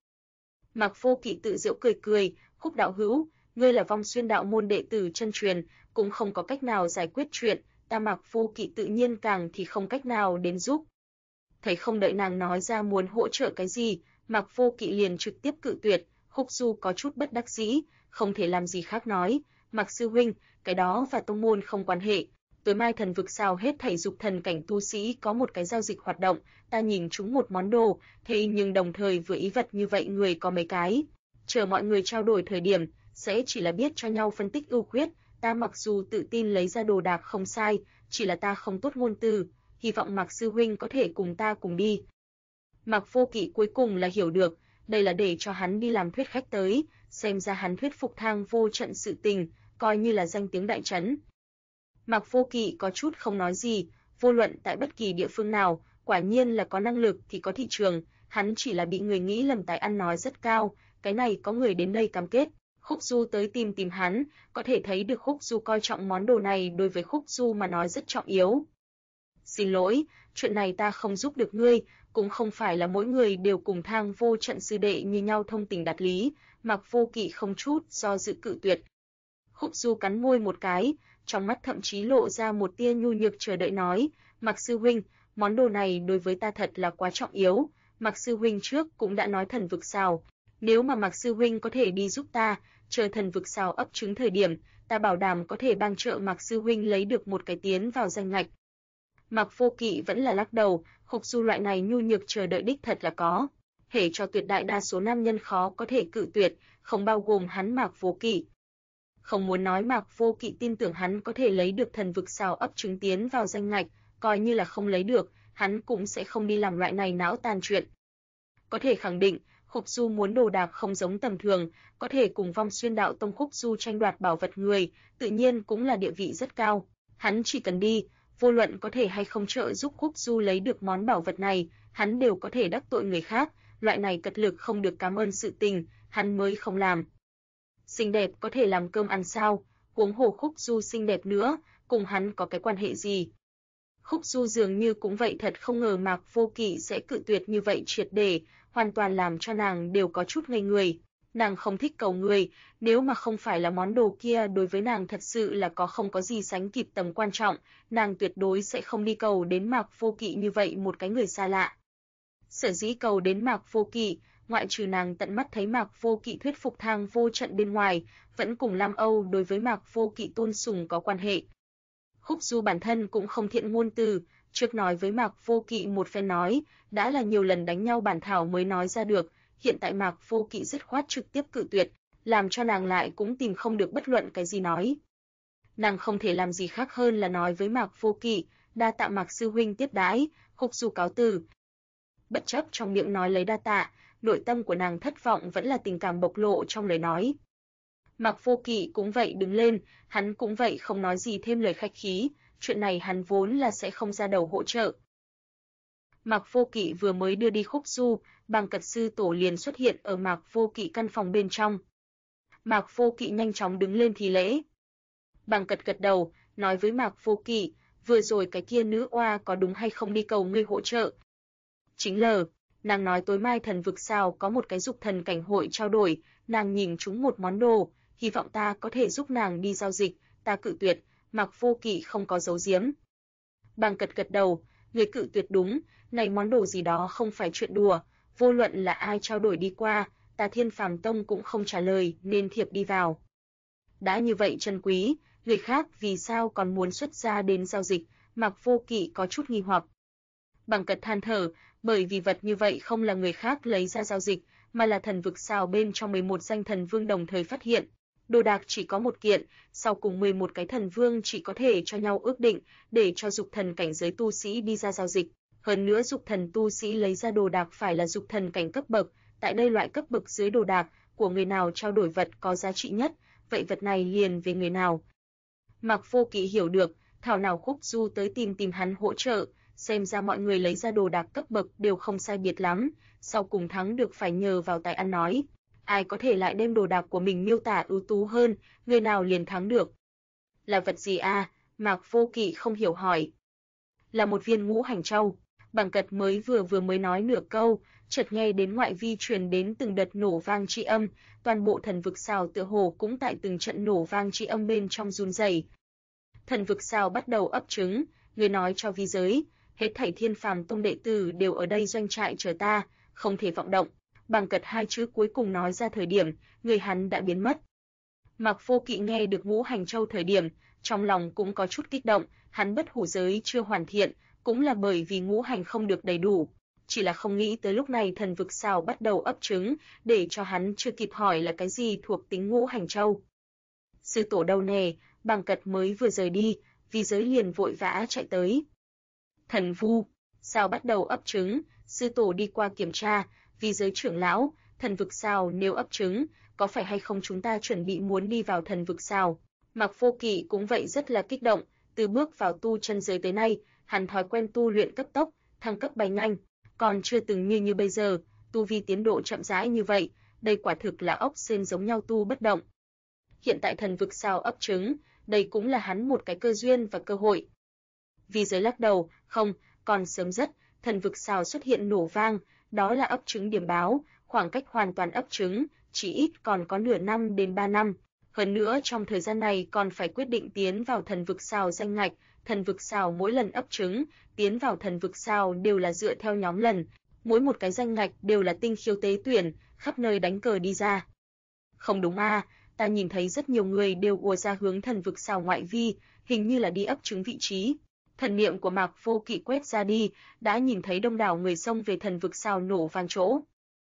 Mạc Vô Kỵ tự giễu cười, Khúc đạo hữu, ngươi là Vong Xuyên đạo môn đệ tử chân truyền, cũng không có cách nào giải quyết chuyện, ta Mạc Vô Kỵ tự nhiên càng thì không cách nào đến giúp. Thấy không đợi nàng nói ra muốn hỗ trợ cái gì, Mạc Vô Kỵ liền trực tiếp cự tuyệt, Khúc Du có chút bất đắc dĩ, không thể làm gì khác nói, Mạc sư huynh, cái đó và tông môn không quan hệ. Tối mai thần vực sao hết thảy dục thần cảnh tu sĩ có một cái giao dịch hoạt động, ta nhìn chúng một món đồ, thế nhưng đồng thời vừa ý vật như vậy người có mấy cái. Chờ mọi người trao đổi thời điểm, sẽ chỉ là biết cho nhau phân tích ưu khuyết, ta mặc dù tự tin lấy ra đồ đạc không sai, chỉ là ta không tốt ngôn từ, hy vọng Mạc sư huynh có thể cùng ta cùng đi. Mạc Vô Kỵ cuối cùng là hiểu được, đây là để cho hắn đi làm thuyết khách tới, xem ra hắn thuyết phục Thang Vô Trận sự tình, coi như là danh tiếng đại trấn. Mạc Vô Kỵ có chút không nói gì, vô luận tại bất kỳ địa phương nào, quả nhiên là có năng lực thì có thị trường, hắn chỉ là bị người nghĩ lầm tài ăn nói rất cao, cái này có người đến đây cam kết. Khúc Du tới tìm hắn, có thể thấy được Khúc Du coi trọng món đồ này đối với Khúc Du mà nói rất trọng yếu. Xin lỗi, chuyện này ta không giúp được ngươi, cũng không phải là mỗi người đều cùng Thang Vô Trận sư đệ như nhau thông tình đạt lý, Mạc Vô Kỵ không chút do dự cự tuyệt. Khúc Du cắn môi một cái, trong mắt thậm chí lộ ra một tia nhu nhược chờ đợi nói, Mạc sư huynh, món đồ này đối với ta thật là quá trọng yếu, Mạc sư huynh trước cũng đã nói thần vực sao, nếu mà Mạc sư huynh có thể đi giúp ta, chờ thần vực sao ấp trứng thời điểm, ta bảo đảm có thể帮trợ Mạc sư huynh lấy được một cái tiến vào danh ngạch. Mạc Vô Kỵ vẫn là lắc đầu, Khúc Du loại này nhu nhược chờ đợi đích thật là có, hễ cho tuyệt đại đa số nam nhân khó có thể cự tuyệt, không bao gồm hắn Mạc Vô Kỵ. Không muốn nói Mạc Vô Kỵ tin tưởng hắn có thể lấy được thần vực sao ấp trứng tiến vào danh ngạch, coi như là không lấy được, hắn cũng sẽ không đi làm loại này não tàn chuyện. Có thể khẳng định, Khúc Du muốn đồ đạc không giống tầm thường, có thể cùng Vong Xuyên Đạo Tông Khúc Du tranh đoạt bảo vật người, tự nhiên cũng là địa vị rất cao. Hắn chỉ cần đi, vô luận có thể hay không trợ giúp Khúc Du lấy được món bảo vật này, hắn đều có thể đắc tội người khác, loại này cật lực không được cảm ơn sự tình, hắn mới không làm. Xinh đẹp có thể làm cơm ăn sao, huống hồ Khúc Du xinh đẹp nữa, cùng hắn có cái quan hệ gì. Khúc Du dường như cũng vậy, thật không ngờ Mạc Vô Kỵ sẽ cự tuyệt như vậy triệt để, hoàn toàn làm cho nàng đều có chút ngây người. Nàng không thích cầu người, nếu mà không phải là món đồ kia đối với nàng thật sự là không có gì sánh kịp tầm quan trọng, nàng tuyệt đối sẽ không đi cầu đến Mạc Vô Kỵ như vậy một cái người xa lạ. Sở dĩ cầu đến Mạc Vô Kỵ, ngoại trừ nàng tận mắt thấy Mạc Vô Kỵ thuyết phục Thang Vô Trận bên ngoài, vẫn cùng Lam Âu đối với Mạc Vô Kỵ tôn sùng có quan hệ. Khúc Du bản thân cũng không thiện ngôn từ, trước nói với Mạc Vô Kỵ một phen nói, đã là nhiều lần đánh nhau bản thảo mới nói ra được, hiện tại Mạc Vô Kỵ dứt khoát trực tiếp cự tuyệt, làm cho nàng lại cũng tìm không được bất luận cái gì nói. Nàng không thể làm gì khác hơn là nói với Mạc Vô Kỵ, đa tạ Mạc sư huynh tiếp đãi, Khúc Du cáo từ. Bất chấp trong miệng nói lấy đa tạ, nội tâm của nàng thất vọng vẫn là tình cảm bộc lộ trong lời nói. Mạc Vô Kỵ cũng vậy đứng lên, hắn cũng vậy không nói gì thêm lời khách khí, chuyện này hắn vốn là sẽ không ra đầu hỗ trợ. Mạc Vô Kỵ vừa mới đưa đi Khúc Du, Bàng Cật sư tổ liền xuất hiện ở Mạc Vô Kỵ căn phòng bên trong. Mạc Vô Kỵ nhanh chóng đứng lên thi lễ. Bàng Cật gật đầu, nói với Mạc Vô Kỵ, vừa rồi cái kia nữ oa có đúng hay không đi cầu ngươi hỗ trợ? Chính là, nàng nói tối mai thần vực sao có một cái dục thần cảnh hội trao đổi, nàng nhìn chúng một món đồ, hy vọng ta có thể giúp nàng đi giao dịch, ta cự tuyệt, Mạc Vô Kỵ không có giấu giếm. Bàng Cật gật đầu, người cự tuyệt đúng, này món đồ gì đó không phải chuyện đùa, vô luận là ai trao đổi đi qua, ta Thiên Phàm Tông cũng không trả lời nên thiệp đi vào. Đã như vậy chân quý, người khác vì sao còn muốn xuất ra đến giao dịch, Mạc Vô Kỵ có chút nghi hoặc. Bàng Cật than thở, bởi vì vật như vậy không là người khác lấy ra giao dịch, mà là thần vực sao bên trong 11 danh thần vương đồng thời phát hiện. Đồ đạc chỉ có một kiện, sau cùng 11 cái thần vương chỉ có thể cho nhau ước định, để cho dục thần cảnh giới tu sĩ đi ra giao dịch. Hơn nữa dục thần tu sĩ lấy ra đồ đạc phải là dục thần cảnh cấp bậc, tại đây loại cấp bậc dưới đồ đạc của người nào trao đổi vật có giá trị nhất, vậy vật này liền về người nào. Mạc Vô Kỵ hiểu được, thảo nào Khúc Du tới tìm hắn hỗ trợ, xem ra mọi người lấy ra đồ đạc cấp bậc đều không sai biệt lắm, sau cùng thắng được phải nhờ vào tài ăn nói. Ai có thể lại đem đồ đạc của mình miêu tả ưu tú hơn, người nào liền thắng được. Là vật gì a? Mạc Vô Kỵ không hiểu hỏi. Là một viên ngũ hành châu. Bàng Cật mới vừa mới nói nửa câu, chợt nghe đến ngoại vi truyền đến từng đợt nổ vang chi âm, toàn bộ thần vực sao tựa hồ cũng tại từng trận nổ vang chi âm bên trong run rẩy. Thần vực sao bắt đầu ấp trứng, người nói cho vi giới, hết thảy Thiên Phàm Tông đệ tử đều ở đây doanh trại chờ ta, không thể vọng động. Bàng Cật hai chữ cuối cùng nói ra thời điểm, người hắn đã biến mất. Mạc Vô Kỵ nghe được ngũ hành châu thời điểm, trong lòng cũng có chút kích động, hắn bất hủ giới chưa hoàn thiện, cũng là bởi vì ngũ hành không được đầy đủ, chỉ là không nghĩ tới lúc này thần vực sao bắt đầu ấp trứng, để cho hắn chưa kịp hỏi là cái gì thuộc tính ngũ hành châu. Sư tổ đâu nè, Bàng Cật mới vừa rời đi, vi giới liền vội vã chạy tới. Thần vu sao bắt đầu ấp trứng, sư tổ đi qua kiểm tra, vì giới trưởng lão, thần vực sao nếu ấp trứng, có phải hay không chúng ta chuẩn bị muốn đi vào thần vực sao? Mạc Vô Kỵ cũng vậy rất là kích động, từ bước vào tu chân giới tới nay, hắn thói quen tu luyện cấp tốc, thăng cấp bay nhanh, còn chưa từng như bây giờ, tu vi tiến độ chậm rãi như vậy, đây quả thực là ốc sên giống nhau tu bất động. Hiện tại thần vực sao ấp trứng, đây cũng là hắn một cái cơ duyên và cơ hội. Vì giới lắc đầu, không, còn sớm rất, thần vực sao xuất hiện nổ vang, đó là ấp trứng điểm báo, khoảng cách hoàn toàn ấp trứng, chỉ ít còn có nửa năm đến 3 năm. Hơn nữa trong thời gian này còn phải quyết định tiến vào thần vực sao danh ngạch, thần vực sao mỗi lần ấp trứng, tiến vào thần vực sao đều là dựa theo nhóm lần, mỗi một cái danh ngạch đều là tinh khiêu tế tuyển, khắp nơi đánh cờ đi ra. Không đúng à, ta nhìn thấy rất nhiều người đều ùa ra hướng thần vực sao ngoại vi, hình như là đi ấp trứng vị trí. Thần niệm của Mạc Vô Kỵ quét ra đi, đã nhìn thấy đông đảo người xông về thần vực sao nổ vang chỗ.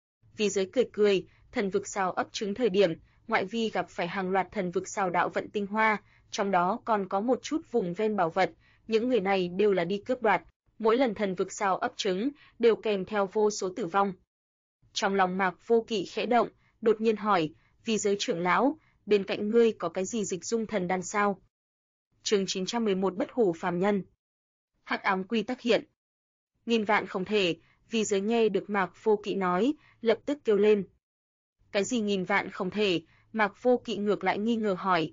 Vì giới cười cười, thần vực sao ấp trứng thời điểm, ngoại vi gặp phải hàng loạt thần vực sao đạo vận tinh hoa, trong đó còn có một chút vùng ven bảo vật, những người này đều là đi cướp đoạt, mỗi lần thần vực sao ấp trứng đều kèm theo vô số tử vong. Trong lòng Mạc Vô Kỵ khẽ động, đột nhiên hỏi, vì giới trưởng lão, bên cạnh ngươi có cái gì dịch dung thần đan sao? Chương 911 bất hủ phàm nhân. Hắc ám quy tắc hiện. Nghìn vạn không thể, vì giới nghe được Mạc Vô Kỵ nói, lập tức kêu lên. Cái gì nghìn vạn không thể? Mạc Vô Kỵ ngược lại nghi ngờ hỏi.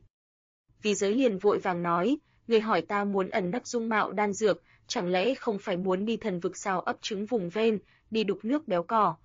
Vì giới liền vội vàng nói, người hỏi ta muốn ẩn nấp dung mạo đan dược, chẳng lẽ không phải muốn đi thần vực sao ấp trứng vùng ven, đi đục nước béo cỏ.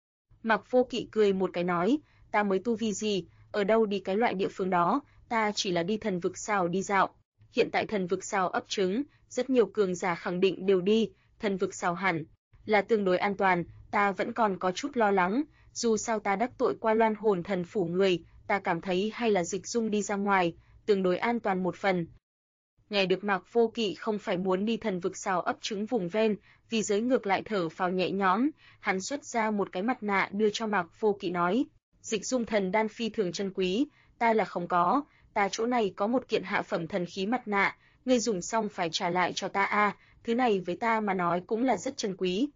Mạc Vô Kỵ cười một cái nói, ta mới tu vi gì, ở đâu đi cái loại địa phương đó, ta chỉ là đi thần vực sao đi dạo. Hiện tại thần vực sao ấp trứng, rất nhiều cường giả khẳng định đều đi, thần vực sao hẳn là tương đối an toàn, ta vẫn còn có chút lo lắng, dù sao ta đắc tội qua Loan Hồn Thần phủ người, ta cảm thấy hay là dịch dung đi ra ngoài, tương đối an toàn một phần. Nghe được Mạc Vô Kỵ không phải muốn đi thần vực sao ấp trứng vùng ven, vì giới ngược lại thở phào nhẹ nhõm, hắn xuất ra một cái mặt nạ đưa cho Mạc Vô Kỵ nói, dịch dung thần đan phi thường chân quý, ta là không có, ta chỗ này có một kiện hạ phẩm thần khí mặt nạ, ngươi dùng xong phải trả lại cho ta a, thứ này với ta mà nói cũng là rất chân quý.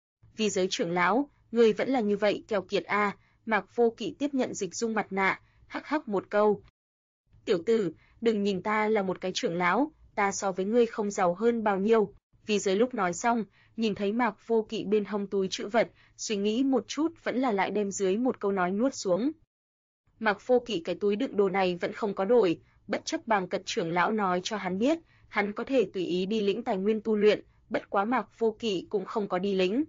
Vì giới trưởng lão, ngươi vẫn là như vậy keo kiệt a, Mạc Vô Kỵ tiếp nhận dịch dung mặt nạ, hắc hắc một câu. Tiểu tử, đừng nhìn ta là một cái trưởng lão, ta so với ngươi không giàu hơn bao nhiêu. Vì giới lúc nói xong, nhìn thấy Mạc Vô Kỵ bên hông túi trữ vật, suy nghĩ một chút vẫn là lại đem dưới một câu nói nuốt xuống. Mạc Vô Kỵ cái túi đựng đồ này vẫn không có đổi, bất chấp Bàng Cật trưởng lão nói cho hắn biết, hắn có thể tùy ý đi lĩnh tài nguyên tu luyện, bất quá Mạc Vô Kỵ cũng không có đi lĩnh.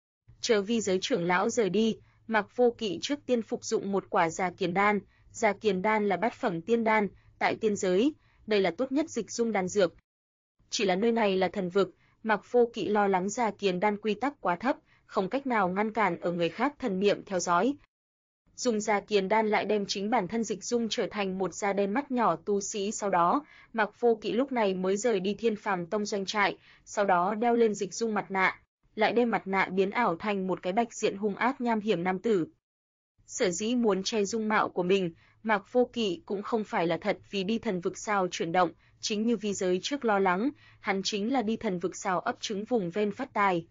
Chờ vi giới trưởng lão rời đi, Mạc Vô Kỵ trước tiên phục dụng một quả Già Kiền đan, Già Kiền đan là bát phẩm tiên đan, tại tiên giới, đây là tốt nhất dịch dung đan dược. Chỉ là nơi này là thần vực, Mạc Vô Kỵ lo lắng Già Kiền đan quy tắc quá thấp, không cách nào ngăn cản ở người khác thần niệm theo dõi. Dùng Già Kiền đan lại đem chính bản thân dịch dung trở thành một da đen mắt nhỏ tu sĩ, sau đó, Mạc Vô Kỵ lúc này mới rời đi Thiên Phàm Tông doanh trại, sau đó đeo lên dịch dung mặt nạ, lại đem mặt nạ biến ảo thành một cái bạch diện hung ác nham hiểm nam tử. Sở dĩ muốn che dung mạo của mình, Mạc Vô Kỵ cũng không phải là thật vì đi thần vực sao chuyển động, chính như vi giới trước lo lắng, hắn chính là đi thần vực sao ấp trứng vùng ven phát tài.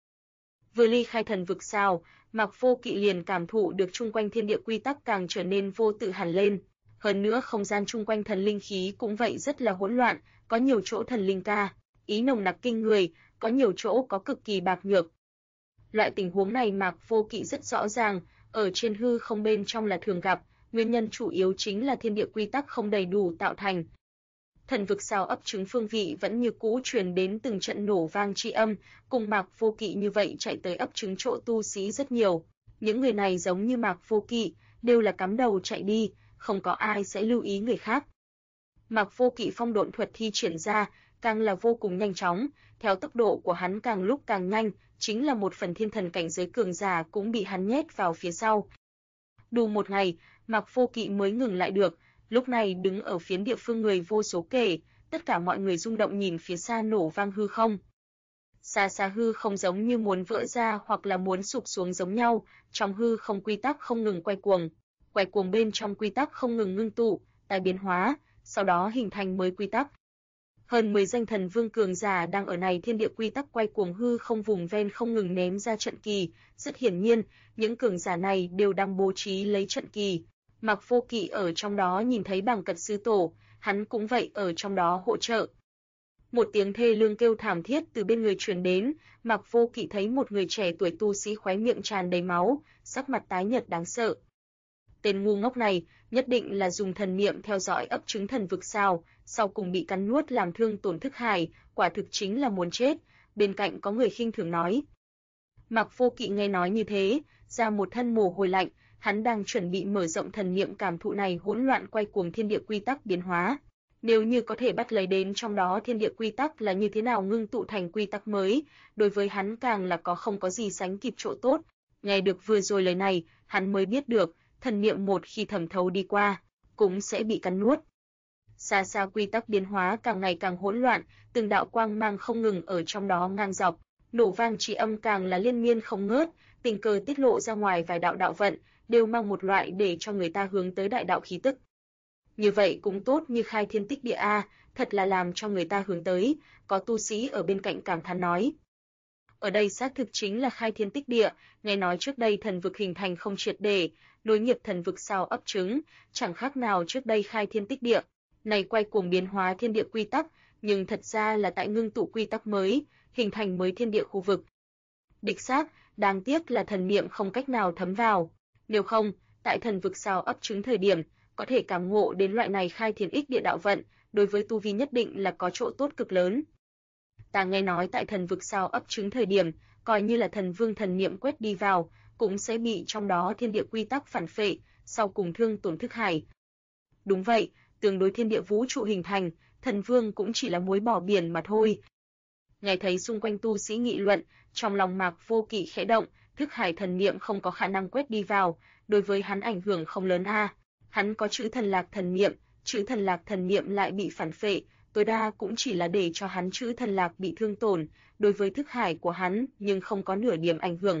Vừa ly khai thần vực sao, Mạc Vô Kỵ liền cảm thụ được chung quanh thiên địa quy tắc càng trở nên vô tự hẳn lên, hơn nữa không gian chung quanh thần linh khí cũng vậy rất là hỗn loạn, có nhiều chỗ thần linh ca, ý nồng nặc kinh người, có nhiều chỗ có cực kỳ bạc nhược. Loại tình huống này Mạc Vô Kỵ rất rõ ràng, ở trên hư không bên trong là thường gặp, nguyên nhân chủ yếu chính là thiên địa quy tắc không đầy đủ tạo thành. Thần vực sao ấp trứng phương vị vẫn như cũ truyền đến từng trận nổ vang tri âm, cùng Mạc Vô Kỵ như vậy chạy tới ấp trứng chỗ tu sĩ rất nhiều. Những người này giống như Mạc Vô Kỵ, đều là cắm đầu chạy đi, không có ai sẽ lưu ý người khác. Mạc Vô Kỵ phong độn thuật thi triển ra, càng là vô cùng nhanh chóng, theo tốc độ của hắn càng lúc càng nhanh, chính là một phần thiên thần cảnh giới cường giả cũng bị hắn nhét vào phía sau. Đủ một ngày, Mạc Vô Kỵ mới ngừng lại được, lúc này đứng ở phiến địa phương người vô số kể, tất cả mọi người rung động nhìn phía xa nổ vang hư không. Xa xa hư không giống như muốn vỡ ra hoặc là muốn sụp xuống giống nhau, trong hư không quy tắc không ngừng quay cuồng bên trong quy tắc không ngừng ngưng tụ, tái biến hóa, sau đó hình thành mới quy tắc. Hơn 10 danh thần vương cường giả đang ở này thiên địa quy tắc quay cuồng hư không vùng ven không ngừng ném ra trận kỳ, rất hiển nhiên, những cường giả này đều đang bố trí lấy trận kỳ. Mạc Vô Kỵ ở trong đó nhìn thấy Bàng Cật sư tổ, hắn cũng vậy ở trong đó hỗ trợ. Một tiếng thê lương kêu thảm thiết từ bên người truyền đến, Mạc Vô Kỵ thấy một người trẻ tuổi tu sĩ khóe miệng tràn đầy máu, sắc mặt tái nhợt đáng sợ. Tên ngu ngốc này nhất định là dùng thần niệm theo dõi ấp trứng thần vực sao, sau cùng bị cắn nuốt làm thương tổn thức hải, quả thực chính là muốn chết. Bên cạnh có người khinh thường nói. Mạc Vô Kỵ nghe nói như thế, ra một thân mồ hôi lạnh, hắn đang chuẩn bị mở rộng thần niệm cảm thụ này hỗn loạn quay cuồng thiên địa quy tắc biến hóa. Nếu như có thể bắt lấy đến trong đó thiên địa quy tắc là như thế nào ngưng tụ thành quy tắc mới, đối với hắn càng là không có gì sánh kịp chỗ tốt. Nghe được vừa rồi lời này, hắn mới biết được, thần niệm một khi thẩm thấu đi qua, cũng sẽ bị cắn nuốt. Xa xa quy tắc biến hóa càng ngày càng hỗn loạn, từng đạo quang mang không ngừng ở trong đó ngang dọc, nổ vang chỉ âm càng là liên miên không ngớt, tình cờ tiết lộ ra ngoài vài đạo đạo vận, đều mang một loại để cho người ta hướng tới đại đạo khí tức. Như vậy cũng tốt như khai thiên tích địa a, thật là làm cho người ta hướng tới, có tu sĩ ở bên cạnh cảm thán nói. Ở đây xác thực chính là khai thiên tích địa, nghe nói trước đây thần vực hình thành không triệt để, nối nghiệp thần vực sao ấp trứng, chẳng khác nào trước đây khai thiên tích địa. Này quay cuồng biến hóa thiên địa quy tắc, nhưng thật ra là tại ngưng tụ quy tắc mới, hình thành mới thiên địa khu vực. Đích xác, đáng tiếc là thần niệm không cách nào thấm vào. Nếu không, tại thần vực sao ấp trứng thời điểm, có thể cảm ngộ đến loại này khai thiên ích địa đạo vận, đối với tu vi nhất định là có chỗ tốt cực lớn. Ta nghe nói tại thần vực sao ấp trứng thời điểm, coi như là thần vương thần niệm quét đi vào, cũng sẽ bị trong đó thiên địa quy tắc phản phệ, sau cùng thương tổn thức hải. Đúng vậy, tương đối thiên địa vũ trụ hình thành, thần vương cũng chỉ là muối bỏ biển mà thôi. Nghe thấy xung quanh tu sĩ nghị luận, trong lòng Mạc Vô Kỵ khẽ động, thức hải thần niệm không có khả năng quét đi vào, đối với hắn ảnh hưởng không lớn a. Hắn có chữ thần lạc thần niệm lại bị phản phệ, tối đa cũng chỉ là để cho hắn chữ thần lạc bị thương tổn, đối với thức hải của hắn nhưng không có nửa điểm ảnh hưởng.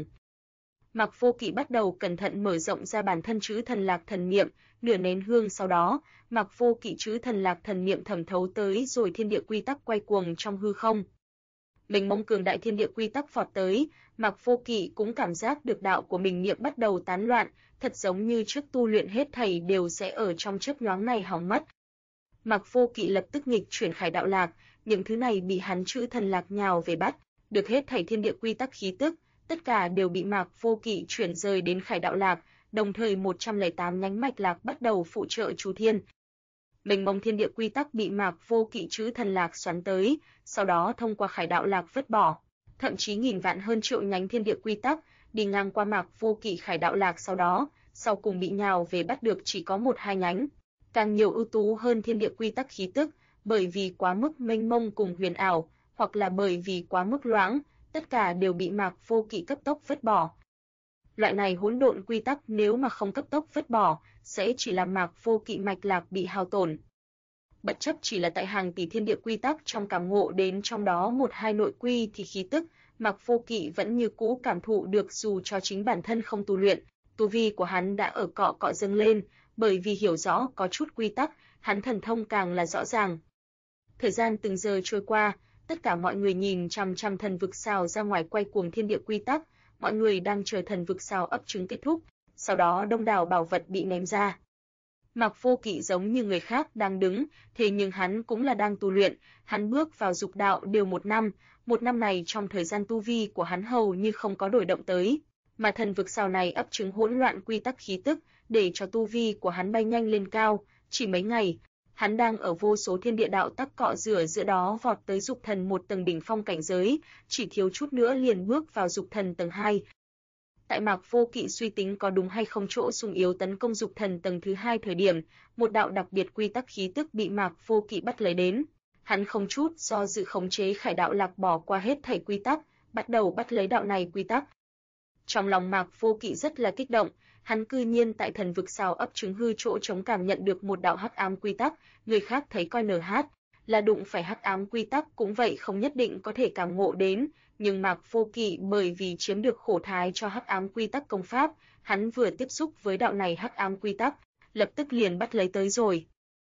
Mạc Vô Kỵ bắt đầu cẩn thận mở rộng ra bản thân chữ thần lạc thần niệm, nửa nén hương sau đó, Mạc Vô Kỵ chữ thần lạc thần niệm thẩm thấu tới rồi thiên địa quy tắc quay cuồng trong hư không. Mình mong cường đại thiên địa quy tắc vọt tới, Mạc Vô Kỵ cũng cảm giác được đạo của mình niệm bắt đầu tán loạn, thật giống như trước tu luyện hết thảy đều sẽ ở trong chớp nhoáng này hỏng mất. Mạc Vô Kỵ lập tức nghịch chuyển khải đạo lạc, những thứ này bị hắn chữ thần lạc nhào về bắt, được hết thảy thiên địa quy tắc khí tức, tất cả đều bị Mạc Vô Kỵ chuyển rời đến khải đạo lạc, đồng thời 108 nhánh mạch lạc bắt đầu phụ trợ Chu Thiên. Mình mong thiên địa quy tắc bị Mạc Vô Kỵ chữ thần lạc xoắn tới, sau đó thông qua khải đạo lạc vứt bỏ, thậm chí nghìn vạn hơn triệu nhánh thiên địa quy tắc đi ngang qua Mạc Vô Kỵ khải đạo lạc sau cùng bị nhào về bắt được chỉ có 1-2 nhánh. Càng nhiều ưu tú hơn thiên địa quy tắc khí tức, bởi vì quá mức mênh mông cùng huyền ảo, hoặc là bởi vì quá mức loãng, tất cả đều bị Mạc Vô Kỵ cấp tốc vứt bỏ. Loại này hỗn độn quy tắc nếu mà không cấp tốc vứt bỏ, sẽ chỉ làm Mạc Vô Kỵ mạch lạc bị hao tổn. Bất chấp chỉ là tại hàng tỷ thiên địa quy tắc trong cảm ngộ đến trong đó 1-2 nội quy thì khí tức, Mạc Vô Kỵ vẫn như cũ cảm thụ được dù cho chính bản thân không tu luyện, tu vi của hắn đã ở cọ cọ dâng lên, bởi vì hiểu rõ có chút quy tắc, hắn thần thông càng là rõ ràng. Thời gian từng giờ trôi qua, tất cả mọi người nhìn chằm chằm thần vực sao ra ngoài quay cuồng thiên địa quy tắc, mọi người đang chờ thần vực sao ấp trứng kết thúc, sau đó đông đảo bảo vật bị ném ra. Mạc Vô Kỵ giống như người khác đang đứng, thế nhưng hắn cũng là đang tu luyện, hắn bước vào dục đạo đều 1 năm này trong thời gian tu vi của hắn hầu như không có đổi động tới, mà thần vực sao này ấp trứng hỗn loạn quy tắc khí tức, để cho tu vi của hắn bay nhanh lên cao, chỉ mấy ngày, hắn đang ở vô số thiên địa đạo tắc cọ rửa giữa đó vọt tới dục thần 1 tầng đỉnh phong cảnh giới, chỉ thiếu chút nữa liền bước vào dục thần tầng 2. Tại Mạc Vô Kỵ suy tính có đúng hay không chỗ sung yếu tấn công dục thần tầng thứ 2 thời điểm, một đạo đặc biệt quy tắc khí tức bị Mạc Vô Kỵ bắt lấy đến. Hắn không chút do dự khống chế khải đạo lạc bỏ qua hết thảy quy tắc, bắt đầu bắt lấy đạo này quy tắc. Trong lòng Mạc Vô Kỵ rất là kích động, hắn cư nhiên tại thần vực sao ấp trứng hư chỗ trống cảm nhận được một đạo hắc ám quy tắc, người khác thấy coi NH là đụng phải hắc ám quy tắc cũng vậy không nhất định có thể cảm ngộ đến, nhưng Mạc Vô Kỵ bởi vì chiếm được khổ thái cho hắc ám quy tắc công pháp, hắn vừa tiếp xúc với đạo này hắc ám quy tắc, lập tức liền bắt lấy tới rồi.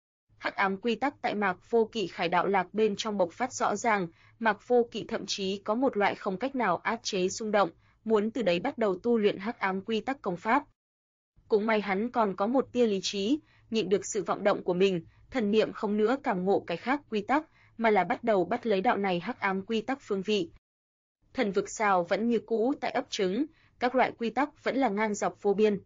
Hắc ám quy tắc tại Mạc Vô Kỵ Khải Đạo Lạc bên trong bộc phát rõ ràng, Mạc Vô Kỵ thậm chí có một loại không cách nào áp chế xung động, muốn từ đấy bắt đầu tu luyện hắc ám quy tắc công pháp. Cũng may hắn còn có một tia lý trí, nhịn được sự vọng động của mình, thần niệm không nữa cảm ngộ cái khác quy tắc, mà là bắt đầu bắt lấy đạo này hắc ám quy tắc phương vị. Thần vực sao vẫn như cũ tại ấp trứng, các loại quy tắc vẫn là ngang dọc vô biên.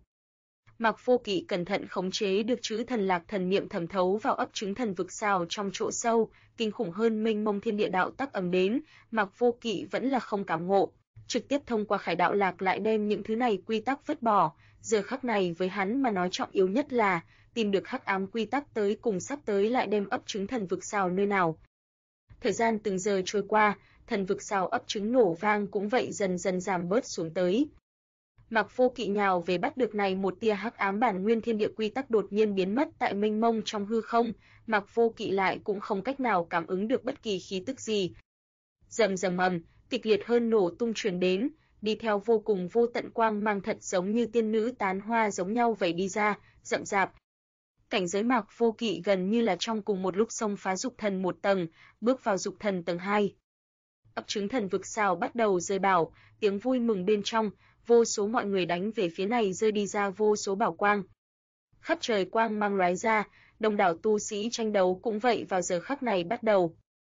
Mạc Vô Kỵ cẩn thận khống chế được chữ thần lạc thần niệm thẩm thấu vào ấp trứng thần vực sao trong chỗ sâu, kinh khủng hơn mênh mông thiên địa đạo tắc ầm đến, Mạc Vô Kỵ vẫn là không cảm ngộ, trực tiếp thông qua Khải Đạo Lạc lại đem những thứ này quy tắc vứt bỏ. Giờ khắc này với hắn mà nói trọng yếu nhất là tìm được hắc ám quy tắc tới cùng sắp tới lại đem ấp trứng thần vực sao nơi nào. Thời gian từng giờ trôi qua, thần vực sao ấp trứng nổ vang cũng vậy dần dần giảm bớt xuống tới. Mạc Vô Kỵ nhào về bắt được này một tia hắc ám bản nguyên thiên địa quy tắc đột nhiên biến mất tại mênh mông trong hư không, Mạc Vô Kỵ lại cũng không cách nào cảm ứng được bất kỳ khí tức gì. Rầm rầm ầm, kịch liệt hơn nổ tung truyền đến, đi theo vô cùng vô tận quang mang thật giống như tiên nữ tán hoa giống nhau vẩy đi ra, rậm rạp. Cảnh giới Mạc Vô Kỵ gần như là trong cùng một lúc xông phá dục thần một tầng, bước vào dục thần tầng 2. Ấp trứng thần vực sao bắt đầu rơi bảo, tiếng vui mừng bên trong, vô số mọi người đánh về phía này rơi đi ra vô số bảo quang. Khắp trời quang mang lóe ra, đông đảo tu sĩ tranh đấu cũng vậy vào giờ khắc này bắt đầu.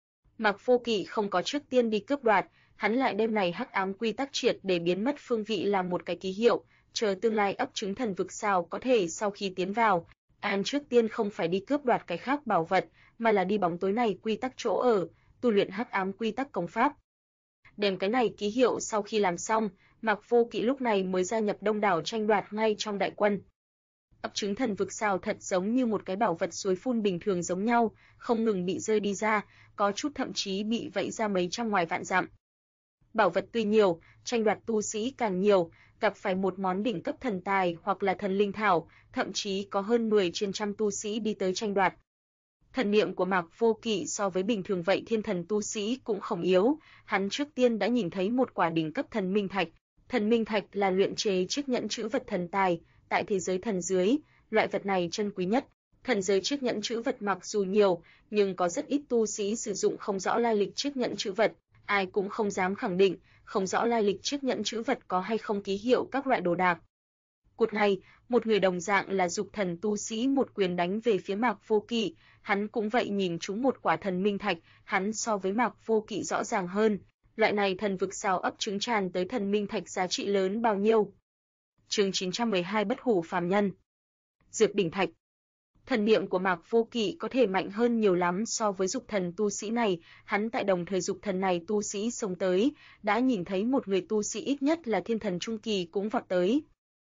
Mạc Vô Kỵ không có trước tiên đi cướp đoạt, hắn lại đem này hắc ám quy tắc triệt để biến mất phương vị làm một cái ký hiệu, chờ tương lai ấp trứng thần vực sao có thể sau khi tiến vào, hắn trước tiên không phải đi cướp đoạt cái khác bảo vật, mà là đi bóng tối này quy tắc chỗ ở, tu luyện hắc ám quy tắc công pháp. Đem cái này ký hiệu sau khi làm xong, Mạc Vô Kỵ lúc này mới gia nhập đông đảo tranh đoạt ngay trong đại quân. Ấp trứng thần vực sao thật giống như một cái bảo vật suối phun bình thường giống nhau, không ngừng bị rơi đi ra, có chút thậm chí bị vẫy ra mấy trăm ngoài vạn dặm. Bảo vật tuy nhiều, tranh đoạt tu sĩ càng nhiều, gặp phải một món đỉnh cấp thần tài hoặc là thần linh thảo, thậm chí có hơn 10 trên trăm tu sĩ đi tới tranh đoạt. Thần niệm của Mạc Vô Kỵ so với bình thường vậy thiên thần tu sĩ cũng không yếu, hắn trước tiên đã nhìn thấy một quả đỉnh cấp thần minh thạch. Thần minh thạch là luyện chế chiếc nhẫn trữ vật thần tài, tại thế giới thần dưới, loại vật này chân quý nhất. Thần giới chiếc nhẫn trữ vật mặc dù nhiều, nhưng có rất ít tu sĩ sử dụng không rõ lai lịch chiếc nhẫn trữ vật, ai cũng không dám khẳng định, không rõ lai lịch chiếc nhẫn trữ vật có hay không ký hiệu các loại đồ đạc. Cột này, một người đồng dạng là dục thần tu sĩ một quyền đánh về phía Mạc Vô Kỵ, hắn cũng vậy nhìn trúng một quả thần minh thạch, hắn so với Mạc Vô Kỵ rõ ràng hơn. Loại này thần vực sao ấp trứng tràn tới thần minh thạch giá trị lớn bao nhiêu? Chương 912 Bất hủ phàm nhân. Dược đỉnh thạch. Thần niệm của Mạc Vô Kỵ có thể mạnh hơn nhiều lắm so với dục thần tu sĩ này, hắn tại đồng thời dục thần này tu sĩ xông tới, đã nhìn thấy một người tu sĩ ít nhất là thiên thần trung kỳ cũng vọt tới.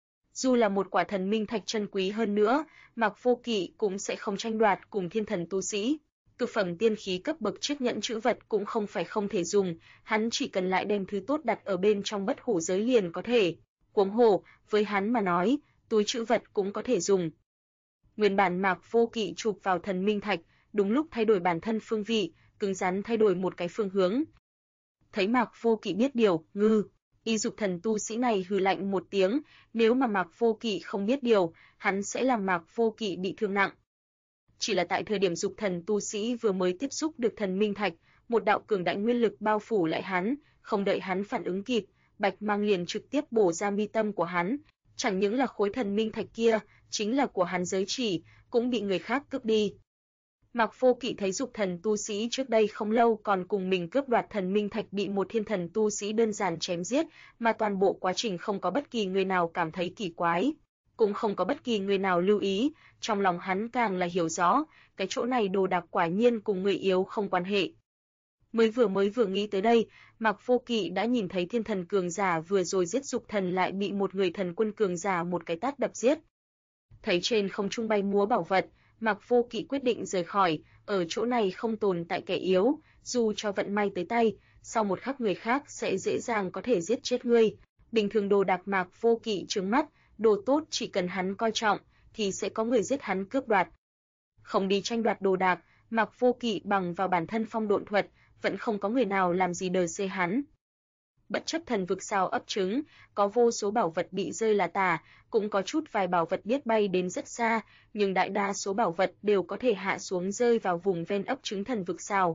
Dù là một quả thần minh thạch chân quý hơn nữa, Mạc Vô Kỵ cũng sẽ không tranh đoạt cùng thiên thần tu sĩ. Cực phẩm tiên khí cấp bậc chiếc nhẫn trữ vật cũng không phải không thể dùng, hắn chỉ cần lại đem thứ tốt đặt ở bên trong bất hủ giới liền có thể. Huống hồ, với hắn mà nói, túi trữ vật cũng có thể dùng. Nguyên bản Mạc Vô Kỵ chụp vào thần minh thạch, đúng lúc thay đổi bản thân phương vị, cứng rắn thay đổi một cái phương hướng. Thấy Mạc Vô Kỵ biết điều, ngư, y dục thần tu sĩ này hừ lạnh một tiếng, nếu mà Mạc Vô Kỵ không biết điều, hắn sẽ làm Mạc Vô Kỵ bị thương nặng. Chỉ là tại thời điểm dục thần tu sĩ vừa mới tiếp xúc được thần minh thạch, một đạo cường đại nguyên lực bao phủ lại hắn, không đợi hắn phản ứng kịp, bạch mang liền trực tiếp bổ ra mi tâm của hắn, chẳng những là khối thần minh thạch kia, chính là của hắn giới chỉ, cũng bị người khác cướp đi. Mạc Vô Kỵ thấy dục thần tu sĩ trước đây không lâu còn cùng mình cướp đoạt thần minh thạch bị một thiên thần tu sĩ đơn giản chém giết, mà toàn bộ quá trình không có bất kỳ người nào cảm thấy kỳ quái, cũng không có bất kỳ người nào lưu ý, trong lòng hắn càng là hiểu rõ, cái chỗ này đồ đạc quả nhiên cùng người yếu không quan hệ. Mới vừa nghĩ tới đây, Mạc Vô Kỵ đã nhìn thấy thiên thần cường giả vừa rồi giết dục thần lại bị một người thần quân cường giả một cái tát đập giết. Thấy trên không trung bay múa bảo vật, Mạc Vô Kỵ quyết định rời khỏi, ở chỗ này không tồn tại kẻ yếu, dù cho vận may tới tay, sau một khắc người khác sẽ dễ dàng có thể giết chết ngươi. Bình thường đồ đạc Mạc Vô Kỵ trừng mắt, đồ tốt chỉ cần hắn coi trọng, thì sẽ có người giết hắn cướp đoạt. Không đi tranh đoạt đồ đạc, Mạc Vô Kỵ bằng vào bản thân phong độn thuật, vẫn không có người nào làm gì đờ xê hắn. Bất chấp thần vực sao ấp trứng, có vô số bảo vật bị rơi là tả, cũng có chút vài bảo vật biết bay đến rất xa, nhưng đại đa số bảo vật đều có thể hạ xuống rơi vào vùng ven ấp trứng thần vực sao.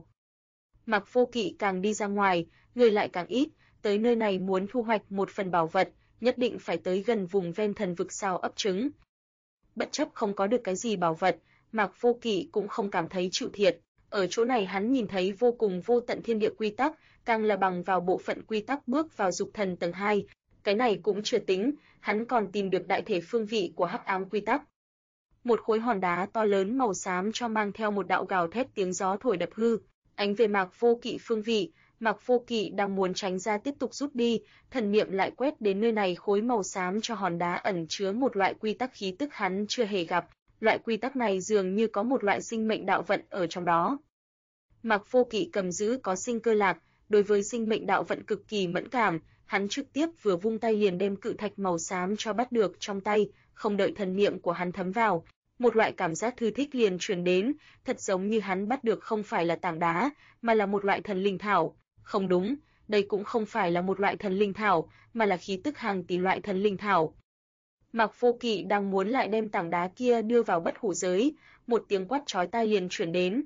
Mạc Vô Kỵ càng đi ra ngoài, người lại càng ít, tới nơi này muốn thu hoạch một phần bảo vật, nhất định phải tới gần vùng ven thần vực sao ấp trứng. Bất chấp không có được cái gì bảo vật, Mạc Vô Kỵ cũng không cảm thấy chịu thiệt. Ở chỗ này hắn nhìn thấy vô cùng vô tận thiên địa quy tắc, càng là bằng vào bộ phận quy tắc bước vào dục thần tầng 2. Cái này cũng chưa tính, hắn còn tìm được đại thể phương vị của hắc ám quy tắc. Một khối hòn đá to lớn màu xám cho mang theo một đạo gào thét tiếng gió thổi đập hư, ánh về Mạc Vô Kỵ phương vị. Mạc Vô Kỵ đang muốn tránh ra tiếp tục rút đi, thần niệm lại quét đến nơi này khối màu xám cho hòn đá ẩn chứa một loại quy tắc khí tức hắn chưa hề gặp. Loại quy tắc này dường như có một loại sinh mệnh đạo vận ở trong đó. Mạc Vô Kỵ cầm giữ có sinh cơ lạc, đối với sinh mệnh đạo vận cực kỳ mẫn cảm, hắn trực tiếp vừa vung tay liền đem cự thạch màu xám cho bắt được trong tay, không đợi thần niệm của hắn thấm vào, một loại cảm giác thư thích liền truyền đến, thật giống như hắn bắt được không phải là tảng đá, mà là một loại thần linh thảo. Không đúng, đây cũng không phải là một loại thần linh thảo, mà là khí tức hàng tỷ loại thần linh thảo. Mạc Vô Kỵ đang muốn lại đem tảng đá kia đưa vào bất hủ giới, một tiếng quát chói tai liền truyền đến.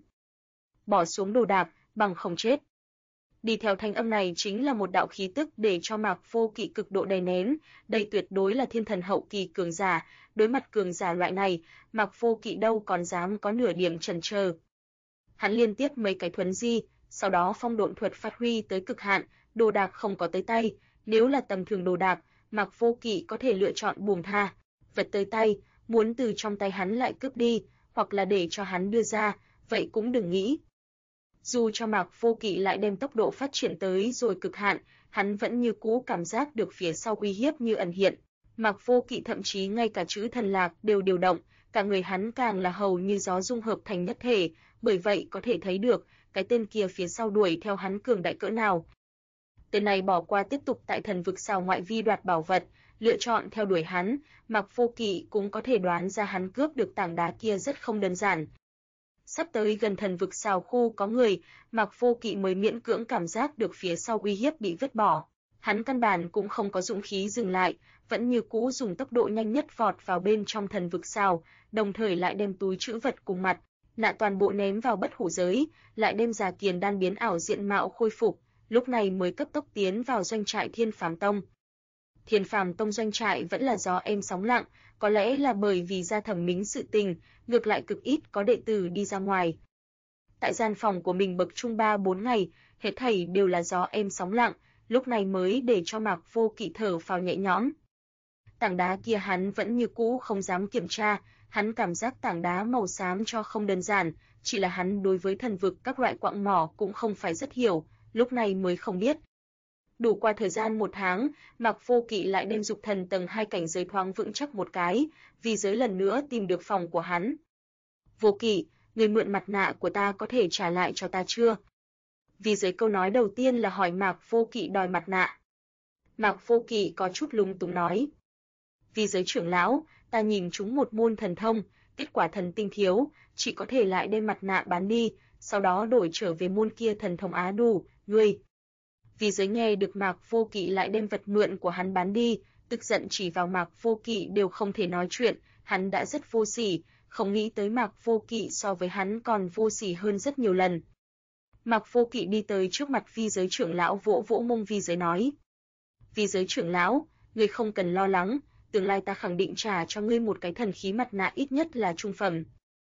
Bỏ xuống đồ đạc, bằng không chết. Đi theo thanh âm này chính là một đạo khí tức để cho Mạc Vô Kỵ cực độ đè nén, đây tuyệt đối là thiên thần hậu kỳ cường giả, đối mặt cường giả loại này, Mạc Vô Kỵ đâu còn dám có nửa điểm chần chờ. Hắn liên tiếp mấy cái thuấn di, sau đó phong độn thuật phát huy tới cực hạn, đồ đạc không có tới tay, nếu là tầm thường đồ đạc, Mạc Vô Kỵ có thể lựa chọn buông tha, vật tới tay, muốn từ trong tay hắn lại cướp đi, hoặc là để cho hắn đưa ra, vậy cũng đừng nghĩ. Dù cho Mạc Vô Kỵ lại đem tốc độ phát triển tới rồi cực hạn, hắn vẫn như cũ cảm giác được phía sau uy hiếp như ẩn hiện. Mạc Vô Kỵ thậm chí ngay cả chữ thần lạc đều điều động, cả người hắn càng là hầu như gió dung hợp thành nhất thể, bởi vậy có thể thấy được, cái tên kia phía sau đuổi theo hắn cường đại cỡ nào. Tên này bỏ qua tiếp tục tại thần vực sao ngoại vi đoạt bảo vật, lựa chọn theo đuổi hắn, Mạc Vô Kỵ cũng có thể đoán ra hắn cướp được tảng đá kia rất không đơn giản. Sắp tới gần thần vực sao khu có người, Mạc Vô Kỵ mới miễn cưỡng cảm giác được phía sau uy hiếp bị vứt bỏ. Hắn căn bản cũng không có dũng khí dừng lại, vẫn như cũ dùng tốc độ nhanh nhất vọt vào bên trong thần vực sao, đồng thời lại đem túi trữ vật cùng mặt nạ toàn bộ ném vào bất hủ giới, lại đem Già Kiền đan biến ảo diện mạo khôi phục, lúc này mới cấp tốc tiến vào doanh trại Thiên Phàm Tông. Thiên Phàm Tông doanh trại vẫn là gió êm sóng lặng, có lẽ là bởi vì ra thẩm mính sự tình, ngược lại cực ít có đệ tử đi ra ngoài. Tại gian phòng của mình bậc trung 3-4 ngày, hết thảy đều là gió êm sóng lặng, lúc này mới để cho Mạc Vô Kỵ thở phào nhẹ nhõm. Tảng đá kia hắn vẫn như cũ không dám kiểm tra, hắn cảm giác tảng đá màu xám cho không đơn giản, chỉ là hắn đối với thần vực các loại quặng mỏ cũng không phải rất hiểu, lúc này mới không biết. Đủ qua thời gian 1 tháng, Mạc Vô Kỵ lại đem dục thần tầng 2 cảnh giới thoáng vững chắc một cái, vì giới lần nữa tìm được phòng của hắn. Vô Kỵ, người mượn mặt nạ của ta có thể trả lại cho ta chưa? Vì giới câu nói đầu tiên là hỏi Mạc Vô Kỵ đòi mặt nạ. Mạc Vô Kỵ có chút lúng túng nói. Vì giới trưởng lão, ta nhìn chúng một môn thần thông, kết quả thần tinh thiếu, chỉ có thể lại đem mặt nạ bán đi, sau đó đổi trở về môn kia thần thông á đủ, ngươi. Vì giới nghe được Mạc Vô Kỵ lại đem vật mượn của hắn bán đi, tức giận chỉ vào Mạc Vô Kỵ đều không thể nói chuyện, hắn đã rất vô sỉ, không nghĩ tới Mạc Vô Kỵ so với hắn còn vô sỉ hơn rất nhiều lần. Mạc Vô Kỵ đi tới trước mặt vi giới trưởng lão vỗ vỗ mông vi giới nói. Vi giới trưởng lão, ngươi không cần lo lắng, tương lai ta khẳng định trả cho ngươi một cái thần khí mặt nạ ít nhất là trung phẩm.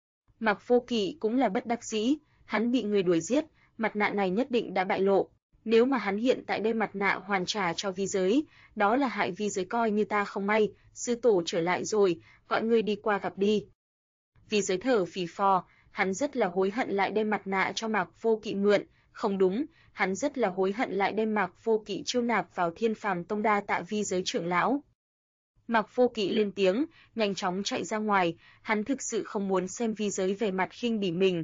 Mạc Vô Kỵ cũng là bất đắc dĩ, hắn bị người đuổi giết, mặt nạ này nhất định đã bại lộ. Nếu mà hắn hiện tại đem mặt nạ hoàn trả cho vi giới, đó là hại vi giới coi như ta không may, sư tổ trở lại rồi, gọi ngươi đi qua gặp đi. Vi giới thở phì phò, hắn rất là hối hận lại đem mặt nạ cho Mạc Vô Kỵ mượn, không đúng, hắn rất là hối hận lại đem Mạc Vô Kỵ chiêu nạp vào Thiên Phàm Tông đa tạ vi giới trưởng lão. Mạc Vô Kỵ lên tiếng, nhanh chóng chạy ra ngoài, hắn thực sự không muốn xem vi giới về mặt khinh bỉ mình.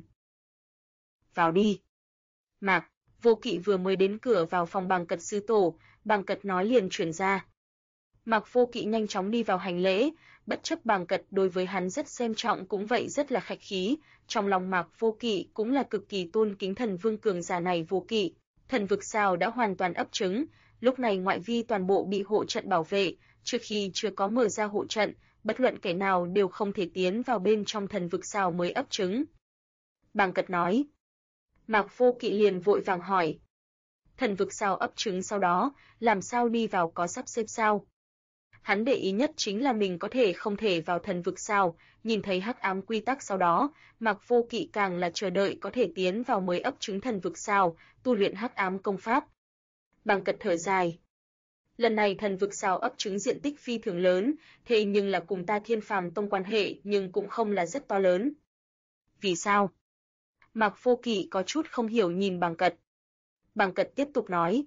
Vào đi. Mạc Vô Kỵ vừa mới đến cửa vào phòng Bằng Cật sư tổ, Bằng Cật nói liền chuyển ra. Mạc Vô Kỵ nhanh chóng đi vào hành lễ, bất chấp Bằng Cật đối với hắn rất xem trọng cũng vậy rất là khách khí, trong lòng Mạc Vô Kỵ cũng là cực kỳ tôn kính thần vương cường giả này Vô Kỵ. Thần vực sao đã hoàn toàn ấp trứng, Lúc này ngoại vi toàn bộ bị hộ trận bảo vệ, trước khi chưa có mở ra hộ trận, bất luận kẻ nào đều không thể tiến vào bên trong thần vực sao mới ấp trứng. Bàng Cật nói. Mạc Vô Kỵ liền vội vàng hỏi. Thần vực sao ấp trứng sau đó, làm sao đi vào có sắp xếp sao? Hắn để ý nhất chính là mình có thể không thể vào thần vực sao, nhìn thấy hắc ám quy tắc sau đó, Mạc Vô Kỵ càng là chờ đợi có thể tiến vào mới ấp trứng thần vực sao, tu luyện hắc ám công pháp. Bàng Cật thở dài. Lần này thần vực sao ấp trứng diện tích phi thường lớn, thế nhưng là cùng ta Thiên Phàm Tông quan hệ nhưng cũng không là rất to lớn. Vì sao? Mạc Vô Kỵ có chút không hiểu nhìn Bàng Cật. Bàng Cật tiếp tục nói.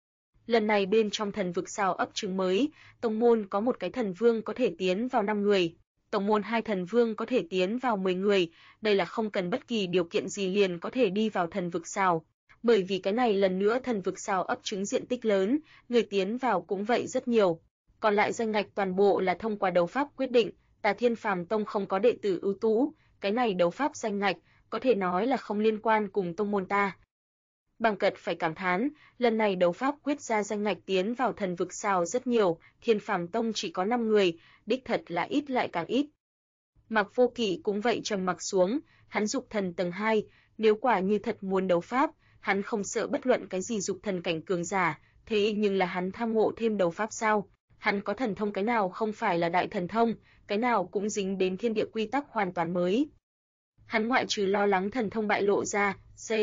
Lần này bên trong thần vực sao ấp trứng mới, tông môn có một cái thần vương có thể tiến vào 5 người, tông môn 2 thần vương có thể tiến vào 10 người, đây là không cần bất kỳ điều kiện gì liền có thể đi vào thần vực sao. Bởi vì cái này lần nữa thần vực sao ấp trứng diện tích lớn, người tiến vào cũng vậy rất nhiều. Còn lại danh ngạch toàn bộ là thông qua đấu pháp quyết định, ta Thiên Phàm Tông không có đệ tử ưu tú, cái này đấu pháp danh ngạch có thể nói là không liên quan cùng tông môn ta. Bàng Cật phải cảm thán, lần này đấu pháp quyết ra danh ngạch tiến vào thần vực sao rất nhiều, Thiên Phàm Tông chỉ có 5 người, đích thật là ít lại càng ít. Mạc Vô Kỵ cũng vậy trầm mặc xuống, hắn dục thần tầng 2, nếu quả như thật muốn đấu pháp, hắn không sợ bất luận cái gì dục thần cảnh cường giả, thế nhưng là hắn tham ngộ thêm đấu pháp sao? Hắn có thần thông cái nào không phải là đại thần thông, cái nào cũng dính đến thiên địa quy tắc hoàn toàn mới. Hắn ngoại trừ lo lắng thần thông bại lộ ra,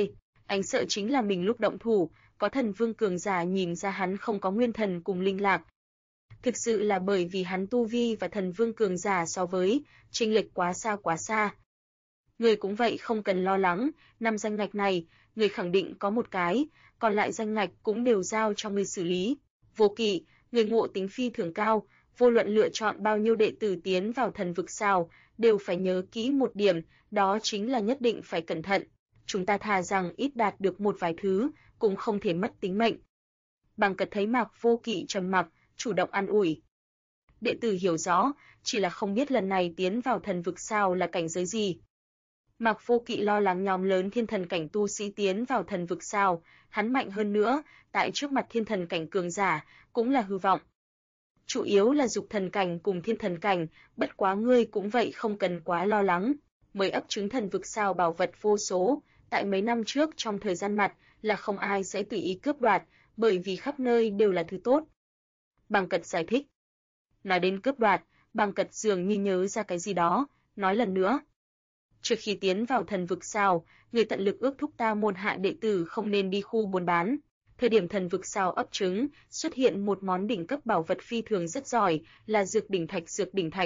anh sợ chính là mình lúc động thủ, có thần vương cường giả nhìn ra hắn không có nguyên thần cùng linh lạc. Thực sự là bởi vì hắn tu vi và thần vương cường giả so với, chênh lệch quá xa. Người cũng vậy không cần lo lắng, 5 danh ngạch này, người khẳng định có một cái, còn lại danh ngạch cũng đều giao cho người xử lý. Vô Kỵ, người ngộ tính phi thường cao, vô luận lựa chọn bao nhiêu đệ tử tiến vào thần vực sao, đều phải nhớ kỹ một điểm, đó chính là nhất định phải cẩn thận. Chúng ta thà rằng ít đạt được một vài thứ, cũng không thể mất tính mệnh. Bàng Cật thấy Mạc Vô Kỵ trầm mặc, chủ động an ủi. Đệ tử hiểu rõ, chỉ là không biết lần này tiến vào thần vực sao là cảnh giới gì. Mạc Vô Kỵ lo lắng nhóm lớn thiên thần cảnh tu sĩ tiến vào thần vực sao, hắn mạnh hơn nữa, tại trước mặt thiên thần cảnh cường giả, cũng là hư vọng. Chủ yếu là dục thần cảnh cùng thiên thần cảnh, bất quá ngươi cũng vậy không cần quá lo lắng. Mới ấp trứng thần vực sao bảo vật vô số, tại mấy năm trước trong thời gian mặt là không ai sẽ tùy ý cướp đoạt, bởi vì khắp nơi đều là thứ tốt. Bàng Cật giải thích. Nói đến cướp đoạt, Bàng Cật dường như nhớ ra cái gì đó, nói lần nữa. Trước khi tiến vào thần vực sao, người tận lực ước thúc ta môn hạ đệ tử không nên đi khu buôn bán. Thời điểm thần vực sao ấp trứng, xuất hiện một món đỉnh cấp bảo vật phi thường rất giỏi, là dược đỉnh thạch.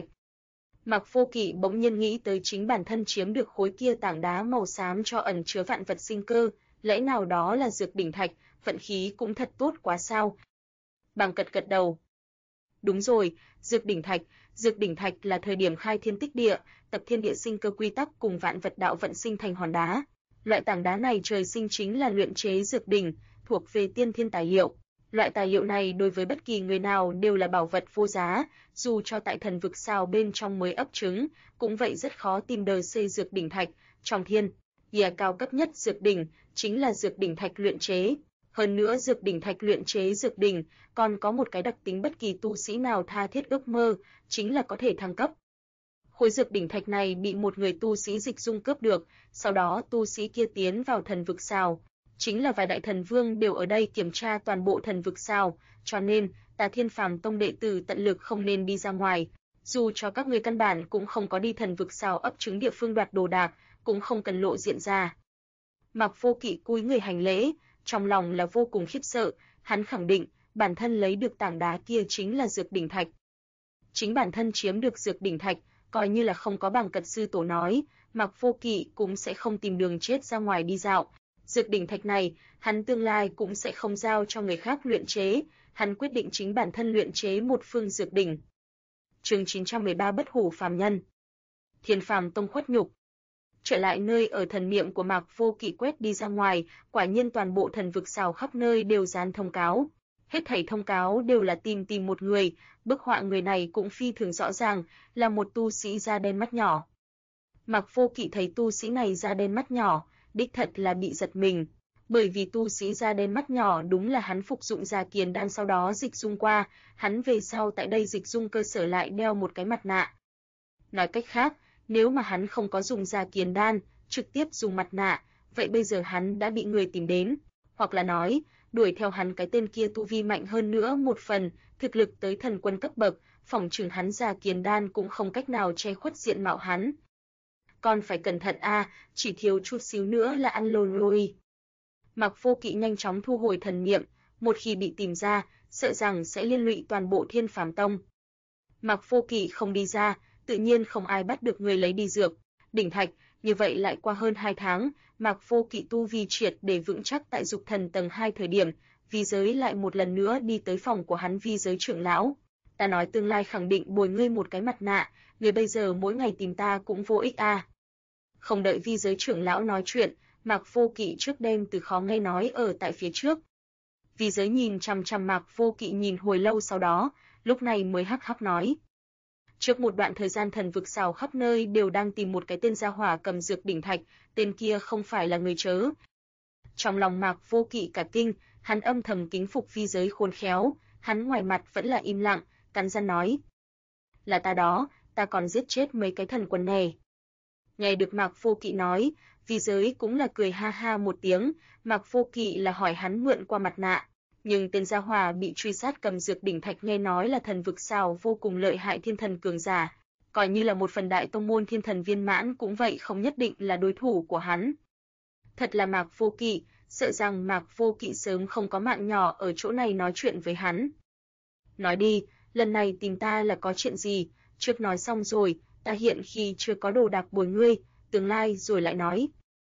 Mạc Vô Kỵ bỗng nhiên nghĩ tới chính bản thân chiếm được khối kia tảng đá màu xám cho ẩn chứa vạn vật sinh cơ, lẽ nào đó là dược đỉnh thạch, vận khí cũng thật tốt quá sao? Bàng Cật gật đầu. Đúng rồi, dược đỉnh thạch là thời điểm khai thiên tích địa, tập thiên địa sinh cơ quy tắc cùng vạn vật đạo vận sinh thành hòn đá. Loại tảng đá này trời sinh chính là luyện chế dược đỉnh, thuộc về tiên thiên tài liệu. Loại tài liệu này đối với bất kỳ người nào đều là bảo vật vô giá, dù cho tại thần vực sao bên trong mới ấp trứng, cũng vậy rất khó tìm đời xây dược đỉnh thạch. Trong thiên địa cao cấp nhất dược đỉnh chính là dược đỉnh thạch luyện chế. Hơn nữa dược đỉnh thạch luyện chế dược đỉnh còn có một cái đặc tính bất kỳ tu sĩ nào tha thiết ước mơ, chính là có thể thăng cấp. Khối dược đỉnh thạch này bị một người tu sĩ Dịch Dung cướp được, sau đó tu sĩ kia tiến vào thần vực sao. Chính là vài đại thần vương đều ở đây kiểm tra toàn bộ thần vực sao, cho nên ta Thiên Phàm Tông đệ tử tận lực không nên đi ra ngoài, dù cho các ngươi căn bản cũng không có đi thần vực sao ấp trứng địa phương đoạt đồ đạc, cũng không cần lộ diện ra. Mạc Vô Kỵ cúi người hành lễ, trong lòng là vô cùng khiếp sợ, hắn khẳng định bản thân lấy được tảng đá kia chính là dược đỉnh thạch. Chính bản thân chiếm được dược đỉnh thạch, coi như là không có Bàng Cật sư tổ nói, Mạc Vô Kỵ cũng sẽ không tìm đường chết ra ngoài đi dạo. Dược đỉnh thạch này, hắn tương lai cũng sẽ không giao cho người khác luyện chế, hắn quyết định chính bản thân luyện chế một phương dược đỉnh. Chương 913 Bất hủ phàm nhân. Thiên Phàm Tông khuất nhục. Trở lại nơi ở thần niệm của Mạc Vô Kỵ quét đi ra ngoài, quả nhiên toàn bộ thần vực sao khắp nơi đều dán thông cáo. Hết thảy thông cáo đều là tìm một người, bức họa người này cũng phi thường rõ ràng, là một tu sĩ da đen mắt nhỏ. Mạc Vô Kỵ thấy tu sĩ này da đen mắt nhỏ, đích thật là bị giật mình. Bởi vì tu sĩ da đen mắt nhỏ đúng là hắn phục dụng Gia Kiền đan sau đó dịch dung qua, hắn về sau tại đây dịch dung cơ sở lại đeo một cái mặt nạ. Nói cách khác, nếu mà hắn không có dùng Gia Kiền đan, trực tiếp dùng mặt nạ, vậy bây giờ hắn đã bị người tìm đến, hoặc là nói, đuổi theo hắn cái tên kia tu vi mạnh hơn nữa một phần, thực lực tới thần quân cấp bậc, phỏng chừng hắn Gia Kiền đan cũng không cách nào che khuất diện mạo hắn. Còn phải cẩn thận a, chỉ thiếu chút xíu nữa là ăn lồn lôi. Mạc Vô Kỵ nhanh chóng thu hồi thần niệm, một khi bị tìm ra, sợ rằng sẽ liên lụy toàn bộ Thiên Phàm Tông. Mạc Vô Kỵ không đi ra, tự nhiên không ai bắt được người lấy đi dược, đỉnh thạch, như vậy lại qua hơn 2 tháng, Mạc Vô Kỵ tu vi triệt để vững chắc tại Dục Thần tầng 2 thời điểm, Vi Giới lại một lần nữa đi tới phòng của hắn Vi Giới trưởng lão. Ta nói tương lai khẳng định bồi ngươi một cái mặt nạ, ngươi bây giờ mỗi ngày tìm ta cũng vô ích a. Không đợi Vi Giới trưởng lão nói chuyện, Mạc Vô Kỵ trước đem từ khó nghe nói ở tại phía trước. Vi Giới nhìn chằm chằm Mạc Vô Kỵ nhìn hồi lâu sau đó, lúc này mới hắc hắc nói. Trước một đoạn thời gian thần vực xào khắp nơi đều đang tìm một cái tên gia hỏa cầm dược đỉnh thạch, tên kia không phải là người chớ. Trong lòng Mạc Vô Kỵ cả kinh, hắn âm thầm kính phục Vi Giới khôn khéo, hắn ngoài mặt vẫn là im lặng, cắn răng nói. Là ta đó, ta còn giết chết mấy cái thần quân này. Nghe được Mạc Vô Kỵ nói, Vi Giới cũng là cười ha ha một tiếng, Mạc Vô Kỵ là hỏi hắn mượn qua mặt nạ, nhưng tên gia hỏa bị truy sát cầm dược đỉnh thạch nghe nói là thần vực xào vô cùng lợi hại thiên thần cường giả, coi như là một phần đại tông môn thiên thần viên mãn cũng vậy không nhất định là đối thủ của hắn. Thật là Mạc Vô Kỵ, sợ rằng Mạc Vô Kỵ sớm không có mạng nhỏ ở chỗ này nói chuyện với hắn. Nói đi, lần này tìm ta là có chuyện gì, trước nói xong rồi, ta hiện khi chưa có đồ đạc bồi ngươi, tương lai rồi lại nói.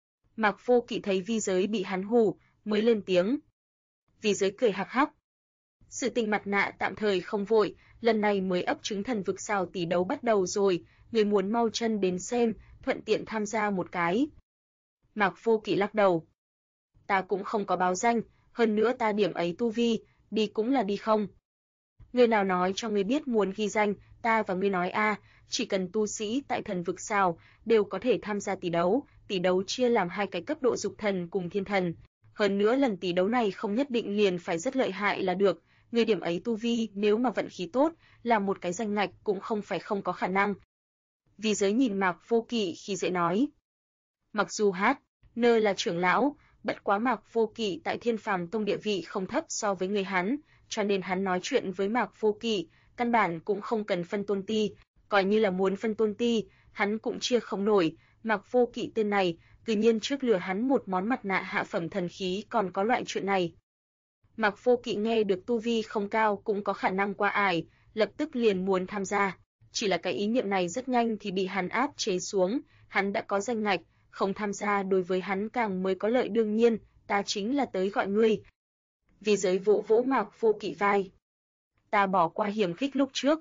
Mạc Vô Kỵ thấy Vi Giới bị hắn hù, mới lên tiếng. Vi Giới cười hắc hắc. Sự tình mặt nạ tạm thời không vội, lần này mới ấp trứng thần vực xào tỷ đấu bắt đầu rồi, người muốn mau chân đến xem, thuận tiện tham gia một cái. Mạc Vô Kỵ lắc đầu. Ta cũng không có báo danh, hơn nữa ta điểm ấy tu vi, đi cũng là đi không. Người nào nói cho ngươi biết muốn ghi danh, ta và ngươi nói a, chỉ cần tu sĩ tại thần vực xào đều có thể tham gia tỷ đấu chia làm 2 cái cấp độ dục thần cùng thiên thần. Hơn nữa lần tỷ đấu này không nhất định liền phải rất lợi hại là được, người điểm ấy tu vi nếu mà vận khí tốt, là một cái danh ngạch cũng không phải không có khả năng. Vi Giới nhìn Mạc Vô Kỵ khi dễ nói. Mặc dù nơ là trưởng lão, bất quá Mạc Vô Kỵ tại Thiên Phàm Tông địa vị không thấp so với người hắn, cho nên hắn nói chuyện với Mạc Vô Kỵ, căn bản cũng không cần phân tôn ti, coi như là muốn phân tôn ti, hắn cũng chia không nổi, Mạc Vô Kỵ tên này, tự nhiên trước lừa hắn một món mặt nạ hạ phẩm thần khí còn có loại chuyện này. Mạc Vô Kỵ nghe được tu vi không cao cũng có khả năng qua ải, lập tức liền muốn tham gia, chỉ là cái ý niệm này rất nhanh thì bị hắn áp chế xuống, hắn đã có danh ngạch, không tham gia đối với hắn càng mới có lợi đương nhiên, ta chính là tới gọi ngươi. Vi Giới vỗ vỗ Mạc Vô Kỵ vai. Ta bỏ qua hiểm khích lúc trước.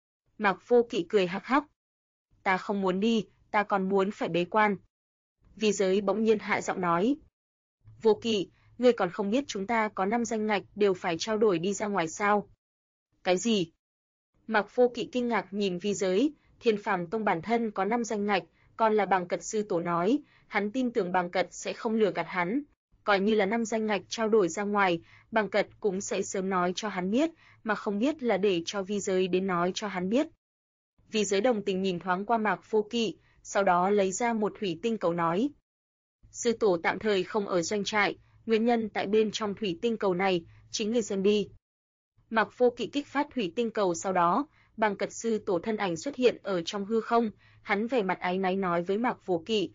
Mạc Vô Kỵ cười hắc hắc. Ta không muốn đi, ta còn muốn phải bế quan. Vi Giới bỗng nhiên hạ giọng nói. Vô Kỵ, ngươi còn không biết chúng ta có 5 danh ngạch đều phải trao đổi đi ra ngoài sao? Cái gì? Mạc Vô Kỵ kinh ngạc nhìn Vi Giới, Thiên Phàm Tông bản thân có 5 danh ngạch, còn là Bàng Cật sư tổ nói, hắn tin tưởng Bàng Cật sẽ không lừa gạt hắn. Coi như là 5 danh ngạch trao đổi ra ngoài, Bàng Cật cũng sẽ sớm nói cho hắn biết, mà không biết là để cho Vi Giới đến nói cho hắn biết. Vi Giới đồng tình nhìn thoáng qua Mạc Vô Kỵ, sau đó lấy ra một thủy tinh cầu nói. Sư tổ tạm thời không ở doanh trại, nguyên nhân tại bên trong thủy tinh cầu này, chính người xem đi. Mạc Vô Kỵ kích phát thủy tinh cầu sau đó, Bàng Cật sư tổ thân ảnh xuất hiện ở trong hư không, hắn vẻ mặt áy náy nói với Mạc Vô Kỵ.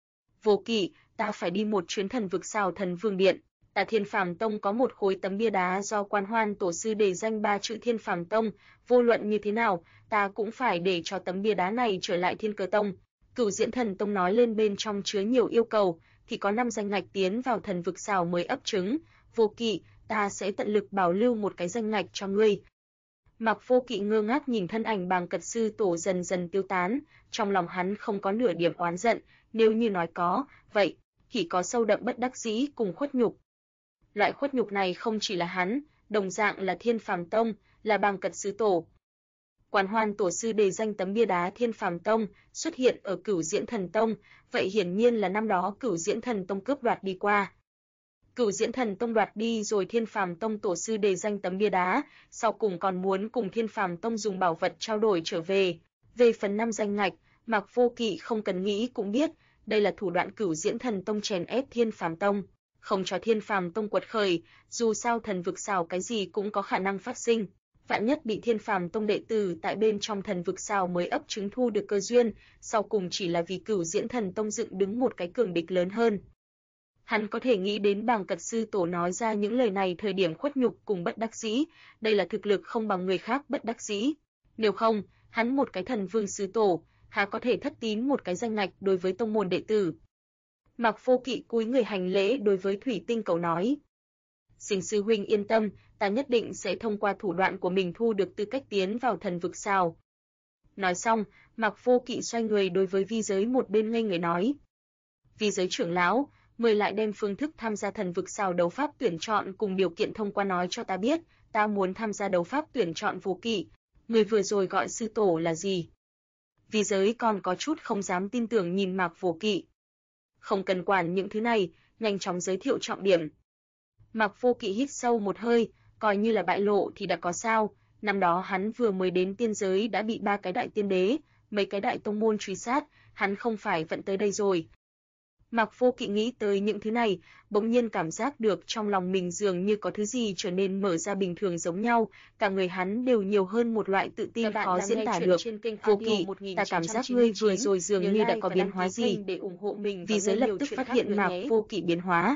Vô Kỵ, ta phải đi một chuyến thần vực xào thần vương điện, ta Thiên Phàm Tông có một khối tấm bia đá do Quan Hoan tổ sư đề danh 3 chữ Thiên Phàm Tông, vô luận như thế nào, ta cũng phải để cho tấm bia đá này trở lại Thiên Cơ Tông. Cửu Diễn Thần Tông nói lên bên trong chứa nhiều yêu cầu, thì có 5 danh ngạch tiến vào thần vực xào mới ấp trứng. Vô Kỵ, ta sẽ tận lực bảo lưu một cái danh ngạch cho ngươi. Mạc Vô Kỵ ngơ ngác nhìn thân ảnh Bàng Cật sư tổ dần dần tiêu tán, trong lòng hắn không có nửa điểm oán giận, nếu như nói có, vậy chỉ có sâu đậm bất đắc dĩ cùng khuất nhục. Loại khuất nhục này không chỉ là hắn, đồng dạng là Thiên Phàm Tông, là Bàng Cật sư tổ. Quan Hoan tổ sư đề danh tấm bia đá Thiên Phàm Tông xuất hiện ở Cửu Diễn Thần Tông, vậy hiển nhiên là năm đó Cửu Diễn Thần Tông cướp đoạt đi qua. Cửu Diễn Thần Tông đoạt đi rồi Thiên Phàm Tông tổ sư đề danh tấm bia đá, sau cùng còn muốn cùng Thiên Phàm Tông dùng bảo vật trao đổi trở về. Về phần 5 danh ngạch, Mạc Vô Kỵ không cần nghĩ cũng biết, đây là thủ đoạn Cửu Diễn Thần Tông chèn ép Thiên Phàm Tông, không cho Thiên Phàm Tông quật khởi, dù sao thần vực xào cái gì cũng có khả năng phát sinh. Vạn nhất bị Thiên Phàm Tông đệ tử tại bên trong thần vực xào mới ấp trứng thu được cơ duyên, sau cùng chỉ là vì Cửu Diễn Thần Tông dựng đứng một cái cường địch lớn hơn. Hắn có thể nghĩ đến Bàng Cật sư tổ nói ra những lời này thời điểm khuất nhục cùng bất đắc dĩ, đây là thực lực không bằng người khác bất đắc dĩ. Nếu không, hắn một cái thần vương sư tổ, há có thể thất tín một cái danh ngạch đối với tông môn đệ tử. Mạc Vô Kỵ cúi người hành lễ đối với Thủy Tinh Cầu nói: "Xin sư huynh yên tâm, ta nhất định sẽ thông qua thủ đoạn của mình thu được tư cách tiến vào thần vực sao." Nói xong, Mạc Vô Kỵ xoay người đối với Vi Giới một bên ngây người nói: "Vi Giới trưởng lão, mời lại đem phương thức tham gia thần vực sao đấu pháp tuyển chọn cùng điều kiện thông qua nói cho ta biết, ta muốn tham gia đấu pháp tuyển chọn Vô Kỵ, người vừa rồi gọi sư tổ là gì?" Vi Giới còn có chút không dám tin tưởng nhìn Mạc Vô Kỵ. "Không cần quản những thứ này, nhanh chóng giới thiệu trọng điểm." Mạc Vô Kỵ hít sâu một hơi, coi như là bại lộ thì đã có sao, năm đó hắn vừa mới đến tiên giới đã bị 3 cái đại tiên đế, mấy cái đại tông môn truy sát, hắn không phải vận tới đây rồi. Mạc Vô Kỵ nghĩ tới những thứ này, bỗng nhiên cảm giác được trong lòng mình dường như có thứ gì trở nên mở ra bình thường giống nhau, cả người hắn đều nhiều hơn một loại tự tin khó diễn tả được. "Vô Kỵ, ta cảm giác ngươi vừa rồi dường như đã có biến hóa gì?" Vi Giới lập tức phát hiện Mạc Vô Kỵ biến hóa.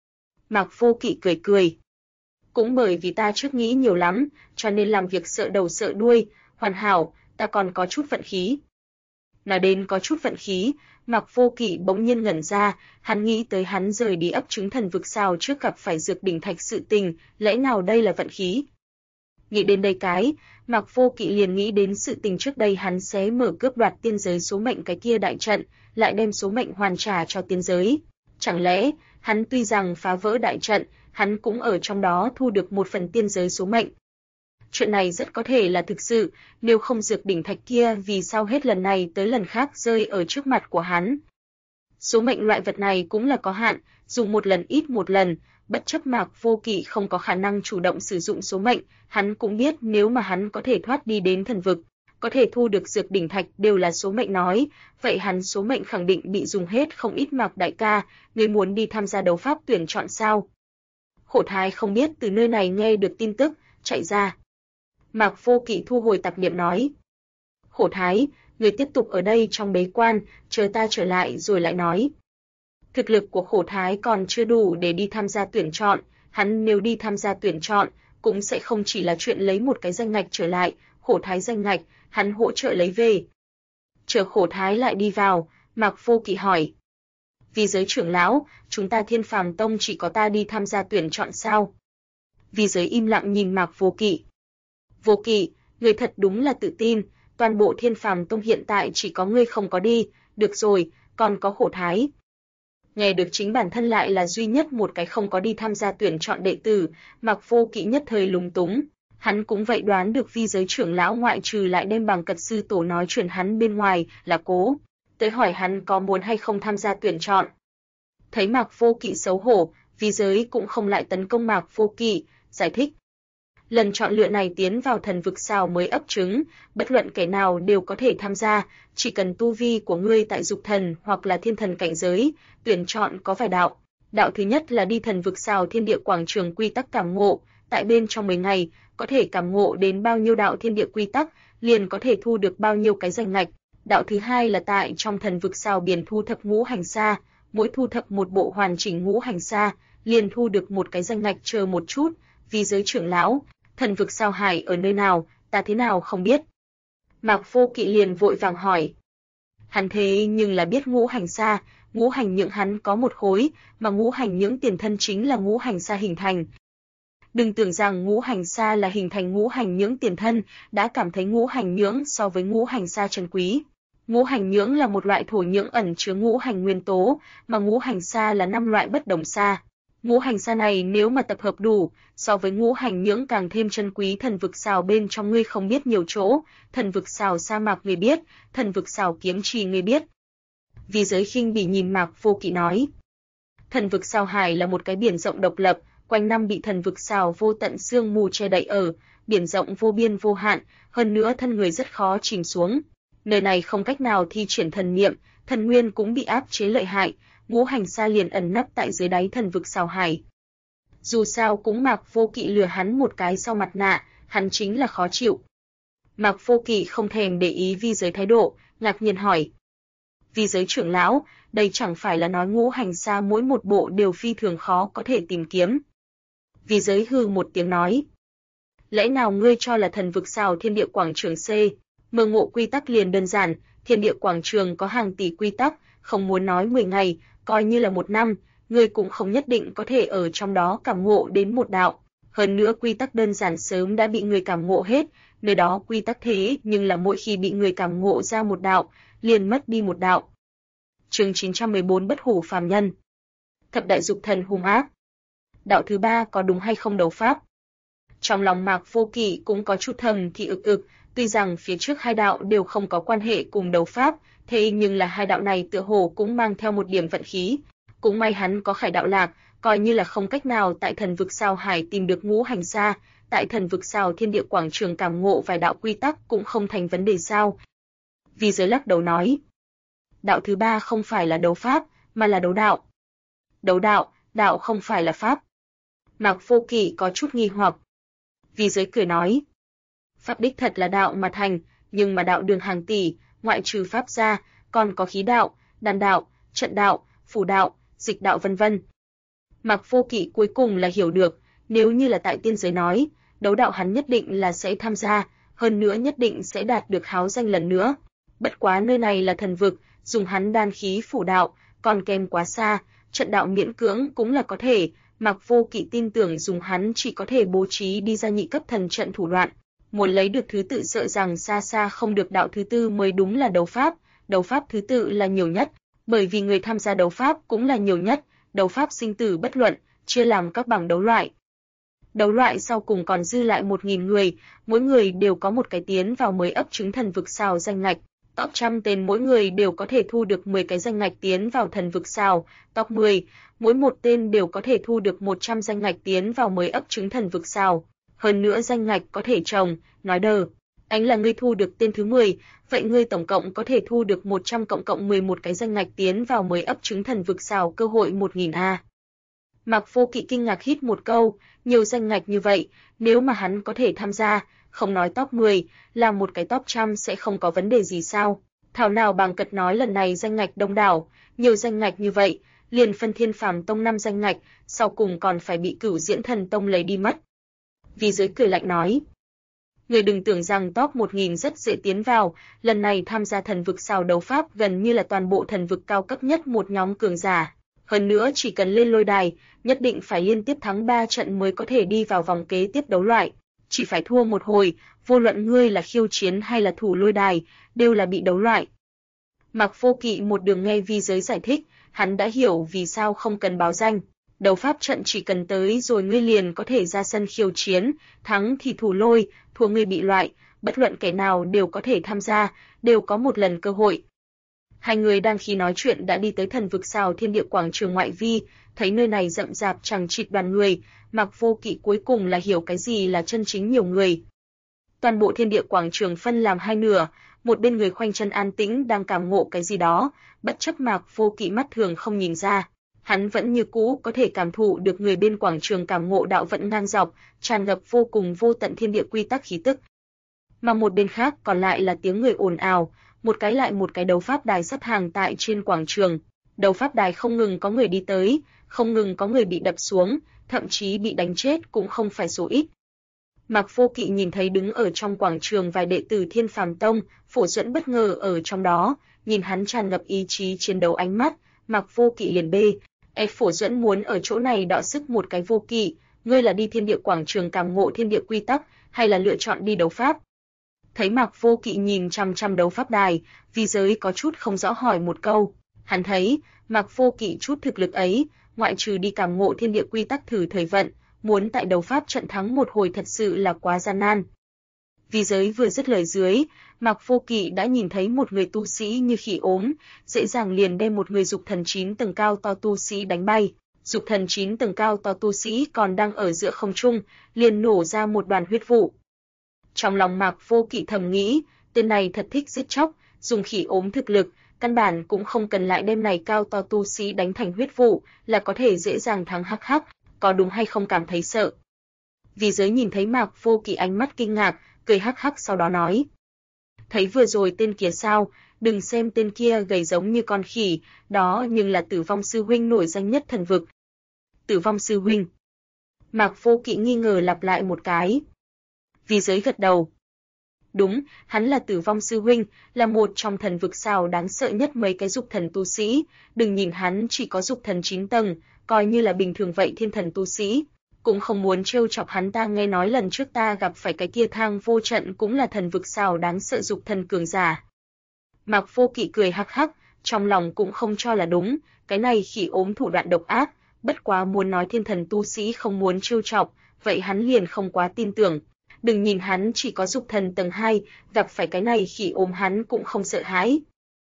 Mạc Vô Kỵ cười cười. "Cũng bởi vì ta trước nghĩ nhiều lắm, cho nên làm việc sợ đầu sợ đuôi, hoàn hảo, ta còn có chút vận khí." Nói đến có chút vận khí, Mạc Vô Kỵ bỗng nhiên ngẩn ra, hắn nghĩ tới hắn rời đi ấp trứng thần vực sao trước gặp phải Dược Đỉnh Thạch sự tình, lẽ nào đây là vận khí? Nghĩ đến đây Mạc Vô Kỵ liền nghĩ đến sự tình trước đây hắn xé mở cướp đoạt tiên giới số mệnh cái kia đại trận, lại đem số mệnh hoàn trả cho tiên giới. Chẳng lẽ, hắn tuy rằng phá vỡ đại trận, hắn cũng ở trong đó thu được một phần tiên giới số mệnh. Chuyện này rất có thể là thực sự, nếu không Dược Đỉnh Thạch kia vì sao hết lần này tới lần khác rơi ở trước mặt của hắn. Số mệnh loại vật này cũng là có hạn, dùng một lần ít một lần, bất chấp Mạc Vô Kỵ không có khả năng chủ động sử dụng số mệnh, hắn cũng biết nếu mà hắn có thể thoát đi đến thần vực, có thể thu được Dược Đỉnh Thạch đều là số mệnh nói, vậy hắn số mệnh khẳng định bị dùng hết không ít. Mạc đại ca, ngươi muốn đi tham gia đấu pháp tuyển chọn sao? Hổ Thái không biết từ nơi này nghe được tin tức, chạy ra. Mạc Vô Kỵ thu hồi tạp niệm nói: "Hổ Thái, người tiếp tục ở đây trong bế quan, chờ ta trở lại rồi lại nói." Thực lực của Hổ Thái còn chưa đủ để đi tham gia tuyển chọn, hắn nếu đi tham gia tuyển chọn, cũng sẽ không chỉ là chuyện lấy một cái danh ngạch trở lại, Hổ Thái danh ngạch, hắn hỗ trợ lấy về. Chờ Hổ Thái lại đi vào, Mạc Vô Kỵ hỏi: "Vi Giới trưởng lão, chúng ta Thiên Phàm Tông chỉ có ta đi tham gia tuyển chọn sao?" Vi Giới im lặng nhìn Mạc Vô Kỵ. "Vô Kỵ, người thật đúng là tự tin, toàn bộ Thiên Phàm Tông hiện tại chỉ có ngươi không có đi, được rồi, còn có Hổ Thái." Nghe được chính bản thân lại là duy nhất một cái không có đi tham gia tuyển chọn đệ tử, Mạc Vô Kỵ nhất thời lúng túng. Hắn cũng vậy đoán được Vi Giới trưởng lão ngoại trừ lại đem Bàng Cật sư tổ nói chuyện hắn bên ngoài là cố tới hỏi hắn có muốn hay không tham gia tuyển chọn. Thấy Mạc Vô Kỵ xấu hổ, Vi Giới cũng không lại tấn công Mạc Vô Kỵ, giải thích: "Lần chọn lựa này tiến vào thần vực sao mới ấp trứng, bất luận kẻ nào đều có thể tham gia, chỉ cần tu vi của ngươi tại dục thần hoặc là thiên thần cảnh giới, tuyển chọn có vài đạo. Đạo thứ nhất là đi thần vực sao thiên địa quảng trường quy tắc cảm ngộ, tại bên trong 10 ngày, có thể cảm ngộ đến bao nhiêu đạo thiên địa quy tắc, liền có thể thu được bao nhiêu cái danh ngạch. Đạo thứ hai là tại trong thần vực sao biển thu thập ngũ hành sa, mỗi thu thập một bộ hoàn chỉnh ngũ hành sa, liền thu được một cái danh ngạch. Chờ một chút, Vi Giới trưởng lão, thần vực sao hải ở nơi nào, ta thế nào không biết?" Mạc Vô Kỵ liền vội vàng hỏi. Hắn thế nhưng là biết ngũ hành sa, ngũ hành nhưỡng hắn có một khối, mà ngũ hành nhưỡng tiền thân chính là ngũ hành sa hình thành. Đừng tưởng rằng ngũ hành sa là hình thành ngũ hành nhưỡng tiền thân, đã cảm thấy ngũ hành nhưỡng so với ngũ hành sa trân quý. Ngũ hành nhưỡng là một loại thổ nhưỡng ẩn chứa ngũ hành nguyên tố, mà ngũ hành sa là 5 loại bất đồng sa. Ngũ hành sa này nếu mà tập hợp đủ, so với ngũ hành nhưỡng càng thêm chân quý. Thần vực sao bên trong ngươi không biết nhiều chỗ, thần vực sao sa mạc ngươi biết, thần vực sao kiếm trì ngươi biết. Vi Giới khinh bỉ nhìn Mạc Vô Kỵ nói. Thần vực Sao Hải là một cái biển rộng độc lập, quanh năm bị thần vực Sao vô tận sương mù che đậy ở, biển rộng vô biên vô hạn, hơn nữa thân người rất khó chìm xuống. Nơi này không cách nào thi triển thần niệm, thần nguyên cũng bị áp chế lợi hại, Ngũ Hành Sa liền ẩn nấp tại dưới đáy thần vực Sao Hải. Dù sao cũng Mạc Vô Kỵ lừa hắn một cái sau mặt nạ, hắn chính là khó chịu. Mạc Vô Kỵ không thèm để ý Vi Giới thái độ, ngạc nhiên hỏi: Vi Giới trưởng lão, đây chẳng phải là nói Ngũ Hành Sa mỗi một bộ đều phi thường khó có thể tìm kiếm? Vi Giới hừ một tiếng nói: lẽ nào ngươi cho là thần vực Sao Thiên Địa Quảng Trường C, mơ ngộ quy tắc liền đơn giản, Thiên Địa Quảng Trường có hàng tỷ quy tắc, không muốn nói 10 ngày, coi như là 1 năm, ngươi cũng không nhất định có thể ở trong đó cảm ngộ đến một đạo. Hơn nữa quy tắc đơn giản sớm đã bị người cảm ngộ hết, nơi đó quy tắc thế nhưng là mỗi khi bị người cảm ngộ ra một đạo, liền mất đi một đạo. Chương 914 Bất hủ phàm nhân. Thập đại dục thần hung ác. Đạo thứ 3 có đúng hay không đấu pháp? Trong lòng Mạc Vô Kỵ cũng có chút thầm thì ực, tuy rằng phía trước 2 đạo đều không có quan hệ cùng đấu pháp, thế nhưng là 2 đạo này tựa hồ cũng mang theo một điểm vận khí. Cũng may hắn có Khải đạo lạc, coi như là không cách nào tại thần vực Sao Hải tìm được Ngũ Hành Sa, tại thần vực Sao Thiên Địa Quảng Trường cảm ngộ vài đạo quy tắc cũng không thành vấn đề sao? Vi Giới lắc đầu nói: đạo thứ 3 không phải là đấu pháp, mà là đấu đạo. Đấu đạo, đạo không phải là pháp. Mạc Vô Kỵ có chút nghi hoặc. Vi Giới cười nói: pháp đích thật là đạo mà thành, nhưng mà đạo đường hàng tỷ, ngoại trừ pháp ra, còn có khí đạo, đan đạo, trận đạo, phù đạo, dịch đạo vân vân. Mạc Vô Kỵ cuối cùng là hiểu được, nếu như là tại tiên giới nói, đấu đạo hắn nhất định là sẽ tham gia, hơn nữa nhất định sẽ đạt được háo danh lần nữa. Bất quá nơi này là thần vực, dùng hắn đan khí phù đạo, còn kém quá xa, trận đạo miễn cưỡng cũng là có thể, Mạc Vô Kỵ tin tưởng dùng hắn chỉ có thể bố trí đi ra nhị cấp thần trận thủ đoạn. Muốn lấy được thứ tự sợ rằng xa xa không được đạo thứ 4 mới đúng là đấu pháp thứ tự là nhiều nhất, bởi vì người tham gia đấu pháp cũng là nhiều nhất, đấu pháp sinh tử bất luận, chia làm các bảng đấu loại. Đấu loại sau cùng còn dư lại 1000 người, mỗi người đều có một cái tiến vào mới ấp trứng thần vực Sao danh ngạch. Top 100 tên mỗi người đều có thể thu được 10 cái danh ngạch tiến vào thần vực Sao, top 10, mỗi một tên đều có thể thu được 100 danh ngạch tiến vào mới ấp trứng thần vực Sao. Hơn nữa danh ngạch có thể trồng, nói đờ. Anh là ngươi thu được tên thứ 10, vậy ngươi tổng cộng có thể thu được 100 cộng 11 cái danh ngạch tiến vào mới ấp trứng thần vực Sao cơ hội 1000 a. Mạc Vô Kỵ kinh ngạc hít một câu, nhiều danh ngạch như vậy, nếu mà hắn có thể tham gia, không nói top 10, là một cái top 100 sẽ không có vấn đề gì sao? Thảo nào Bàng Cật nói lần này danh ngạch đông đảo, nhiều danh ngạch như vậy, liền phân Thiên Phàm Tông 5 danh ngạch, sau cùng còn phải bị Cửu Diễn Thần Tông lấy đi mất. Vi Giới cười lạnh nói: người đừng tưởng rằng top 1000 rất dễ tiến vào, lần này tham gia thần vực Sao đấu pháp gần như là toàn bộ thần vực cao cấp nhất một nhóm cường giả. Hơn nữa chỉ cần lên lôi đài, nhất định phải liên tiếp thắng 3 trận mới có thể đi vào vòng kế tiếp đấu loại. Chỉ phải thua một hồi, vô luận ngươi là khiêu chiến hay là thủ lôi đài, đều là bị đấu loại. Mạc Vô Kỵ một đường nghe Vi Giới giải thích, hắn đã hiểu vì sao không cần báo danh. Đấu pháp trận chỉ cần tới rồi ngươi liền có thể ra sân khiêu chiến, thắng thì thủ lôi, thua ngươi bị loại, bất luận kẻ nào đều có thể tham gia, đều có một lần cơ hội. Hai người đang khi nói chuyện đã đi tới thần vực Sao Thiên Địa Quảng Trường ngoại vi, thấy nơi này rậm rạp chằng chịt đoàn người, Mạc Vô Kỵ cuối cùng là hiểu cái gì là chân chính nhiều người. Toàn bộ Thiên Địa Quảng Trường phân làm hai nửa, một bên người khoanh chân an tĩnh đang cảm ngộ cái gì đó, bất chấp Mạc Vô Kỵ mắt thường không nhìn ra, hắn vẫn như cũ có thể cảm thụ được người bên quảng trường cảm ngộ đạo vận ngang dọc, tràn ngập vô cùng vô tận thiên địa quy tắc khí tức. Mà một bên khác còn lại là tiếng người ồn ào, một cái lại một cái đấu pháp đài sắp hàng tại trên quảng trường. Đấu pháp đài không ngừng có người đi tới, không ngừng có người bị đập xuống, thậm chí bị đánh chết cũng không phải số ít. Mạc Vô Kỵ nhìn thấy đứng ở trong quảng trường vài đệ tử Thiên Phàm Tông, Phổ Duẫn bất ngờ ở trong đó, nhìn hắn tràn ngập ý chí chiến đấu ánh mắt, Mạc Vô Kỵ liền bê. Phổ Duẫn muốn ở chỗ này đọ sức một cái Vô Kỵ, ngươi là đi thiên địa quảng trường cảm ngộ thiên địa quy tắc, hay là lựa chọn đi đấu pháp? Thấy Mạc Vô Kỵ nhìn chăm chăm đấu pháp đài, Vi Giới có chút không rõ hỏi một câu. Hắn thấy, Mạc Vô Kỵ chút thực lực ấy, ngoại trừ đi cảm ngộ thiên địa quy tắc thử thời vận, muốn tại đấu pháp trận thắng một hồi thật sự là quá gian nan. Vi Giới vừa dứt lời dưới, Mạc Vô Kỵ đã nhìn thấy một người tu sĩ như khỉ ốm, dễ dàng liền đem một người dục thần 9 tầng cao to tu sĩ đánh bay. Dục thần 9 tầng cao to tu sĩ còn đang ở giữa không trung, liền nổ ra một đoàn huyết vụ. Trong lòng Mạc Vô Kỵ thầm nghĩ, tên này thật thích giết chóc, dùng khỉ ốm thực lực, căn bản cũng không cần lại đem này cao to tu sĩ đánh thành huyết vụ, là có thể dễ dàng thắng hắc hắc, có đúng hay không cảm thấy sợ. Vì giới nhìn thấy Mạc Vô Kỵ ánh mắt kinh ngạc, cười hắc hắc sau đó nói. Thấy vừa rồi tên kia sao, đừng xem tên kia gầy giống như con khỉ, đó nhưng là Tử Vong sư huynh nổi danh nhất thần vực. Tử Vong sư huynh. Mạc Vô Kỵ nghi ngờ lặp lại một cái. Vì giới gật đầu. Đúng, hắn là Tử Vong sư huynh, là một trong thần vực sao đáng sợ nhất mấy cái dục thần tu sĩ, đừng nhìn hắn chỉ có dục thần 9 tầng, coi như là bình thường vậy thiên thần tu sĩ, cũng không muốn trêu chọc hắn. Ta nghe nói lần trước ta gặp phải cái kia Thang Vô Trận cũng là thần vực sao đáng sợ dục thần cường giả. Mạc Vô Kỵ cười hắc hắc, trong lòng cũng không cho là đúng, cái này khỉ ốm thủ đoạn độc ác, bất quá muốn nói thiên thần tu sĩ không muốn trêu chọc, vậy hắn liền không quá tin tưởng. Đừng nhìn hắn chỉ có dục thần tầng 2, gặp phải cái này khỉ ốm hắn cũng không sợ hãi.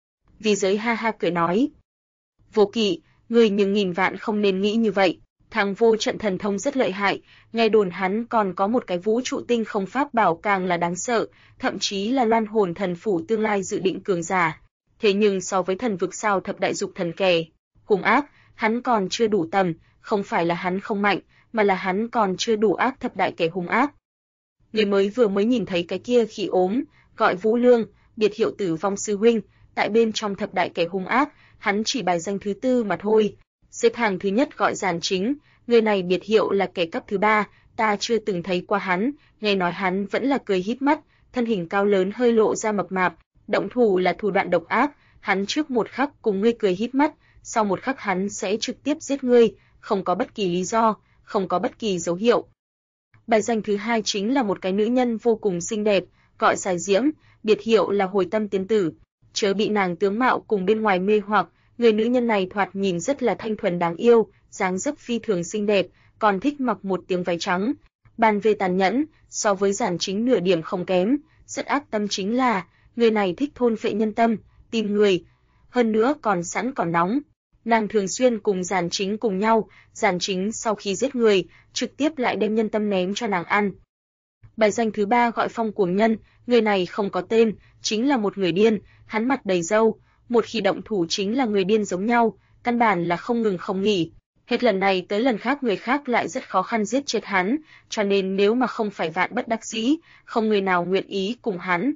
Vì giới ha ha cười nói. Vô Kỵ, người nhưng nghìn vạn không nên nghĩ như vậy, Thang Vô Trận thần thông rất lợi hại, nghe đồn hắn còn có một cái vũ trụ tinh không pháp bảo càng là đáng sợ, thậm chí là Loan Hồn Thần Phủ tương lai dự định cường giả. Thế nhưng so với thần vực sao thập đại dục thần kẻ hung ác, hắn còn chưa đủ tầm, không phải là hắn không mạnh, mà là hắn còn chưa đủ ác thập đại kẻ hung ác. Người vừa mới nhìn thấy cái kia khỉ ốm, gọi Vũ Lương, biệt hiệu Tử Vong sư huynh, tại bên trong thập đại kẻ hung ác, hắn chỉ bài danh thứ 4 mà thôi. Xếp hàng thứ nhất gọi Giản Chính, người này biệt hiệu là kẻ cấp thứ 3, ta chưa từng thấy qua hắn, nghe nói hắn vẫn là cười híp mắt, thân hình cao lớn hơi lộ ra mập mạp, động thủ là thủ đoạn độc ác, hắn trước một khắc cùng ngươi cười híp mắt, sau một khắc hắn sẽ trực tiếp giết ngươi, không có bất kỳ lý do, không có bất kỳ dấu hiệu. Bài danh thứ 2 chính là một cái nữ nhân vô cùng xinh đẹp, gọi Sài Diễm, biệt hiệu là Hồi Tâm Tiên Tử, chớ bị nàng tướng mạo cùng bên ngoài mê hoặc, người nữ nhân này thoạt nhìn rất là thanh thuần đáng yêu, dáng dấp phi thường xinh đẹp, còn thích mặc một tiếng váy trắng. Bàn về tàn nhẫn, so với Giản Chính nửa điểm không kém, rất ác tâm chính là, người này thích thôn phệ nhân tâm, tìm người, hơn nữa còn sẵn còn nóng. Nàng thường xuyên cùng Giản Chính cùng nhau, Giản Chính sau khi giết người, trực tiếp lại đem nhân tâm ném cho nàng ăn. Bài danh thứ 3 gọi Phong Cuồng Nhân, người này không có tên, chính là một người điên, hắn mặt đầy râu, một khi động thủ chính là người điên giống nhau, căn bản là không ngừng không nghỉ. Hết lần này tới lần khác người khác lại rất khó khăn giết chết hắn, cho nên nếu mà không phải vạn bất đắc dĩ, không người nào nguyện ý cùng hắn.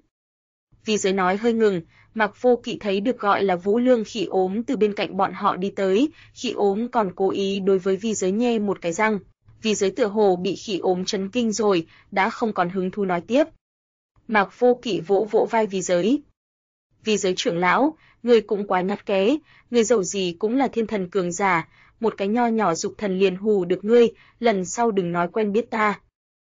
Vì giới nói hơi ngừng, Mạc Vô Kỵ thấy được gọi là Vũ Lương khỉ ốm từ bên cạnh bọn họ đi tới, khỉ ốm còn cố ý đối với Vi giới nhe một cái răng. Vi giới tựa hồ bị khỉ ốm chấn kinh rồi, đã không còn hứng thú nói tiếp. Mạc Vô Kỵ vỗ vỗ vai Vi giới. Vi giới trưởng lão, người cũng quá nhát ké, người giàu gì cũng là thiên thần cường giả, một cái nho nhỏ dục thần liền hù được ngươi, lần sau đừng nói quen biết ta.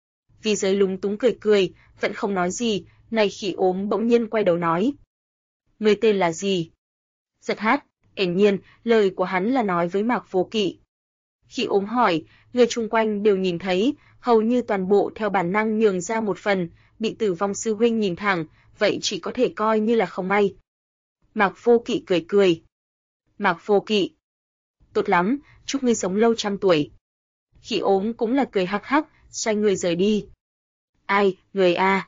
Vi giới lúng túng cười cười, vẫn không nói gì, này khỉ ốm bỗng nhiên quay đầu nói. Người tên là gì? Giật hát, hiển nhiên, lời của hắn là nói với Mạc Vô Kỵ. Khỉ ốm hỏi, người chung quanh đều nhìn thấy, hầu như toàn bộ theo bản năng nhường ra một phần, bị Tử Vong sư huynh nhìn thẳng, vậy chỉ có thể coi như là không may. Mạc Vô Kỵ cười cười. Mạc Vô Kỵ. Tốt lắm, chúc ngươi sống lâu trăm tuổi. Khỉ ốm cũng là cười hắc hắc, xoay người rời đi. Ai, người a?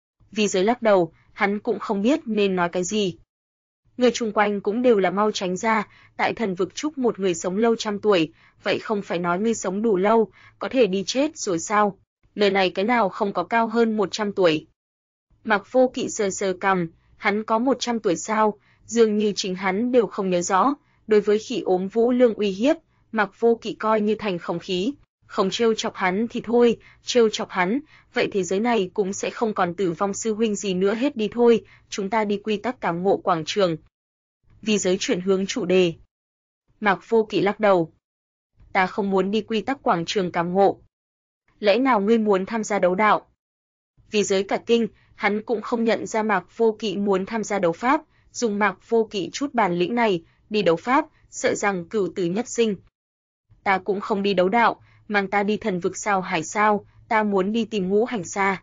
Vi giới lắc đầu, hắn cũng không biết nên nói cái gì. Người chung quanh cũng đều là mau tránh ra, tại thần vực chúc một người sống lâu trăm tuổi, vậy không phải nói ngươi sống đủ lâu, có thể đi chết rồi sao? Lời này cái nào không có cao hơn 100 tuổi. Mạc Vô Kỵ sờ sờ cằm, hắn có 100 tuổi sao? Dường như chính hắn đều không nhớ rõ. Đối với khỉ ốm Vũ Lương uy hiếp, Mạc Vô Kỵ coi như thành không khí, không trêu chọc hắn thì thôi, trêu chọc hắn, vậy thế giới này cũng sẽ không còn Tử Vong sư huynh gì nữa hết đi thôi, chúng ta đi quy tắc cảm ngộ quảng trường. Vi giới chuyển hướng chủ đề. Mạc Vô Kỵ lắc đầu. Ta không muốn đi quy tắc quảng trường cảm ngộ. Lẽ nào ngươi muốn tham gia đấu đạo? Vi giới cả kinh, hắn cũng không nhận ra Mạc Vô Kỵ muốn tham gia đấu pháp, dùng Mạc Vô Kỵ chút bản lĩnh này, đi đấu pháp, sợ rằng cửu tử nhất sinh. Ta cũng không đi đấu đạo, mang ta đi thần vực sao hải sao, ta muốn đi tìm Ngũ Hành Sa.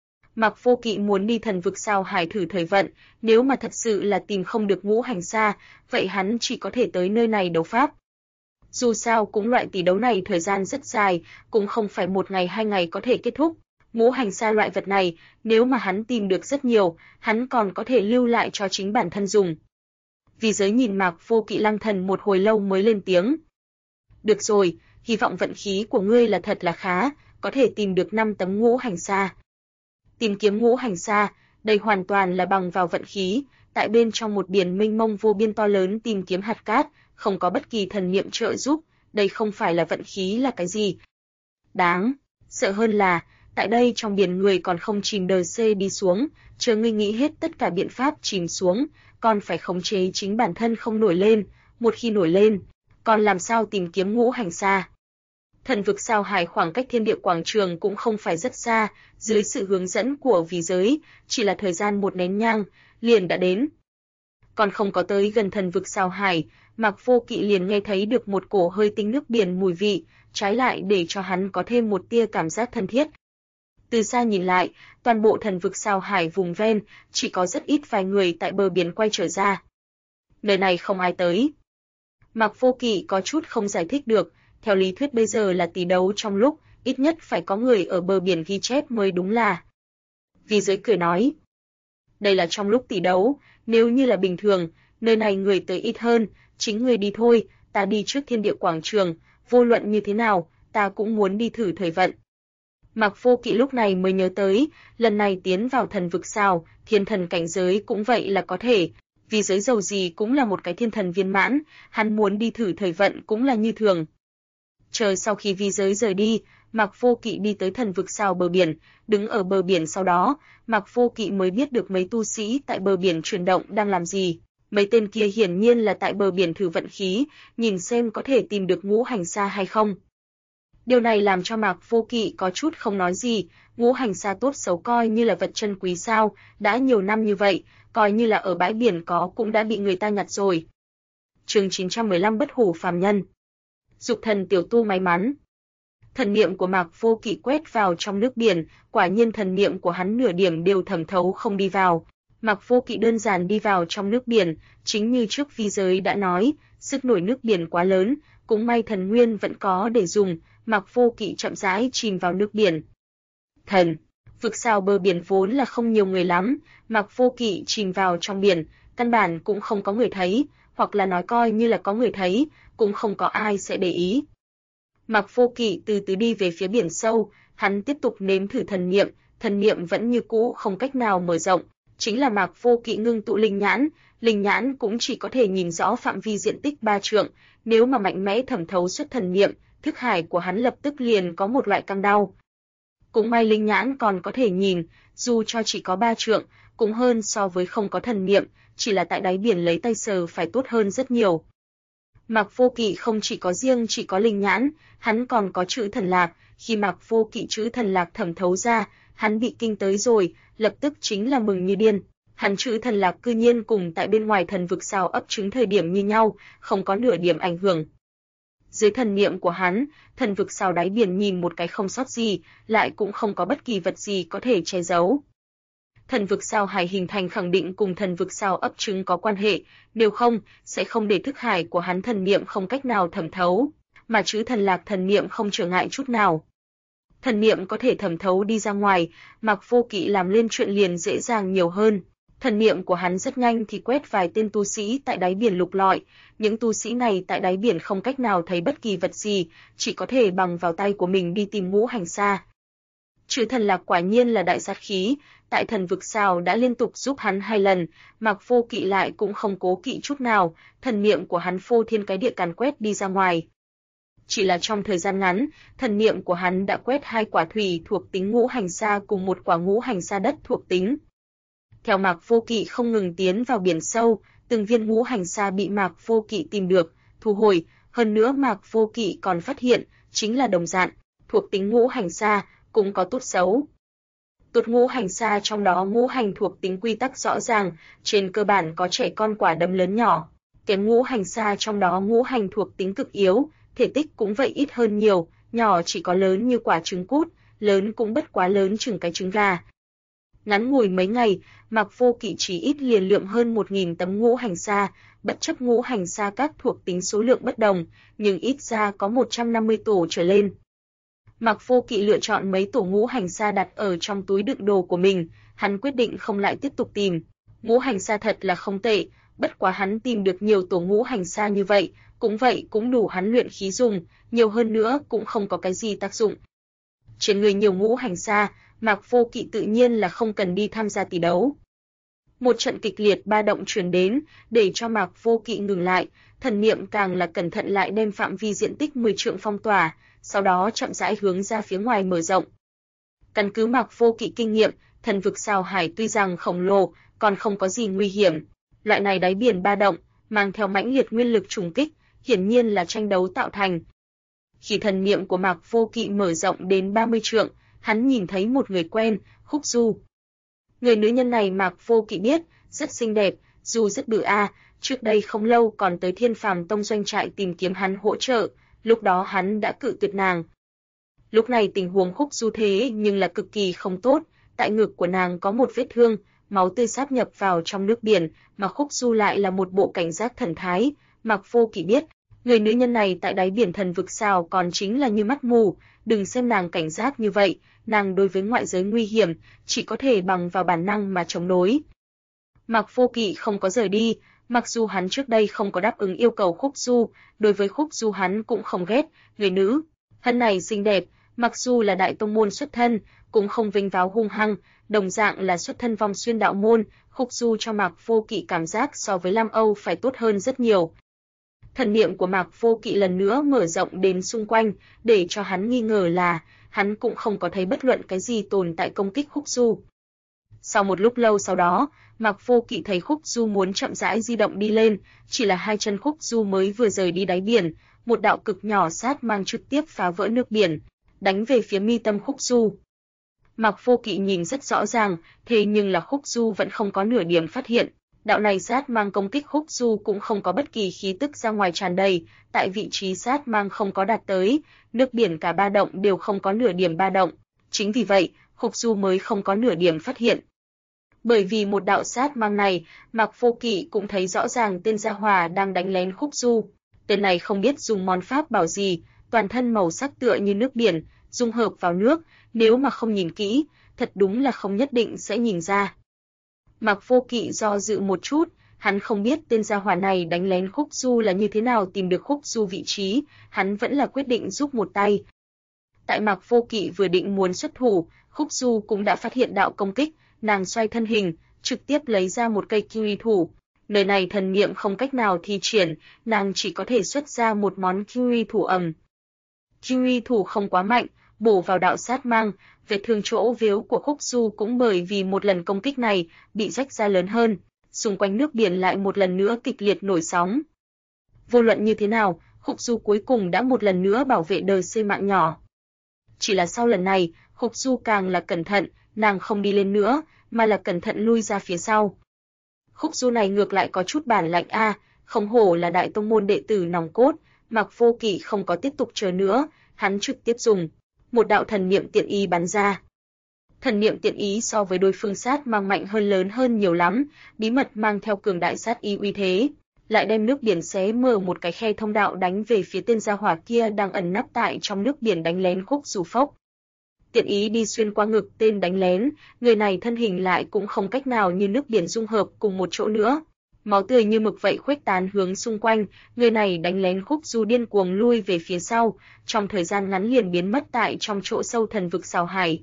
Mạc Vô Kỵ muốn đi thần vực sao hải thử thời vận, nếu mà thật sự là tìm không được Ngũ Hành Sa, vậy hắn chỉ có thể tới nơi này đấu pháp. Dù sao cũng loại tỷ đấu này thời gian rất dài, cũng không phải một ngày 2 ngày có thể kết thúc. Ngũ hành sa loại vật này, nếu mà hắn tìm được rất nhiều, hắn còn có thể lưu lại cho chính bản thân dùng. Vì giới nhìn Mạc Vô Kỵ lăng thần một hồi lâu mới lên tiếng. Được rồi, hy vọng vận khí của ngươi là thật là khá, có thể tìm được 5 tấm ngũ hành sa. Tìm kiếm ngũ hành sa, đây hoàn toàn là bằng vào vận khí, tại bên trong một biển mênh mông vô biên to lớn tìm kiếm hạt cát, không có bất kỳ thần niệm trợ giúp, đây không phải là vận khí là cái gì. Đáng sợ hơn là, tại đây trong biển người còn không chìm đờ xê đi xuống, chờ ngươi nghĩ hết tất cả biện pháp chìm xuống, còn phải khống chế chính bản thân không nổi lên, một khi nổi lên, còn làm sao tìm kiếm ngũ hành sa. Thần vực sao hải khoảng cách thiên địa quảng trường cũng không phải rất xa, dưới sự hướng dẫn của vì giới, chỉ là thời gian một nén nhang, liền đã đến. Còn không có tới gần thần vực sao hải, Mạc Vô Kỵ liền nghe thấy được một cổ hơi tinh nước biển mùi vị, trái lại để cho hắn có thêm một tia cảm giác thân thiết. Từ xa nhìn lại, toàn bộ thần vực sao hải vùng ven, chỉ có rất ít vài người tại bờ biển quay trở ra. Nơi này không ai tới. Mạc Vô Kỵ có chút không giải thích được, theo lý thuyết bây giờ là tỷ đấu trong lúc, ít nhất phải có người ở bờ biển ghi chép mới đúng là. Vì giới cười nói, đây là trong lúc tỷ đấu, nếu như là bình thường, nơi này người tới ít hơn, chính người đi thôi, ta đi trước thiên địa quảng trường, vô luận như thế nào, ta cũng muốn đi thử thời vận. Mạc Vô Kỵ lúc này mới nhớ tới, lần này tiến vào thần vực sao, thiên thần cảnh giới cũng vậy là có thể, vì giới dầu gì cũng là một cái thiên thần viên mãn, hắn muốn đi thử thời vận cũng là như thường. Chờ sau khi vi giới rời đi, Mạc Vô Kỵ đi tới thần vực sao bờ biển, đứng ở bờ biển sau đó, Mạc Vô Kỵ mới biết được mấy tu sĩ tại bờ biển chuyển động đang làm gì. Mấy tên kia hiển nhiên là tại bờ biển thử vận khí, nhìn xem có thể tìm được ngũ hành sa hay không. Điều này làm cho Mạc Vô Kỵ có chút không nói gì, ngũ hành sa tốt xấu coi như là vật chân quý sao, đã nhiều năm như vậy, coi như là ở bãi biển có cũng đã bị người ta nhặt rồi. Chương 915 bất hủ phàm nhân. Dục thần tiểu tu may mắn. Thần niệm của Mạc Vô Kỵ quét vào trong nước biển, quả nhiên thần niệm của hắn nửa điểm đều thẩm thấu không đi vào. Mạc Vô Kỵ đơn giản đi vào trong nước biển, chính như trước vi giới đã nói, sức nổi nước biển quá lớn, cũng may thần nguyên vẫn có để dùng, Mạc Vô Kỵ chậm rãi chìm vào nước biển. Thần vực sao bờ biển vốn là không nhiều người lắm, Mạc Vô Kỵ chìm vào trong biển, căn bản cũng không có người thấy, hoặc là nói coi như là có người thấy, cũng không có ai sẽ để ý. Mạc Vô Kỵ từ từ đi về phía biển sâu, hắn tiếp tục nếm thử thần niệm vẫn như cũ không cách nào mở rộng, chính là Mạc Vô Kỵ ngưng tụ linh nhãn cũng chỉ có thể nhìn rõ phạm vi diện tích 3 trượng, nếu mà mạnh mẽ thẩm thấu xuất thần niệm, thức hải của hắn lập tức liền có một loại căng đau. Cũng may linh nhãn còn có thể nhìn, dù cho chỉ có 3 trượng, cũng hơn so với không có thần niệm, chỉ là tại đáy biển lấy tay sờ phải tốt hơn rất nhiều. Mạc Vô Kỵ không chỉ có linh nhãn, hắn còn có chữ thần lạc, khi Mạc Vô Kỵ chữ thần lạc thẩm thấu ra, hắn bị kinh tới rồi, lập tức chính là mừng như điên. Hắn chữ thần lạc cư nhiên cùng tại bên ngoài thần vực sao ấp trứng thời điểm như nhau, không có nửa điểm ảnh hưởng. Dưới thần niệm của hắn, thần vực sao đáy biển nhìn một cái không sót gì, lại cũng không có bất kỳ vật gì có thể che giấu. Thần vực sao hải hình thành khẳng định cùng thần vực sao ấp trứng có quan hệ, nếu không, sẽ không để thức hải của hắn thần niệm không cách nào thẩm thấu, mà chữ thần lạc thần niệm không trở ngại chút nào. Thần niệm có thể thẩm thấu đi ra ngoài, Mạc Vô Kỵ làm lên chuyện liền dễ dàng nhiều hơn. Thần niệm của hắn rất nhanh thì quét vài tên tu sĩ tại đáy biển lục lọi, những tu sĩ này tại đáy biển không cách nào thấy bất kỳ vật gì, chỉ có thể bằng vào tay của mình đi tìm ngũ hành sa. Chữ thần lạc quả nhiên là đại sát khí, tại thần vực sao đã liên tục giúp hắn 2 lần, Mạc Vô Kỵ lại cũng không cố kỵ chút nào, thần niệm của hắn phô thiên cái địa càn quét đi ra ngoài. Chỉ là trong thời gian ngắn, thần niệm của hắn đã quét 2 quả thủy thuộc tính ngũ hành sa cùng 1 quả ngũ hành sa đất thuộc tính. Theo Mạc Vô Kỵ không ngừng tiến vào biển sâu, từng viên ngũ hành sa bị Mạc Vô Kỵ tìm được, thu hồi, hơn nữa Mạc Vô Kỵ còn phát hiện, chính là đồng dạng, thuộc tính ngũ hành sa cũng có tốt xấu. Tốt ngũ hành sa trong đó ngũ hành thuộc tính quy tắc rõ ràng, trên cơ bản có trẻ con quả đấm lớn nhỏ. Kém ngũ hành sa trong đó ngũ hành thuộc tính cực yếu, thể tích cũng vậy ít hơn nhiều, nhỏ chỉ có lớn như quả trứng cút, lớn cũng bất quá lớn chừng cái trứng gà. Ngắn ngủi mấy ngày, Mạc Vô Kỵ chỉ ít liền lượm hơn 1.000 tấm ngũ hành sa, bất chấp ngũ hành sa các thuộc tính số lượng bất đồng, nhưng ít ra có 150 tổ trở lên. Mạc Vô Kỵ lựa chọn mấy tổ ngũ hành sa đặt ở trong túi đựng đồ của mình, hắn quyết định không lại tiếp tục tìm. Ngũ hành sa thật là không tệ, bất quá hắn tìm được nhiều tổ ngũ hành sa như vậy cũng đủ hắn luyện khí dùng, nhiều hơn nữa cũng không có cái gì tác dụng. Trên người nhiều ngũ hành sa, Mạc Vô Kỵ tự nhiên là không cần đi tham gia tỷ đấu. Một trận kịch liệt ba động truyền đến, để cho Mạc Vô Kỵ ngừng lại, thần niệm càng là cẩn thận lại đem phạm vi diện tích 10 trượng phong tỏa, sau đó chậm rãi hướng ra phía ngoài mở rộng. Căn cứ Mạc Vô Kỵ kinh nghiệm, thần vực Sào Hải tuy rằng khổng lồ, còn không có gì nguy hiểm. Loại này đáy biển ba động, mang theo mãnh liệt nguyên lực trùng kích, hiển nhiên là tranh đấu tạo thành. Khi thần niệm của Mạc Vô Kỵ mở rộng đến 30 trượng, hắn nhìn thấy một người quen, Khúc Du. Người nữ nhân này Mạc Vô Kỵ biết, rất xinh đẹp, dù rất bự trước đây không lâu còn tới Thiên Phàm Tông doanh trại tìm kiếm hắn hỗ trợ, lúc đó hắn đã cự tuyệt nàng. Lúc này tình huống Khúc Du thế nhưng là cực kỳ không tốt, tại ngực của nàng có một vết thương, máu tươi sáp nhập vào trong nước biển, mà Khúc Du lại là một bộ cảnh giác thần thái. Mạc Vô Kỵ biết, người nữ nhân này tại đáy biển thần vực Sào còn chính là như mắt mù, đừng xem nàng cảnh giác như vậy, nàng đối với ngoại giới nguy hiểm, chỉ có thể bằng vào bản năng mà chống đối. Mạc Vô Kỵ không có rời đi, mặc dù hắn trước đây không có đáp ứng yêu cầu Khúc Du, đối với Khúc Du hắn cũng không ghét, người nữ thân này xinh đẹp, mặc dù là đại tông môn xuất thân, cũng không vinh váo hung hăng, đồng dạng là xuất thân Vong Xuyên đạo môn, Khúc Du cho Mạc Vô Kỵ cảm giác so với Lam Âu phải tốt hơn rất nhiều. Thần niệm của Mạc Vô Kỵ lần nữa mở rộng đến xung quanh, để cho hắn nghi ngờ là hắn cũng không có thấy bất luận cái gì tồn tại công kích Khúc Du. Sau một lúc lâu sau đó, Mạc Vô Kỵ thấy Khúc Du muốn chậm rãi di động đi lên, chỉ là hai chân Khúc Du mới vừa rời đi đáy biển, một đạo cực nhỏ sát mang trực tiếp phá vỡ nước biển, đánh về phía mi tâm Khúc Du. Mạc Vô Kỵ nhìn rất rõ ràng, thế nhưng là Khúc Du vẫn không có nửa điểm phát hiện. Đạo này sát mang công kích Khúc Du cũng không có bất kỳ khí tức ra ngoài tràn đầy, tại vị trí sát mang không có đạt tới, nước biển cả ba động đều không có nửa điểm ba động. Chính vì vậy, Khúc Du mới không có nửa điểm phát hiện. Bởi vì một đạo sát mang này, Mạc Vô Kỵ cũng thấy rõ ràng tên gia hỏa đang đánh lén Khúc Du. Tên này không biết dùng món pháp bảo gì, toàn thân màu sắc tựa như nước biển, dung hợp vào nước, nếu mà không nhìn kỹ, thật đúng là không nhất định sẽ nhìn ra. Mạc Vô Kỵ do dự một chút, hắn không biết tên gia hỏa này đánh lén Khúc Du là như thế nào tìm được Khúc Du vị trí, hắn vẫn là quyết định giúp một tay. Tại Mạc Vô Kỵ vừa định muốn xuất thủ, Khúc Du cũng đã phát hiện đạo công kích, nàng xoay thân hình, trực tiếp lấy ra một cây kiwi thủ. Nơi này thần niệm không cách nào thi triển, nàng chỉ có thể xuất ra một món kiwi thủ ầm. Kiwi thủ không quá mạnh, bổ vào đạo sát mang, vết thương chỗ víu của Khúc Du cũng bởi vì một lần công kích này bị rách ra lớn hơn, xung quanh nước biển lại một lần nữa kịch liệt nổi sóng. Vô luận như thế nào, Khúc Du cuối cùng đã một lần nữa bảo vệ đời C mạng nhỏ. Chỉ là sau lần này, Khúc Du càng là cẩn thận, nàng không đi lên nữa, mà là cẩn thận lui ra phía sau. Khúc Du này ngược lại có chút bản lãnh không hổ là đại tông môn đệ tử nòng cốt. Mạc Vô Kỵ không có tiếp tục chờ nữa, hắn trực tiếp dùng một đạo thần niệm tiện ý bắn ra. Thần niệm tiện ý so với đối phương sát mang mạnh lớn hơn nhiều lắm, bí mật mang theo cường đại sát ý uy thế, lại đem nước biển xé mở một cái khe thông đạo đánh về phía tên gia hỏa kia đang ẩn nấp tại trong nước biển đánh lén Khúc Du phốc. Tiện ý đi xuyên qua ngực tên đánh lén, người này thân hình lại cũng không cách nào như nước biển dung hợp cùng một chỗ nữa. Máu tươi như mực vậy khuếch tán hướng xung quanh, người này đánh lén Khúc Du điên cuồng lui về phía sau, trong thời gian ngắn liền biến mất tại trong chỗ sâu thần vực Sào Hải.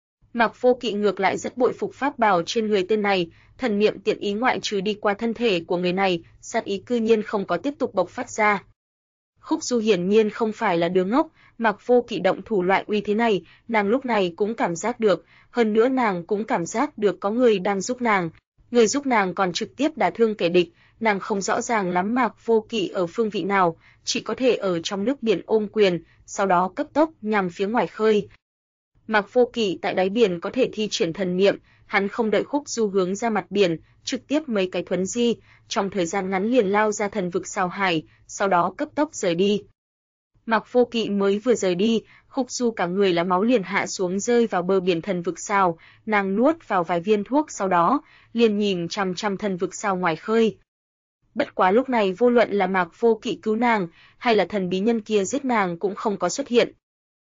Mạc Vô Kỵ ngược lại rất bội phục pháp bảo trên người tên này, thần niệm tiện ý ngoại trừ đi qua thân thể của người này, sát ý cư nhiên không có tiếp tục bộc phát ra. Khúc Du hiển nhiên không phải là đứa ngốc, Mạc Vô Kỵ động thủ loại uy thế này, nàng lúc này cũng cảm giác được, hơn nữa nàng cũng cảm giác được có người đang giúp nàng. Người giúp nàng còn trực tiếp đả thương kẻ địch, nàng không rõ ràng lắm Mạc Vô Kỵ ở phương vị nào, chỉ có thể ở trong nước biển ôm quyền, sau đó cấp tốc nhằm phía ngoài khơi. Mạc Vô Kỵ tại đáy biển có thể thi triển thần niệm, hắn không đợi Khúc Du hướng ra mặt biển, trực tiếp mấy cái thuấn di, trong thời gian ngắn liền lao ra thần vực Sào Hải, sau đó cấp tốc rời đi. Mạc Vô Kỵ mới vừa rời đi, Khúc Du cả người là máu liền hạ xuống rơi vào bờ biển Thần Vực Sao, nàng nuốt vào vài viên thuốc sau đó, liền nhìn chằm chằm Thần Vực Sao ngoài khơi. Bất quá lúc này vô luận là Mạc Vô Kỵ cứu nàng, hay là thần bí nhân kia giết nàng cũng không có xuất hiện.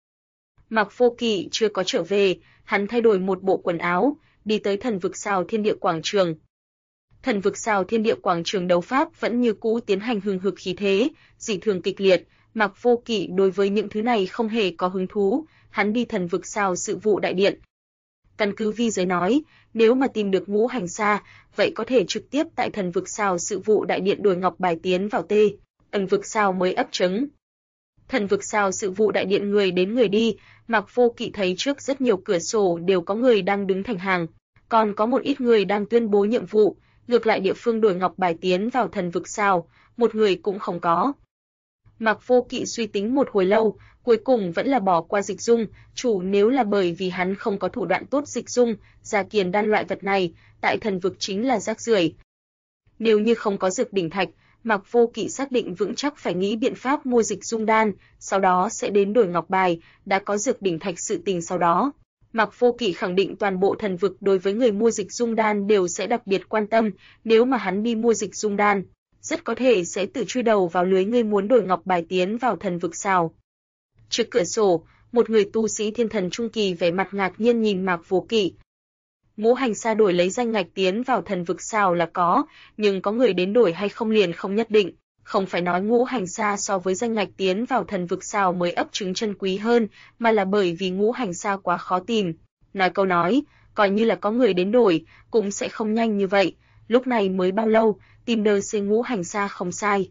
Mạc Vô Kỵ chưa có trở về, hắn thay đổi một bộ quần áo, đi tới Thần Vực Sao Thiên Địa Quảng Trường. Thần Vực Sao Thiên Địa Quảng Trường đấu pháp vẫn như cũ tiến hành hừng hực khí thế, dị thường kịch liệt. Mạc Vô Kỵ đối với những thứ này không hề có hứng thú, hắn đi Thần Vực Sao Sự vụ đại điện. Căn cứ vi giới nói, nếu mà tìm được Ngũ Hành Sa, vậy có thể trực tiếp tại Thần Vực Sao Sự vụ đại điện đổi ngọc bài tiến vào Thần Vực Sao mới ấp trứng. Thần Vực Sao Sự vụ đại điện người đến người đi, Mạc Vô Kỵ thấy trước rất nhiều cửa sổ đều có người đang đứng thành hàng, còn có một ít người đang tuyên bố nhiệm vụ, ngược lại địa phương đổi ngọc bài tiến vào Thần Vực Sao, một người cũng không có. Mạc Vô Kỵ suy tính một hồi lâu, cuối cùng vẫn là bỏ qua Dịch Dung, chủ nếu là bởi vì hắn không có thủ đoạn tốt Dịch Dung, gia kiền đan loại vật này, tại thần vực chính là rác rưởi. Nếu như không có dược đỉnh thạch, Mạc Vô Kỵ xác định vững chắc phải nghĩ biện pháp mua Dịch Dung đan, sau đó sẽ đến đổi ngọc bài, đã có dược đỉnh thạch sự tình sau đó. Mạc Vô Kỵ khẳng định toàn bộ thần vực đối với người mua Dịch Dung đan đều sẽ đặc biệt quan tâm, nếu mà hắn đi mua Dịch Dung đan, rất có thể sẽ tự chui đầu vào lưới người muốn đổi ngọc bài tiến vào Thần Vực Sao. Trước cửa sổ, một người tu sĩ thiên thần trung kỳ vẻ mặt ngạc nhiên nhìn Mạc Vô Kỵ. Ngũ Hành Sa đổi lấy danh ngạch tiến vào Thần Vực Sao là có, nhưng có người đến đổi hay không liền không nhất định. Không phải nói Ngũ Hành Sa so với danh ngạch tiến vào Thần Vực Sao mới ấp trứng chân quý hơn, mà là bởi vì Ngũ Hành Sa quá khó tìm. Nói câu nói, coi như là có người đến đổi, cũng sẽ không nhanh như vậy. Lúc này mới bao lâu, tìm đời C Ngũ Hành Sa không sai.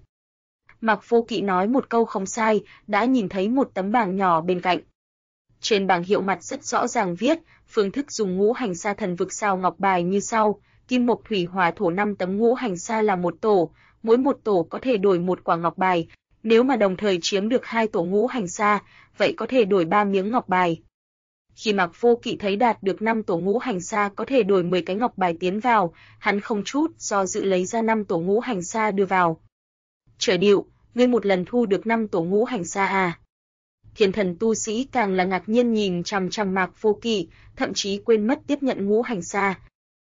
Mạc Vô Kỵ nói một câu không sai, đã nhìn thấy một tấm bảng nhỏ bên cạnh. Trên bảng hiệu mặt rất rõ ràng viết, phương thức dùng Ngũ Hành Sa Thần Vực Sao ngọc bài như sau: kim mộc thủy hỏa thổ 5 tấm Ngũ Hành Sa là một tổ, mỗi một tổ có thể đổi một quả ngọc bài, nếu mà đồng thời chiếm được 2 tổ Ngũ Hành Sa, vậy có thể đổi 3 miếng ngọc bài. Khi Mạc Vô Kỵ thấy đạt được 5 tổ Ngũ Hành Sa có thể đổi 10 cái ngọc bài tiến vào, hắn không chút do dự lấy ra 5 tổ Ngũ Hành Sa đưa vào. Trời điệu, ngươi một lần thu được 5 tổ Ngũ Hành Sa à? Thiên thần tu sĩ càng là ngạc nhiên nhìn chằm chằm Mạc Vô Kỵ, thậm chí quên mất tiếp nhận Ngũ Hành Sa.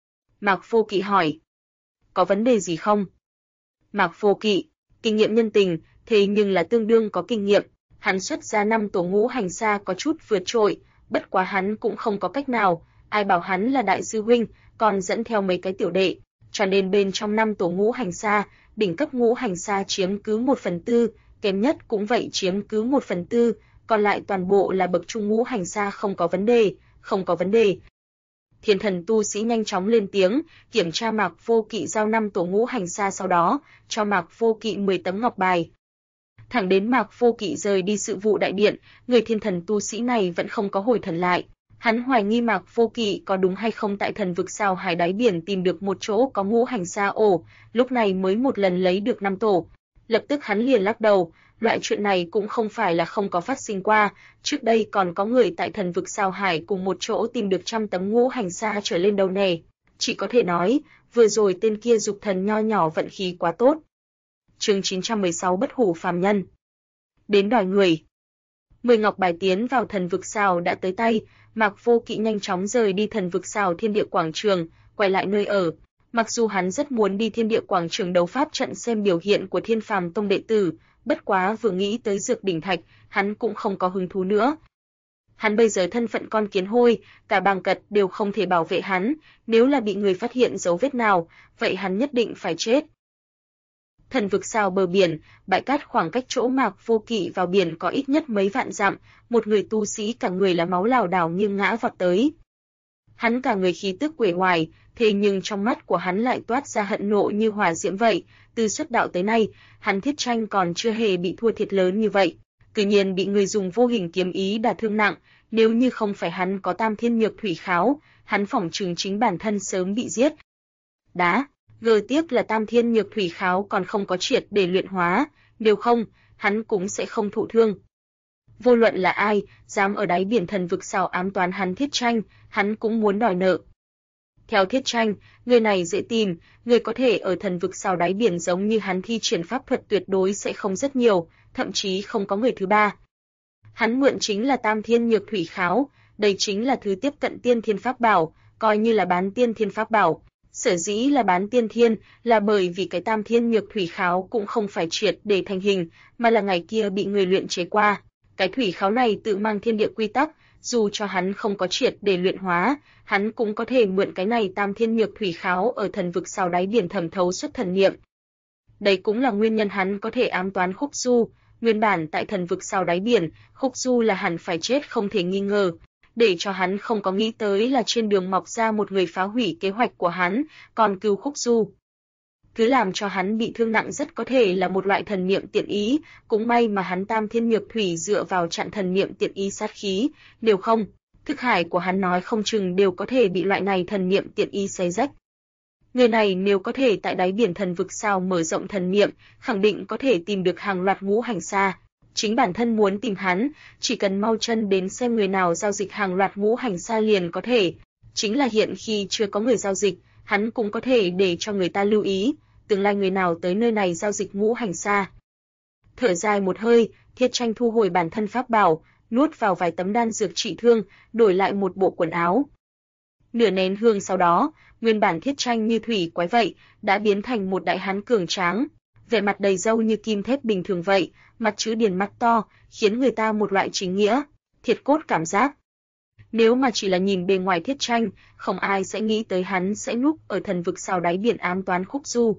Mạc Vô Kỵ hỏi, có vấn đề gì không? Mạc Vô Kỵ, kinh nghiệm nhân tình, thế nhưng là tương đương có kinh nghiệm, hắn xuất ra 5 tổ Ngũ Hành Sa có chút vượt trội, bất quá hắn cũng không có cách nào, ai bảo hắn là đại sư huynh, còn dẫn theo mấy cái tiểu đệ, cho nên bên trong 5 tổ Ngũ Hành Sa, đỉnh cấp Ngũ Hành Sa chiếm cứ 1/4, kém nhất cũng vậy chiếm cứ 1/4, còn lại toàn bộ là bậc trung Ngũ Hành Sa không có vấn đề, không có vấn đề. Thiên thần tu sĩ nhanh chóng lên tiếng, kiểm tra Mạc Vô Kỵ giao 5 tổ Ngũ Hành Sa sau đó, cho Mạc Vô Kỵ 10 tấm ngọc bài. Thẳng đến Mạc Vô Kỵ rời đi sự vụ đại điện, người thiên thần tu sĩ này vẫn không có hồi thần lại. Hắn hoài nghi Mạc Vô Kỵ có đúng hay không tại Thần Vực Sao Hải đáy biển tìm được một chỗ có Ngũ Hành Sa ổ, lúc này mới một lần lấy được 5 tổ. Lập tức hắn liền lắc đầu, loại chuyện này cũng không phải là không có phát sinh qua, trước đây còn có người tại Thần Vực Sao Hải cùng một chỗ tìm được 100 tấm Ngũ Hành Sa trở lên đâu nè. Chỉ có thể nói, vừa rồi tên kia dục thần nho nhỏ vận khí quá tốt. Chương 916 Bất hủ phàm nhân. Đến đòi người. 10 ngọc bài tiến vào Thần Vực Sao đã tới tay, Mạc Vô Kỵ nhanh chóng rời đi Thần Vực Sao Thiên Địa Quảng Trường, quay lại nơi ở. Mặc dù hắn rất muốn đi Thiên Địa Quảng Trường đấu pháp trận xem biểu hiện của Thiên Phàm Tông đệ tử, bất quá vừa nghĩ tới dược đỉnh thạch, hắn cũng không có hứng thú nữa. Hắn bây giờ thân phận con kiến hôi, cả bàng cật đều không thể bảo vệ hắn, nếu là bị người phát hiện dấu vết nào, vậy hắn nhất định phải chết. Thần Vực Sao bờ biển, bãi cát khoảng cách chỗ Mạc Vô Kỵ vào biển có ít nhất mấy vạn dặm, một người tu sĩ cả người là máu lảo đảo nghiêng ngã vọt tới. Hắn cả người khí tức quể hoài, thế nhưng trong mắt của hắn lại toát ra hận nộ như hỏa diễm vậy, từ xuất đạo tới nay, hắn Thiết Tranh còn chưa hề bị thua thiệt lớn như vậy, cư nhiên bị người dùng vô hình kiếm ý đả thương nặng, nếu như không phải hắn có Tam Thiên Nhược Thủy Kháo, hắn phỏng chừng chính bản thân sớm bị giết. Đá, gờ tiếc là Tam Thiên Nhược Thủy Kháo còn không có triệt để luyện hóa, nếu không, hắn cũng sẽ không thụ thương. Vô luận là ai, dám ở đáy biển Thần Vực Sao ám toán hắn Thiết Tranh, hắn cũng muốn đòi nợ. Theo Thiết Tranh, người này dễ tìm, người có thể ở thần vực sau đáy biển giống như hắn thi triển pháp thuật tuyệt đối sẽ không rất nhiều, thậm chí không có người thứ ba. Hắn mượn chính là Tam Thiên Nhược Thủy Kháo, đây chính là thứ tiếp cận tiên thiên pháp bảo, coi như là bán tiên thiên pháp bảo. Sở dĩ là bán tiên thiên là bởi vì cái Tam Thiên Nhược Thủy Kháo cũng không phải triệt để thành hình, mà là ngày kia bị người luyện chế qua. Cái thủy kháo này tự mang thiên địa quy tắc, dù cho hắn không có triệt để luyện hóa, hắn cũng có thể mượn cái này Tam Thiên Nhược Thủy Kháo ở thần vực sau đáy biển thẩm thấu xuất thần niệm. Đây cũng là nguyên nhân hắn có thể ám toán Khúc Du. Nguyên bản tại thần vực sau đáy biển, Khúc Du là hẳn phải chết không thể nghi ngờ. Để cho hắn không có nghĩ tới là trên đường mọc ra một người phá hủy kế hoạch của hắn, còn cứu Khúc Du. Thứ làm cho hắn bị thương nặng rất có thể là một loại thần niệm tiện ý, cũng may mà hắn Tam Thiên Nhược Thủy dựa vào chặn thần niệm tiện ý sát khí, nếu không, thức hải của hắn nói không chừng đều có thể bị loại này thần niệm tiện ý xé rách. Người này nếu có thể tại đáy biển thần vực sao mở rộng thần niệm, khẳng định có thể tìm được hàng loạt ngũ hành sa. Chính bản thân muốn tìm hắn, chỉ cần mau chân đến xem người nào giao dịch hàng loạt ngũ hành sa liền có thể. Chính là hiện khi chưa có người giao dịch, hắn cũng có thể để cho người ta lưu ý, tương lai người nào tới nơi này giao dịch ngũ hành sa. Thở dài một hơi, Thiết Tranh thu hồi bản thân pháp bảo, nuốt vào vài tấm đan dược trị thương, đổi lại một bộ quần áo. Nửa nén hương sau đó, nguyên bản Thiết Tranh như thủy quái vậy, đã biến thành một đại hán cường tráng, vẻ mặt đầy râu như kim thép bình thường vậy, mặt chữ điền mắt to, khiến người ta một loại chính nghĩa, thiệt cốt cảm giác. Nếu mà chỉ là nhìn bề ngoài Thiết Tranh, không ai sẽ nghĩ tới hắn sẽ núp ở thần vực sao đáy biển ám toán Khúc Du.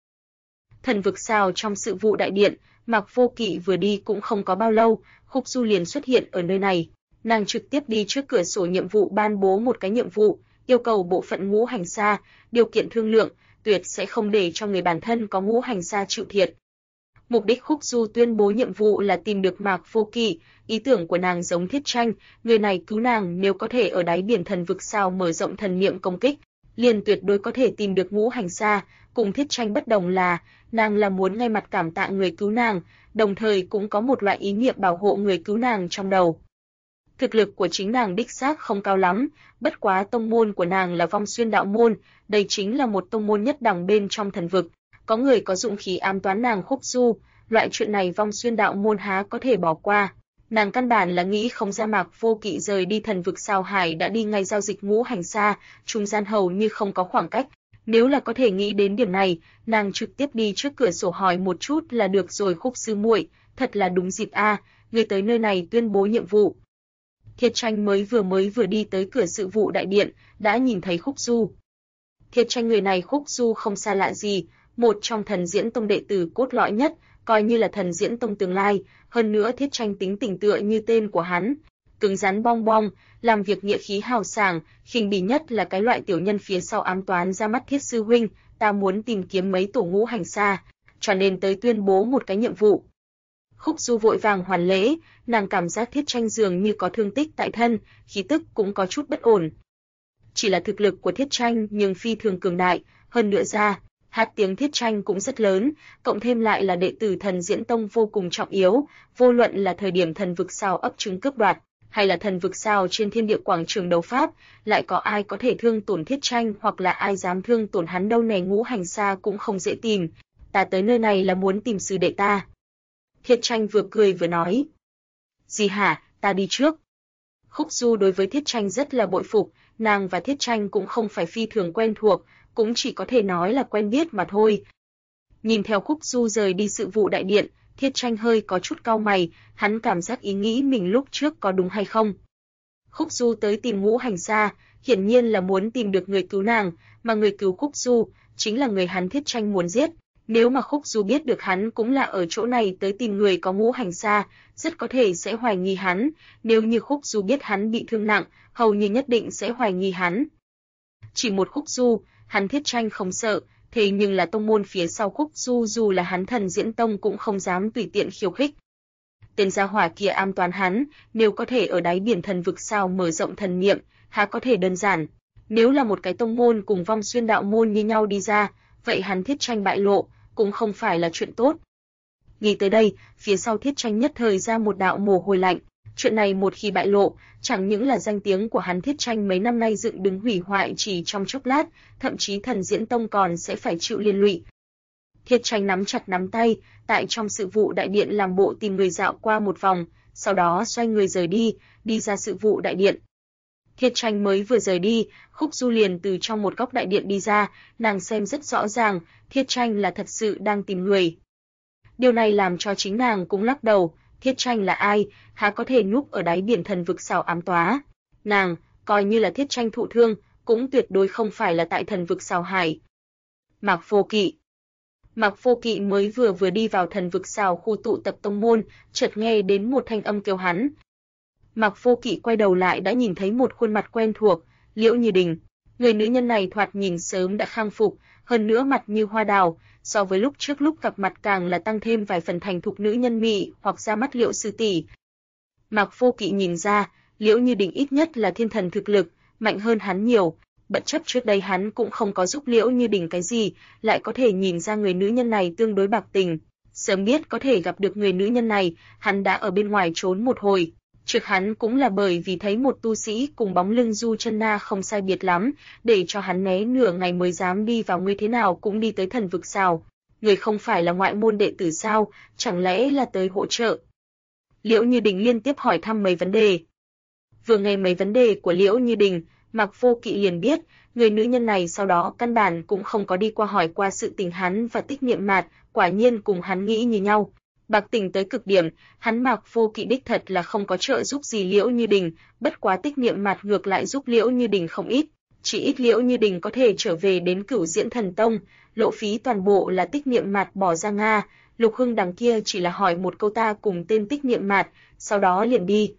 Thần vực sao trong sự vụ đại điện, Mạc Vô Kỵ vừa đi cũng không có bao lâu, Khúc Du liền xuất hiện ở nơi này. Nàng trực tiếp đi trước cửa sổ nhiệm vụ ban bố một cái nhiệm vụ, yêu cầu bộ phận ngũ hành sa, điều kiện thương lượng, tuyệt sẽ không để cho người bản thân có ngũ hành sa chịu thiệt. Mục đích Khúc Du tuyên bố nhiệm vụ là tìm được Mạc Vô Kỵ, ý tưởng của nàng giống Thiết Tranh, người này cứu nàng nếu có thể ở đáy biển thần vực sao mở rộng thần niệm công kích, liền tuyệt đối có thể tìm được ngũ hành sa. Cùng Thiết Tranh bất đồng là, nàng là muốn ngay mặt cảm tạ người cứu nàng, đồng thời cũng có một loại ý niệm bảo hộ người cứu nàng trong đầu. Thực lực của chính nàng đích xác không cao lắm, bất quá tông môn của nàng là Vong Xuyên đạo môn, đây chính là một tông môn nhất đẳng bên trong thần vực. Có người có dụng khí ám toán nàng Khúc Du, loại chuyện này Vong Xuyên đạo môn há có thể bỏ qua. Nàng căn bản là nghĩ không ra Mạc Vô Kỵ rời đi thần vực sao hải đã đi ngay giao dịch ngũ hành sa, trung gian hầu như không có khoảng cách. Nếu là có thể nghĩ đến điểm này, nàng trực tiếp đi trước cửa sổ hỏi một chút là được rồi. Khúc sư muội, thật là đúng dịp a, người tới nơi này tuyên bố nhiệm vụ. Thiết Tranh mới vừa đi tới cửa sự vụ đại điện, đã nhìn thấy Khúc Du. Thiết Tranh người này Khúc Du không xa lạ gì, một trong Thần Diễn Tông đệ tử cốt lõi nhất, coi như là Thần Diễn Tông tương lai, hơn nữa Thiết Tranh tính tình tựa như tên của hắn, cứng rắn bong bong, làm việc nghĩa khí hào sảng, khinh bỉ nhất là cái loại tiểu nhân phía sau ám toán ra mắt Thiết sư huynh, ta muốn tìm kiếm mấy tổ ngũ hành sa, cho nên tới tuyên bố một cái nhiệm vụ. Khúc Du vội vàng hoàn lễ, nàng cảm giác Thiết Tranh dường như có thương tích tại thân, khí tức cũng có chút bất ổn. Chỉ là thực lực của Thiết Tranh nhưng phi thường cường đại, hơn nữa ra, hát tiếng Thiết Tranh cũng rất lớn, cộng thêm lại là đệ tử Thần Diễn Tông vô cùng trọng yếu, vô luận là thời điểm thần vực sao ấp trứng cướp đoạt, hay là thần vực sao trên thiên địa quảng trường đấu pháp, lại có ai có thể thương tổn Thiết Tranh hoặc là ai dám thương tổn hắn đâu này. Ngũ hành sa cũng không dễ tìm, ta tới nơi này là muốn tìm sư đệ ta. Thiết Tranh vừa cười vừa nói. Gì hả, ta đi trước. Khúc Du đối với Thiết Tranh rất là bội phục, nàng và Thiết Tranh cũng không phải phi thường quen thuộc, cũng chỉ có thể nói là quen biết mà thôi. Nhìn theo Khúc Du rời đi sự vụ đại điện, Thiết Tranh hơi có chút cau mày, hắn cảm giác ý nghĩ mình lúc trước có đúng hay không. Khúc Du tới tìm ngũ hành sa, hiển nhiên là muốn tìm được người cứu nàng, mà người cứu Khúc Du chính là người hắn Thiết Tranh muốn giết. Nếu mà Khúc Du biết được hắn cũng là ở chỗ này tới tìm người có ngũ hành sa, rất có thể sẽ hoài nghi hắn, nếu như Khúc Du biết hắn bị thương nặng, hầu như nhất định sẽ hoài nghi hắn. Chỉ một Khúc Du, hắn Thiết Tranh không sợ, thế nhưng là tông môn phía sau Khúc Du dù là hắn Thần Diễn Tông cũng không dám tùy tiện khiêu khích. Tên gia hỏa kia ám toán hắn, nếu có thể ở đáy biển thần vực sao mở rộng thần niệm, há có thể đơn giản. Nếu là một cái tông môn cùng Vong Xuyên đạo môn như nhau đi ra, vậy hắn Thiết Tranh bại lộ, cũng không phải là chuyện tốt. Nghĩ tới đây, phía sau Thiết Tranh nhất thời ra một đạo mồ hôi lạnh, Chuyện này một khi bại lộ, chẳng những là danh tiếng của hắn Thiết Tranh mấy năm nay dựng đứng hủy hoại chỉ trong chốc lát, thậm chí Thần Diễn Tông còn sẽ phải chịu liên lụy. Thiết Tranh nắm chặt nắm tay, tại trong sự vụ đại điện làm bộ tìm người dạo qua một vòng, sau đó xoay người rời đi, đi ra sự vụ đại điện. Thiết Tranh mới vừa rời đi, Khúc Du liền từ trong một góc đại điện đi ra, nàng xem rất rõ ràng, Thiết Tranh là thật sự đang tìm người. Điều này làm cho chính nàng cũng lắc đầu, Thiết Tranh là ai, há có thể núp ở đáy biển thần vực Sào Ám Toá. Nàng, coi như là Thiết Tranh thụ thương, cũng tuyệt đối không phải là tại thần vực Sào Hải. Mạc Vô Kỵ Mạc Vô Kỵ mới vừa đi vào thần vực Sào khu tụ tập tông môn, chợt nghe đến một thanh âm kêu hắn. Mạc Vô Kỵ quay đầu lại đã nhìn thấy một khuôn mặt quen thuộc, Liễu Như Đình. Người nữ nhân này thoạt nhìn sớm đã khang phục, hơn nữa mặt như hoa đào, so với lúc trước lúc gặp mặt càng là tăng thêm vài phần thành thục nữ nhân mị hoặc ra mắt Liễu sư tỷ. Mạc Vô Kỵ nhìn ra, Liễu Như Đình ít nhất là thiên thần thực lực, mạnh hơn hắn nhiều, bất chấp trước đây hắn cũng không có giúp Liễu Như Đình cái gì, lại có thể nhìn ra người nữ nhân này tương đối bạc tình. Sớm biết có thể gặp được người nữ nhân này, hắn đã ở bên ngoài trốn một hồi. Trước hắn cũng là bởi vì thấy một tu sĩ cùng bóng lưng Du Chân Na không sai biệt lắm, để cho hắn né nửa ngày mới dám đi vào, ngươi thế nào cũng đi tới thần vực Sào. Người không phải là ngoại môn đệ tử sao, chẳng lẽ là tới hỗ trợ? Liễu Như Đình liên tiếp hỏi thăm mấy vấn đề. Vừa nghe mấy vấn đề của Liễu Như Đình, Mạc Vô Kỵ liền biết, người nữ nhân này sau đó căn bản cũng không có đi qua hỏi qua sự tình hắn và Tích Niệm Mạt, quả nhiên cùng hắn nghĩ như nhau. Bạc tình tới cực điểm, hắn Mạc Vô Kỵ đích thật là không có trợ giúp gì Liễu Như Đình, bất quá Tích Niệm Mạt ngược lại giúp Liễu Như Đình không ít, chỉ ít Liễu Như Đình có thể trở về đến Cửu Diễn Thần Tông, lộ phí toàn bộ là Tích Niệm Mạt bỏ ra Nga, Lục Hưng đằng kia chỉ là hỏi một câu ta cùng tên Tích Niệm Mạt, sau đó liền đi.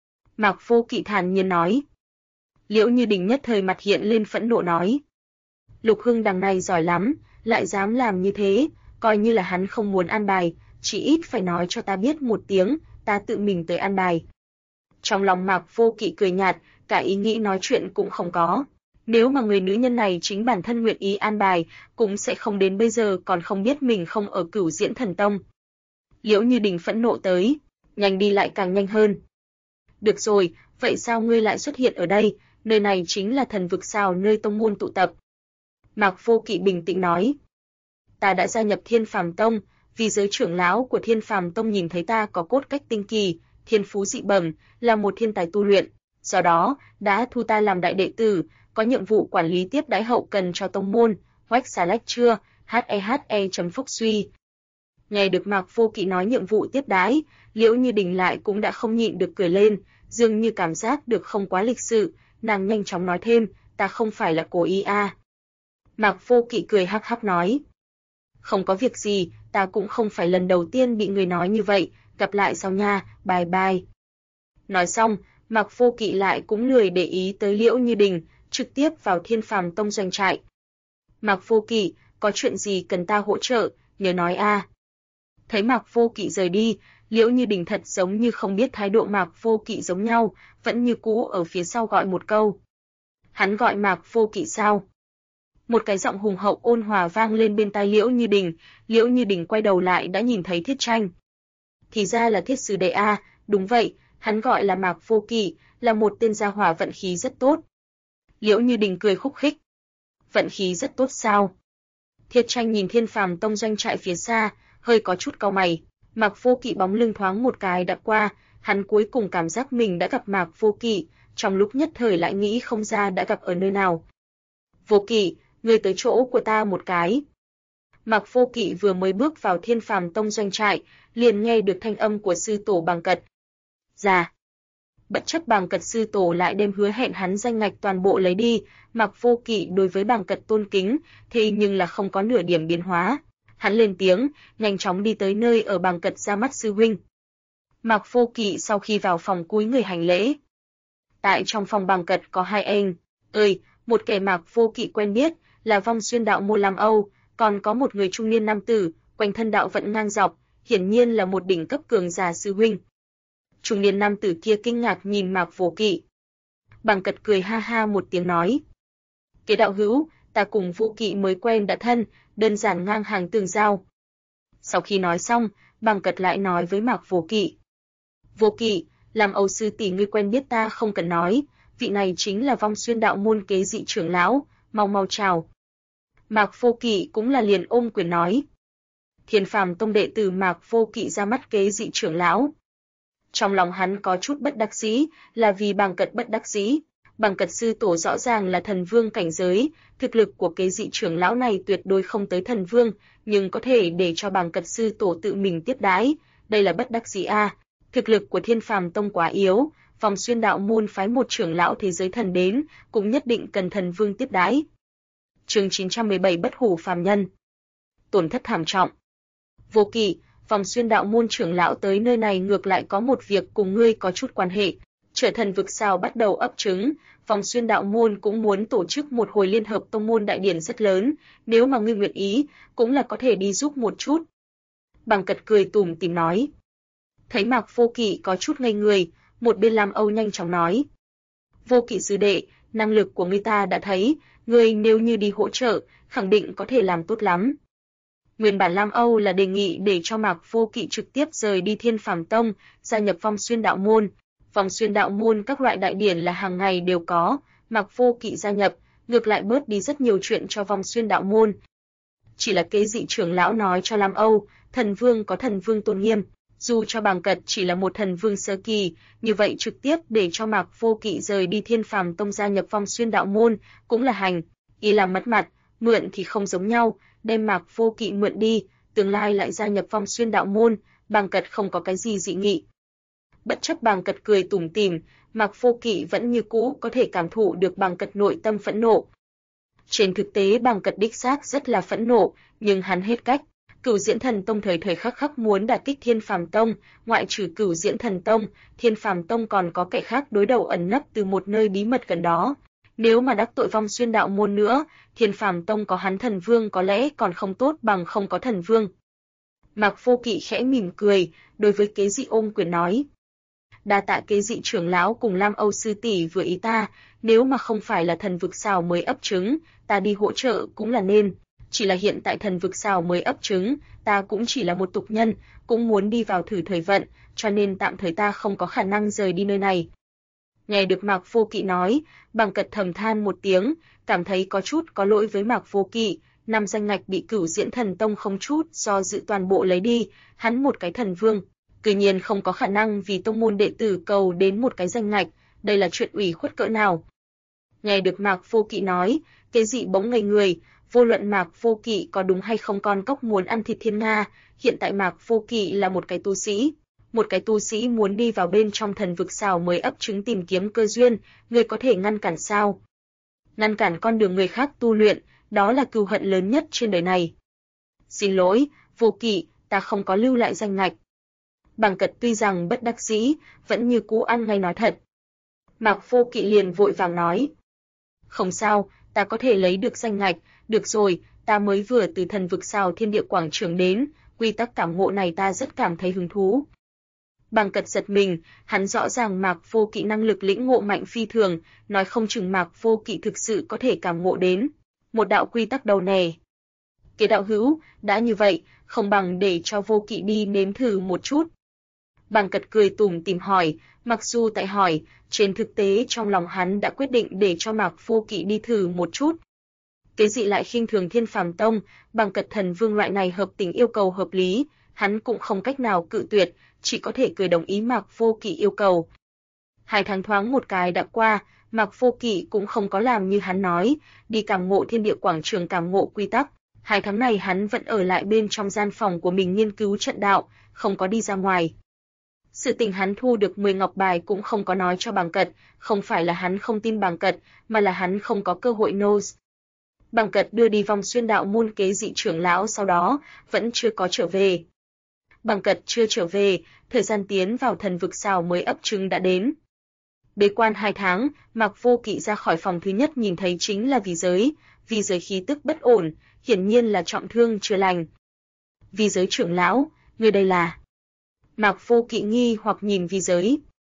Mạc Vô Kỵ thản nhiên nói. Liễu Như Đình nhất thời mặt hiện lên phẫn nộ nói. Lục Hưng đằng này giỏi lắm, lại dám làm như thế, coi như là hắn không muốn an bài, chỉ ít phải nói cho ta biết một tiếng, ta tự mình tới an bài. Trong lòng Mạc Vô Kỵ cười nhạt, cả ý nghĩ nói chuyện cũng không có. Nếu mà người nữ nhân này chính bản thân nguyện ý an bài, cũng sẽ không đến bây giờ còn không biết mình không ở Cửu Diễn Thần Tông. Liễu Như Đình phẫn nộ tới, nhanh đi lại càng nhanh hơn. Được rồi, vậy sao ngươi lại xuất hiện ở đây, nơi này chính là thần vực Sào nơi tông môn tụ tập. Mạc Vô Kỵ bình tĩnh nói. Ta đã gia nhập Thiên Phàm Tông, vì giới trưởng lão của Thiên Phàm Tông nhìn thấy ta có cốt cách tinh kỳ, thiên phú dị bẩm, là một thiên tài tu luyện, do đó đã thu ta làm đại đệ tử, có nhiệm vụ quản lý tiếp đãi hậu cần cho tông môn. Hoách xà lách chưa, Phúc suy. Nghe được Mạc Vô Kỵ nói nhiệm vụ tiếp đãi, Liễu Như Đình lại cũng đã không nhịn được cười lên, dường như cảm giác được không quá lịch sự, nàng nhanh chóng nói thêm, ta không phải là cố ý à. Mạc Vô Kỵ cười hắc hắc nói. Không có việc gì, ta cũng không phải lần đầu tiên bị người nói như vậy, gặp lại sau nha, bye bye. Nói xong, Mạc Vô Kỵ lại cũng lười để ý tới Liễu Như Đình, trực tiếp vào Thiên Phàm Tông doanh trại. Mạc Vô Kỵ, có chuyện gì cần ta hỗ trợ, nhớ nói a. Thấy Mạc Vô Kỵ rời đi, Liễu Như Đình thật giống như không biết thái độ Mạc Vô Kỵ giống nhau, vẫn như cũ ở phía sau gọi một câu. Hắn gọi Mạc Vô Kỵ sao? Một cái giọng hùng hậu ôn hòa vang lên bên tai Liễu Như Đình quay đầu lại đã nhìn thấy Thiết Tranh. Thì ra là Thiết sư đệ a, đúng vậy, hắn gọi là Mạc Vô Kỵ, là một tên gia hỏa vận khí rất tốt. Liễu Như Đình cười khúc khích. Vận khí rất tốt sao? Thiết Tranh nhìn Thiên Phàm Tông doanh trại phía xa, hơi có chút cau mày. Mạc Vô Kỵ bóng lưng thoáng một cái đã qua, hắn cuối cùng cảm giác mình đã gặp Mạc Vô Kỵ, trong lúc nhất thời lại nghĩ không ra đã gặp ở nơi nào. Vô Kỵ, ngươi tới chỗ của ta một cái. Mạc Vô Kỵ vừa mới bước vào Thiên Phàm Tông doanh trại, liền nghe được thanh âm của sư tổ Bàng Cật. Dạ. Bất chấp Bàng Cật sư tổ lại đem hứa hẹn hắn danh ngạch toàn bộ lấy đi, Mạc Vô Kỵ đối với Bàng Cật tôn kính, thế nhưng là không có nửa điểm biến hóa. Hắn lên tiếng, nhanh chóng đi tới nơi ở Bàng Cật ra mắt sư huynh. Mạc Vô Kỵ sau khi vào phòng cúi người hành lễ. Tại trong phòng Bàng Cật có hai anh, một kẻ Mạc Vô Kỵ quen biết, là Vong Xuyên đạo môn Lam Âu, còn có một người trung niên nam tử, quanh thân đạo vận ngang dọc, hiển nhiên là một đỉnh cấp cường giả sư huynh. Trung niên nam tử kia kinh ngạc nhìn Mạc Vô Kỵ. Bàng Cật cười ha ha một tiếng nói. Kế đạo hữu, ta cùng Vô Kỵ mới quen đã thân, đơn giản ngang hàng tường giao. Sau khi nói xong, Bàng Cật lại nói với Mạc Vô Kỵ. Vô Kỵ, Lam Âu sư tỷ ngươi quen biết ta không cần nói, vị này chính là Vong Xuyên đạo môn kế dị trưởng lão, mau mau chào. Mạc Vô Kỵ cũng là liền ôm quyền nói. Thiên Phàm tông đệ tử Mạc Vô Kỵ ra mắt kế dị trưởng lão. Trong lòng hắn có chút bất đắc dĩ, là vì Bàng Cật bất đắc dĩ. Bàng Cật sư tổ rõ ràng là thần vương cảnh giới, thực lực của kế dị trưởng lão này tuyệt đối không tới thần vương, nhưng có thể để cho Bàng Cật sư tổ tự mình tiếp đãi, đây là bất đắc dĩ a. Thực lực của Thiên Phàm tông quá yếu, Vòng Xuyên đạo môn phái một trưởng lão thế giới thần đến, cũng nhất định cần thần vương tiếp đãi. Chương 917 Bất hủ phàm nhân. Tổn thất thảm trọng. Vô Kỵ, Vòng Xuyên đạo môn trưởng lão tới nơi này ngược lại có một việc cùng ngươi có chút quan hệ. Trở thần vực sao bắt đầu ấp trứng, Vòng Xuyên đạo môn cũng muốn tổ chức một hồi liên hợp tông môn đại điển rất lớn, nếu mà ngươi nguyện ý, cũng là có thể đi giúp một chút. Bàng Cật cười tủm tỉm nói. Thấy Mạc Vô Kỵ có chút ngây người, một bên Lam Âu nhanh chóng nói. Vô Kỵ sư đệ, năng lực của ngươi ta đã thấy, ngươi nếu như đi hỗ trợ, khẳng định có thể làm tốt lắm. Nguyên bản Lam Âu là đề nghị để cho Mạc Vô Kỵ trực tiếp rời đi Thiên Phàm tông, gia nhập Vong Xuyên đạo môn. Vong Xuyên đạo môn các loại đại điển là hàng ngày đều có, Mạc Vô Kỵ gia nhập, ngược lại bớt đi rất nhiều chuyện cho Vong Xuyên đạo môn. Chỉ là kế dị trưởng lão nói cho Lam Âu, thần vương có thần vương tôn nghiêm, dù cho Bàng Cật chỉ là một thần vương sơ kỳ, như vậy trực tiếp để cho Mạc Vô Kỵ rời đi Thiên Phàm tông gia nhập Vong Xuyên đạo môn, cũng là hành, ý là mất mặt, mượn thì không giống nhau, đem Mạc Vô Kỵ mượn đi, tương lai lại gia nhập Vong Xuyên đạo môn, Bàng Cật không có cái gì dị nghị. Bất chấp Bàng Cật cười tủm tỉm, Mạc Vô Kỵ vẫn như cũ có thể cảm thụ được Bàng Cật nội tâm phẫn nộ. Trên thực tế Bàng Cật đích xác rất là phẫn nộ, nhưng hắn hết cách. Cửu Diễn Thần Tông thời thời khắc khắc muốn đả kích Thiên Phàm Tông, ngoại trừ Cửu Diễn Thần Tông, Thiên Phàm Tông còn có kẻ khác đối đầu ẩn nấp từ một nơi bí mật gần đó. Nếu mà đắc tội Vong Xuyên đạo môn nữa, Thiên Phàm Tông có hắn thần vương có lẽ còn không tốt bằng không có thần vương. Mạc Vô Kỵ khẽ mỉm cười, đối với kế dị ôm quyền nói. Đa tạ kế dị trưởng lão cùng Lam Âu sư tỷ vừa ý ta, nếu mà không phải là thần vực sao mới ấp trứng, ta đi hỗ trợ cũng là nên. Chỉ là hiện tại thần vực sao mới ấp trứng, ta cũng chỉ là một tục nhân, cũng muốn đi vào thử thời vận, cho nên tạm thời ta không có khả năng rời đi nơi này. Nghe được Mạc Vô Kỵ nói, Bàng Cật thầm than một tiếng, cảm thấy có chút có lỗi với Mạc Vô Kỵ, năm danh ngạch bị Cửu Diễn Thần Tông không chút do dự toàn bộ lấy đi, hắn một cái thần vương, tự nhiên không có khả năng vì tông môn đệ tử cầu đến một cái danh ngạch, đây là chuyện ủy khuất cỡ nào. Nghe được Mạc Vô Kỵ nói, kế dị bỗng ngây người, vô luận Mạc Vô Kỵ có đúng hay không con cóc muốn ăn thịt thiên nga, hiện tại Mạc Vô Kỵ là một cái tu sĩ. Một cái tu sĩ muốn đi vào bên trong thần vực sao mới ấp trứng tìm kiếm cơ duyên, người có thể ngăn cản sao? Ngăn cản con đường người khác tu luyện, đó là cừu hận lớn nhất trên đời này. Xin lỗi, Vô Kỵ, ta không có lưu lại danh ngạch. Bàng Cật tuy rằng bất đắc dĩ, vẫn như cũ ăn ngay nói thật. Mạc Vô Kỵ liền vội vàng nói. Không sao, ta có thể lấy được danh ngạch, được rồi, ta mới vừa từ thần vực sao thiên địa quảng trường đến, quy tắc cảm ngộ này ta rất cảm thấy hứng thú. Bàng Cật giật mình, hắn rõ ràng Mạc Vô Kỵ năng lực lĩnh ngộ mạnh phi thường, nói không chừng Mạc Vô Kỵ thực sự có thể cảm ngộ đến một đạo quy tắc đầu nè. Kế đạo hữu, đã như vậy, không bằng để cho Vô Kỵ đi nếm thử một chút. Bàng Cật cười tủm tỉm hỏi, mặc dù tại hỏi, trên thực tế trong lòng hắn đã quyết định để cho Mạc Vô Kỵ đi thử một chút. Kế dị lại khinh thường Thiên Phàm Tông, Bàng Cật thần vương loại này hợp tình yêu cầu hợp lý, hắn cũng không cách nào cự tuyệt, chỉ có thể cười đồng ý Mạc Vô Kỵ yêu cầu. 2 tháng thoáng một cái đã qua, Mạc Vô Kỵ cũng không có làm như hắn nói, đi cảm ngộ thiên địa quảng trường cảm ngộ quy tắc. 2 tháng này hắn vẫn ở lại bên trong gian phòng của mình nghiên cứu trận đạo, không có đi ra ngoài. Sự tình hắn thu được 10 ngọc bài cũng không có nói cho Bàng Cật, không phải là hắn không tin Bàng Cật, mà là hắn không có cơ hội knows. Bàng Cật đưa đi Vong Xuyên đạo môn kế dị trưởng lão sau đó, vẫn chưa có trở về. Bàng Cật chưa trở về, thời gian tiến vào thần vực sao mới ấp trứng đã đến. Bế quan 2 tháng, Mạc Vô Kỵ ra khỏi phòng thứ nhất nhìn thấy chính là Vi giới khí tức bất ổn, hiển nhiên là trọng thương chưa lành. Vi giới trưởng lão, người đây là? Mạc Vô Kỵ nghi hoặc nhìn Vi giới.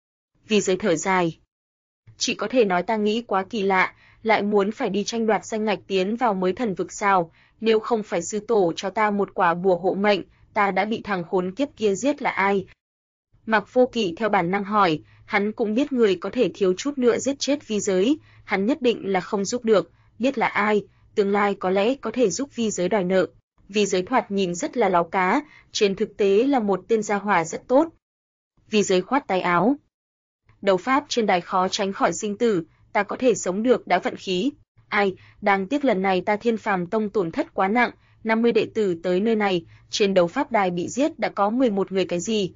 Vi giới thở dài. Chỉ có thể nói ta nghĩ quá kỳ lạ, lại muốn phải đi tranh đoạt danh ngạch tiến vào mới thần vực sao, nếu không phải sư tổ cho ta một quả bùa hộ mệnh, ta đã bị thằng khốn kiếp kia giết là ai. Mạc Vô Kỵ theo bản năng hỏi, hắn cũng biết người có thể thiếu chút nữa giết chết Vi Giới, hắn nhất định là không giúp được, biết là ai, tương lai có lẽ có thể giúp Vi Giới đòi nợ. Vi Giới thoạt nhìn rất là láo cá, trên thực tế là một tên gia hỏa rất tốt. Vi Giới khoát tay áo. Đấu pháp trên đài khó tránh khỏi sinh tử, ta có thể sống được đã vận khí. Ai, đáng tiếc lần này ta Thiên Phàm Tông tổn thất quá nặng, 50 đệ tử tới nơi này, trên đấu pháp đài bị giết đã có 11 người cái gì.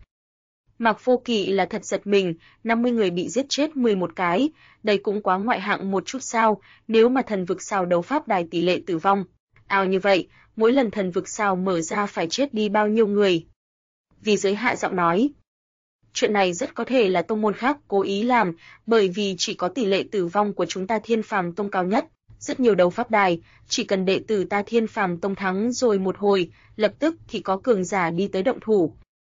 Mạc Vô Kỵ là thật giật mình, 50 người bị giết chết 11 cái, đây cũng quá ngoại hạng một chút sao, nếu mà thần vực sao đấu pháp đài tỷ lệ tử vong. Ao như vậy, mỗi lần thần vực sao mở ra phải chết đi bao nhiêu người. Vi Giới hạ giọng nói. Chuyện này rất có thể là tông môn khác cố ý làm, bởi vì chỉ có tỷ lệ tử vong của chúng ta Thiên Phàm Tông cao nhất. Rất nhiều đấu pháp đài, chỉ cần đệ tử ta Thiên Phàm Tông thắng rồi một hồi, lập tức thì có cường giả đi tới động thủ.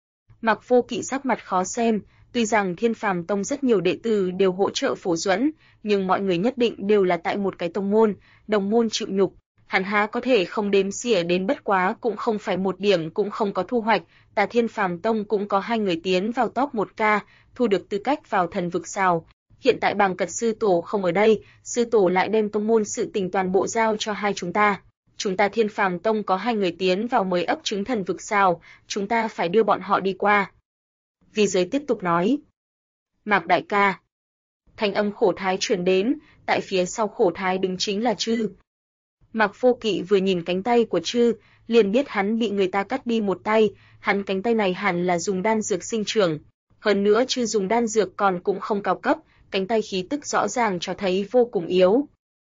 Mạc Vô Kỵ sắc mặt khó xem, tuy rằng Thiên Phàm Tông rất nhiều đệ tử đều hỗ trợ Phổ Duẫn, nhưng mọi người nhất định đều là tại một cái tông môn, đồng môn chịu nhục. Hắn há có thể không đếm xỉa đến bất quá cũng không phải một điểm cũng không có thu hoạch, ta Thiên Phàm Tông cũng có 2 người tiến vào top 1K, thu được tư cách vào thần vực sao. Hiện tại Bàng Cật sư tổ không ở đây, sư tổ lại đem tông môn sự tình toàn bộ giao cho hai chúng ta. Chúng ta Thiên Phàm Tông có 2 người tiến vào mới ấp trứng thần vực sao, chúng ta phải đưa bọn họ đi qua. Vi Giới tiếp tục nói. Mạc đại ca. Thanh âm Khổ Thái truyền đến, tại phía sau Khổ Thái đứng chính là Trư. Mạc Vô Kỵ vừa nhìn cánh tay của Trư, liền biết hắn bị người ta cắt đi một tay, hắn cánh tay này hẳn là dùng đan dược sinh trưởng. Hơn nữa Trư dùng đan dược còn cũng không cao cấp, cánh tay khí tức rõ ràng cho thấy vô cùng yếu.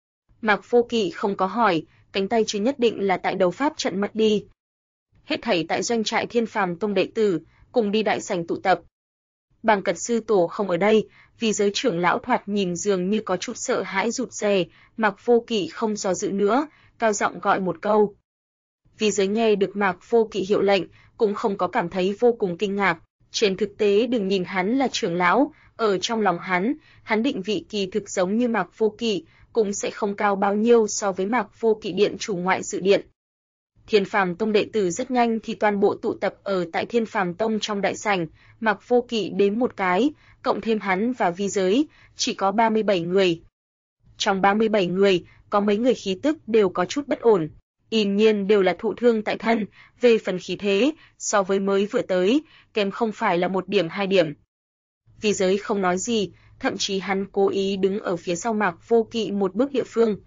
Mạc Vô Kỵ không có hỏi, cánh tay Trư nhất định là tại đấu pháp trận mất đi. Hết thảy tại doanh trại Thiên Phàm Tông đệ tử, cùng đi đại sảnh tụ tập. Bàng Cật sư tổ không ở đây, vì giới trưởng lão thoạt nhìn dường như có chút sợ hãi rụt rè, Mạc Vô Kỵ không do dự nữa, cao giọng gọi một câu. Vì giới nghe được Mạc Vô Kỵ hiệu lệnh, cũng không có cảm thấy vô cùng kinh ngạc, trên thực tế đừng nhìn hắn là trưởng lão, ở trong lòng hắn định vị kỳ thực giống như Mạc Vô Kỵ, cũng sẽ không cao bao nhiêu so với Mạc Vô Kỵ điện chủ ngoại sự điện. Thiên Phàm Tông đệ tử rất nhanh thì toàn bộ tụ tập ở tại Thiên Phàm Tông trong đại sảnh, Mạc Vô Kỵ đếm một cái, cộng thêm hắn và Vi Giới, chỉ có 37 người. Trong 37 người, có mấy người khí tức đều có chút bất ổn, hiển nhiên đều là thụ thương tại thân, về phần khí thế, so với mới vừa tới, kém không phải là 1 điểm 2 điểm. Vi Giới không nói gì, thậm chí hắn cố ý đứng ở phía sau Mạc Vô Kỵ một bước địa phương.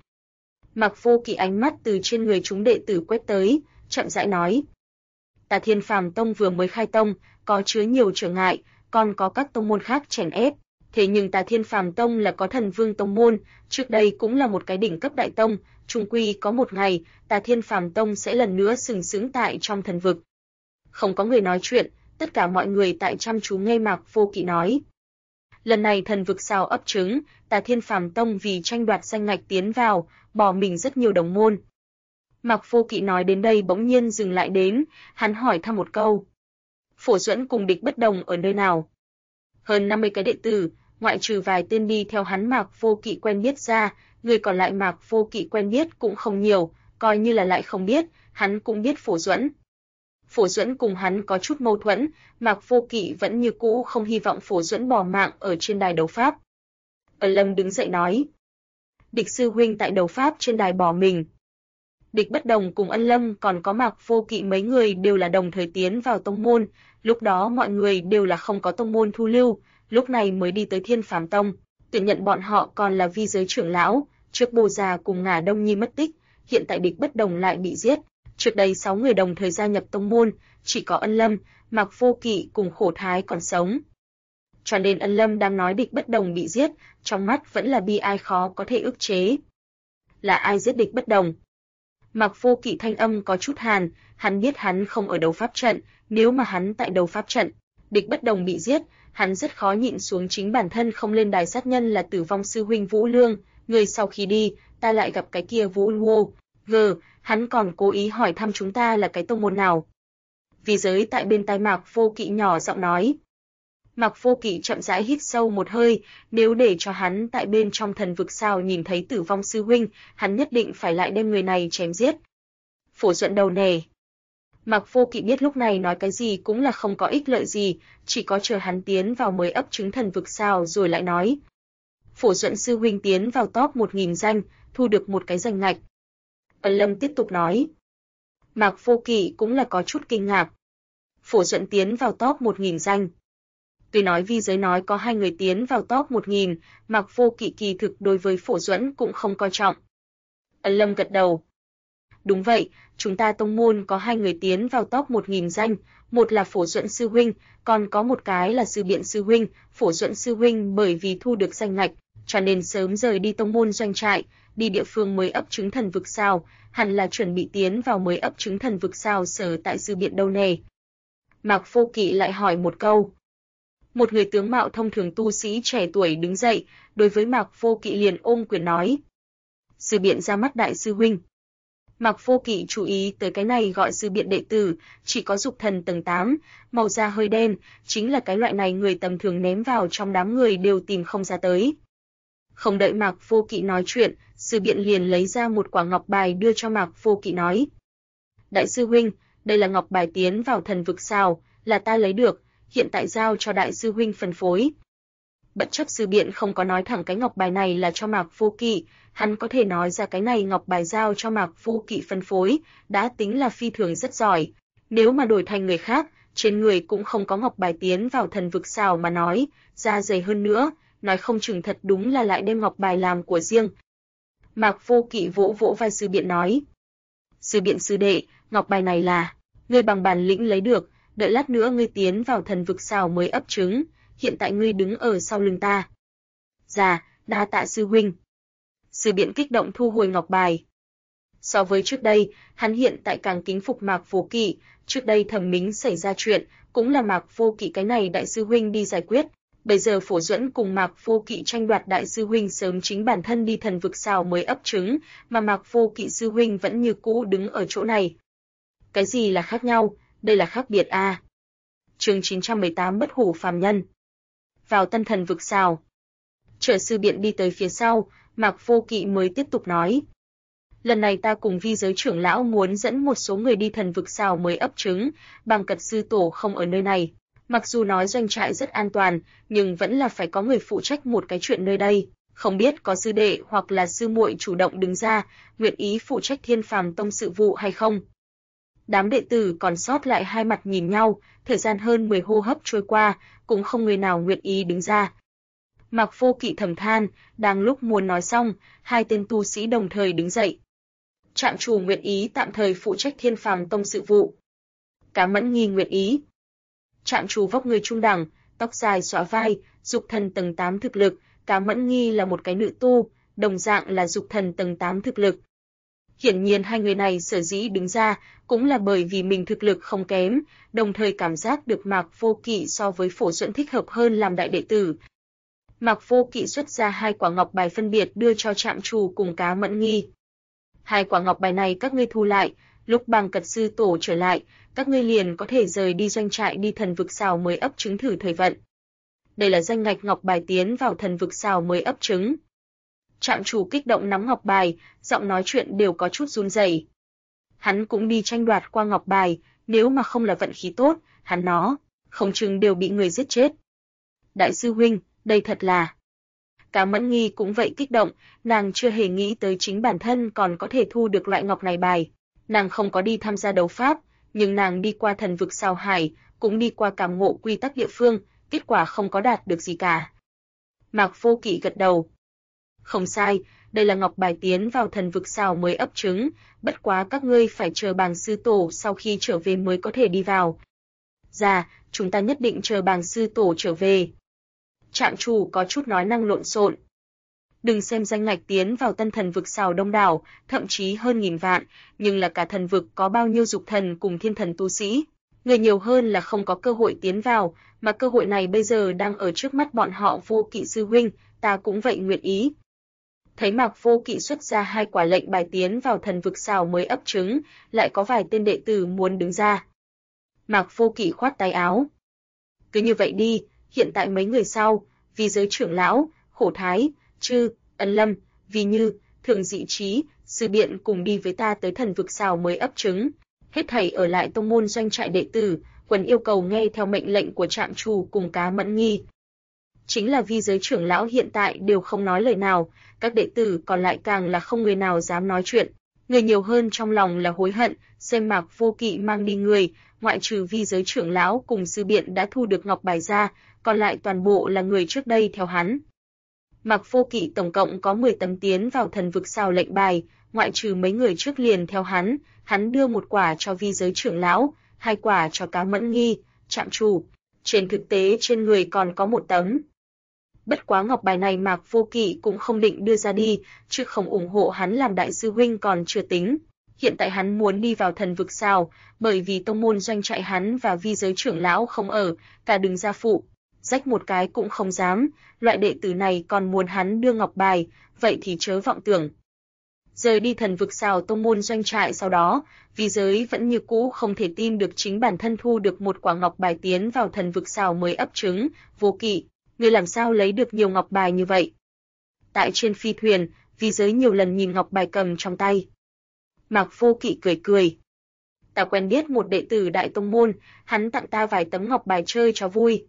Mạc Vô Kỵ ánh mắt từ trên người chúng đệ tử quét tới, chậm rãi nói: "Ta Thiên Phàm Tông vừa mới khai tông, có chứa nhiều trở ngại, còn có các tông môn khác chèn ép, thế nhưng ta Thiên Phàm Tông là có Thần Vương tông môn, trước đây cũng là một cái đỉnh cấp đại tông, chung quy có một ngày, ta Thiên Phàm Tông sẽ lần nữa sừng sững tại trong thần vực." Không có người nói chuyện, tất cả mọi người tại chăm chú nghe Mạc Vô Kỵ nói. Lần này thần vực sao ấp trứng, ta Thiên Phàm Tông vì tranh đoạt danh ngạch tiến vào, bỏ mình rất nhiều đồng môn. Mạc Vô Kỵ nói đến đây bỗng nhiên dừng lại đến, hắn hỏi thăm một câu. Phổ Duẫn cùng Địch Bất Đồng ở nơi nào? Hơn 50 cái đệ tử, ngoại trừ vài tên đi theo hắn Mạc Vô Kỵ quen biết ra, người còn lại Mạc Vô Kỵ quen biết cũng không nhiều, coi như là lại không biết, hắn cũng biết Phổ Duẫn. Phổ Duẫn cùng hắn có chút mâu thuẫn, Mạc Vô Kỵ vẫn như cũ không hy vọng Phổ Duẫn bỏ mạng ở trên đài đấu pháp. Ân Lâm đứng dậy nói. Địch sư huynh tại đấu pháp trên đài bỏ mình. Địch Bất Đồng cùng Ân Lâm còn có Mạc Vô Kỵ mấy người đều là đồng thời tiến vào tông môn, lúc đó mọi người đều là không có tông môn thu lưu, lúc này mới đi tới Thiên Phàm Tông, tuyển nhận bọn họ còn là Vi Giới trưởng lão, trước Bồ già cùng Ngả Đông Nhi mất tích, hiện tại Địch Bất Đồng lại bị giết, trước đây 6 người đồng thời gia nhập tông môn, chỉ có Ân Lâm, Mạc Vô Kỵ cùng Khổ Thái còn sống. Cho nên Ân Lâm đang nói Địch Bất Đồng bị giết, trong mắt vẫn là bi ai khó có thể ức chế. Là ai giết Địch Bất Đồng? Mạc Vô Kỵ thanh âm có chút hàn, hắn biết hắn không ở đấu pháp trận, nếu mà hắn tại đấu pháp trận, Địch Bất Đồng bị giết, hắn rất khó nhịn xuống chính bản thân không lên đài sát nhân là Tử Vong sư huynh Vũ Lương, người sau khi đi, ta lại gặp cái kia Vũ Ngô, hắn còn cố ý hỏi thăm chúng ta là cái tông môn nào. Vi Giới tại bên tai Mạc Vô Kỵ nhỏ giọng nói. Mạc Vô Kỵ chậm rãi hít sâu một hơi, nếu để cho hắn tại bên trong thần vực sao nhìn thấy Tử Vong sư huynh, hắn nhất định phải lại đem người này chém giết. Phổ Duẫn đầu nề. Mạc Vô Kỵ biết lúc này nói cái gì cũng là không có ích lợi gì, chỉ có chờ hắn tiến vào mới ấp trứng thần vực sao rồi lại nói. Phổ Duẫn sư huynh tiến vào top 1000 danh, thu được một cái danh ngạch. Ân Lâm tiếp tục nói. Mạc Vô Kỵ cũng là có chút kinh ngạc. Phổ Duẫn tiến vào top 1000 danh. Tuy nói vi giới nói có 2 người tiến vào top 1000, Mạc Vô Kỵ kỳ thực đối với Phổ Duẫn cũng không coi trọng. Ân Lâm gật đầu. Đúng vậy, chúng ta tông môn có 2 người tiến vào top 1000 danh, một là Phổ Duẫn sư huynh, còn có một cái là Sư Biện sư huynh. Phổ Duẫn sư huynh bởi vì thu được danh ngạch, cho nên sớm rời đi tông môn doanh trại, đi địa phương mới ấp trứng thần vực sao, hẳn là chuẩn bị tiến vào mới ấp trứng thần vực sao sở tại Sư Biện đâu nè. Mạc Vô Kỵ lại hỏi một câu. Một người tướng mạo thông thường tu sĩ trẻ tuổi đứng dậy, đối với Mạc Vô Kỵ liền ôm quyền nói. Sư Biện ra mắt đại sư huynh. Mạc Vô Kỵ chú ý tới cái này gọi Sư Biện đệ tử, chỉ có dục thần tầng 8, màu da hơi đen, chính là cái loại này người tầm thường ném vào trong đám người đều tìm không ra tới. Không đợi Mạc Vô Kỵ nói chuyện, Sư Biện liền lấy ra một quả ngọc bài đưa cho Mạc Vô Kỵ nói. Đại sư huynh, đây là ngọc bài tiến vào thần vực sao, là ta lấy được, hiện tại giao cho đại sư huynh phân phối. Bất chấp Sư Biện không có nói thẳng cái ngọc bài này là cho Mạc Vô Kỵ, hắn có thể nói ra cái này ngọc bài giao cho Mạc Vô Kỵ phân phối, đã tính là phi thường rất giỏi. Nếu mà đổi thành người khác, trên người cũng không có ngọc bài tiến vào thần vực sao mà nói, da dày hơn nữa, nói không chừng thật đúng là lại đem ngọc bài làm của riêng. Mạc Vô Kỵ vỗ vỗ vai Sư Biện nói. Sư Biện sư đệ, ngọc bài này là, ngươi bằng bản lĩnh lấy được, đợi lát nữa ngươi tiến vào thần vực sao mới ấp trứng, hiện tại ngươi đứng ở sau lưng ta. Dạ, đa tạ sư huynh. Sư Biện kích động thu hồi ngọc bài. So với trước đây, hắn hiện tại càng kính phục Mạc Vô Kỵ, trước đây Thẩm Mính xảy ra chuyện, cũng là Mạc Vô Kỵ cái này đại sư huynh đi giải quyết. Bây giờ Phổ Duẫn cùng Mạc Vô Kỵ tranh đoạt đại sư huynh sớm chính bản thân đi thần vực sao mới ấp trứng, mà Mạc Vô Kỵ sư huynh vẫn như cũ đứng ở chỗ này. Cái gì là khác nhau, đây là khác biệt a. Chương 918 Bất hủ phàm nhân. Vào tân thần vực sao. Chờ Sư Biện đi tới phía sau, Mạc Vô Kỵ mới tiếp tục nói. Lần này ta cùng vi giới trưởng lão muốn dẫn một số người đi thần vực sao mới ấp trứng, Bằng Cật sư tổ không ở nơi này. Mặc dù nói doanh trại rất an toàn, nhưng vẫn là phải có người phụ trách một cái chuyện nơi đây. Không biết có sư đệ hoặc là sư muội chủ động đứng ra, nguyện ý phụ trách Thiên Phàm Tông sự vụ hay không? Đám đệ tử còn sót lại hai mặt nhìn nhau, thời gian hơn 10 hô hấp trôi qua, cũng không người nào nguyện ý đứng ra. Mạc Vô Kỵ thầm than, đang lúc muốn nói xong, hai tên tu sĩ đồng thời đứng dậy. Trạm chủ nguyện ý tạm thời phụ trách Thiên Phàm Tông sự vụ. Cá Mẫn Nghi nguyện ý. Trạm chủ vóc người trung đẳng, tóc dài xõa vai, dục thần tầng 8 thực lực, Cá Mẫn Nghi là một cái nữ tu, đồng dạng là dục thần tầng 8 thực lực. Hiển nhiên hai người này sở dĩ đứng ra, cũng là bởi vì mình thực lực không kém, đồng thời cảm giác được Mạc Vô Kỵ so với Phổ Duẫn thích hợp hơn làm đại đệ tử. Mạc Vô Kỵ xuất ra hai quả ngọc bài phân biệt đưa cho trạm chủ cùng Cá Mẫn Nghi. Hai quả ngọc bài này các ngươi thu lại, lúc Bằng Cật sư tổ trở lại, các ngươi liền có thể rời đi doanh trại đi thần vực sao mới ấp trứng thử thời vận. Đây là danh ngạch ngọc bài tiến vào thần vực sao mới ấp trứng. Trạm chủ kích động nắm ngọc bài, giọng nói chuyện đều có chút run rẩy. Hắn cũng đi tranh đoạt qua ngọc bài, nếu mà không là vận khí tốt, hắn không chừng đều bị người giết chết. Đại sư huynh, đây thật là. Cá Mẫn Nghi cũng vậy kích động, nàng chưa hề nghĩ tới chính bản thân còn có thể thu được loại ngọc này bài. Nàng không có đi tham gia đấu pháp, nhưng nàng đi qua thần vực sao hải, cũng đi qua cảm ngộ quy tắc địa phương, kết quả không có đạt được gì cả. Mạc Vô Kỵ gật đầu. Không sai, đây là ngọc bài tiến vào thần vực sao mới ấp trứng, bất quá các ngươi phải chờ Bàng sư tổ sau khi trở về mới có thể đi vào. Dạ, chúng ta nhất định chờ Bàng sư tổ trở về. Trạm chủ có chút nói năng lộn xộn. Đừng xem danh ngạch tiến vào tân thần vực sao đông đảo, thậm chí hơn 1000 vạn, nhưng là cả thần vực có bao nhiêu dục thần cùng thiên thần tu sĩ. Người nhiều hơn là không có cơ hội tiến vào, mà cơ hội này bây giờ đang ở trước mắt bọn họ. Vô Kỵ sư huynh, ta cũng vậy nguyện ý. Thấy Mạc Vô Kỵ xuất ra hai quả lệnh bài tiến vào thần vực sao mới ấp trứng, lại có vài tên đệ tử muốn đứng ra. Mạc Vô Kỵ khoát tay áo. Cứ như vậy đi, hiện tại mấy người sau, Vi giới trưởng lão, Khổ Thái, Trư, Ân Lâm, Vi Như, Thượng Dị Trí, Sư Biện cùng đi với ta tới thần vực sao mới ấp trứng. Hết thảy ở lại tông môn doanh trại đệ tử, quần yêu cầu nghe theo mệnh lệnh của trạm chủ cùng Cá Mẫn Nghi. Chính là vi giới trưởng lão hiện tại đều không nói lời nào, các đệ tử còn lại càng là không người nào dám nói chuyện. Người nhiều hơn trong lòng là hối hận, xem Mạc Vô Kỵ mang đi người, ngoại trừ vi giới trưởng lão cùng sư biện đã thu được ngọc bài ra, còn lại toàn bộ là người trước đây theo hắn. Mạc Vô Kỵ tổng cộng có 10 tấm tiến vào thần vực sao lệnh bài, ngoại trừ mấy người trước liền theo hắn đưa một quả cho vi giới trưởng lão, 2 quả cho Cá Mẫn Nghi, trạm chủ. Trên thực tế trên người còn có 1 tấm. Bất quá ngọc bài này Mạc Vô Kỵ cũng không định đưa ra đi, chứ không ủng hộ hắn làm đại sư huynh còn chưa tính. Hiện tại hắn muốn đi vào thần vực sao, bởi vì tông môn doanh trại hắn và vi giới trưởng lão không ở, cả đường gia phụ, rách một cái cũng không dám, loại đệ tử này còn muốn hắn đưa ngọc bài, vậy thì chớ vọng tưởng. Rời đi thần vực sao tông môn doanh trại sau đó, vi giới vẫn như cũ không thể tin được chính bản thân thu được một quả ngọc bài tiến vào thần vực sao mới ấp trứng. Vô Kỵ, ngươi làm sao lấy được nhiều ngọc bài như vậy? Tại trên phi thuyền, vi giới nhiều lần nhìn ngọc bài cầm trong tay. Mạc Vô Kỵ cười cười. Ta quen biết một đệ tử đại tông môn, hắn tặng ta vài tấm ngọc bài chơi cho vui.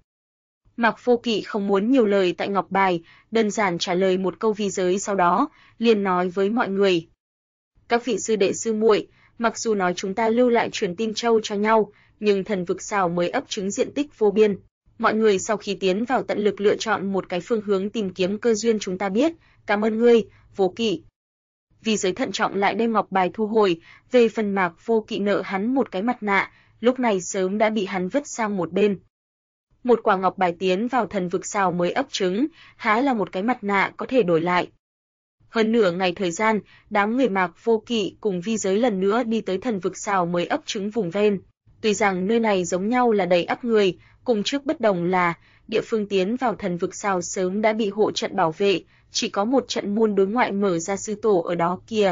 Mạc Vô Kỵ không muốn nhiều lời tại ngọc bài, đơn giản trả lời một câu vi giới sau đó, liền nói với mọi người. Các vị sư đệ sư muội, mặc dù nói chúng ta lưu lại truyền tin châu cho nhau, nhưng thần vực sao mới ấp trứng diện tích vô biên. Mọi người sau khi tiến vào tận lực lựa chọn một cái phương hướng tìm kiếm cơ duyên chúng ta biết, cảm ơn ngươi, Vô Kỵ. Vi giới thận trọng lại đem ngọc bài thu hồi, về phần Mạc Vô Kỵ nợ hắn một cái mặt nạ, lúc này sớm đã bị hắn vứt sang một bên. Một quả ngọc bài tiến vào thần vực sao mới ấp trứng, há là một cái mặt nạ có thể đổi lại. Hơn nửa ngày thời gian, đám người Mạc Vô Kỵ cùng vi giới lần nữa đi tới thần vực sao mới ấp trứng vùng ven. Tuy rằng nơi này giống nhau là đầy ắp người, cùng trước bất đồng là, địa phương tiến vào thần vực sao sớm đã bị hộ trận bảo vệ, chỉ có một trận môn đối ngoại mở ra sư tổ ở đó kìa.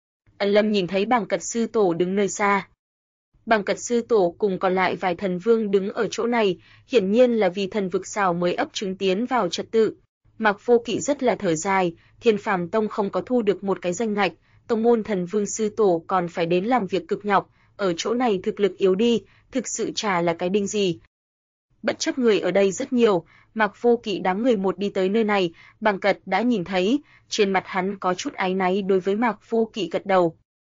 Ân Lâm nhìn thấy Bàng Cật sư tổ đứng nơi xa. Bàng Cật sư tổ cùng còn lại vài thần vương đứng ở chỗ này, hiển nhiên là vì thần vực sao mới ấp trứng tiến vào trật tự. Mạc Vô Kỵ rất là thở dài, Thiên Phàm Tông không có thu được một cái danh ngạch, tông môn thần vương sư tổ còn phải đến làm việc cực nhọc, ở chỗ này thực lực yếu đi, thực sự chả là cái đinh gì. Bất chấp người ở đây rất nhiều, Mạc Vô Kỵ đám người một đi tới nơi này, Bàng Cật đã nhìn thấy, trên mặt hắn có chút áy náy đối với Mạc Vô Kỵ gật đầu.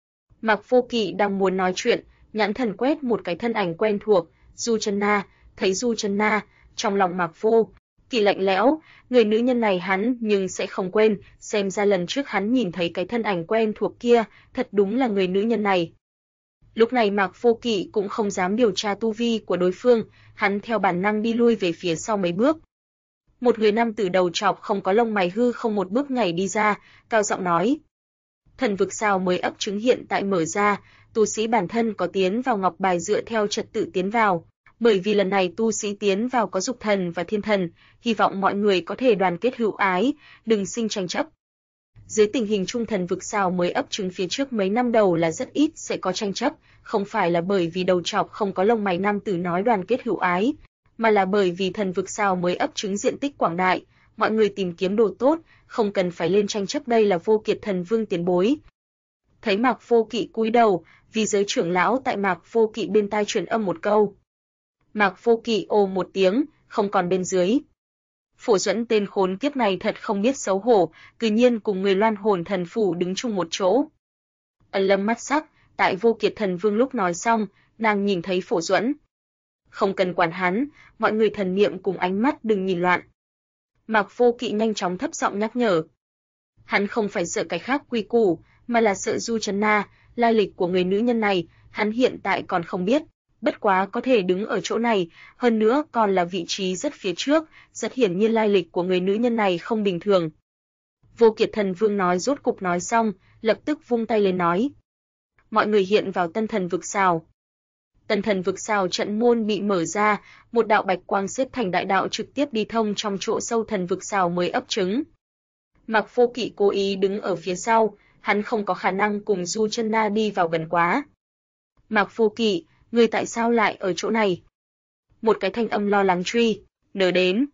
Mạc Vô Kỵ đang muốn nói chuyện, nhãn thần quét một cái thân ảnh quen thuộc, Du Chân Na, thấy Du Chân Na, trong lòng Mạc Vô Kỵ lạnh lẽo, người nữ nhân này hắn nhưng sẽ không quên, xem ra lần trước hắn nhìn thấy cái thân ảnh quen thuộc kia, thật đúng là người nữ nhân này. Lúc này Mạc Vô Kỵ cũng không dám điều tra tu vi của đối phương, hắn theo bản năng đi lui về phía sau mấy bước. Một người nam tử đầu trọc không có lông mày hư không một bước nhảy đi ra, cao giọng nói: "Thần vực sao mới ấp trứng hiện tại mở ra, tu sĩ bản thân có tiến vào ngọc bài dựa theo trật tự tiến vào, bởi vì lần này tu sĩ tiến vào có dục thần và thiên thần, hy vọng mọi người có thể đoàn kết hữu ái, đừng sinh tranh chấp." Dưới tình hình trung thần vực sao mới ấp trứng phía trước mấy năm đầu là rất ít sẽ có tranh chấp, không phải là bởi vì đầu trọc không có lông mày nam tử nói đoàn kết hữu ái, mà là bởi vì thần vực sao mới ấp trứng diện tích quảng đại, mọi người tìm kiếm đồ tốt, không cần phải lên tranh chấp, đây là Vô Kiệt thần vương tiền bối. Thấy Mạc Vô Kỵ cúi đầu, vì giới trưởng lão tại Mạc Vô Kỵ bên tai truyền âm một câu. Mạc Vô Kỵ ồ một tiếng, không còn bên dưới. Phổ Duẫn tên khốn kiếp này thật không biết xấu hổ, cư nhiên cùng người Loan Hồn Thần Phủ đứng chung một chỗ. Ân Lâm mắt sắc, tại Vô Kiệt thần vương lúc nói xong, nàng nhìn thấy Phổ Duẫn. Không cần quản hắn, mọi người thần niệm cùng ánh mắt đừng nhìn loạn. Mạc Vô Kỵ nhanh chóng thấp giọng nhắc nhở. Hắn không phải sợ cái khác quy củ, mà là sợ Du Chân Na, lai lịch của người nữ nhân này, hắn hiện tại còn không biết. Bất quá có thể đứng ở chỗ này, hơn nữa còn là vị trí rất phía trước, rất hiển nhiên lai lịch của người nữ nhân này không bình thường. Vô Kiệt thần vương nói rốt cục nói xong, lập tức vung tay lên nói. Mọi người hiện vào tân thần vực sao. Tân thần vực sao trận môn bị mở ra, một đạo bạch quang xếp thành đại đạo trực tiếp đi thông trong chỗ sâu thần vực sao mới ấp trứng. Mạc Vô Kỵ cố ý đứng ở phía sau, hắn không có khả năng cùng Du Chân Na đi vào gần quá. Mạc Vô Kỵ, ngươi tại sao lại ở chỗ này? Một cái thanh âm lo lắng truy, nở đến.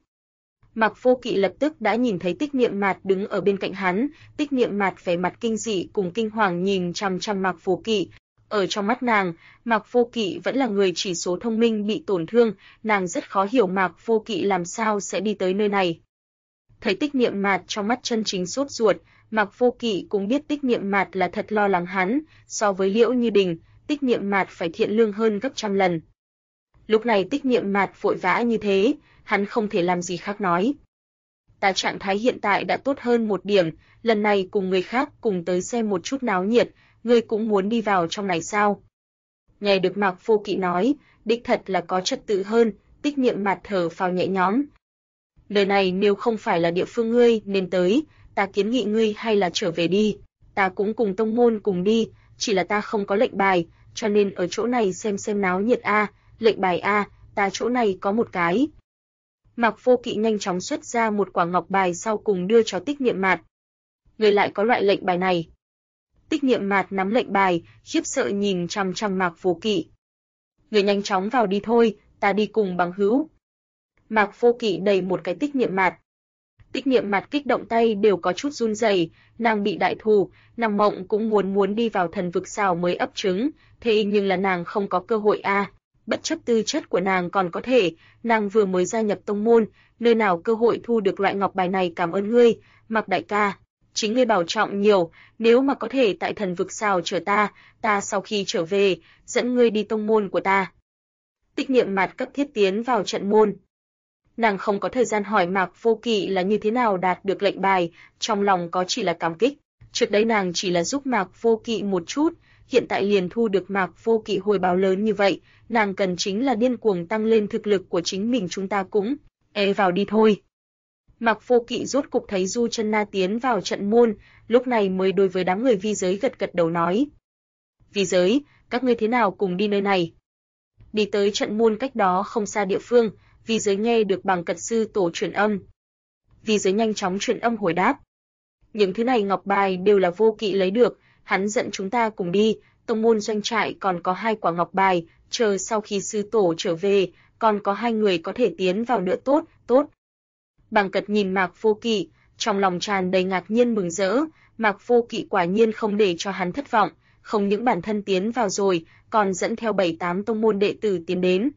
Mạc Vô Kỵ lập tức đã nhìn thấy Tích Niệm Mạt đứng ở bên cạnh hắn, Tích Niệm Mạt vẻ mặt kinh dị cùng kinh hoàng nhìn chằm chằm Mạc Vô Kỵ, Ở trong mắt nàng, Mạc Vô Kỵ vẫn là người chỉ số thông minh bị tổn thương, nàng rất khó hiểu Mạc Vô Kỵ làm sao sẽ đi tới nơi này. Thấy Tích Niệm Mạt trong mắt chân chính sốt ruột, Mạc Vô Kỵ cũng biết Tích Niệm Mạt là thật lo lắng hắn, so với Liễu Như Đình, Tích Niệm Mạt phải thiện lương hơn gấp trăm lần. Lúc này Tích Niệm Mạt vội vã như thế, hắn không thể làm gì khác nói. Ta trạng thái hiện tại đã tốt hơn một điểm, lần này cùng người khác cùng tới xem một chút náo nhiệt, ngươi cũng muốn đi vào trong này sao? Nghe được Mạc Vô Kỵ nói, đích thật là có trật tự hơn, Tích Niệm Mạt thở phào nhẹ nhõm. Nơi này nếu không phải là địa phương ngươi nên tới, ta kiến nghị ngươi hay là trở về đi, ta cũng cùng tông môn cùng đi, chỉ là ta không có lệnh bài, cho nên ở chỗ này xem náo nhiệt a, lệnh bài a, ta chỗ này có một cái. Mạc Vô Kỵ nhanh chóng xuất ra một quả ngọc bài sau cùng đưa cho Tích Niệm Mạt. Ngươi lại có loại lệnh bài này? Tích Niệm Mạt nắm lệnh bài, khiếp sợ nhìn chằm chằm Mạc Vô Kỵ. Ngươi nhanh chóng vào đi thôi, ta đi cùng bằng hữu. Mạc Vô Kỵ đẩy một cái Tích Niệm Mạt. Tích Niệm Mạt kích động tay đều có chút run rẩy, nàng bị đại thù, Nam Mộng cũng muốn đi vào thần vực sao mới ấp trứng, thế nhưng là nàng không có cơ hội a. Bất chấp tư chất của nàng còn có thể, nàng vừa mới gia nhập tông môn, nơi nào cơ hội thu được loại ngọc bài này, cảm ơn ngươi, Mạc đại ca, chính ngươi bảo trọng nhiều, nếu mà có thể tại thần vực sao chờ ta sau khi trở về, dẫn ngươi đi tông môn của ta. Tích Niệm Mạt cấp thiết tiến vào trận môn. Nàng không có thời gian hỏi Mạc Vô Kỵ là như thế nào đạt được lệnh bài, trong lòng có chỉ là cảm kích. Trước đấy nàng chỉ là giúp Mạc Vô Kỵ một chút, hiện tại liền thu được Mạc Vô Kỵ hồi báo lớn như vậy, nàng cần chính là điên cuồng tăng lên thực lực của chính mình, chúng ta cũng vào đi thôi. Mạc Vô Kỵ rốt cục thấy Du Chân Na tiến vào trận môn, lúc này mới đối với đám người vi giới gật gật đầu nói. Vi giới, các ngươi thế nào cùng đi nơi này? Đi tới trận môn cách đó không xa địa phương, vi giới nghe được Bằng Cật sư tổ truyền âm. Vi giới nhanh chóng truyền âm hồi đáp. Những thứ này ngọc bài đều là Vô Kỵ lấy được, hắn dẫn chúng ta cùng đi, tông môn doanh trại còn có 2 quả ngọc bài, chờ sau khi sư tổ trở về, còn có 2 người có thể tiến vào nữa, tốt. Bằng Cật nhìn Mạc Vô Kỵ, trong lòng tràn đầy ngạc nhiên mừng rỡ, Mạc Vô Kỵ quả nhiên không để cho hắn thất vọng, không những bản thân tiến vào rồi, còn dẫn theo 7-8 tông môn đệ tử tiến đến.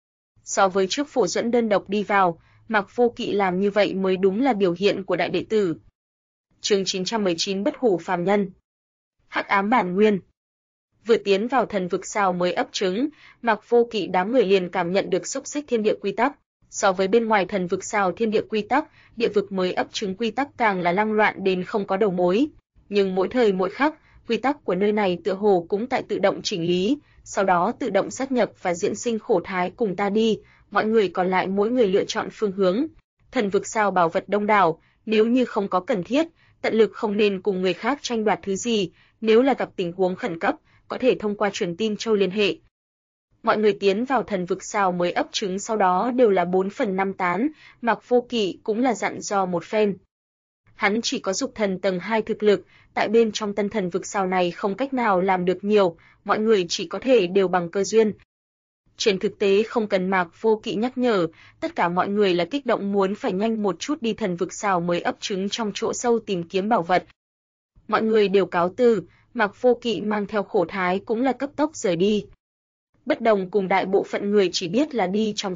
So với trước Phổ Duẫn đơn độc đi vào, Mạc Vô Kỵ làm như vậy mới đúng là biểu hiện của đại đệ tử. Chương 919 Bất hủ phàm nhân. Hắc ám bản nguyên. Vừa tiến vào thần vực sao mới ấp trứng, Mạc Vô Kỵ đám người liền cảm nhận được xúc xích thiên địa quy tắc. So với bên ngoài thần vực sao thiên địa quy tắc, địa vực mới ấp trứng quy tắc càng là lăng loạn đến không có đầu mối. Nhưng mỗi thời mỗi khắc, quy tắc của nơi này tựa hồ cũng tại tự động chỉnh lý, sau đó tự động sát nhập và diễn sinh khổ thái cùng ta đi, mọi người còn lại mỗi người lựa chọn phương hướng. Thần vực sao bảo vật đông đảo, nếu như không có cần thiết, tận lực không nên cùng người khác tranh đoạt thứ gì, nếu là gặp tình huống khẩn cấp, có thể thông qua truyền tin châu liên hệ. Mọi người tiến vào thần vực sao mới ấp trứng sau đó đều là 4/5 tán, Mạc Vô Kỵ cũng là dặn dò một phen. Hắn chỉ có dục thần tầng 2 thực lực, tại bên trong tân thần vực sao này không cách nào làm được nhiều, mọi người chỉ có thể đều bằng cơ duyên. Trên thực tế không cần Mạc Vô Kỵ nhắc nhở, tất cả mọi người là kích động muốn phải nhanh một chút đi thần vực sao mới ấp trứng trong chỗ sâu tìm kiếm bảo vật. Mọi người đều cáo từ, Mạc Vô Kỵ mang theo khổ thái cũng là cấp tốc rời đi. Bất đồng cùng đại bộ phận người chỉ biết là đi trong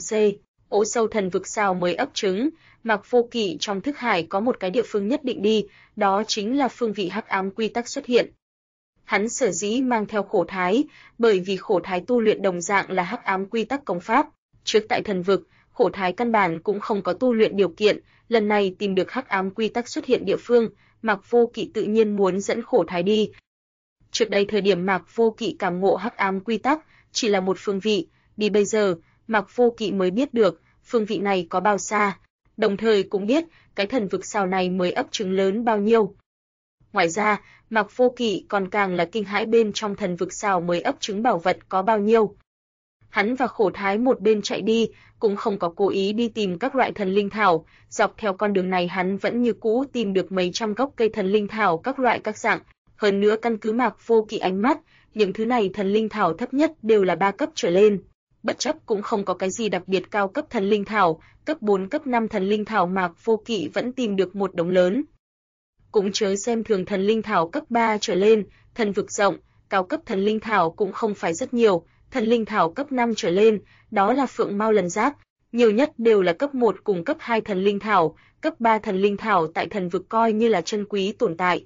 ổ sâu thần vực sao mới ấp trứng, Mạc Vô Kỵ trong thức hải có một cái địa phương nhất định đi, đó chính là phương vị hắc ám quy tắc xuất hiện. Hắn sở dĩ mang theo khổ thái, bởi vì khổ thái tu luyện đồng dạng là hắc ám quy tắc công pháp. Trước tại thần vực, khổ thái căn bản cũng không có tu luyện điều kiện, lần này tìm được hắc ám quy tắc xuất hiện địa phương, Mạc Vô Kỵ tự nhiên muốn dẫn khổ thái đi. Trước đây thời điểm Mạc Vô Kỵ cảm ngộ hắc ám quy tắc, chỉ là một phương vị, đi bây giờ, Mạc Vô Kỵ mới biết được phương vị này có bao xa, đồng thời cũng biết cái thần vực sao này mới ấp trứng lớn bao nhiêu. Ngoài ra, Mạc Vô Kỵ còn càng là kinh hãi bên trong thần vực sao mới ấp trứng bảo vật có bao nhiêu. Hắn và khổ thái một bên chạy đi, cũng không có cố ý đi tìm các loại thần linh thảo, dọc theo con đường này hắn vẫn như cũ tìm được mấy trăm gốc cây thần linh thảo các loại các dạng, hơn nữa căn cứ Mạc Vô Kỵ ánh mắt, những thứ này thần linh thảo thấp nhất đều là 3 cấp trở lên. Bất chấp cũng không có cái gì đặc biệt cao cấp thần linh thảo, cấp 4 cấp 5 thần linh thảo Mạc Vô Kỵ vẫn tìm được một đống lớn. Cũng chớ xem thường thần linh thảo cấp 3 trở lên, thần vực rộng, cao cấp thần linh thảo cũng không phải rất nhiều, thần linh thảo cấp 5 trở lên, đó là phượng mao lân giác, nhiều nhất đều là cấp 1 cùng cấp 2 thần linh thảo, cấp 3 thần linh thảo tại thần vực coi như là chân quý tồn tại.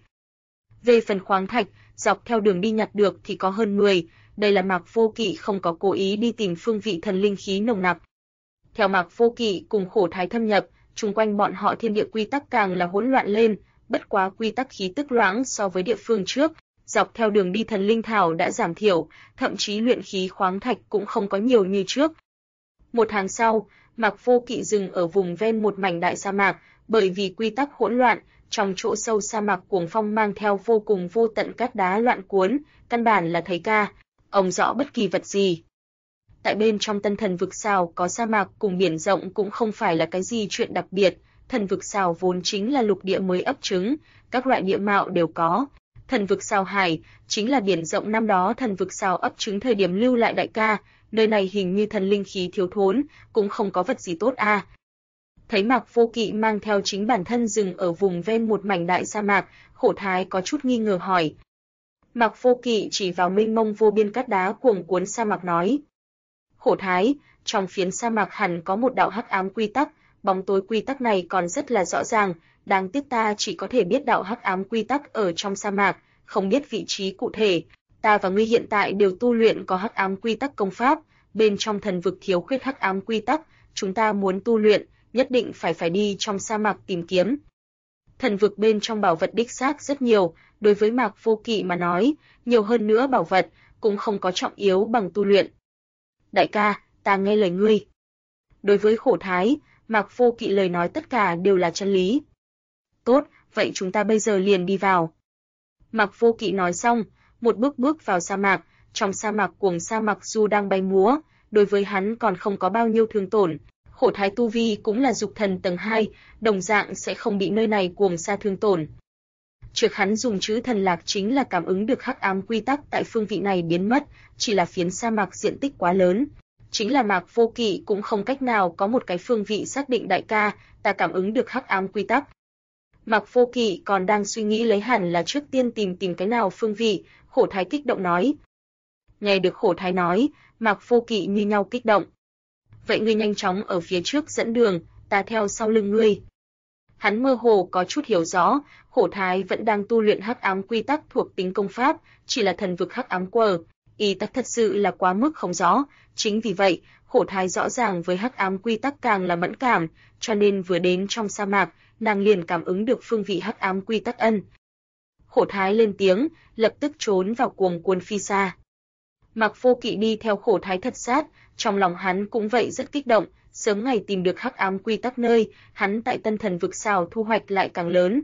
Về phần khoáng thạch, dọc theo đường đi nhặt được thì có hơn 10, đây là Mạc Vô Kỵ không có cố ý đi tìm phương vị thần linh khí nồng nặc. Theo Mạc Vô Kỵ cùng Khổ Thái thâm nhập, chung quanh bọn họ thiên địa quy tắc càng là hỗn loạn lên, bất quá quy tắc khí tức loãng so với địa phương trước, dọc theo đường đi thần linh thảo đã giảm thiểu, thậm chí luyện khí khoáng thạch cũng không có nhiều như trước. Một tháng sau, Mạc Vô Kỵ dừng ở vùng ven một mảnh đại sa mạc, bởi vì quy tắc hỗn loạn, trong chỗ sâu sa mạc cuồng phong mang theo vô cùng vô tận cát đá loạn cuốn, căn bản là thấy ông rõ bất kỳ vật gì. Tại bên trong Tân Thần vực sao có sa mạc cùng biển rộng cũng không phải là cái gì chuyện đặc biệt, thần vực sao vốn chính là lục địa mới ấp trứng, các loại địa mạo đều có. Thần vực sao hải chính là biển rộng năm đó thần vực sao ấp trứng thời điểm lưu lại đại ca, nơi này hình như thần linh khí thiếu thốn, cũng không có vật gì tốt a. Thấy Mạc Vô Kỵ mang theo chính bản thân dừng ở vùng ven một mảnh đại sa mạc, Khổ Thái có chút nghi ngờ hỏi. Mạc Vô Kỵ chỉ vào mênh mông vô biên cát đá cuồng cuốn sa mạc nói. Khổ Thái, trong phiến sa mạc hẳn có một đạo hắc ám quy tắc, bóng tối quy tắc này còn rất là rõ ràng, đáng tiếc ta chỉ có thể biết đạo hắc ám quy tắc ở trong sa mạc, không biết vị trí cụ thể. Ta và ngươi hiện tại đều tu luyện có hắc ám quy tắc công pháp, bên trong thần vực thiếu khuyết hắc ám quy tắc, chúng ta muốn tu luyện, nhất định phải đi trong sa mạc tìm kiếm. Thần vực bên trong bảo vật đích xác rất nhiều, đối với Mạc Vô Kỵ mà nói, nhiều hơn nữa bảo vật cũng không có trọng yếu bằng tu luyện. Đại ca, ta nghe lời ngươi. Đối với Khổ Thái, Mạc Vô Kỵ lời nói tất cả đều là chân lý. Tốt, vậy chúng ta bây giờ liền đi vào. Mạc Vô Kỵ nói xong, một bước vào sa mạc, trong sa mạc cuồng sa mạc dù đang bay múa, đối với hắn còn không có bao nhiêu thương tổn. Khổ Thái tu vi cũng là dục thần tầng 2, đồng dạng sẽ không bị nơi này cuồng sa thương tổn. Trước hắn dùng chữ thần lạc chính là cảm ứng được hắc ám quy tắc tại phương vị này biến mất, chỉ là phiến sa mạc diện tích quá lớn. Chính là Mạc Vô Kỵ cũng không cách nào có một cái phương vị xác định đại ca, ta cảm ứng được hắc ám quy tắc. Mạc Vô Kỵ còn đang suy nghĩ lấy hẳn là trước tiên tìm cái nào phương vị, Khổ Thái kích động nói. Nghe được Khổ Thái nói, Mạc Vô Kỵ như nhau kích động. Vậy ngươi nhanh chóng ở phía trước dẫn đường, ta theo sau lưng ngươi. Hắn mơ hồ có chút hiểu rõ, Khổ Thái vẫn đang tu luyện hắc ám quy tắc thuộc tính công pháp, chỉ là thần vực hắc ám quờ, y tắc thật sự là quá mức không rõ, chính vì vậy, Khổ Thái rõ ràng với hắc ám quy tắc càng là mẫn cảm, cho nên vừa đến trong sa mạc, nàng liền cảm ứng được phương vị hắc ám quy tắc ân. Khổ Thái lên tiếng, lập tức trốn vào cuồng cuốn phi xa. Mạc Vô Kỵ đi theo Khổ Thái thật sát, trong lòng hắn cũng vậy rất kích động, sớm ngày tìm được hắc ám quy tắc nơi, hắn tại Tân Thần vực sao thu hoạch lại càng lớn.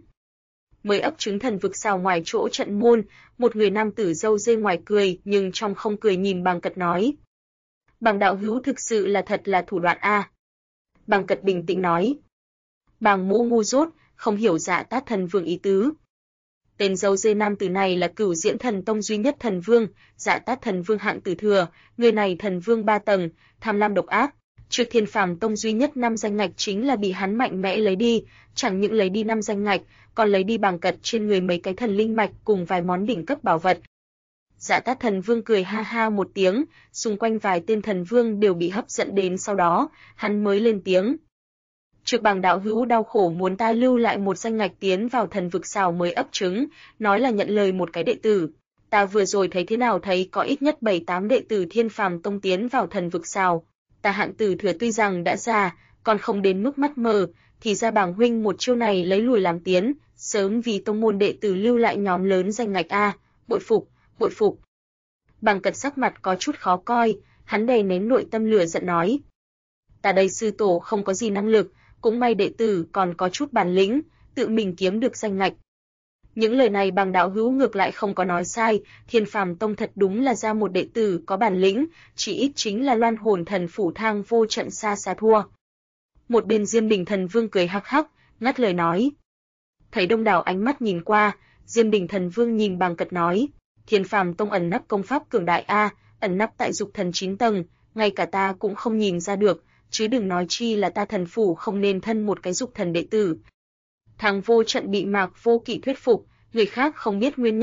Mới ấp trứng thần vực sao ngoài chỗ trận môn, một người nam tử râu dê ngoài cười nhưng trong không cười nhìn Bàng Cật nói. Bàng đạo hữu thực sự là thật là thủ đoạn a. Bàng Cật bình tĩnh nói. Bàng mỗ ngu dốt, không hiểu Dạ Tát Thần Vương ý tứ. Tên râu dê nam tử này là Cửu Diễn Thần Tông duy nhất thần vương, Dạ Tát Thần Vương hạng tử thừa, người này thần vương 3 tầng, tham lam độc ác. Trước Thiên Phàm Tông duy nhất 5 danh ngạch chính là bị hắn mạnh mẽ lấy đi, chẳng những lấy đi 5 danh ngạch, còn lấy đi Bàng Cật trên người mấy cái thần linh mạch cùng vài món đỉnh cấp bảo vật. Dạ Tát Thần Vương cười ha ha một tiếng, xung quanh vài tên thần vương đều bị hấp dẫn đến, sau đó, hắn mới lên tiếng. Trước Bàng đạo hữu đau khổ muốn ta lưu lại một danh ngạch tiến vào thần vực sao mới ấp trứng, nói là nhận lời một cái đệ tử. Ta vừa rồi thấy thế nào thấy có ít nhất 7-8 đệ tử Thiên Phàm Tông tiến vào thần vực sao. Ta hạng tử thừa tuy rằng đã già, còn không đến mức mắt mờ, thì ra Bàng huynh một chiêu này lấy lùi làm tiến, sớm vì tông môn đệ tử lưu lại nhóm lớn danh ngạch a, bội phục, bội phục. Bàng Cật sắc mặt có chút khó coi, hắn đè nén nội tâm lửa giận nói: "Ta đây sư tổ không có gì năng lực, cũng may đệ tử còn có chút bản lĩnh, tự mình kiếm được danh ngạch." Những lời này Bàng đạo hữu ngược lại không có nói sai, Thiên Phàm Tông thật đúng là ra một đệ tử có bản lĩnh, chỉ ít chính là Loan Hồn Thần Phủ Thang Vô trận xa xa thua. Một bên Diêm Đình Thần Vương cười hắc hắc, ngắt lời nói. Thấy đông đảo ánh mắt nhìn qua, Diêm Đình Thần Vương nhìn Bàng Cật nói: "Thiên Phàm Tông ẩn nấp công pháp cường đại a, ẩn nấp tại dục thần 9 tầng, ngay cả ta cũng không nhìn ra được, chứ đừng nói chi là ta thần phủ không nên thân một cái dục thần đệ tử." Thang Vô trận bị Mạc Vô Kỵ thuyết phục, người khác không biết nguyên nhân,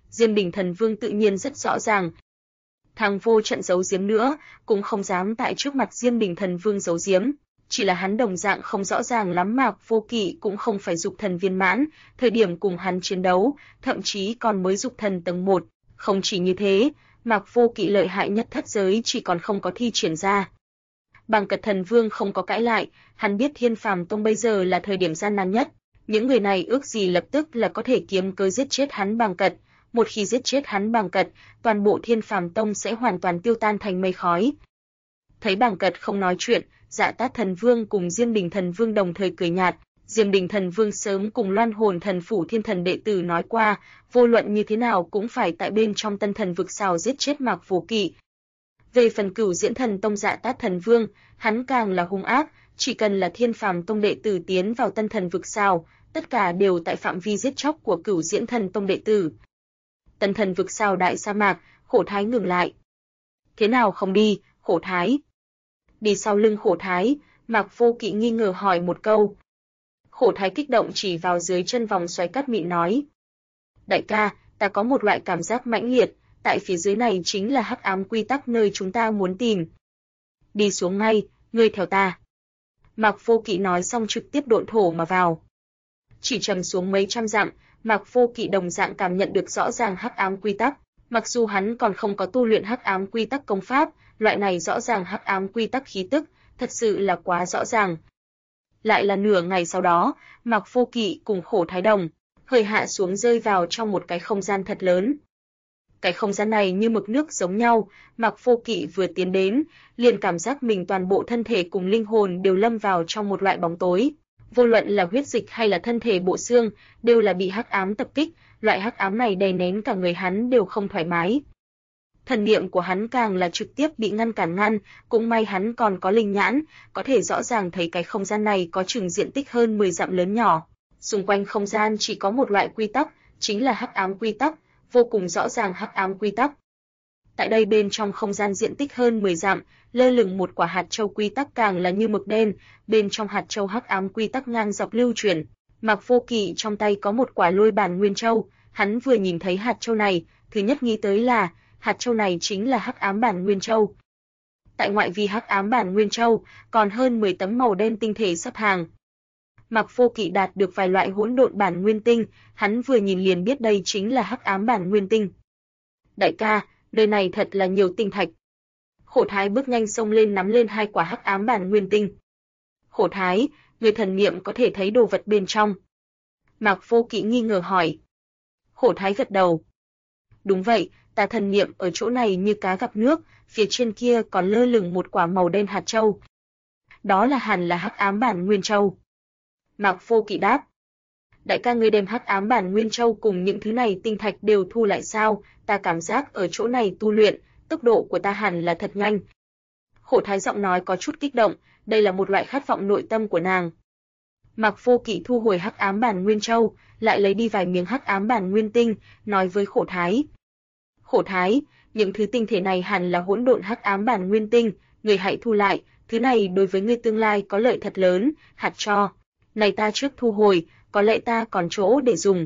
Diêm Đình Thần Vương tự nhiên rất rõ ràng. Thằng vô trận giấu giếm nữa, cũng không dám tại trước mặt Diêm Đình Thần Vương giấu giếm. Chỉ là hắn đồng dạng không rõ ràng lắm Mạc Vô Kỵ cũng không phải dục thần viên mãn, thời điểm cùng hắn chiến đấu, thậm chí còn mới dục thần tầng 1. Không chỉ như thế, Mạc Vô Kỵ lợi hại nhất thất giới chỉ còn không có thi triển ra. Bàng Cật Thần Vương không có cãi lại, hắn biết Thiên Phàm Tông bây giờ là thời điểm gian nan nhất. Những người này ước gì lập tức là có thể kiếm cớ giết chết hắn Bàng Cật. Một khi giết chết hắn Bàng Cật, toàn bộ Thiên Phàm Tông sẽ hoàn toàn tiêu tan thành mây khói. Thấy Bàng Cật không nói chuyện, Dạ Tát Thần Vương cùng Diêm Đình Thần Vương đồng thời cười nhạt. Diêm Đình Thần Vương sớm cùng Loan Hồn Thần Phủ Thiên Thần đệ tử nói qua, vô luận như thế nào cũng phải tại bên trong Tân Thần vực xào giết chết Mạc Vô Kỵ. Về phần Cửu Diễn Thần Tông Dạ Tát Thần Vương, hắn càng là hung ác, chỉ cần là Thiên Phàm Tông đệ tử tiến vào Tân Thần vực xào, tất cả đều tại phạm vi giết chóc của Cửu Diễn Thần Tông đệ tử. Tân Thần vực xào đại sa mạc, Khổ Thái ngừng lại. Thế nào không đi, Khổ Thái? Đi sau lưng Khổ Thái, Mạc Vô Kỵ nghi ngờ hỏi một câu. Khổ Thái kích động chỉ vào dưới chân vòng xoáy cát mịn nói. Đại ca, ta có một loại cảm giác mãnh liệt, tại phía dưới này chính là hắc ám quy tắc nơi chúng ta muốn tìm. Đi xuống ngay, ngươi theo ta. Mạc Vô Kỵ nói xong trực tiếp độn thổ mà vào. Chỉ trầm xuống mấy trăm dặm, Mạc Vô Kỵ đồng dạng cảm nhận được rõ ràng hắc ám quy tắc. Mặc dù hắn còn không có tu luyện hắc ám quy tắc công pháp, loại này rõ ràng hắc ám quy tắc khí tức, thật sự là quá rõ ràng. Lại là nửa ngày sau đó, Mạc Vô Kỵ cùng Khổ Thái đồng hơi hạ xuống rơi vào trong một cái không gian thật lớn. Cái không gian này như mực nước giống nhau, Mạc Vô Kỵ vừa tiến đến, liền cảm giác mình toàn bộ thân thể cùng linh hồn đều lâm vào trong một loại bóng tối. Vô luận là huyết dịch hay là thân thể bộ xương, đều là bị hắc ám tập kích, loại hắc ám này đè nén cả người hắn đều không thoải mái. Thần niệm của hắn càng là trực tiếp bị ngăn cản, cũng may hắn còn có linh nhãn, có thể rõ ràng thấy cái không gian này có chừng diện tích hơn 10 dặm lớn nhỏ. Xung quanh không gian chỉ có một loại quy tắc, chính là hắc ám quy tắc, vô cùng rõ ràng hắc ám quy tắc. Tại đây bên trong không gian diện tích hơn 10 dặm, lơ lửng một quả hạt châu quy tắc càng là như mực đen, bên trong hạt châu hắc ám quy tắc ngang dọc lưu chuyển. Mạc Vô Kỵ trong tay có một quả Lôi Bản Nguyên Châu, hắn vừa nhìn thấy hạt châu này, thứ nhất nghĩ tới là hạt châu này chính là hắc ám bản Nguyên Châu. Tại ngoại vi hắc ám bản Nguyên Châu, còn hơn 10 tấm màu đen tinh thể sắp hàng. Mạc Vô Kỵ đạt được vài loại hỗn độn bản nguyên tinh, hắn vừa nhìn liền biết đây chính là hắc ám bản nguyên tinh. Đại ca, nơi này thật là nhiều tinh thạch. Khổ Thái bước nhanh xông lên nắm lên hai quả hắc ám bản nguyên tinh. Khổ Thái, người thần niệm có thể thấy đồ vật bên trong. Mạc Vô Kỵ nghi ngờ hỏi. Khổ Thái gật đầu. Đúng vậy, ta thần niệm ở chỗ này như cá gặp nước, phía trên kia còn lơ lửng một quả màu đen hạt châu. Đó là hẳn là hắc ám bản Nguyên Châu. Mạc Vô Kỵ đáp. Đại ca ngươi đem hắc ám bản Nguyên Châu cùng những thứ này tinh thạch đều thu lại sao? Ta cảm giác ở chỗ này tu luyện, tốc độ của ta hẳn là thật nhanh. Khổ Thái giọng nói có chút kích động, đây là một loại khát vọng nội tâm của nàng. Mạc Vô Kỵ thu hồi hắc ám bản Nguyên Châu, lại lấy đi vài miếng hắc ám bản Nguyên Tinh, nói với Khổ Thái. Khổ Thái, những thứ tinh thể này hẳn là hỗn độn hắc ám bản Nguyên Tinh, người hãy thu lại, thứ này đối với ngươi tương lai có lợi thật lớn, hạt cho. Này ta trước thu hồi, có lẽ ta còn chỗ để dùng.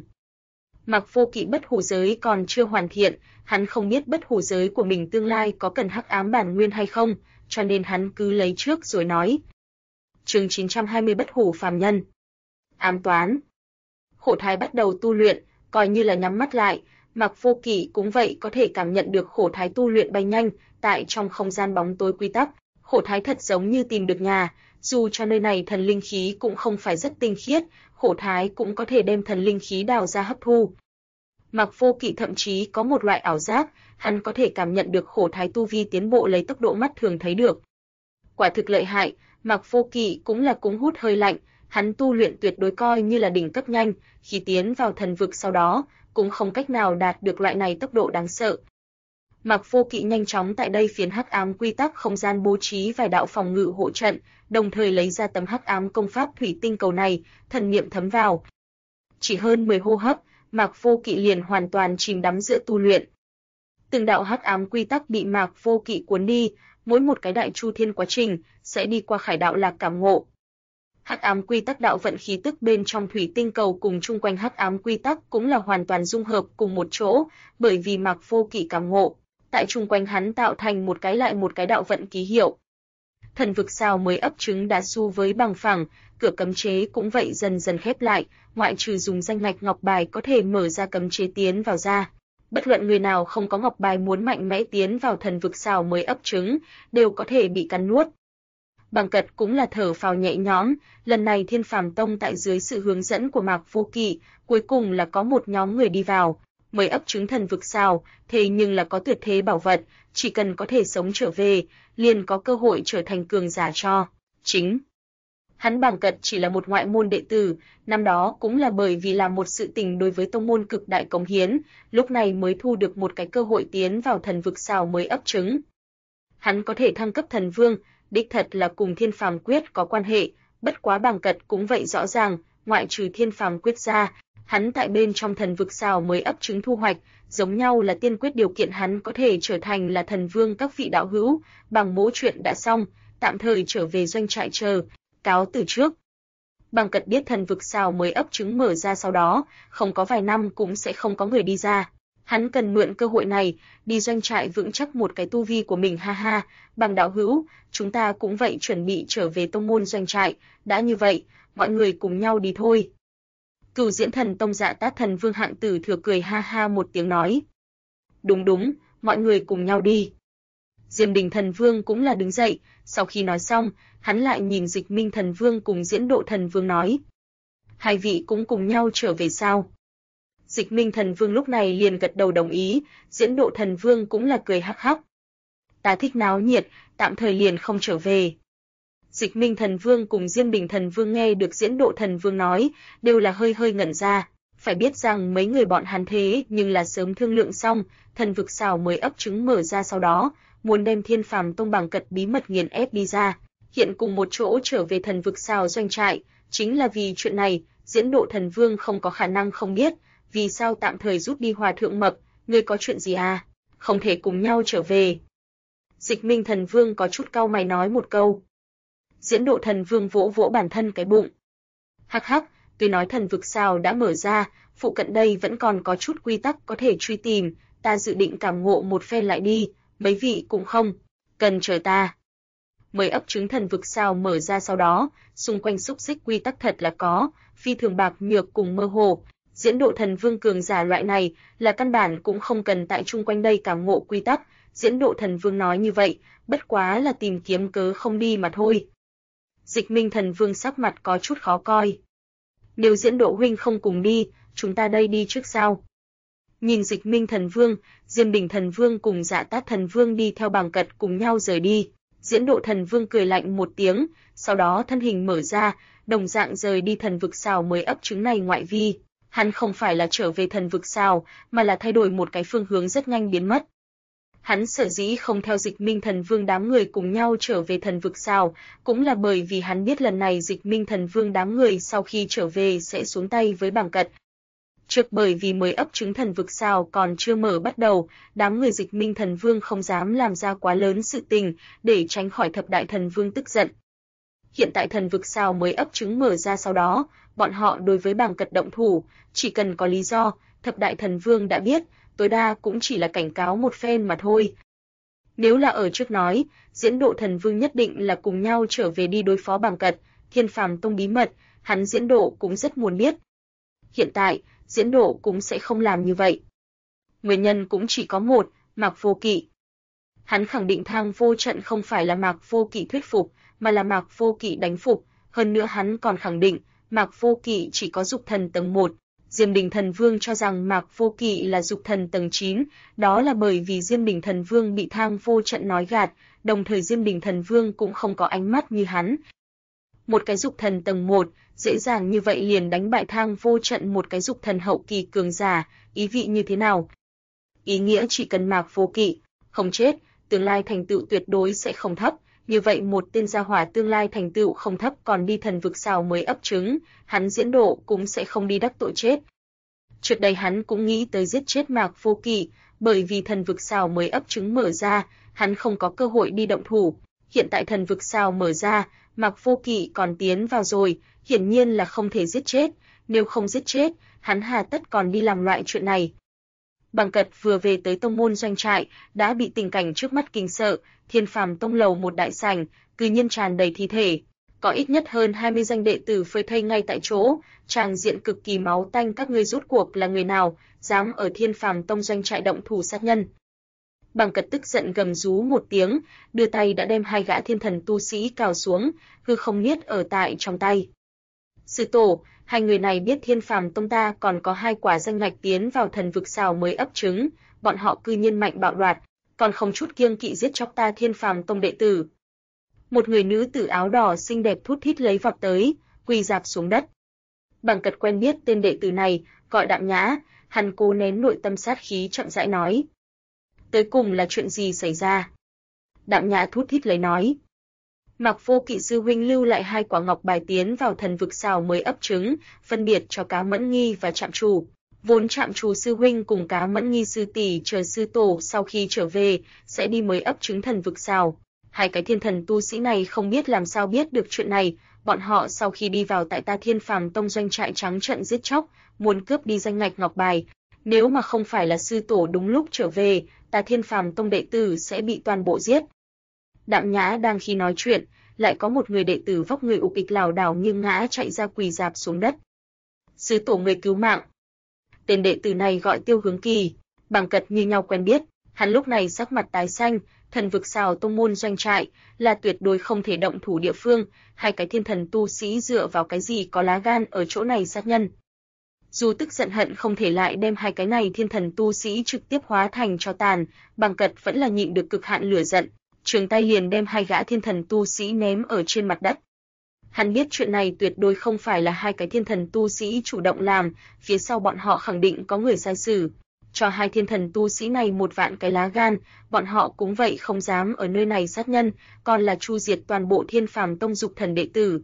Mạc Vô Kỵ bất hủ giới còn chưa hoàn thiện, hắn không biết bất hủ giới của mình tương lai có cần hắc ám bản nguyên hay không, cho nên hắn cứ lấy trước rồi nói. Chương 920 bất hủ phàm nhân. Ám toán. Khổ Thái bắt đầu tu luyện, coi như là nhắm mắt lại, Mạc Vô Kỵ cũng vậy có thể cảm nhận được Khổ Thái tu luyện bay nhanh, tại trong không gian bóng tối quy tắc, Khổ Thái thật giống như tìm được nhà, dù cho nơi này thần linh khí cũng không phải rất tinh khiết, Khổ Thái cũng có thể đem thần linh khí đào ra hấp thu. Mạc Vô Kỵ thậm chí có một loại ảo giác, hắn có thể cảm nhận được Khổ Thái tu vi tiến bộ lấy tốc độ mắt thường thấy được. Quả thực lợi hại, Mạc Vô Kỵ cũng là cúng hút hơi lạnh, hắn tu luyện tuyệt đối coi như là đỉnh cấp nhanh, khi tiến vào thần vực sau đó, cũng không cách nào đạt được loại này tốc độ đáng sợ. Mạc Vô Kỵ nhanh chóng tại đây phiến hắc ám quy tắc không gian bố trí vài đạo phòng ngự hộ trận, đồng thời lấy ra tấm hắc ám công pháp thủy tinh cầu này, thần niệm thấm vào. Chỉ hơn 10 hô hấp, Mạc Vô Kỵ liền hoàn toàn chìm đắm giữa tu luyện. Từng đạo hắc ám quy tắc bị Mạc Vô Kỵ cuốn đi, mỗi một cái đại chu thiên quá trình sẽ đi qua khải đạo lạc cảm ngộ. Hắc ám quy tắc đạo vận khí tức bên trong thủy tinh cầu cùng chung quanh hắc ám quy tắc cũng là hoàn toàn dung hợp cùng một chỗ, bởi vì Mạc Vô Kỵ cảm ngộ, tại chung quanh hắn tạo thành một cái lại một cái đạo vận ký hiệu. Thần vực sao mới ấp trứng đã xu với bằng phẳng, cửa cấm chế cũng vậy dần dần khép lại, ngoại trừ dùng danh ngạch ngọc bài có thể mở ra cấm chế tiến vào ra. Bất luận người nào không có ngọc bài muốn mạnh mẽ tiến vào thần vực sao mới ấp trứng, đều có thể bị cắn nuốt. Bằng Cật cũng là thở phào nhẹ nhõm, lần này Thiên Phàm Tông tại dưới sự hướng dẫn của Mạc Vô Kỵ, cuối cùng là có một nhóm người đi vào, mới ấp trứng thần vực sao, thế nhưng là có tuyệt thế bảo vật, chỉ cần có thể sống trở về, liền có cơ hội trở thành cường giả cho chính. Hắn Bằng Cật chỉ là một ngoại môn đệ tử, năm đó cũng là bởi vì làm một sự tình đối với tông môn cực đại cống hiến, lúc này mới thu được một cái cơ hội tiến vào thần vực sao mới ấp trứng. Hắn có thể thăng cấp thần vương, đích thật là cùng Thiên Phàm Quyết có quan hệ, bất quá Bằng Cật cũng vậy rõ ràng, ngoại trừ Thiên Phàm Quyết ra, hắn tại bên trong thần vực sao mới ấp trứng thu hoạch, giống nhau là tiên quyết điều kiện hắn có thể trở thành là thần vương các vị đạo hữu, bằng mỗ chuyện đã xong, tạm thời trở về doanh trại chờ, cáo từ trước. Bằng Cật biết thần vực sao mới ấp trứng mở ra sau đó, không có vài năm cũng sẽ không có người đi ra. Hắn cần mượn cơ hội này, đi doanh trại vững chắc một cái tu vi của mình ha ha, Bằng đạo hữu, chúng ta cũng vậy chuẩn bị trở về tông môn doanh trại, đã như vậy, mọi người cùng nhau đi thôi. Cửu Diễn Thần Tông Dạ Tát Thần Vương Hạng Tử Thừa cười ha ha một tiếng nói. Đúng, mọi người cùng nhau đi. Diêm Đình Thần Vương cũng là đứng dậy, sau khi nói xong, hắn lại nhìn Dịch Minh Thần Vương cùng Diễn Độ Thần Vương nói. Hai vị cũng cùng nhau trở về sao? Dịch Minh Thần Vương lúc này liền gật đầu đồng ý, Diễn Độ Thần Vương cũng là cười hắc hắc. Ta thích náo nhiệt, tạm thời liền không trở về. Dịch Minh Thần Vương cùng Diêm Đình Thần Vương nghe được Diễn Độ Thần Vương nói, đều là hơi ngẩn ra, phải biết rằng mấy người bọn hắn thế nhưng là sớm thương lượng xong, thần vực sao mới ấp trứng mở ra sau đó, muốn đem Thiên Phàm Tông Bằng Cật bí mật nghiền ép đi ra, hiện cùng một chỗ trở về thần vực sao doanh trại, chính là vì chuyện này, Diễn Độ Thần Vương không có khả năng không biết, vì sao tạm thời rút đi Hòa Thượng Mập, ngươi có chuyện gì à, không thể cùng nhau trở về. Dịch Minh Thần Vương có chút cau mày nói một câu. Diễn Độ Thần Vương vỗ vỗ bản thân cái bụng. Hắc hắc, tuy nói thần vực sao đã mở ra, phụ cận đây vẫn còn có chút quy tắc có thể truy tìm, ta dự định cảm ngộ một phen lại đi, mấy vị cũng không, cần chờ ta. Mới ấp trứng thần vực sao mở ra sau đó, xung quanh xúc xích quy tắc thật là có, phi thường bạc nhược cùng mơ hồ. Diễn Độ Thần Vương cường giả loại này là căn bản cũng không cần tại chung quanh đây cảm ngộ quy tắc, Diễn Độ Thần Vương nói như vậy, bất quá là tìm kiếm cớ không đi mà thôi. Dịch Minh Thần Vương sắc mặt có chút khó coi. Nếu Diễn Độ huynh không cùng đi, chúng ta đây đi trước sao? Nhìn Dịch Minh Thần Vương, Diêm Đình Thần Vương cùng Dạ Tát Thần Vương đi theo Bằng Cật cùng nhau rời đi. Diễn Độ Thần Vương cười lạnh một tiếng, sau đó thân hình mở ra, đồng dạng rời đi thần vực sao mới ấp trứng này ngoại vi. Hắn không phải là trở về thần vực sao, mà là thay đổi một cái phương hướng rất nhanh biến mất. Hắn sở dĩ không theo Dịch Minh Thần Vương đám người cùng nhau trở về thần vực sao, cũng là bởi vì hắn biết lần này Dịch Minh Thần Vương đám người sau khi trở về sẽ xuống tay với Bằng Cật. Trước bởi vì mới ấp trứng thần vực sao còn chưa mở bắt đầu, đám người Dịch Minh Thần Vương không dám làm ra quá lớn sự tình, để tránh khỏi Thập Đại Thần Vương tức giận. Hiện tại thần vực sao mới ấp trứng mở ra sau đó, bọn họ đối với Bằng Cật động thủ, chỉ cần có lý do, Thập Đại Thần Vương đã biết, tối đa cũng chỉ là cảnh cáo một phen mà thôi. Nếu là ở trước nói, Diễn Độ Thần Vương nhất định là cùng nhau trở về đi đối phó Bằng Cật, Thiên Phàm Tông bí mật, hắn Diễn Độ cũng rất muốn biết. Hiện tại, Diễn Độ cũng sẽ không làm như vậy. Nguyên nhân cũng chỉ có một, Mạc Vô Kỵ. Hắn khẳng định Thang Vô Trận không phải là Mạc Vô Kỵ thuyết phục, mà là Mạc Vô Kỵ đánh phục, hơn nữa hắn còn khẳng định, Mạc Vô Kỵ chỉ có dục thần tầng 1. Diêm Đình Thần Vương cho rằng Mạc Vô Kỵ là dục thần tầng 9, đó là bởi vì Diêm Đình Thần Vương bị Thang Vô Trận nói gạt, đồng thời Diêm Đình Thần Vương cũng không có ánh mắt như hắn. Một cái dục thần tầng 1, dễ dàng như vậy liền đánh bại Thang Vô Trận một cái dục thần hậu kỳ cường giả, ý vị như thế nào? Ý nghĩa chỉ cần Mạc Vô Kỵ không chết, tương lai thành tựu tuyệt đối sẽ không thấp. Như vậy một tên gia hỏa tương lai thành tựu không thấp còn đi thần vực sao mới ấp trứng, hắn Diễn Độ cũng sẽ không đi đắc tội chết. Trước đây hắn cũng nghĩ tới giết chết Mạc Vô Kỵ, bởi vì thần vực sao mới ấp trứng mở ra, hắn không có cơ hội đi động thủ. Hiện tại thần vực sao mở ra, Mạc Vô Kỵ còn tiến vào rồi, hiển nhiên là không thể giết chết, nếu không giết chết, hắn hà tất còn đi làm loại chuyện này. Bằng Cật vừa về tới tông môn doanh trại, đã bị tình cảnh trước mắt kinh sợ, Thiên Phàm tông lầu một đại sảnh, cư nhiên tràn đầy thi thể, có ít nhất hơn 20 danh đệ tử phơi thây ngay tại chỗ, tràng diện cực kỳ máu tanh. Các ngươi rốt cuộc là người nào, dám ở Thiên Phàm tông doanh trại động thủ sát nhân? Bằng Cật tức giận gầm rú một tiếng, đưa tay đã đem hai gã thiên thần tu sĩ cào xuống, hư không niết ở tại trong tay. Sư tổ, hai người này biết Thiên Phàm tông ta còn có 2 quả danh ngạch tiến vào thần vực sao mới ấp trứng, bọn họ cư nhiên mạnh bạo đoạt, còn không chút kiêng kỵ giết chóc ta Thiên Phàm tông đệ tử. Một người nữ tử áo đỏ xinh đẹp thút thít lấy vọt tới, quỳ rạp xuống đất. Bằng Cật quen biết tên đệ tử này, gọi Đạm Nhã, hắn cố nén nội tâm sát khí chậm rãi nói. Tới cùng là chuyện gì xảy ra? Đạm Nhã thút thít lấy nói. Mạc Vô Kỵ sư huynh lưu lại 2 quả ngọc bài tiến vào thần vực sao mới ấp trứng, phân biệt cho Cá Mẫn Nghi và Trạm Chủ. Vốn Trạm Chủ sư huynh cùng Cá Mẫn Nghi sư tỷ chờ sư tổ sau khi trở về sẽ đi mới ấp trứng thần vực sao. 2 cái thiên thần tu sĩ này không biết làm sao biết được chuyện này, bọn họ sau khi đi vào tại ta Thiên Phàm tông doanh trại trắng trợn giết chóc, muốn cướp đi danh ngạch ngọc bài. Nếu mà không phải là sư tổ đúng lúc trở về, ta Thiên Phàm tông đệ tử sẽ bị toàn bộ giết. Đạm Nhã đang khi nói chuyện, lại có một người đệ tử vóc người ục ịch lảo đảo nghiêng ngã chạy ra quỳ rạp xuống đất. Sư tổ người cứu mạng. Tên đệ tử này gọi Tiêu Hướng Kỳ, Bằng Cật như nhau quen biết, hắn lúc này sắc mặt tái xanh, thần vực sao tông môn doanh trại là tuyệt đối không thể động thủ địa phương, 2 cái thiên thần tu sĩ dựa vào cái gì có lá gan ở chỗ này sát nhân. Dù tức giận hận không thể lại đem 2 cái này thiên thần tu sĩ trực tiếp hóa thành tro tàn, Bằng Cật vẫn là nhịn được cực hạn lửa giận, trường tay liền đem 2 gã thiên thần tu sĩ ném ở trên mặt đất. Hắn biết chuyện này tuyệt đối không phải là 2 cái thiên thần tu sĩ chủ động làm, phía sau bọn họ khẳng định có người sai sử. Cho 2 thiên thần tu sĩ này 1 vạn cái lá gan, bọn họ cũng vậy không dám ở nơi này sát nhân, còn là chu diệt toàn bộ Thiên Phàm tông dục thần đệ tử.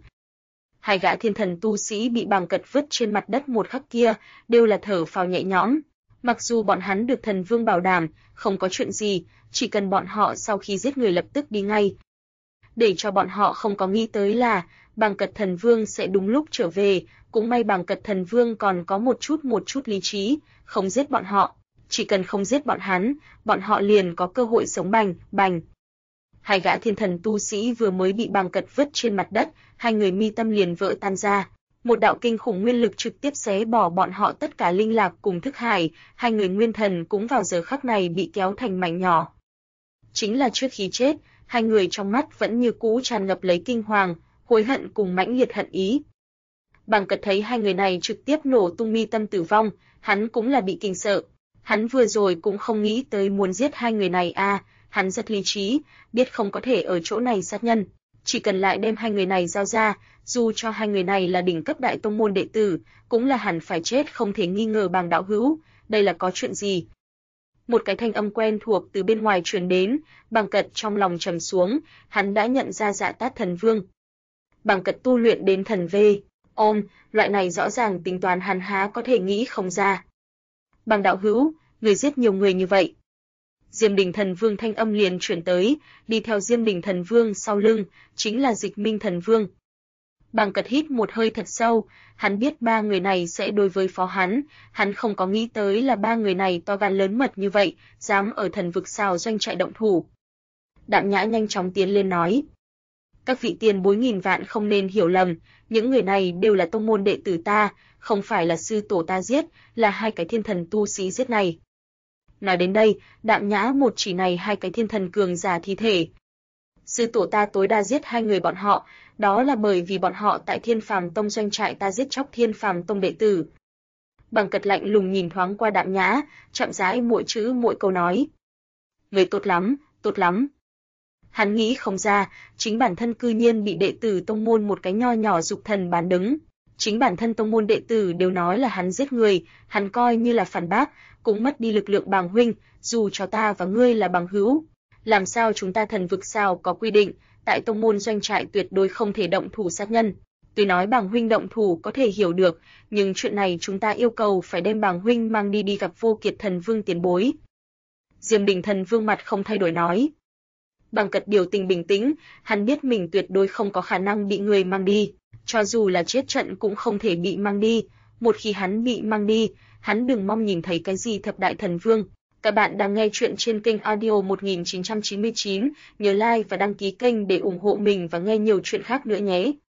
2 gã thiên thần tu sĩ bị Bằng Cật vứt trên mặt đất một khắc kia, đều là thở phào nhẹ nhõm. Mặc dù bọn hắn được thần vương bảo đảm, không có chuyện gì, chỉ cần bọn họ sau khi giết người lập tức đi ngay. Để cho bọn họ không có nghĩ tới là, Bằng Cật thần vương sẽ đúng lúc trở về, cũng may Bằng Cật thần vương còn có một chút lý trí, không giết bọn họ, chỉ cần không giết bọn họ liền có cơ hội sống bành. 2 gã thiên thần tu sĩ vừa mới bị Bằng Cật vứt trên mặt đất, 2 người mi tâm liền vỡ tan ra. Một đạo kinh khủng nguyên lực trực tiếp xé bỏ bọn họ tất cả linh lạc cùng thức hải, 2 người nguyên thần cũng vào giờ khắc này bị kéo thành mảnh nhỏ. Chính là trước khi chết, 2 người trong mắt vẫn như cũ tràn ngập lấy kinh hoàng, hối hận cùng mãnh liệt hận ý. Bằng Cật thấy 2 người này trực tiếp nổ tung mi tâm tử vong, hắn cũng là bị kinh sợ. Hắn vừa rồi cũng không nghĩ tới muốn giết 2 người này hắn rất lý trí, biết không có thể ở chỗ này sát nhân, chỉ cần lại đem 2 người này giao ra, dù cho 2 người này là đỉnh cấp đại tông môn đệ tử, cũng là hẳn phải chết không thể nghi ngờ. Bằng đạo hữu, đây là có chuyện gì? Một cái thanh âm quen thuộc từ bên ngoài truyền đến, Bằng Cật trong lòng trầm xuống, hắn đã nhận ra Dạ Tát thần vương. Bằng Cật tu luyện đến thần vê, loại này rõ ràng tính toán hắn há có thể nghĩ không ra. Bằng đạo hữu, người giết nhiều người như vậy. Diêm Đình thần vương thanh âm liền chuyển tới, đi theo Diêm Đình thần vương sau lưng, chính là Dịch Minh thần vương. Bằng Cật hít một hơi thật sâu, hắn biết 3 người này sẽ đối với phó hắn không có nghĩ tới là 3 người này to gan lớn mật như vậy, dám ở thần vực sao doanh trại động thủ. Đạm Nhã nhanh chóng tiến lên nói. Các vị tiền bối nghìn vạn không nên hiểu lầm, những người này đều là tông môn đệ tử ta, không phải là sư tổ ta giết, là 2 cái thiên thần tu sĩ giết này. Nói đến đây, Đạm Nhã một chỉ này 2 cái thiên thần cường giả thi thể. Sư tổ ta tối đa giết 2 người bọn họ, đó là bởi vì bọn họ tại Thiên Phàm tông doanh trại ta giết chóc Thiên Phàm tông đệ tử. Bằng Cật lạnh lùng nhìn thoáng qua Đạm Nhã, chậm rãi mỗi chữ mỗi câu nói. Người tốt lắm. Hắn nghĩ không ra, chính bản thân cư nhiên bị đệ tử tông môn một cái nho nhỏ dục thần bán đứng. Chính bản thân tông môn đệ tử đều nói là hắn giết người, hắn coi như là phản bác, cũng mất đi lực lượng. Bằng huynh, dù cho ta và ngươi là bằng hữu, làm sao chúng ta thần vực sao có quy định, tại tông môn doanh trại tuyệt đối không thể động thủ sát nhân. Tuy nói Bằng huynh động thủ có thể hiểu được, nhưng chuyện này chúng ta yêu cầu phải đem Bằng huynh mang đi gặp Vô Kiệt thần vương tiền bối. Diêm Đình thần vương mặt không thay đổi nói. Bằng cật biểu tình bình tĩnh, hắn biết mình tuyệt đối không có khả năng bị người mang đi, cho dù là chết trận cũng không thể bị mang đi. Một khi hắn bị mang đi, hắn đừng mong nhìn thấy cái gì thập đại thần vương. Các bạn đang nghe chuyện trên kênh audio 1999, nhớ like và đăng ký kênh để ủng hộ mình và nghe nhiều chuyện khác nữa nhé.